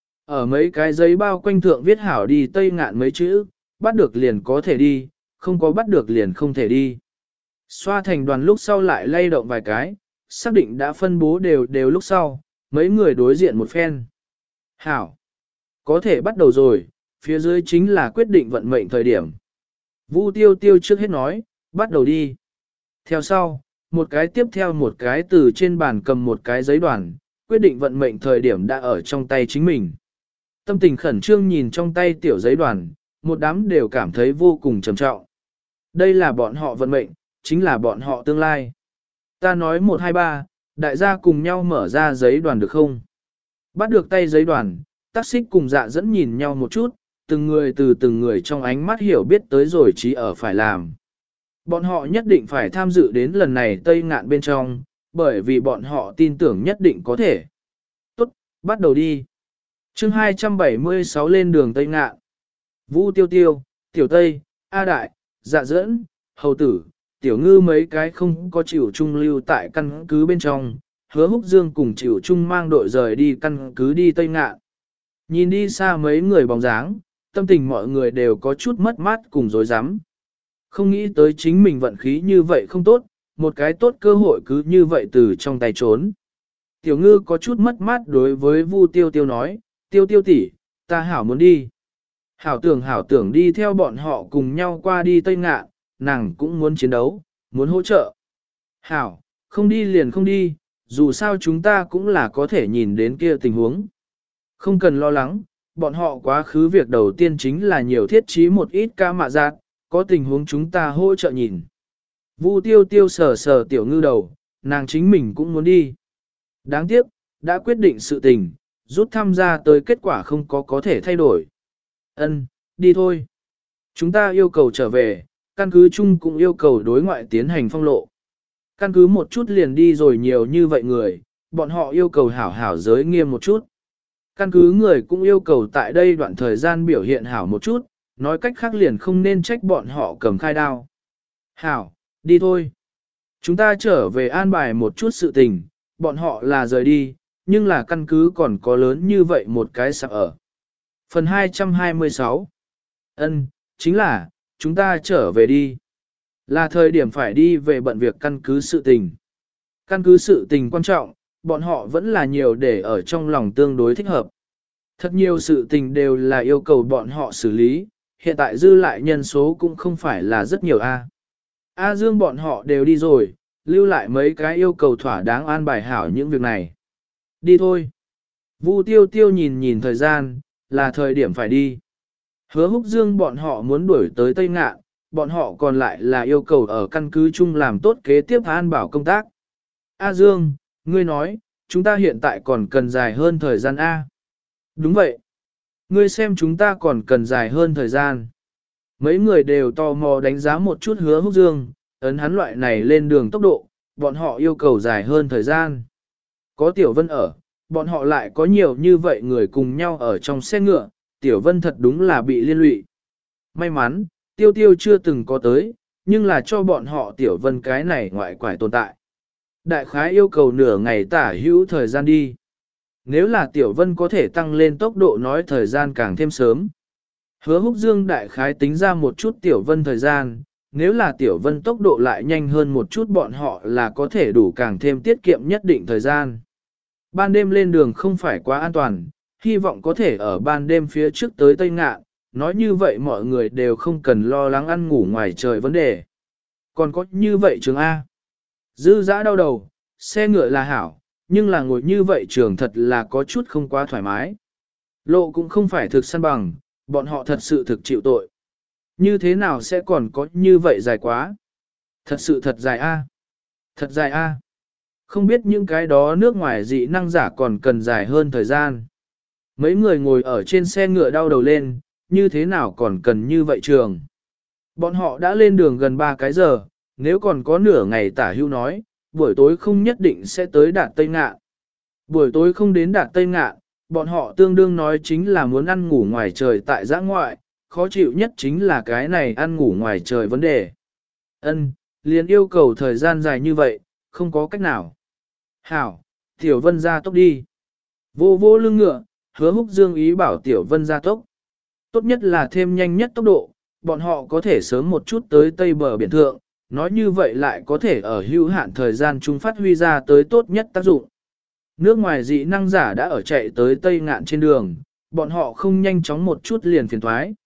Ở mấy cái giấy bao quanh thượng viết hảo đi Tây Ngạn mấy chữ, bắt được liền có thể đi, không có bắt được liền không thể đi. Xoa thành đoàn lúc sau lại lay động vài cái, xác định đã phân bố đều đều lúc sau, mấy người đối diện một phen. Hảo, có thể bắt đầu rồi, phía dưới chính là quyết định vận mệnh thời điểm. Vu Tiêu Tiêu trước hết nói, bắt đầu đi. Theo sau, một cái tiếp theo một cái từ trên bàn cầm một cái giấy đoàn, quyết định vận mệnh thời điểm đã ở trong tay chính mình. Tâm tình khẩn trương nhìn trong tay tiểu giấy đoàn, một đám đều cảm thấy vô cùng trầm trọng. Đây là bọn họ vận mệnh, chính là bọn họ tương lai. Ta nói một hai ba, đại gia cùng nhau mở ra giấy đoàn được không? Bắt được tay giấy đoàn, tác xích cùng dạ dẫn nhìn nhau một chút, từng người từ từng người trong ánh mắt hiểu biết tới rồi chỉ ở phải làm. Bọn họ nhất định phải tham dự đến lần này Tây Ngạn bên trong, bởi vì bọn họ tin tưởng nhất định có thể. Tốt, bắt đầu đi. chương hai trăm bảy mươi sáu lên đường Tây Ngạn. Vu Tiêu Tiêu, Tiểu Tây, A Đại, Dạ Dẫn, Hầu Tử, Tiểu Ngư mấy cái không có chịu trung lưu tại căn cứ bên trong, Hứa Húc Dương cùng chịu trung mang đội rời đi căn cứ đi Tây Ngạn. Nhìn đi xa mấy người bóng dáng, tâm tình mọi người đều có chút mất mát cùng rối rắm. Không nghĩ tới chính mình vận khí như vậy không tốt, một cái tốt cơ hội cứ như vậy từ trong tay trốn. Tiểu Ngư có chút mất mát đối với Vu Tiêu Tiêu nói, Tiêu Tiêu tỷ, ta hảo muốn đi. Hảo tưởng hảo tưởng đi theo bọn họ cùng nhau qua đi Tây Ngạn, nàng cũng muốn chiến đấu, muốn hỗ trợ. Hảo, không đi liền không đi, dù sao chúng ta cũng là có thể nhìn đến kia tình huống. Không cần lo lắng, bọn họ quá khứ việc đầu tiên chính là nhiều thiết trí một ít ca mạ giác, có tình huống chúng ta hỗ trợ nhìn. Vu Tiêu Tiêu sờ sờ Tiểu Ngư đầu, nàng chính mình cũng muốn đi. Đáng tiếc, đã quyết định sự tình, rút tham gia tới kết quả không có có thể thay đổi. Ân, đi thôi. Chúng ta yêu cầu trở về, căn cứ chung cũng yêu cầu đối ngoại tiến hành phong lộ. Căn cứ một chút liền đi rồi nhiều như vậy người, bọn họ yêu cầu hảo hảo giới nghiêm một chút. Căn cứ người cũng yêu cầu tại đây đoạn thời gian biểu hiện hảo một chút, nói cách khác liền không nên trách bọn họ cầm khai đao. Hảo, đi thôi. Chúng ta trở về an bài một chút sự tình, bọn họ là rời đi, nhưng là căn cứ còn có lớn như vậy một cái sạp ở. Phần hai trăm hai mươi sáu Ân, chính là, chúng ta trở về đi. Là thời điểm phải đi về bận việc căn cứ sự tình. Căn cứ sự tình quan trọng, bọn họ vẫn là nhiều để ở trong lòng tương đối thích hợp. Thật nhiều sự tình đều là yêu cầu bọn họ xử lý, hiện tại dư lại nhân số cũng không phải là rất nhiều A. A Dương bọn họ đều đi rồi, lưu lại mấy cái yêu cầu thỏa đáng an bài hảo những việc này. Đi thôi. Vu Tiêu Tiêu nhìn nhìn thời gian, là thời điểm phải đi. Hứa Húc Dương bọn họ muốn đuổi tới Tây Ngạn, bọn họ còn lại là yêu cầu ở căn cứ chung làm tốt kế tiếp an bảo công tác. A Dương, ngươi nói, chúng ta hiện tại còn cần dài hơn thời gian A. Đúng vậy. Ngươi xem chúng ta còn cần dài hơn thời gian. Mấy người đều tò mò đánh giá một chút Hứa Húc Dương, ấn hắn loại này lên đường tốc độ, bọn họ yêu cầu dài hơn thời gian. Có Tiểu Vân ở, bọn họ lại có nhiều như vậy người cùng nhau ở trong xe ngựa, Tiểu Vân thật đúng là bị liên lụy. May mắn, Tiêu Tiêu chưa từng có tới, nhưng là cho bọn họ Tiểu Vân cái này ngoại quải tồn tại. Đại khái yêu cầu nửa ngày tả hữu thời gian đi. Nếu là Tiểu Vân có thể tăng lên tốc độ nói thời gian càng thêm sớm. Hứa Húc Dương đại khái tính ra một chút Tiểu Vân thời gian, nếu là Tiểu Vân tốc độ lại nhanh hơn một chút bọn họ là có thể đủ càng thêm tiết kiệm nhất định thời gian. Ban đêm lên đường không phải quá an toàn, hy vọng có thể ở ban đêm phía trước tới Tây Ngạn, nói như vậy mọi người đều không cần lo lắng ăn ngủ ngoài trời vấn đề. Còn có như vậy trường A. Dư dã đau đầu, xe ngựa là hảo, nhưng là ngồi như vậy trường thật là có chút không quá thoải mái. Lộ cũng không phải thực săn bằng, bọn họ thật sự thực chịu tội. Như thế nào sẽ còn có như vậy dài quá? Thật sự thật dài A. Thật dài A. Không biết những cái đó nước ngoài dị năng giả còn cần dài hơn thời gian. Mấy người ngồi ở trên xe ngựa đau đầu lên, như thế nào còn cần như vậy trường. Bọn họ đã lên đường gần ba cái giờ, nếu còn có nửa ngày tả hưu nói, buổi tối không nhất định sẽ tới đạt Tây Ngạn. Buổi tối không đến đạt Tây Ngạn, bọn họ tương đương nói chính là muốn ăn ngủ ngoài trời tại giã ngoại, khó chịu nhất chính là cái này ăn ngủ ngoài trời vấn đề. Ân, liền yêu cầu thời gian dài như vậy, không có cách nào. Hảo, Tiểu Vân ra tốc đi. Vô vô lưng ngựa, Hứa Húc Dương ý bảo Tiểu Vân ra tốc. Tốt nhất là thêm nhanh nhất tốc độ, bọn họ có thể sớm một chút tới tây bờ biển thượng, nói như vậy lại có thể ở hữu hạn thời gian chung phát huy ra tới tốt nhất tác dụng. Nước ngoài dị năng giả đã ở chạy tới Tây Ngạn trên đường, bọn họ không nhanh chóng một chút liền phiền thoái.